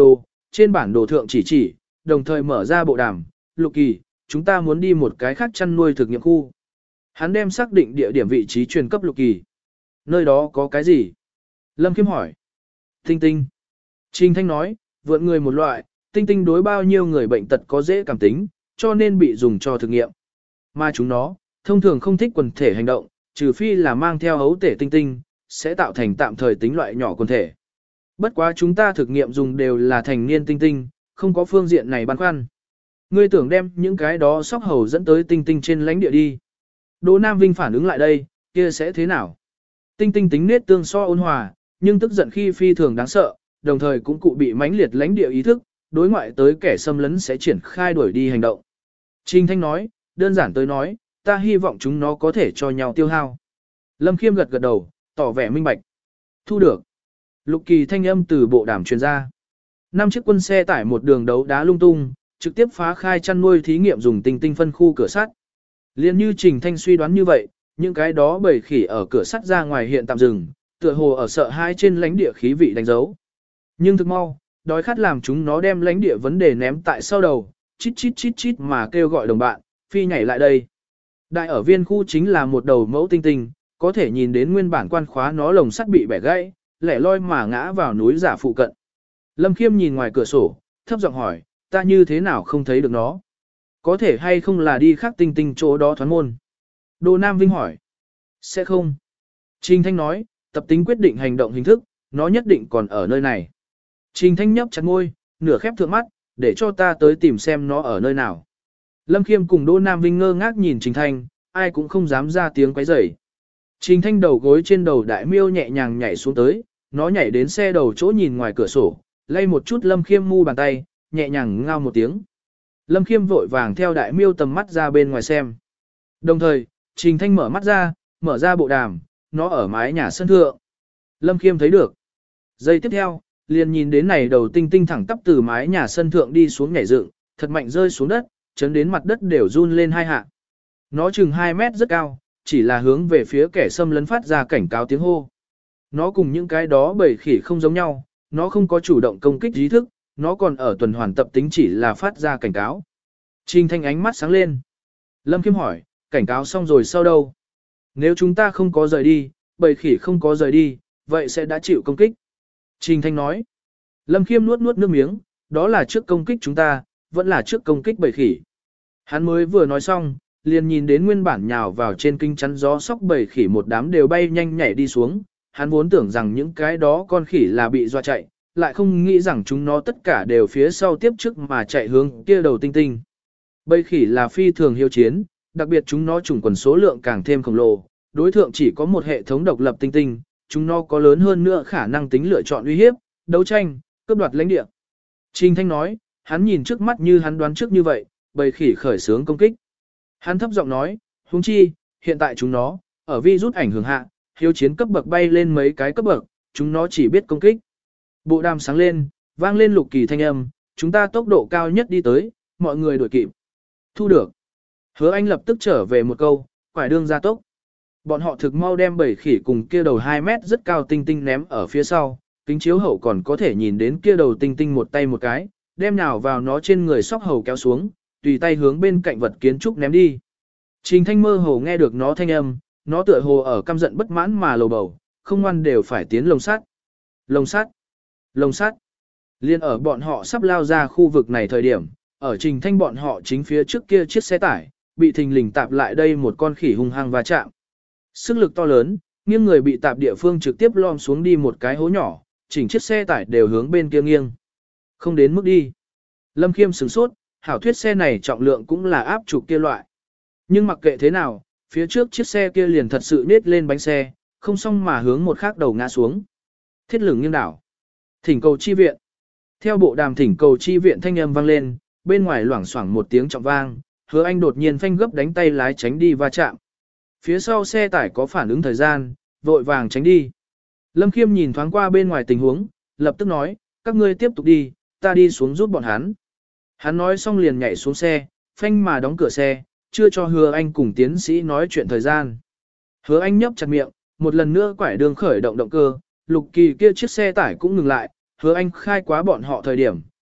trên bản đồ thượng chỉ chỉ, đồng thời mở ra bộ đàm, Lục Kỳ, chúng ta muốn đi một cái khác chăn nuôi thực nghiệm khu. Hắn đem xác định địa điểm vị trí truyền cấp Lục Kỳ. Nơi đó có cái gì? Lâm Khiêm hỏi. Tinh tinh. Trình Thanh nói, vượn người một loại, tinh tinh đối bao nhiêu người bệnh tật có dễ cảm tính, cho nên bị dùng cho thực nghiệm. Mà chúng nó, thông thường không thích quần thể hành động, trừ phi là mang theo ấu tể tinh tinh, sẽ tạo thành tạm thời tính loại nhỏ quần thể. Bất quá chúng ta thực nghiệm dùng đều là thành niên tinh tinh, không có phương diện này băn khoăn. Ngươi tưởng đem những cái đó sóc hầu dẫn tới tinh tinh trên lãnh địa đi. Đỗ Nam Vinh phản ứng lại đây, kia sẽ thế nào? Tinh tinh tính nết tương so ôn hòa, nhưng tức giận khi phi thường đáng sợ, đồng thời cũng cụ bị mãnh liệt lãnh địa ý thức, đối ngoại tới kẻ xâm lấn sẽ triển khai đuổi đi hành động. Trình Thanh nói, đơn giản tới nói, ta hy vọng chúng nó có thể cho nhau tiêu hao. Lâm Khiêm gật gật đầu, tỏ vẻ minh bạch. Thu được. Lục Kỳ thanh âm từ bộ đàm truyền ra. Năm chiếc quân xe tải một đường đấu đá lung tung, trực tiếp phá khai chăn nuôi thí nghiệm dùng tinh tinh phân khu cửa sắt. Liên như Trình Thanh suy đoán như vậy, những cái đó bầy khỉ ở cửa sắt ra ngoài hiện tạm dừng, tựa hồ ở sợ hai trên lãnh địa khí vị đánh dấu. Nhưng thực mau, đói khát làm chúng nó đem lãnh địa vấn đề ném tại sau đầu, chít chít chít chít mà kêu gọi đồng bạn, phi nhảy lại đây. Đại ở viên khu chính là một đầu mẫu tinh tinh, có thể nhìn đến nguyên bản quan khóa nó lồng sắt bị bẻ gãy, lẻ loi mà ngã vào núi giả phụ cận. Lâm Khiêm nhìn ngoài cửa sổ, thấp giọng hỏi, ta như thế nào không thấy được nó? Có thể hay không là đi khác tinh tinh chỗ đó thoán môn? Đỗ Nam Vinh hỏi. Sẽ không. Trình Thanh nói, tập tính quyết định hành động hình thức, nó nhất định còn ở nơi này. Trình Thanh nhấp chặt môi, nửa khép thượng mắt, để cho ta tới tìm xem nó ở nơi nào. Lâm Khiêm cùng Đỗ Nam Vinh ngơ ngác nhìn Trình Thanh, ai cũng không dám ra tiếng quấy rầy. Trình Thanh đầu gối trên đầu đại miêu nhẹ nhàng nhảy xuống tới, nó nhảy đến xe đầu chỗ nhìn ngoài cửa sổ, lay một chút Lâm Khiêm mu bàn tay, nhẹ nhàng ngao một tiếng. Lâm Khiêm vội vàng theo đại miêu tầm mắt ra bên ngoài xem. Đồng thời, Trình Thanh mở mắt ra, mở ra bộ đàm, nó ở mái nhà sân thượng. Lâm Khiêm thấy được. Giây tiếp theo, liền nhìn đến này đầu tinh tinh thẳng tắp từ mái nhà sân thượng đi xuống nhảy dựng, thật mạnh rơi xuống đất, chấn đến mặt đất đều run lên hai hạ. Nó chừng hai mét rất cao, chỉ là hướng về phía kẻ xâm lấn phát ra cảnh cáo tiếng hô. Nó cùng những cái đó bầy khỉ không giống nhau, nó không có chủ động công kích ý thức, nó còn ở tuần hoàn tập tính chỉ là phát ra cảnh cáo. Trình Thanh ánh mắt sáng lên. Lâm Khiêm hỏi, cảnh cáo xong rồi sau đâu? Nếu chúng ta không có rời đi, bầy khỉ không có rời đi, vậy sẽ đã chịu công kích. Trình Thanh nói. Lâm Khiêm nuốt nuốt nước miếng, đó là trước công kích chúng ta, vẫn là trước công kích bầy khỉ. Hắn mới vừa nói xong, liền nhìn đến nguyên bản nhào vào trên kinh chắn gió sóc bầy khỉ một đám đều bay nhanh nhảy đi xuống. Hắn vốn tưởng rằng những cái đó con khỉ là bị dọa chạy, lại không nghĩ rằng chúng nó tất cả đều phía sau tiếp trước mà chạy hướng kia đầu tinh tinh. Bầy khỉ là phi thường hiếu chiến, đặc biệt chúng nó chủng quần số lượng càng thêm khổng lồ, đối thượng chỉ có một hệ thống độc lập tinh tinh, chúng nó có lớn hơn nữa khả năng tính lựa chọn uy hiếp, đấu tranh, cướp đoạt lãnh địa. Trình Thanh nói, hắn nhìn trước mắt như hắn đoán trước như vậy, bầy khỉ khởi xướng công kích. Hắn thấp giọng nói, huống chi, hiện tại chúng nó, ở virus ảnh hưởng hạ, hiếu chiến cấp bậc bay lên mấy cái cấp bậc, chúng nó chỉ biết công kích. Bộ đàm sáng lên, vang lên Lục Kỳ thanh âm, chúng ta tốc độ cao nhất đi tới, mọi người đuổi kịp. Thu được. Hứa Anh lập tức trở về một câu, quải đương ra tốc. Bọn họ thực mau đem bầy khỉ cùng kia đầu hai mét rất cao tinh tinh ném ở phía sau, kính chiếu hậu còn có thể nhìn đến kia đầu tinh tinh một tay một cái, đem nhào vào nó trên người sóc hầu kéo xuống, tùy tay hướng bên cạnh vật kiến trúc ném đi. Trình Thanh mơ hồ nghe được nó thanh âm, nó tựa hồ ở căm giận bất mãn mà lầu bầu, không ngoan đều phải tiến lồng sắt. Lồng sắt. Lồng sắt. Liên ở bọn họ sắp lao ra khu vực này thời điểm, ở Trình Thanh bọn họ chính phía trước kia chiếc xe tải, bị thình lình tạp lại đây một con khỉ hung hăng va chạm. Sức lực to lớn, nghiêng người bị tạp địa phương trực tiếp lom xuống đi một cái hố nhỏ, chỉnh chiếc xe tải đều hướng bên kia nghiêng. Không đến mức đi. Lâm Khiêm sửng sốt, hảo thuyết xe này trọng lượng cũng là áp trục kia loại. Nhưng mặc kệ thế nào, phía trước chiếc xe kia liền thật sự nết lên bánh xe, không xong mà hướng một khác đầu ngã xuống. Thiết lửng nghiêng đảo. Thỉnh cầu chi viện. Theo bộ đàm thỉnh cầu chi viện thanh âm vang lên, bên ngoài loảng xoảng một tiếng trọng vang, Hứa Anh đột nhiên phanh gấp đánh tay lái tránh đi va chạm. Phía sau xe tải có phản ứng thời gian, vội vàng tránh đi. Lâm Khiêm nhìn thoáng qua bên ngoài tình huống, lập tức nói, các ngươi tiếp tục đi, ta đi xuống giúp bọn hắn. Hắn nói xong liền nhảy xuống xe, phanh mà đóng cửa xe, chưa cho Hứa Anh cùng tiến sĩ nói chuyện thời gian. Hứa Anh nhấp chặt miệng, một lần nữa quải đường khởi động động cơ, Lục Kỳ kia chiếc xe tải cũng ngừng lại, Hứa Anh khai quá bọn họ thời điểm,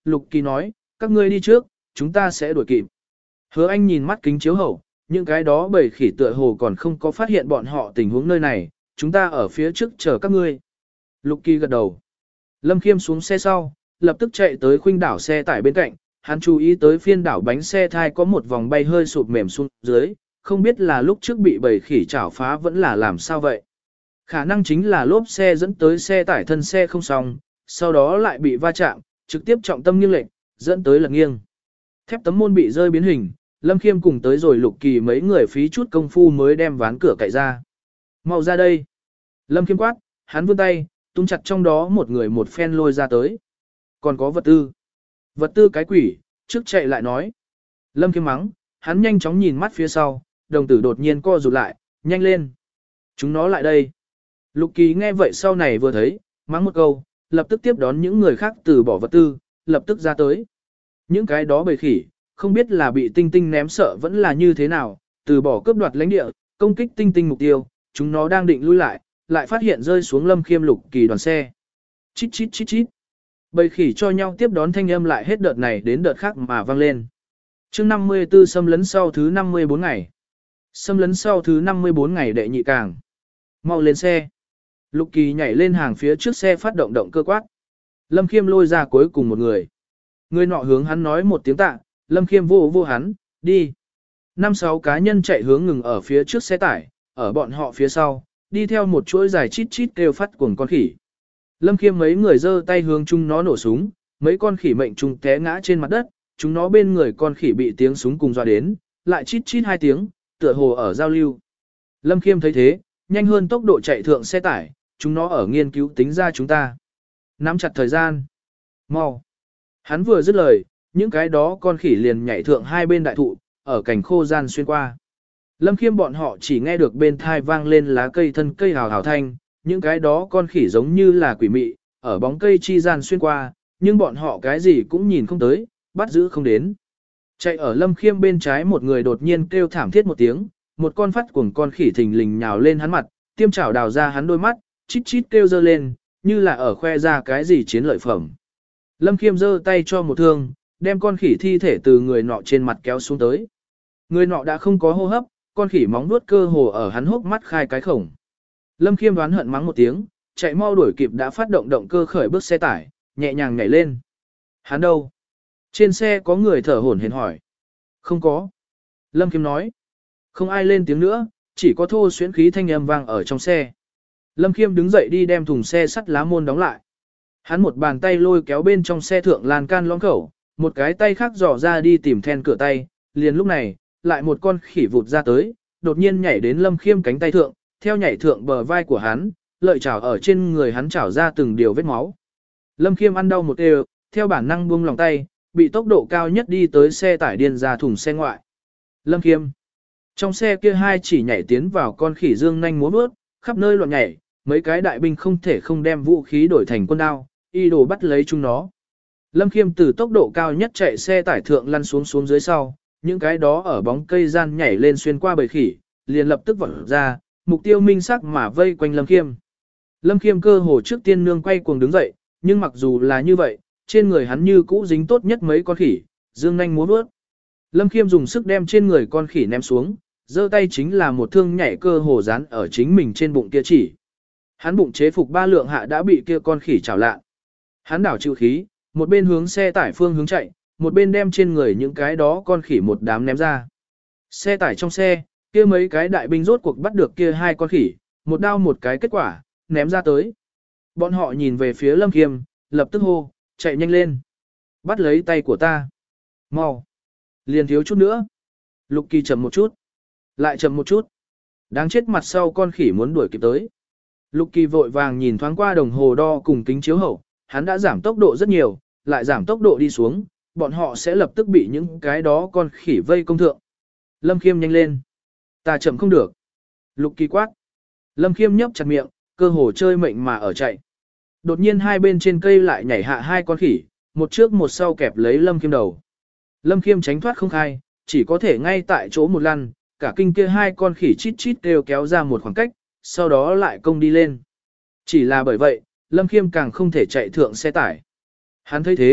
Lục Kỳ nói, các ngươi đi trước, chúng ta sẽ đuổi kịp. Hứa Anh nhìn mắt kính chiếu hậu, những cái đó bầy khỉ tựa hồ còn không có phát hiện bọn họ tình huống nơi này, chúng ta ở phía trước chờ các ngươi. Lục Kỳ gật đầu. Lâm Khiêm xuống xe sau, lập tức chạy tới khuynh đảo xe tải bên cạnh, hắn chú ý tới phiên đảo bánh xe thai có một vòng bay hơi sụp mềm xuống dưới, không biết là lúc trước bị bầy khỉ chảo phá vẫn là làm sao vậy. Khả năng chính là lốp xe dẫn tới xe tải thân xe không xong, sau đó lại bị va chạm, trực tiếp trọng tâm nghiêng lệch, dẫn tới lật nghiêng. Thép tấm môn bị rơi biến hình, Lâm Khiêm cùng tới rồi Lục Kỳ mấy người phí chút công phu mới đem ván cửa cậy ra. Mau ra đây. Lâm Khiêm quát, hắn vươn tay, túm chặt trong đó một người một phen lôi ra tới. Còn có vật tư. Vật tư cái quỷ, trước chạy lại nói. Lâm Khiêm mắng, hắn nhanh chóng nhìn mắt phía sau, đồng tử đột nhiên co rụt lại, nhanh lên. Chúng nó lại đây. Lục Kỳ nghe vậy sau này vừa thấy, mắng một câu, lập tức tiếp đón những người khác từ bỏ vật tư, lập tức ra tới. Những cái đó bầy khỉ, không biết là bị tinh tinh ném sợ vẫn là như thế nào, từ bỏ cướp đoạt lãnh địa, công kích tinh tinh mục tiêu, chúng nó đang định lui lại, lại phát hiện rơi xuống Lâm Khiêm Lục Kỳ đoàn xe. Chít chít chít chít. Bầy khỉ cho nhau tiếp đón thanh âm lại hết đợt này đến đợt khác mà vang lên. Chương năm mươi tư xâm lấn sau thứ năm mươi bốn ngày. Xâm lấn sau thứ năm mươi bốn ngày đệ nhị càng. Mau lên xe. Lục Kỳ nhảy lên hàng phía trước xe phát động động cơ quát. Lâm Khiêm lôi ra cuối cùng một người. Người nọ hướng hắn nói một tiếng tạ, Lâm Khiêm vô vô hắn, đi. Năm sáu cá nhân chạy hướng ngừng ở phía trước xe tải, ở bọn họ phía sau, đi theo một chuỗi dài chít chít kêu phát cuồng con khỉ. Lâm Khiêm mấy người giơ tay hướng chung nó nổ súng, mấy con khỉ mệnh trùng té ngã trên mặt đất, chúng nó bên người con khỉ bị tiếng súng cùng dọa đến, lại chít chít hai tiếng, tựa hồ ở giao lưu. Lâm Khiêm thấy thế, nhanh hơn tốc độ chạy thượng xe tải, chúng nó ở nghiên cứu tính ra chúng ta. Nắm chặt thời gian. Mau. Hắn vừa dứt lời, những cái đó con khỉ liền nhảy thượng hai bên đại thụ, ở cảnh khô gian xuyên qua. Lâm Khiêm bọn họ chỉ nghe được bên thai vang lên lá cây thân cây hào hào thanh, những cái đó con khỉ giống như là quỷ mị, ở bóng cây chi gian xuyên qua, nhưng bọn họ cái gì cũng nhìn không tới, bắt giữ không đến. Chạy ở Lâm Khiêm bên trái một người đột nhiên kêu thảm thiết một tiếng, một con phát cuồng con khỉ thình lình nhào lên hắn mặt, tiêm chảo đào ra hắn đôi mắt, chít chít kêu dơ lên, như là ở khoe ra cái gì chiến lợi phẩm. Lâm Khiêm giơ tay cho một thương, đem con khỉ thi thể từ người nọ trên mặt kéo xuống tới. Người nọ đã không có hô hấp, con khỉ móng vuốt cơ hồ ở hắn hốc mắt khai cái khổng. Lâm Khiêm đoán hận mắng một tiếng, chạy mau đuổi kịp đã phát động động cơ khởi bước xe tải, nhẹ nhàng nhảy lên. Hắn đâu? Trên xe có người thở hổn hển hỏi. Không có. Lâm Khiêm nói. Không ai lên tiếng nữa, chỉ có thô xuyến khí thanh âm vang ở trong xe. Lâm Khiêm đứng dậy đi đem thùng xe sắt lá môn đóng lại. Hắn một bàn tay lôi kéo bên trong xe thượng lan can lõm khẩu, một cái tay khác dò ra đi tìm then cửa tay, liền lúc này, lại một con khỉ vụt ra tới, đột nhiên nhảy đến Lâm Khiêm cánh tay thượng, theo nhảy thượng bờ vai của hắn, lợi chảo ở trên người hắn chảo ra từng điều vết máu. Lâm Khiêm ăn đau một đều, theo bản năng buông lòng tay, bị tốc độ cao nhất đi tới xe tải điên ra thùng xe ngoại. Lâm Khiêm. Trong xe kia hai chỉ nhảy tiến vào con khỉ dương nhanh múa bước, khắp nơi loạn nhảy, mấy cái đại binh không thể không đem vũ khí đổi thành quân đao, y đồ bắt lấy chúng nó. Lâm Khiêm từ tốc độ cao nhất chạy xe tải thượng lăn xuống xuống dưới sau, những cái đó ở bóng cây gian nhảy lên xuyên qua bầy khỉ, liền lập tức vọt ra, mục tiêu minh sắc mà vây quanh Lâm Khiêm. Lâm Khiêm cơ hồ trước tiên nương quay cuồng đứng dậy, nhưng mặc dù là như vậy, trên người hắn như cũ dính tốt nhất mấy con khỉ, dương nhanh múa bước. Lâm Khiêm dùng sức đem trên người con khỉ ném xuống, giơ tay chính là một thương nhảy cơ hồ dán ở chính mình trên bụng kia chỉ. Hắn bụng chế phục ba lượng hạ đã bị kia con khỉ chảo lạ. Hắn đảo chịu khí, một bên hướng xe tải phương hướng chạy, một bên đem trên người những cái đó con khỉ một đám ném ra. Xe tải trong xe, kia mấy cái đại binh rốt cuộc bắt được kia hai con khỉ, một đao một cái kết quả, ném ra tới. Bọn họ nhìn về phía Lâm Khiêm, lập tức hô, chạy nhanh lên. Bắt lấy tay của ta. Mau. Liền thiếu chút nữa. Lục Kỳ chậm một chút. Lại chậm một chút. Đáng chết mặt sau con khỉ muốn đuổi kịp tới. Lục Kỳ vội vàng nhìn thoáng qua đồng hồ đo cùng kính chiếu hậu, hắn đã giảm tốc độ rất nhiều, lại giảm tốc độ đi xuống, bọn họ sẽ lập tức bị những cái đó con khỉ vây công thượng. Lâm Khiêm nhanh lên. Ta chậm không được. Lục Kỳ quát. Lâm Khiêm nhấp chặt miệng, cơ hồ chơi mệnh mà ở chạy. Đột nhiên hai bên trên cây lại nhảy hạ hai con khỉ, một trước một sau kẹp lấy Lâm Khiêm đầu. Lâm Khiêm tránh thoát không khai, chỉ có thể ngay tại chỗ một lăn, cả kinh kia hai con khỉ chít chít đều kéo ra một khoảng cách, sau đó lại công đi lên. Chỉ là bởi vậy, Lâm Khiêm càng không thể chạy thượng xe tải. Hắn thấy thế,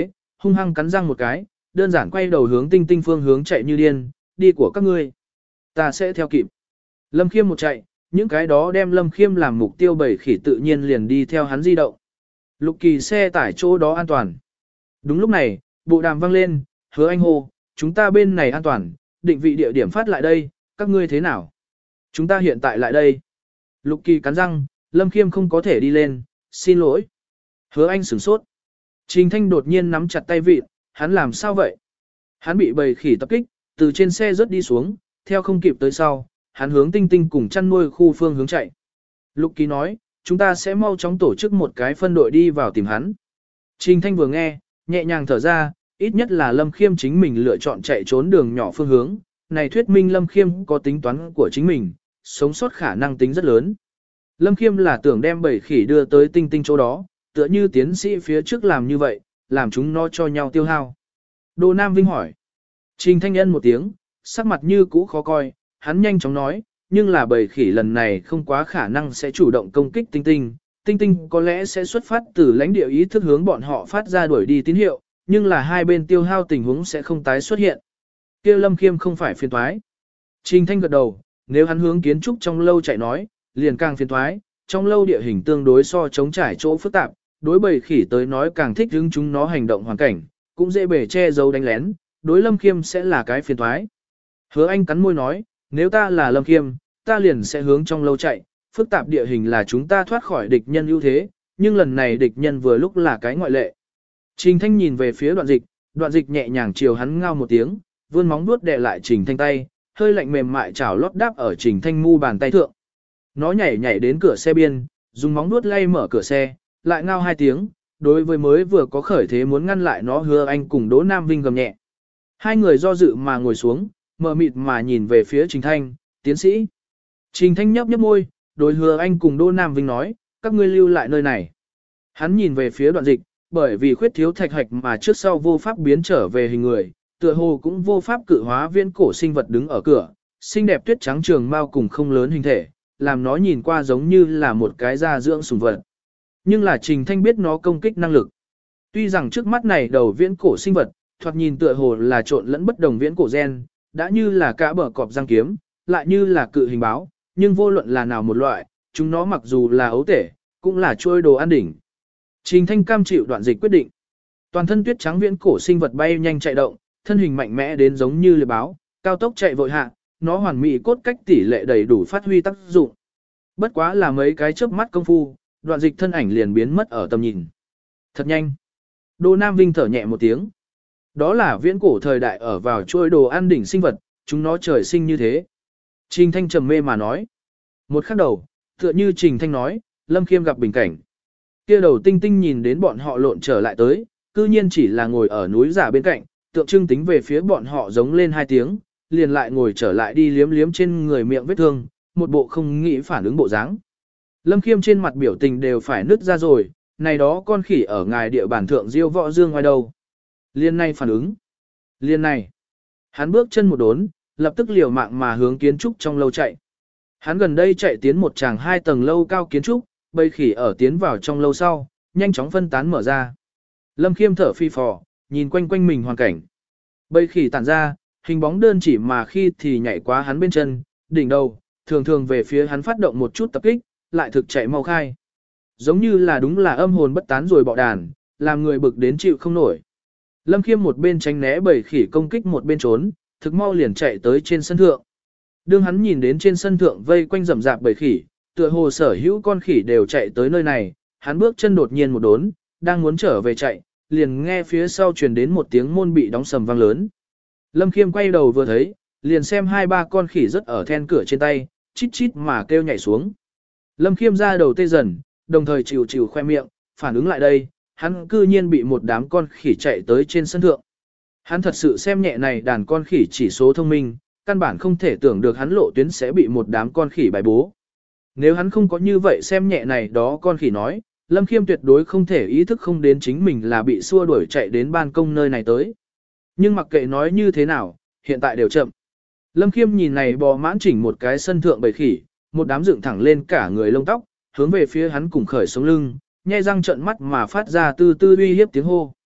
hung hăng cắn răng một cái, đơn giản quay đầu hướng Tinh Tinh phương hướng chạy như điên, đi của các ngươi. Ta sẽ theo kịp. Lâm Khiêm một chạy, những cái đó đem Lâm Khiêm làm mục tiêu bầy khỉ tự nhiên liền đi theo hắn di động. Lục Kỳ xe tải chỗ đó an toàn. Đúng lúc này, bộ đàm vang lên, Hứa Anh hô, chúng ta bên này an toàn, định vị địa điểm phát lại đây, các ngươi thế nào? Chúng ta hiện tại lại đây. Lục Kỳ cắn răng, Lâm Khiêm không có thể đi lên, xin lỗi. Hứa Anh sửng sốt. Trình Thanh đột nhiên nắm chặt tay vịt, hắn làm sao vậy? Hắn bị bầy khỉ tập kích, từ trên xe rớt đi xuống, theo không kịp tới sau, hắn hướng Tinh Tinh cùng chăn nuôi khu phương hướng chạy. Lục Kỳ nói, chúng ta sẽ mau chóng tổ chức một cái phân đội đi vào tìm hắn. Trình Thanh vừa nghe, nhẹ nhàng thở ra, ít nhất là Lâm Khiêm chính mình lựa chọn chạy trốn đường nhỏ phương hướng, này thuyết minh Lâm Khiêm có tính toán của chính mình, sống sót khả năng tính rất lớn. Lâm Khiêm là tưởng đem bầy khỉ đưa tới Tinh Tinh chỗ đó, tựa như tiến sĩ phía trước làm như vậy, làm chúng nó cho nhau tiêu hao. Đô Nam Vinh hỏi. Trình Thanh Nhân một tiếng, sắc mặt như cũ khó coi, hắn nhanh chóng nói, nhưng là bầy khỉ lần này không quá khả năng sẽ chủ động công kích Tinh Tinh. Tinh Tinh có lẽ sẽ xuất phát từ lãnh địa ý thức hướng bọn họ phát ra đuổi đi tín hiệu, nhưng là hai bên tiêu hao tình huống sẽ không tái xuất hiện. Kia Lâm Khiêm không phải phiền toái. Trình Thanh gật đầu, nếu hắn hướng kiến trúc trong lâu chạy nói, liền càng phiền toái, trong lâu địa hình tương đối so chống trải chỗ phức tạp, đối bầy khỉ tới nói càng thích hứng chúng nó hành động hoàn cảnh, cũng dễ bề che giấu đánh lén, đối Lâm Khiêm sẽ là cái phiền toái. Hứa Anh cắn môi nói, nếu ta là Lâm Khiêm, ta liền sẽ hướng trong lâu chạy, phức tạp địa hình là chúng ta thoát khỏi địch nhân ưu thế, nhưng lần này địch nhân vừa lúc là cái ngoại lệ. Trình Thanh nhìn về phía Đoạn Dịch, Đoạn Dịch nhẹ nhàng chiều hắn ngao một tiếng, vươn móng vuốt đè lại Trình Thanh tay, hơi lạnh mềm mại chảo lót đáp ở Trình Thanh mu bàn tay thượng. Nó nhảy nhảy đến cửa xe biên, dùng móng vuốt lay mở cửa xe, lại ngao hai tiếng, đối với mới vừa có khởi thế muốn ngăn lại nó Hứa Anh cùng Đỗ Nam Vinh gầm nhẹ. Hai người do dự mà ngồi xuống, mờ mịt mà nhìn về phía Trình Thanh, tiến sĩ. Trình Thanh nhấp nhấp môi, đối Hứa Anh cùng Đỗ Nam Vinh nói, các ngươi lưu lại nơi này. Hắn nhìn về phía Đoạn Dịch, bởi vì khuyết thiếu thạch hạch mà trước sau vô pháp biến trở về hình người, tựa hồ cũng vô pháp cự hóa viễn cổ sinh vật đứng ở cửa, xinh đẹp tuyết trắng trường mao cùng không lớn hình thể, làm nó nhìn qua giống như là một cái da dưỡng sủng vật. Nhưng là Trình Thanh biết nó công kích năng lực. Tuy rằng trước mắt này đầu viễn cổ sinh vật, thoạt nhìn tựa hồ là trộn lẫn bất đồng viễn cổ gen, đã như là cả bờ cọp răng kiếm, lại như là cự hình báo, nhưng vô luận là nào một loại, chúng nó mặc dù là ấu tể, cũng là trôi đồ ăn đỉnh. Trình Thanh cam chịu Đoạn Dịch quyết định. Toàn thân tuyết trắng viễn cổ sinh vật bay nhanh chạy động, thân hình mạnh mẽ đến giống như liệp báo, cao tốc chạy vội hạ, nó hoàn mỹ cốt cách tỷ lệ đầy đủ phát huy tác dụng. Bất quá là mấy cái chớp mắt công phu, Đoạn Dịch thân ảnh liền biến mất ở tầm nhìn. Thật nhanh. Đỗ Nam Vinh thở nhẹ một tiếng. Đó là viễn cổ thời đại ở vào chuỗi đồ ăn đỉnh sinh vật, chúng nó trời sinh như thế. Trình Thanh trầm mê mà nói. Một khắc đầu, tựa như Trình Thanh nói, Lâm Khiêm gặp bình cảnh. Kia đầu Tinh Tinh nhìn đến bọn họ lộn trở lại tới, cư nhiên chỉ là ngồi ở núi giả bên cạnh, tượng trưng tính về phía bọn họ giống lên hai tiếng, liền lại ngồi trở lại đi liếm liếm trên người miệng vết thương, một bộ không nghĩ phản ứng bộ dáng. Lâm Khiêm trên mặt biểu tình đều phải nứt ra rồi, này đó con khỉ ở ngài địa bản thượng diêu võ dương ngoài đầu. Liên này phản ứng. Liên này. Hắn bước chân một đốn, lập tức liều mạng mà hướng kiến trúc trong lâu chạy. Hắn gần đây chạy tiến một tràng hai tầng lâu cao kiến trúc, bầy khỉ ở tiến vào trong lâu sau, nhanh chóng phân tán mở ra. Lâm Khiêm thở phi phò, nhìn quanh quanh mình hoàn cảnh. Bầy khỉ tản ra, hình bóng đơn chỉ mà khi thì nhảy qua hắn bên chân, đỉnh đầu, thường thường về phía hắn phát động một chút tập kích, lại thực chạy mau khai. Giống như là đúng là âm hồn bất tán rồi bọ đàn, làm người bực đến chịu không nổi. Lâm Khiêm một bên tránh né bầy khỉ công kích một bên trốn, thực mau liền chạy tới trên sân thượng. Đương hắn nhìn đến trên sân thượng vây quanh rậm rạp bầy khỉ, tựa hồ sở hữu con khỉ đều chạy tới nơi này, hắn bước chân đột nhiên một đốn, đang muốn trở về chạy, liền nghe phía sau truyền đến một tiếng môn bị đóng sầm vang lớn. Lâm Khiêm quay đầu vừa thấy, liền xem hai ba con khỉ rất ở then cửa trên tay, chít chít mà kêu nhảy xuống. Lâm Khiêm ra đầu tê dần, đồng thời chịu chịu khoe miệng, phản ứng lại đây, hắn cư nhiên bị một đám con khỉ chạy tới trên sân thượng. Hắn thật sự xem nhẹ này đàn con khỉ chỉ số thông minh, căn bản không thể tưởng được hắn lộ tuyến sẽ bị một đám con khỉ bài bố. Nếu hắn không có như vậy xem nhẹ này đó con khỉ nói, Lâm Khiêm tuyệt đối không thể ý thức không đến chính mình là bị xua đuổi chạy đến ban công nơi này tới. Nhưng mặc kệ nói như thế nào, hiện tại đều chậm. Lâm Khiêm nhìn này bò mãn chỉnh một cái sân thượng bầy khỉ, một đám dựng thẳng lên cả người lông tóc, hướng về phía hắn cùng khởi sống lưng, nhe răng trợn mắt mà phát ra tư tư uy hiếp tiếng hô.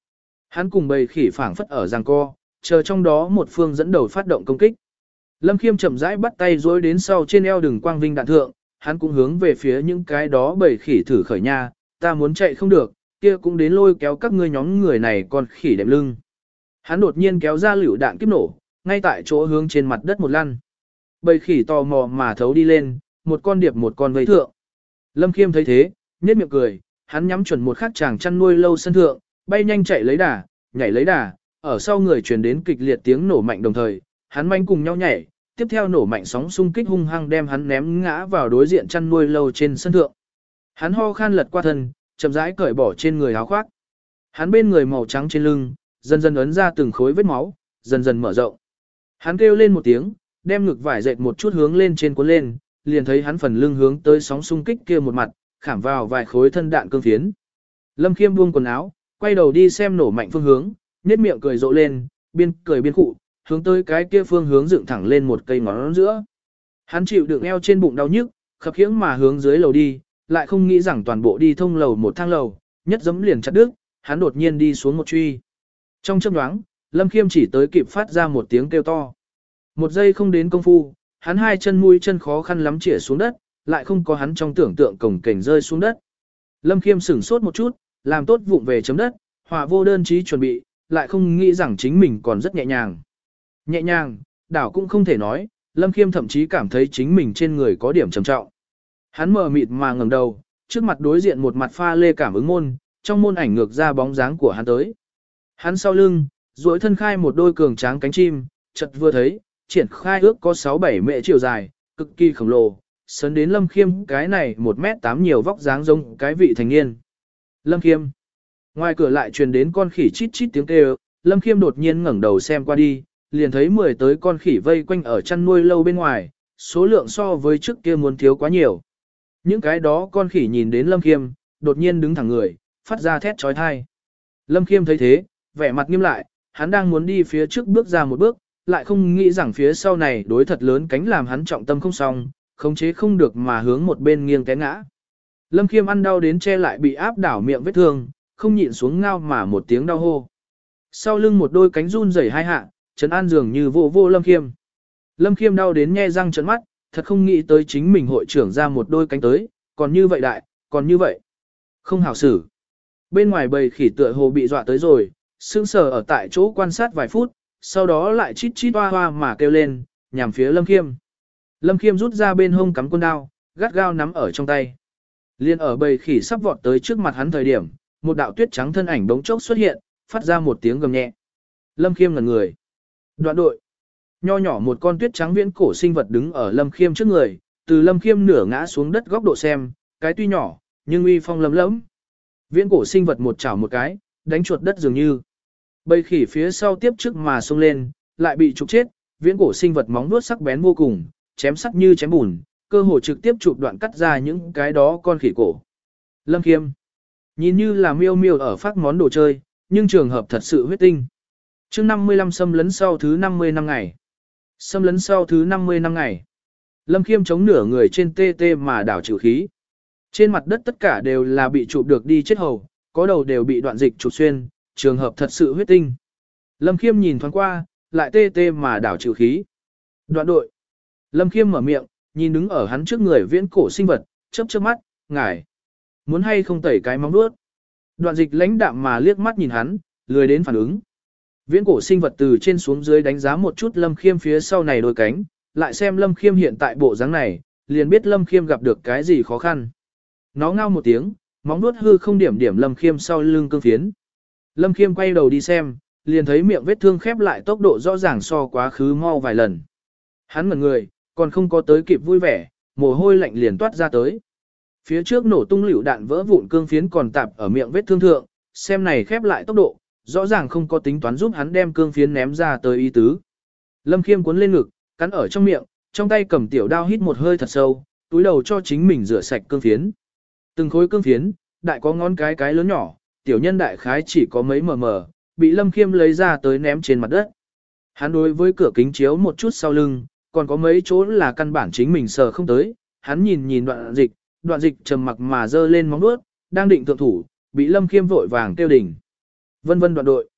Hắn cùng bầy khỉ phảng phất ở giằng co, chờ trong đó một phương dẫn đầu phát động công kích. Lâm Khiêm chậm rãi bắt tay dối đến sau trên eo đường quang vinh đạn thượng, hắn cũng hướng về phía những cái đó bầy khỉ thử khởi nha, ta muốn chạy không được, kia cũng đến lôi kéo các ngươi nhóm người này còn khỉ đệm lưng. Hắn đột nhiên kéo ra lựu đạn kiếp nổ, ngay tại chỗ hướng trên mặt đất một lăn. Bầy khỉ tò mò mà thấu đi lên, một con điệp một con vây thượng. Lâm Khiêm thấy thế, nhếch miệng cười, hắn nhắm chuẩn một khắc chàng chăn nuôi lâu sân thượng, bay nhanh chạy lấy đà, nhảy lấy đà, ở sau người truyền đến kịch liệt tiếng nổ mạnh đồng thời, hắn manh cùng nhau nhảy, tiếp theo nổ mạnh sóng xung kích hung hăng đem hắn ném ngã vào đối diện chăn nuôi lâu trên sân thượng. Hắn ho khan lật qua thân, chậm rãi cởi bỏ trên người áo khoác. Hắn bên người màu trắng trên lưng, dần dần ấn ra từng khối vết máu, dần dần mở rộng. Hắn kêu lên một tiếng, đem ngực vải dệt một chút hướng lên trên cuốn lên, liền thấy hắn phần lưng hướng tới sóng xung kích kia một mặt, khảm vào vài khối thân đạn cương phiến. Lâm Khiêm buông quần áo, quay đầu đi xem nổ mạnh phương hướng, nhếch miệng cười rộ lên, biên cười biên cụ, hướng tới cái kia phương hướng dựng thẳng lên một cây ngón giữa. Hắn chịu đựng eo trên bụng đau nhức, khập khiễng mà hướng dưới lầu đi, lại không nghĩ rằng toàn bộ đi thông lầu một thang lầu, nhất giấm liền chặt đứt, hắn đột nhiên đi xuống một truy. Trong chớp nhoáng, Lâm Khiêm chỉ tới kịp phát ra một tiếng kêu to. Một giây không đến công phu, hắn hai chân mũi chân khó khăn lắm chĩa xuống đất, lại không có hắn trong tưởng tượng cổng cảnh rơi xuống đất. Lâm Khiêm sửng sốt một chút, làm tốt vụng về chấm đất, hòa vô đơn chí chuẩn bị, lại không nghĩ rằng chính mình còn rất nhẹ nhàng. Nhẹ nhàng, đảo cũng không thể nói, Lâm Khiêm thậm chí cảm thấy chính mình trên người có điểm trầm trọng. Hắn mờ mịt mà ngẩng đầu, trước mặt đối diện một mặt pha lê cảm ứng môn, trong môn ảnh ngược ra bóng dáng của hắn tới. Hắn sau lưng, duỗi thân khai một đôi cường tráng cánh chim, chợt vừa thấy, triển khai ước có sáu bảy mệ chiều dài, cực kỳ khổng lồ, sấn đến Lâm Khiêm cái này một mét tám nhiều vóc dáng giống cái vị thành niên. Lâm Khiêm. Ngoài cửa lại truyền đến con khỉ chít chít tiếng kêu, Lâm Khiêm đột nhiên ngẩng đầu xem qua đi, liền thấy mười tới con khỉ vây quanh ở chăn nuôi lâu bên ngoài, số lượng so với trước kia muốn thiếu quá nhiều. Những cái đó con khỉ nhìn đến Lâm Khiêm, đột nhiên đứng thẳng người, phát ra thét trói thai. Lâm Khiêm thấy thế, vẻ mặt nghiêm lại, hắn đang muốn đi phía trước bước ra một bước, lại không nghĩ rằng phía sau này đối thật lớn cánh làm hắn trọng tâm không xong, khống chế không được mà hướng một bên nghiêng té ngã. Lâm Khiêm ăn đau đến che lại bị áp đảo miệng vết thương, không nhịn xuống ngao mà một tiếng đau hô. Sau lưng một đôi cánh run rẩy hai hạ, trấn an dường như vô vô Lâm Khiêm. Lâm Khiêm đau đến nhe răng trợn mắt, thật không nghĩ tới chính mình hội trưởng ra một đôi cánh tới, còn như vậy đại, còn như vậy. Không hảo xử. Bên ngoài bầy khỉ tựa hồ bị dọa tới rồi, sững sờ ở tại chỗ quan sát vài phút, sau đó lại chít chít hoa hoa mà kêu lên, nhằm phía Lâm Khiêm. Lâm Khiêm rút ra bên hông cắm con đao, gắt gao nắm ở trong tay. Liên ở bầy khỉ sắp vọt tới trước mặt hắn thời điểm, một đạo tuyết trắng thân ảnh bỗng chốc xuất hiện, phát ra một tiếng gầm nhẹ. Lâm Khiêm ngẩn người. Đoạn đội. Nho nhỏ một con tuyết trắng viễn cổ sinh vật đứng ở Lâm Khiêm trước người, từ Lâm Khiêm nửa ngã xuống đất góc độ xem, cái tuy nhỏ, nhưng uy phong lấm lẫm. Viễn cổ sinh vật một chảo một cái, đánh chuột đất dường như. Bầy khỉ phía sau tiếp trước mà xông lên, lại bị trục chết, viễn cổ sinh vật móng vuốt sắc bén vô cùng, chém sắc như chém bùn, cơ hồ trực tiếp chụp đoạn cắt ra những cái đó con khỉ cổ. Lâm Khiêm. Nhìn như là miêu miêu ở phát món đồ chơi, nhưng trường hợp thật sự huyết tinh. Chương năm mươi lăm xâm lấn sau thứ năm mươi năm ngày. Xâm lấn sau thứ năm mươi năm ngày. Lâm Khiêm chống nửa người trên tê tê mà đảo chịu khí. Trên mặt đất tất cả đều là bị chụp được đi chết hầu, có đầu đều bị đoạn dịch chụp xuyên, trường hợp thật sự huyết tinh. Lâm Khiêm nhìn thoáng qua, lại tê tê mà đảo chịu khí. Đoạn đội. Lâm Khiêm mở miệng, nhìn đứng ở hắn trước người viễn cổ sinh vật, chớp chớp mắt, ngải. Muốn hay không tẩy cái móng vuốt. Đoạn dịch lãnh đạm mà liếc mắt nhìn hắn, lười đến phản ứng. Viễn cổ sinh vật từ trên xuống dưới đánh giá một chút Lâm Khiêm phía sau này đôi cánh, lại xem Lâm Khiêm hiện tại bộ dáng này, liền biết Lâm Khiêm gặp được cái gì khó khăn. Nó ngao một tiếng, móng vuốt hư không điểm điểm Lâm Khiêm sau lưng cương phiến. Lâm Khiêm quay đầu đi xem, liền thấy miệng vết thương khép lại tốc độ rõ ràng so quá khứ mau vài lần. Hắn ngẩn người, còn không có tới kịp vui vẻ, mồ hôi lạnh liền toát ra tới. Phía trước nổ tung lựu đạn vỡ vụn cương phiến còn tạp ở miệng vết thương thượng, xem này khép lại tốc độ, rõ ràng không có tính toán giúp hắn đem cương phiến ném ra tới ý tứ. Lâm Khiêm cuốn lên ngực, cắn ở trong miệng, trong tay cầm tiểu đao hít một hơi thật sâu, túi đầu cho chính mình rửa sạch cương phiến. Từng khối cương phiến, đại có ngón cái cái lớn nhỏ, tiểu nhân đại khái chỉ có mấy mờ mờ, bị Lâm Khiêm lấy ra tới ném trên mặt đất. Hắn đối với cửa kính chiếu một chút sau lưng, còn có mấy chỗ là căn bản chính mình sờ không tới, hắn nhìn nhìn đoạn dịch, đoạn dịch trầm mặc mà giơ lên móng vuốt, đang định thượng thủ, bị Lâm Khiêm vội vàng kêu đỉnh. Vân vân đoạn đội.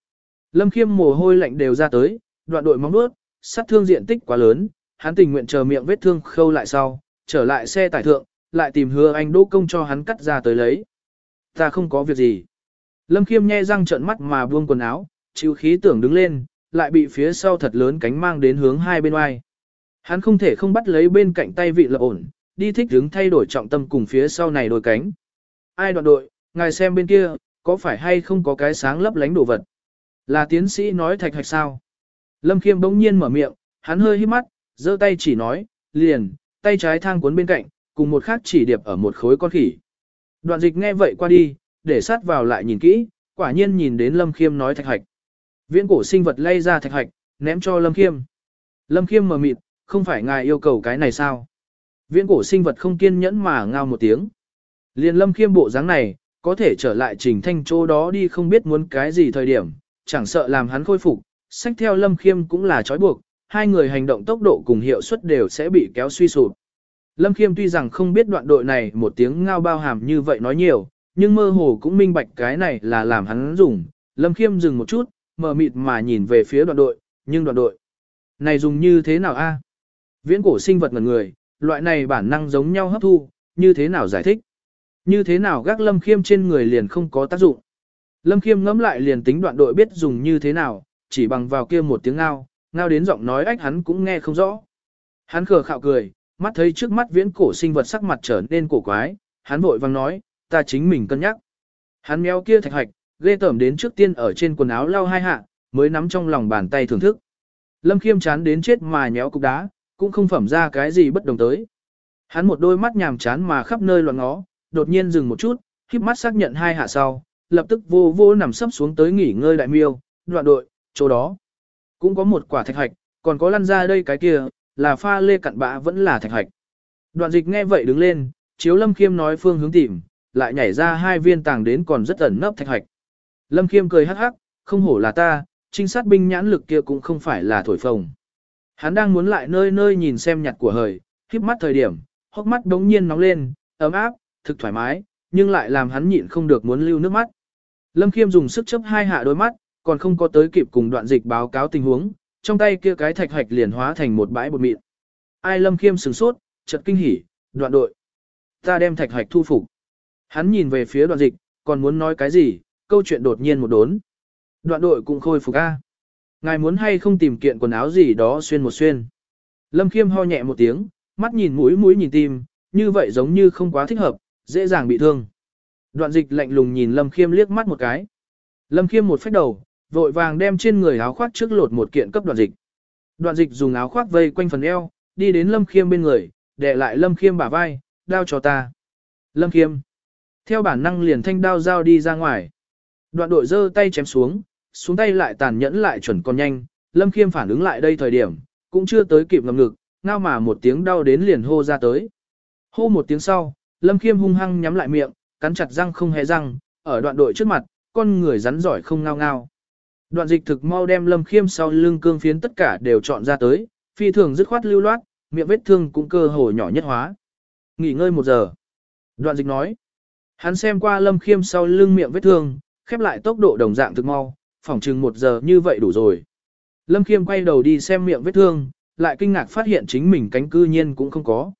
Lâm Khiêm mồ hôi lạnh đều ra tới, đoạn đội móng nuốt, sát thương diện tích quá lớn, hắn tình nguyện chờ miệng vết thương khâu lại sau, trở lại xe tải thượng, lại tìm Hứa Anh Đỗ công cho hắn cắt ra tới lấy. Ta không có việc gì. Lâm Khiêm nhe răng trợn mắt mà buông quần áo, chịu khí tưởng đứng lên, lại bị phía sau thật lớn cánh mang đến hướng hai bên oai. Hắn không thể không bắt lấy bên cạnh tay vị lập ổn, đi thích hướng thay đổi trọng tâm cùng phía sau này đôi cánh. Ai đoạn đội, ngài xem bên kia, có phải hay không có cái sáng lấp lánh đồ vật? Là tiến sĩ nói thạch hạch sao? Lâm Khiêm bỗng nhiên mở miệng, hắn hơi hít mắt, giơ tay chỉ nói, liền, tay trái thang cuốn bên cạnh, cùng một khác chỉ điệp ở một khối con khỉ. Đoạn dịch nghe vậy qua đi, để sát vào lại nhìn kỹ, quả nhiên nhìn đến Lâm Khiêm nói thạch hạch. Viễn cổ sinh vật lay ra thạch hạch, ném cho Lâm Khiêm. Lâm Khiêm mờ mịt, không phải ngài yêu cầu cái này sao? Viễn cổ sinh vật không kiên nhẫn mà ngao một tiếng. Liền Lâm Khiêm bộ dáng này, có thể trở lại Trình Thanh chỗ đó đi không biết muốn cái gì thời điểm, chẳng sợ làm hắn khôi phục, sách theo Lâm Khiêm cũng là trói buộc, hai người hành động tốc độ cùng hiệu suất đều sẽ bị kéo suy sụp. Lâm Khiêm tuy rằng không biết đoạn đội này một tiếng ngao bao hàm như vậy nói nhiều, nhưng mơ hồ cũng minh bạch cái này là làm hắn dùng. Lâm Khiêm dừng một chút, mờ mịt mà nhìn về phía đoạn đội, nhưng đoạn đội này dùng như thế nào a? Viễn cổ sinh vật ngần người, loại này bản năng giống nhau hấp thu, như thế nào giải thích? Như thế nào gác Lâm Khiêm trên người liền không có tác dụng? Lâm Khiêm ngẫm lại liền tính đoạn đội biết dùng như thế nào, chỉ bằng vào kia một tiếng ngao, ngao đến giọng nói ách hắn cũng nghe không rõ. Hắn khờ khạo cười, mắt thấy trước mắt viễn cổ sinh vật sắc mặt trở nên cổ quái, hắn vội vang nói, ta chính mình cân nhắc. Hắn méo kia thạch hạch, ghê tởm đến trước tiên ở trên quần áo lau hai hạ, mới nắm trong lòng bàn tay thưởng thức. Lâm Khiêm chán đến chết mà nhéo cục đá, cũng không phẩm ra cái gì bất đồng tới. Hắn một đôi mắt nhàm chán mà khắp nơi loạn ngó, đột nhiên dừng một chút, khép mắt xác nhận hai hạ sau, lập tức vô vô nằm sấp xuống tới nghỉ ngơi đại miêu, đoạn đội, chỗ đó. Cũng có một quả thạch hạch, còn có lăn ra đây cái kia, là pha lê cặn bã vẫn là thạch hạch. Đoạn dịch nghe vậy đứng lên, chiếu Lâm Khiêm nói phương hướng tìm, lại nhảy ra hai viên tàng đến còn rất ẩn nấp thạch hạch. Lâm Khiêm cười hắc hắc, không hổ là ta, trinh sát binh nhãn lực kia cũng không phải là thổi phồng. Hắn đang muốn lại nơi nơi nhìn xem nhặt của hời, híp mắt thời điểm, hốc mắt đống nhiên nóng lên, ấm áp, thực thoải mái, nhưng lại làm hắn nhịn không được muốn lưu nước mắt. Lâm Khiêm dùng sức chấp hai hạ đôi mắt, còn không có tới kịp cùng đoạn dịch báo cáo tình huống, trong tay kia cái thạch hạch liền hóa thành một bãi bột mịn. Ai Lâm Khiêm sửng sốt, chợt kinh hỉ, đoạn đội. Ta đem thạch hạch thu phục. Hắn nhìn về phía đoạn dịch, còn muốn nói cái gì, câu chuyện đột nhiên một đốn. Đoạn đội cũng khôi phục a. Ngài muốn hay không tìm kiện quần áo gì đó xuyên một xuyên. Lâm Khiêm ho nhẹ một tiếng, mắt nhìn mũi mũi nhìn tim, như vậy giống như không quá thích hợp, dễ dàng bị thương. Đoạn dịch lạnh lùng nhìn Lâm Khiêm liếc mắt một cái. Lâm Khiêm một phách đầu, vội vàng đem trên người áo khoác trước lột một kiện cấp đoạn dịch. Đoạn dịch dùng áo khoác vây quanh phần eo, đi đến Lâm Khiêm bên người, đè lại Lâm Khiêm bả vai, đao cho ta. Lâm Khiêm. Theo bản năng liền thanh đao giao đi ra ngoài. Đoạn đội giơ tay chém xuống, xuống tay lại tàn nhẫn lại chuẩn còn nhanh, Lâm Khiêm phản ứng lại đây thời điểm, cũng chưa tới kịp ngầm ngực, ngao mà một tiếng đau đến liền hô ra tới. Hô một tiếng sau, Lâm Khiêm hung hăng nhắm lại miệng, cắn chặt răng không hề răng, ở đoạn đội trước mặt, con người rắn giỏi không ngao ngao. Đoạn dịch thực mau đem Lâm Khiêm sau lưng cương phiến tất cả đều chọn ra tới, phi thường dứt khoát lưu loát, miệng vết thương cũng cơ hồ nhỏ nhất hóa. Nghỉ ngơi một giờ. Đoạn dịch nói. Hắn xem qua Lâm Khiêm sau lưng miệng vết thương, khép lại tốc độ đồng dạng thực mau, phỏng chừng một giờ như vậy đủ rồi. Lâm Khiêm quay đầu đi xem miệng vết thương, lại kinh ngạc phát hiện chính mình cánh cư nhiên cũng không có.